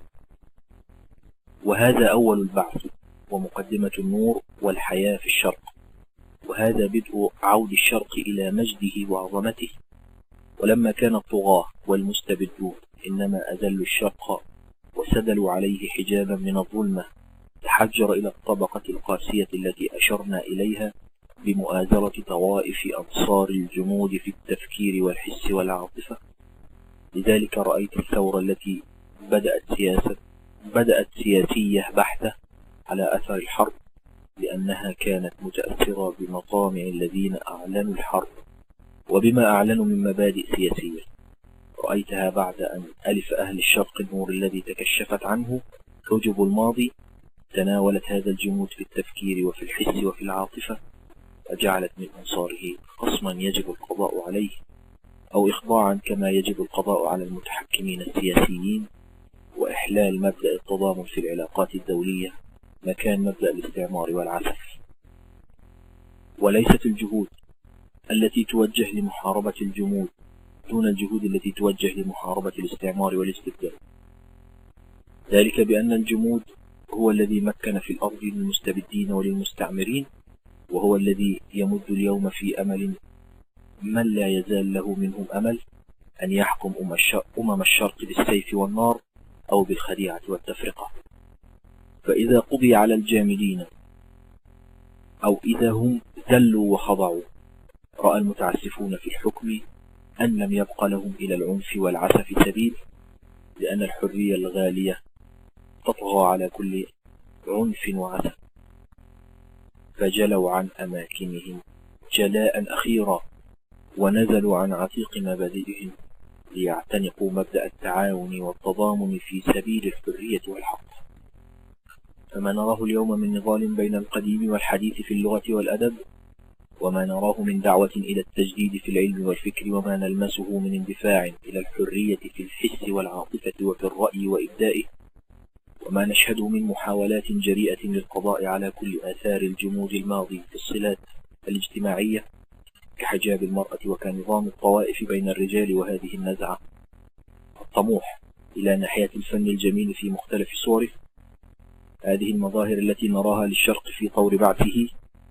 وهذا أول البعث ومقدمة النور والحياة في الشرق، وهذا بدء عود الشرق إلى مجده وعظمته. ولما كان الطغاة والمستبدون إنما أذلوا الشرق وسدلوا عليه حجابا من الظلمة، تحجر إلى الطبقة القاسية التي أشرنا إليها بمؤازرة طوائف أنصار الجمود في التفكير والحس والعاطفة. لذلك رأيت الثورة التي بدأت سياسة بدأت سياسية بحتة على أثر الحرب، لأنها كانت متأثرة بمطامع الذين أعلنوا الحرب وبما أعلنوا من مبادئ سياسية. رأيتها بعد أن ألف أهل الشرق النور الذي تكشفت عنه حجب الماضي، تناولت هذا الجمود في التفكير وفي الحس وفي العاطفة، وجعلت من أنصاره خصما يجب القضاء عليه، أو إخضاعا كما يجب القضاء على المتحكمين السياسيين، وإحلال مبدأ التضامن في العلاقات الدولية مكان مبدأ الاستعمار والعسف. وليست الجهود التي توجه لمحاربة الجمود دون الجهود التي توجه لمحاربة الاستعمار والاستبداد، ذلك بأن الجمود هو الذي مكن في الأرض للمستبدين وللمستعمرين، وهو الذي يمد اليوم في أمل من لا يزال له منهم أمل أن يحكم أمم الشرق بالسيف والنار أو بالخديعة والتفرقة. فإذا قضي على الجامدين أو إذا هم ذلوا وخضعوا، رأى المتعسفون في الحكم أن لم يبق لهم إلى العنف والعسف سبيل، لأن الحرية الغالية تطغى على كل عنف وعسف، فجلوا عن أماكنهم جلاء أخيرا، ونزلوا عن عتيق مبادئهم ليعتنقوا مبدأ التعاون والتضامن في سبيل الحرية والحق. فما نراه اليوم من نضال بين القديم والحديث في اللغة والأدب، وما نراه من دعوة إلى التجديد في العلم والفكر، وما نلمسه من اندفاع إلى الحرية في الحس والعاطفة وفي الرأي وإبدائه، وما نشهده من محاولات جريئة للقضاء على كل آثار الجمود الماضي في الصلات الاجتماعية كحجاب المرأة وكنظام الطوائف بين الرجال، وهذه النزعة الطموح إلى ناحية الفن الجميل في مختلف صوره، هذه المظاهر التي نراها للشرق في طور بعثه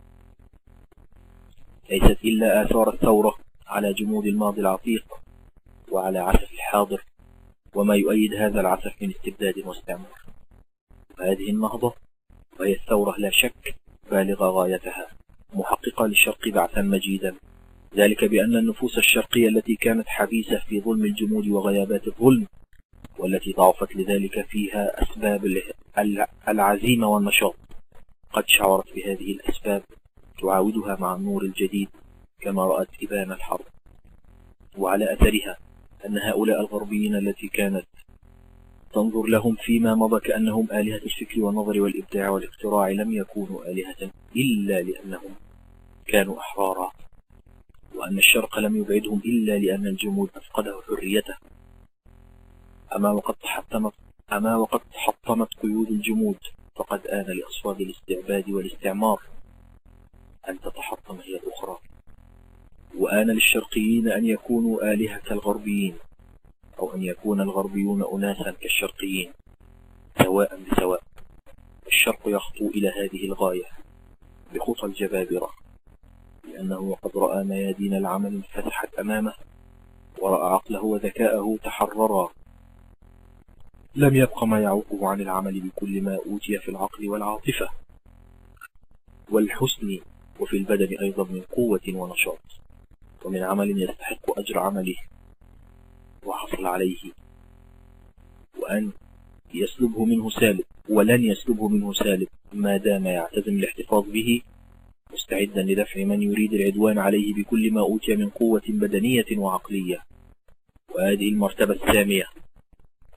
ليست إلا آثار الثورة على جمود الماضي العتيق وعلى عسف الحاضر، وما يؤيد هذا العسف من استبداد واستعمار. وهذه النهضة وهي الثورة لا شك بالغة غايتها، محققة للشرق بعثا مجيدا، ذلك بأن النفوس الشرقية التي كانت حبيسة في ظلم الجمود وغيابات الظلم، والتي ضعفت لذلك فيها أسباب العزيمة والنشاط، قد شعرت بهذه الأسباب تعاودها مع النور الجديد كما رأت إبان الحرب. وعلى أثرها أن هؤلاء الغربيين التي كانت تنظر لهم فيما مضى كأنهم آلهة الفكر والنظر والإبداع والاختراع، لم يكونوا آلهة إلا لأنهم كانوا أحرارا، وأن الشرق لم يبعدهم إلا لأن الجمود أفقده حريته. أما وقد تحطمت أما وقد تحطمت قيود الجمود، فقد آن لأصوات الاستعباد والاستعمار أن تتحطم هي الأخرى، وآن للشرقيين أن يكونوا آلهة الغربيين، أو أن يكون الغربيون أناسا كالشرقيين سواء بسواء. الشرق يخطو إلى هذه الغاية بخطى الجبابرة، لأنه وقد رأى ميادين العمل انفتحت أمامه، ورأى عقله وذكاءه تحررا، لم يبق ما يعوقه عن العمل بكل ما أوتي في العقل والعاطفة والحسن، وفي البدن أيضا من قوة ونشاط، ومن عمل يستحق أجر عمله وحصل عليه، وأن يسلبه منه سالب، ولن يسلبه منه سالب ما دام يعتزم الاحتفاظ به، مستعدا لدفع من يريد العدوان عليه بكل ما أوتي من قوة بدنية وعقلية. وهذه المرتبة السامية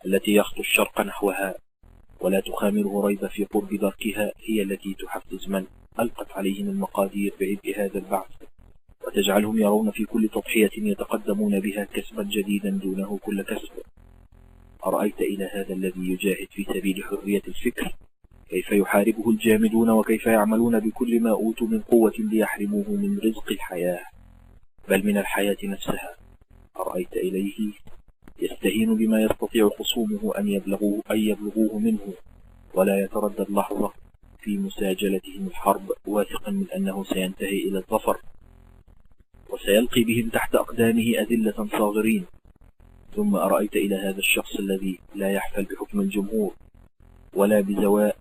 التي يخطو الشرق نحوها ولا تخامره ريب في قرب دركها، هي التي تحفز من ألقت عليهم المقادير بعبء هذا البعث، وتجعلهم يرون في كل تضحية يتقدمون بها كسبا جديدا دونه كل كسب. أرأيت إلى هذا الذي يجاهد في سبيل حرية الفكر كيف يحاربه الجامدون، وكيف يعملون بكل ما أوتوا من قوة ليحرموه من رزق الحياة بل من الحياة نفسها. أرأيت إليه يستهين بما يستطيع خصومه أن يبلغوه, أن يبلغوه منه، ولا يتردد لحظة في مساجلتهم الحرب، واثقا من أنه سينتهي إلى الظفر وسيلقي بهم تحت أقدامه أذلة صاغرين. ثم أرأيت إلى هذا الشخص الذي لا يحفل بحكم الجمهور ولا بزواء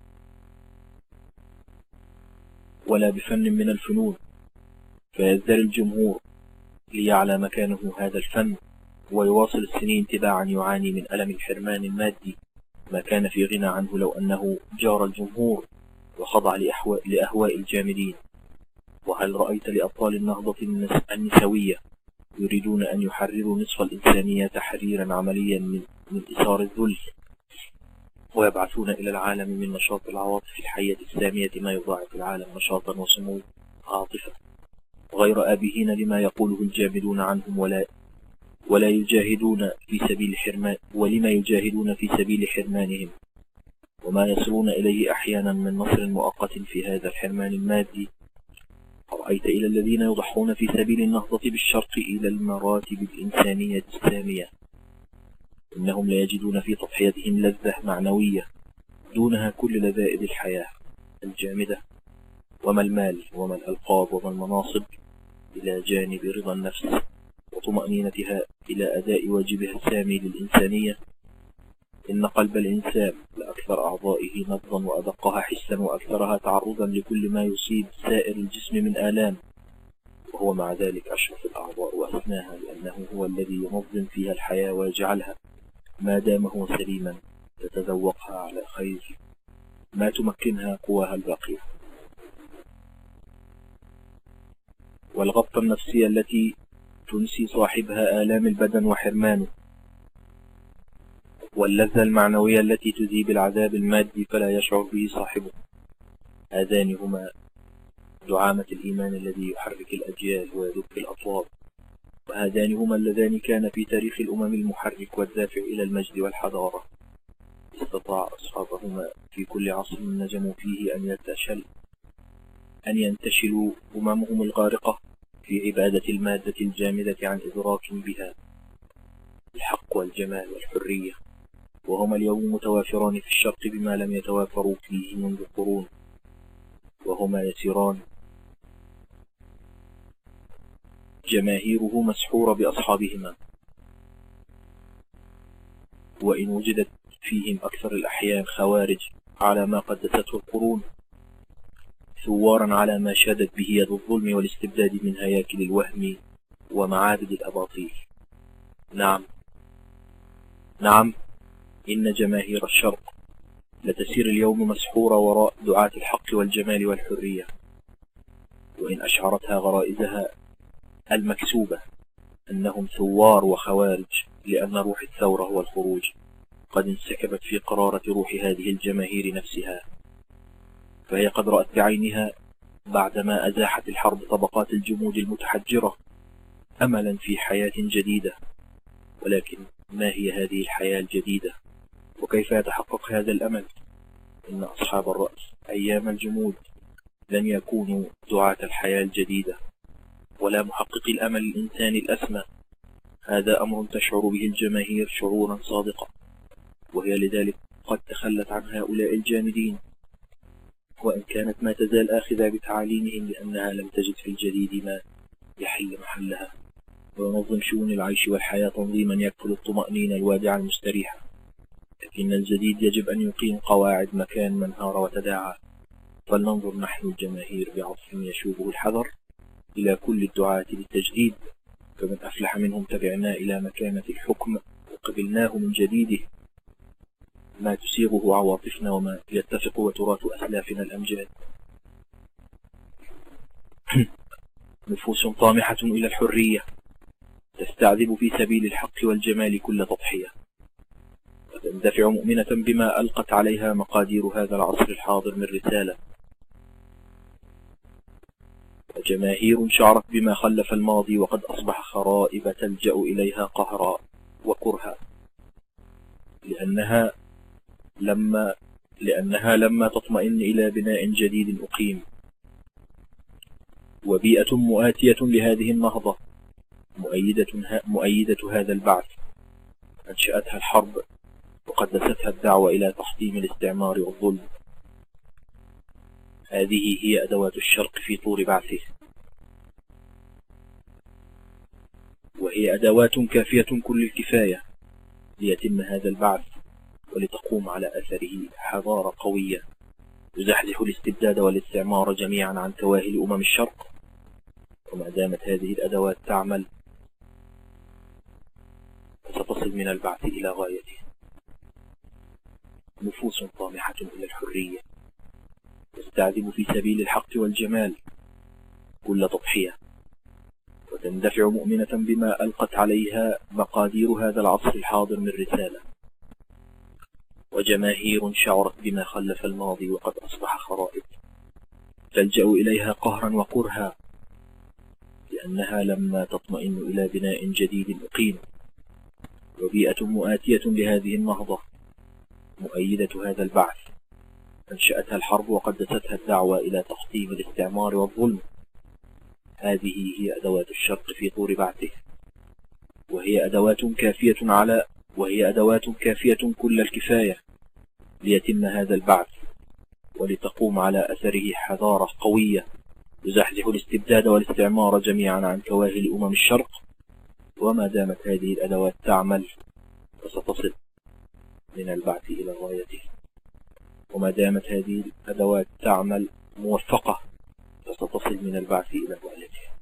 ولا بفن من الفنون، فيزدري الجمهور ليعلى مكانه هذا الفن، ويواصل السنين تباعا يعاني من ألم الحرمان المادي ما كان في غنى عنه لو أنه جار الجمهور وخضع لأهواء الجامدين. وهل رأيت لأبطال النهضة النسوية يريدون أن يحرروا نصف الإنسانية تحريرا عمليا من, من إثار الذل، ويبعثون إلى العالم من نشاط العواطف الحية السامية ما يضاعف العالم نشاطا وسمو عاطفة، غير آبهين لما يقوله الجامدون عنهم ولا ولا يجاهدون في سبيل حرمان ولما يجاهدون في سبيل حرمانهم، وما يصلون إليه أحيانا من نصر مؤقت في هذا الحرمان المادي. رأيت إلى الذين يضحون في سبيل النهضة بالشرق إلى المراتب الإنسانية السامية، إنهم لا يجدون في تضحيتهم لذة معنوية دونها كل لذائذ الحياة الجامدة، وما المال وما الألقاب وما المناصب إلى جانب رضا النفس وطمأنينتها إلى أداء واجبها السامي للإنسانية. إن قلب الإنسان لأكثر أعضائه نبضا وأدقها حسا وأكثرها تعرضا لكل ما يصيب سائر الجسم من آلام، وهو مع ذلك أشرف الأعضاء وأثناها، لأنه هو الذي ينظم فيها الحياة ويجعلها ما دام هو سليما تتذوقها على خير ما تمكنها قواها الباقية. والغبطة النفسية التي تنسي صاحبها آلام البدن وحرمانه، واللذة المعنوية التي تذيب العذاب المادي فلا يشعر به صاحبه، هذان هما دعامة الإيمان الذي يحرك الأجيال ويدك الأطواب، وهذان هما اللذان كان في تاريخ الأمم المحرك والدافع إلى المجد والحضارة. استطاع أصحابهما في كل عصر نجموا فيه أن ينتشل أن ينتشلوا أممهم الغارقة في عبادة المادة الجامدة عن إدراك بها الحق والجمال والحرية، وهما اليوم متوافران في الشرق بما لم يتوافروا فيه منذ قرون، وهما يسيران جماهيره مسحورة بأصحابهما، وإن وجدت فيهم أكثر الأحيان خوارج على ما قدسته القرون، ثوارا على ما شادت به يد الظلم والاستبداد من هياكل الوهم ومعابد الأباطيل. نعم نعم إن جماهير الشرق لتسير اليوم مسحورة وراء دعاة الحق والجمال والحرية، وإن أشعرتها غرائزها المكسوبة أنهم ثوار وخوارج، لأن روح الثورة والخروج قد انسكبت في قرارة روح هذه الجماهير نفسها، فهي قد رأت بعينها بعدما أزاحت الحرب طبقات الجمود المتحجرة أملا في حياة جديدة. ولكن ما هي هذه الحياة الجديدة؟ وكيف يتحقق هذا الأمل؟ إن أصحاب الرأس أيام الجمود لن يكونوا دعاة الحياة الجديدة ولا محققي الأمل الإنساني الأسمى. هذا أمر تشعر به الجماهير شعورا صادقا، وهي لذلك قد تخلت عن هؤلاء الجامدين، وإن كانت ما تزال آخذة بتعاليمهم، لأنها لم تجد في الجديد ما يحل محلها وينظم شؤون العيش والحياة تنظيما يكفل الطمأنينة الوادعة المستريحة. لكن الجديد يجب أن يقيم قواعد مكان من هار وتداعى. فلننظر نحن الجماهير بعطف يشوبه الحذر إلى كل الدعاة للتجديد، فمن أفلح منهم تبعنا إلى مكانة الحكم وقبلناه من جديده ما تسيغه عواطفنا وما يتفق وتراث أسلافنا الأمجاد. نفوس طامحة إلى الحرية تستعذب في سبيل الحق والجمال كل تضحية، وتندفع مؤمنة بما ألقت عليها مقادير هذا العصر الحاضر من رسالة. وجماهير شعرت بما خلف الماضي وقد أصبح خرائب تلجأ إليها قهرا وكرها، لأنها لما لأنها لما تطمئن إلى بناء جديد أقيم. وبيئة مؤاتية لهذه النهضة مؤيدة, مؤيدة هذا البعث أنشأتها الحرب وقدستها الدعوة إلى تحطيم الاستعمار والظلم. هذه هي أدوات الشرق في طور بعثه، وهي أدوات كافية كل الكفاية ليتم هذا البعث ولتقوم على أثره حضارة قوية تزحزح الاستبداد والاستعمار جميعا عن كواهل أمم الشرق. وما دامت هذه الأدوات تعمل فستصل من البعث إلى غايته نفوس طامحة إلى الحرية تستعذب في سبيل الحق والجمال كل تضحية، وتندفع مؤمنة بما ألقت عليها مقادير هذا العصر الحاضر من رسالة. وجماهير شعرت بما خلف الماضي وقد أصبح خرائب تلجأ إليها قهرا وكرها، لأنها لما تطمئن إلى بناء جديد أقيم. وبيئة مؤاتية لهذه النهضة مؤيدة هذا البعث أنشأتها الحرب وقدستها الدعوة إلى تحطيم الاستعمار والظلم. هذه هي أدوات الشرق في طور بعثه، وهي أدوات كافية على وهي أدوات كافية كل الكفاية ليتم هذا البعث ولتقوم على أثره حضارة قوية تزحزح الاستبداد والاستعمار جميعا عن كواهل أمم الشرق. وما دامت هذه الأدوات تعمل فستصل من البعث إلى غايته. وما دامت هذه الأدوات تعمل موفقة فستصل من البعث إلى غايته.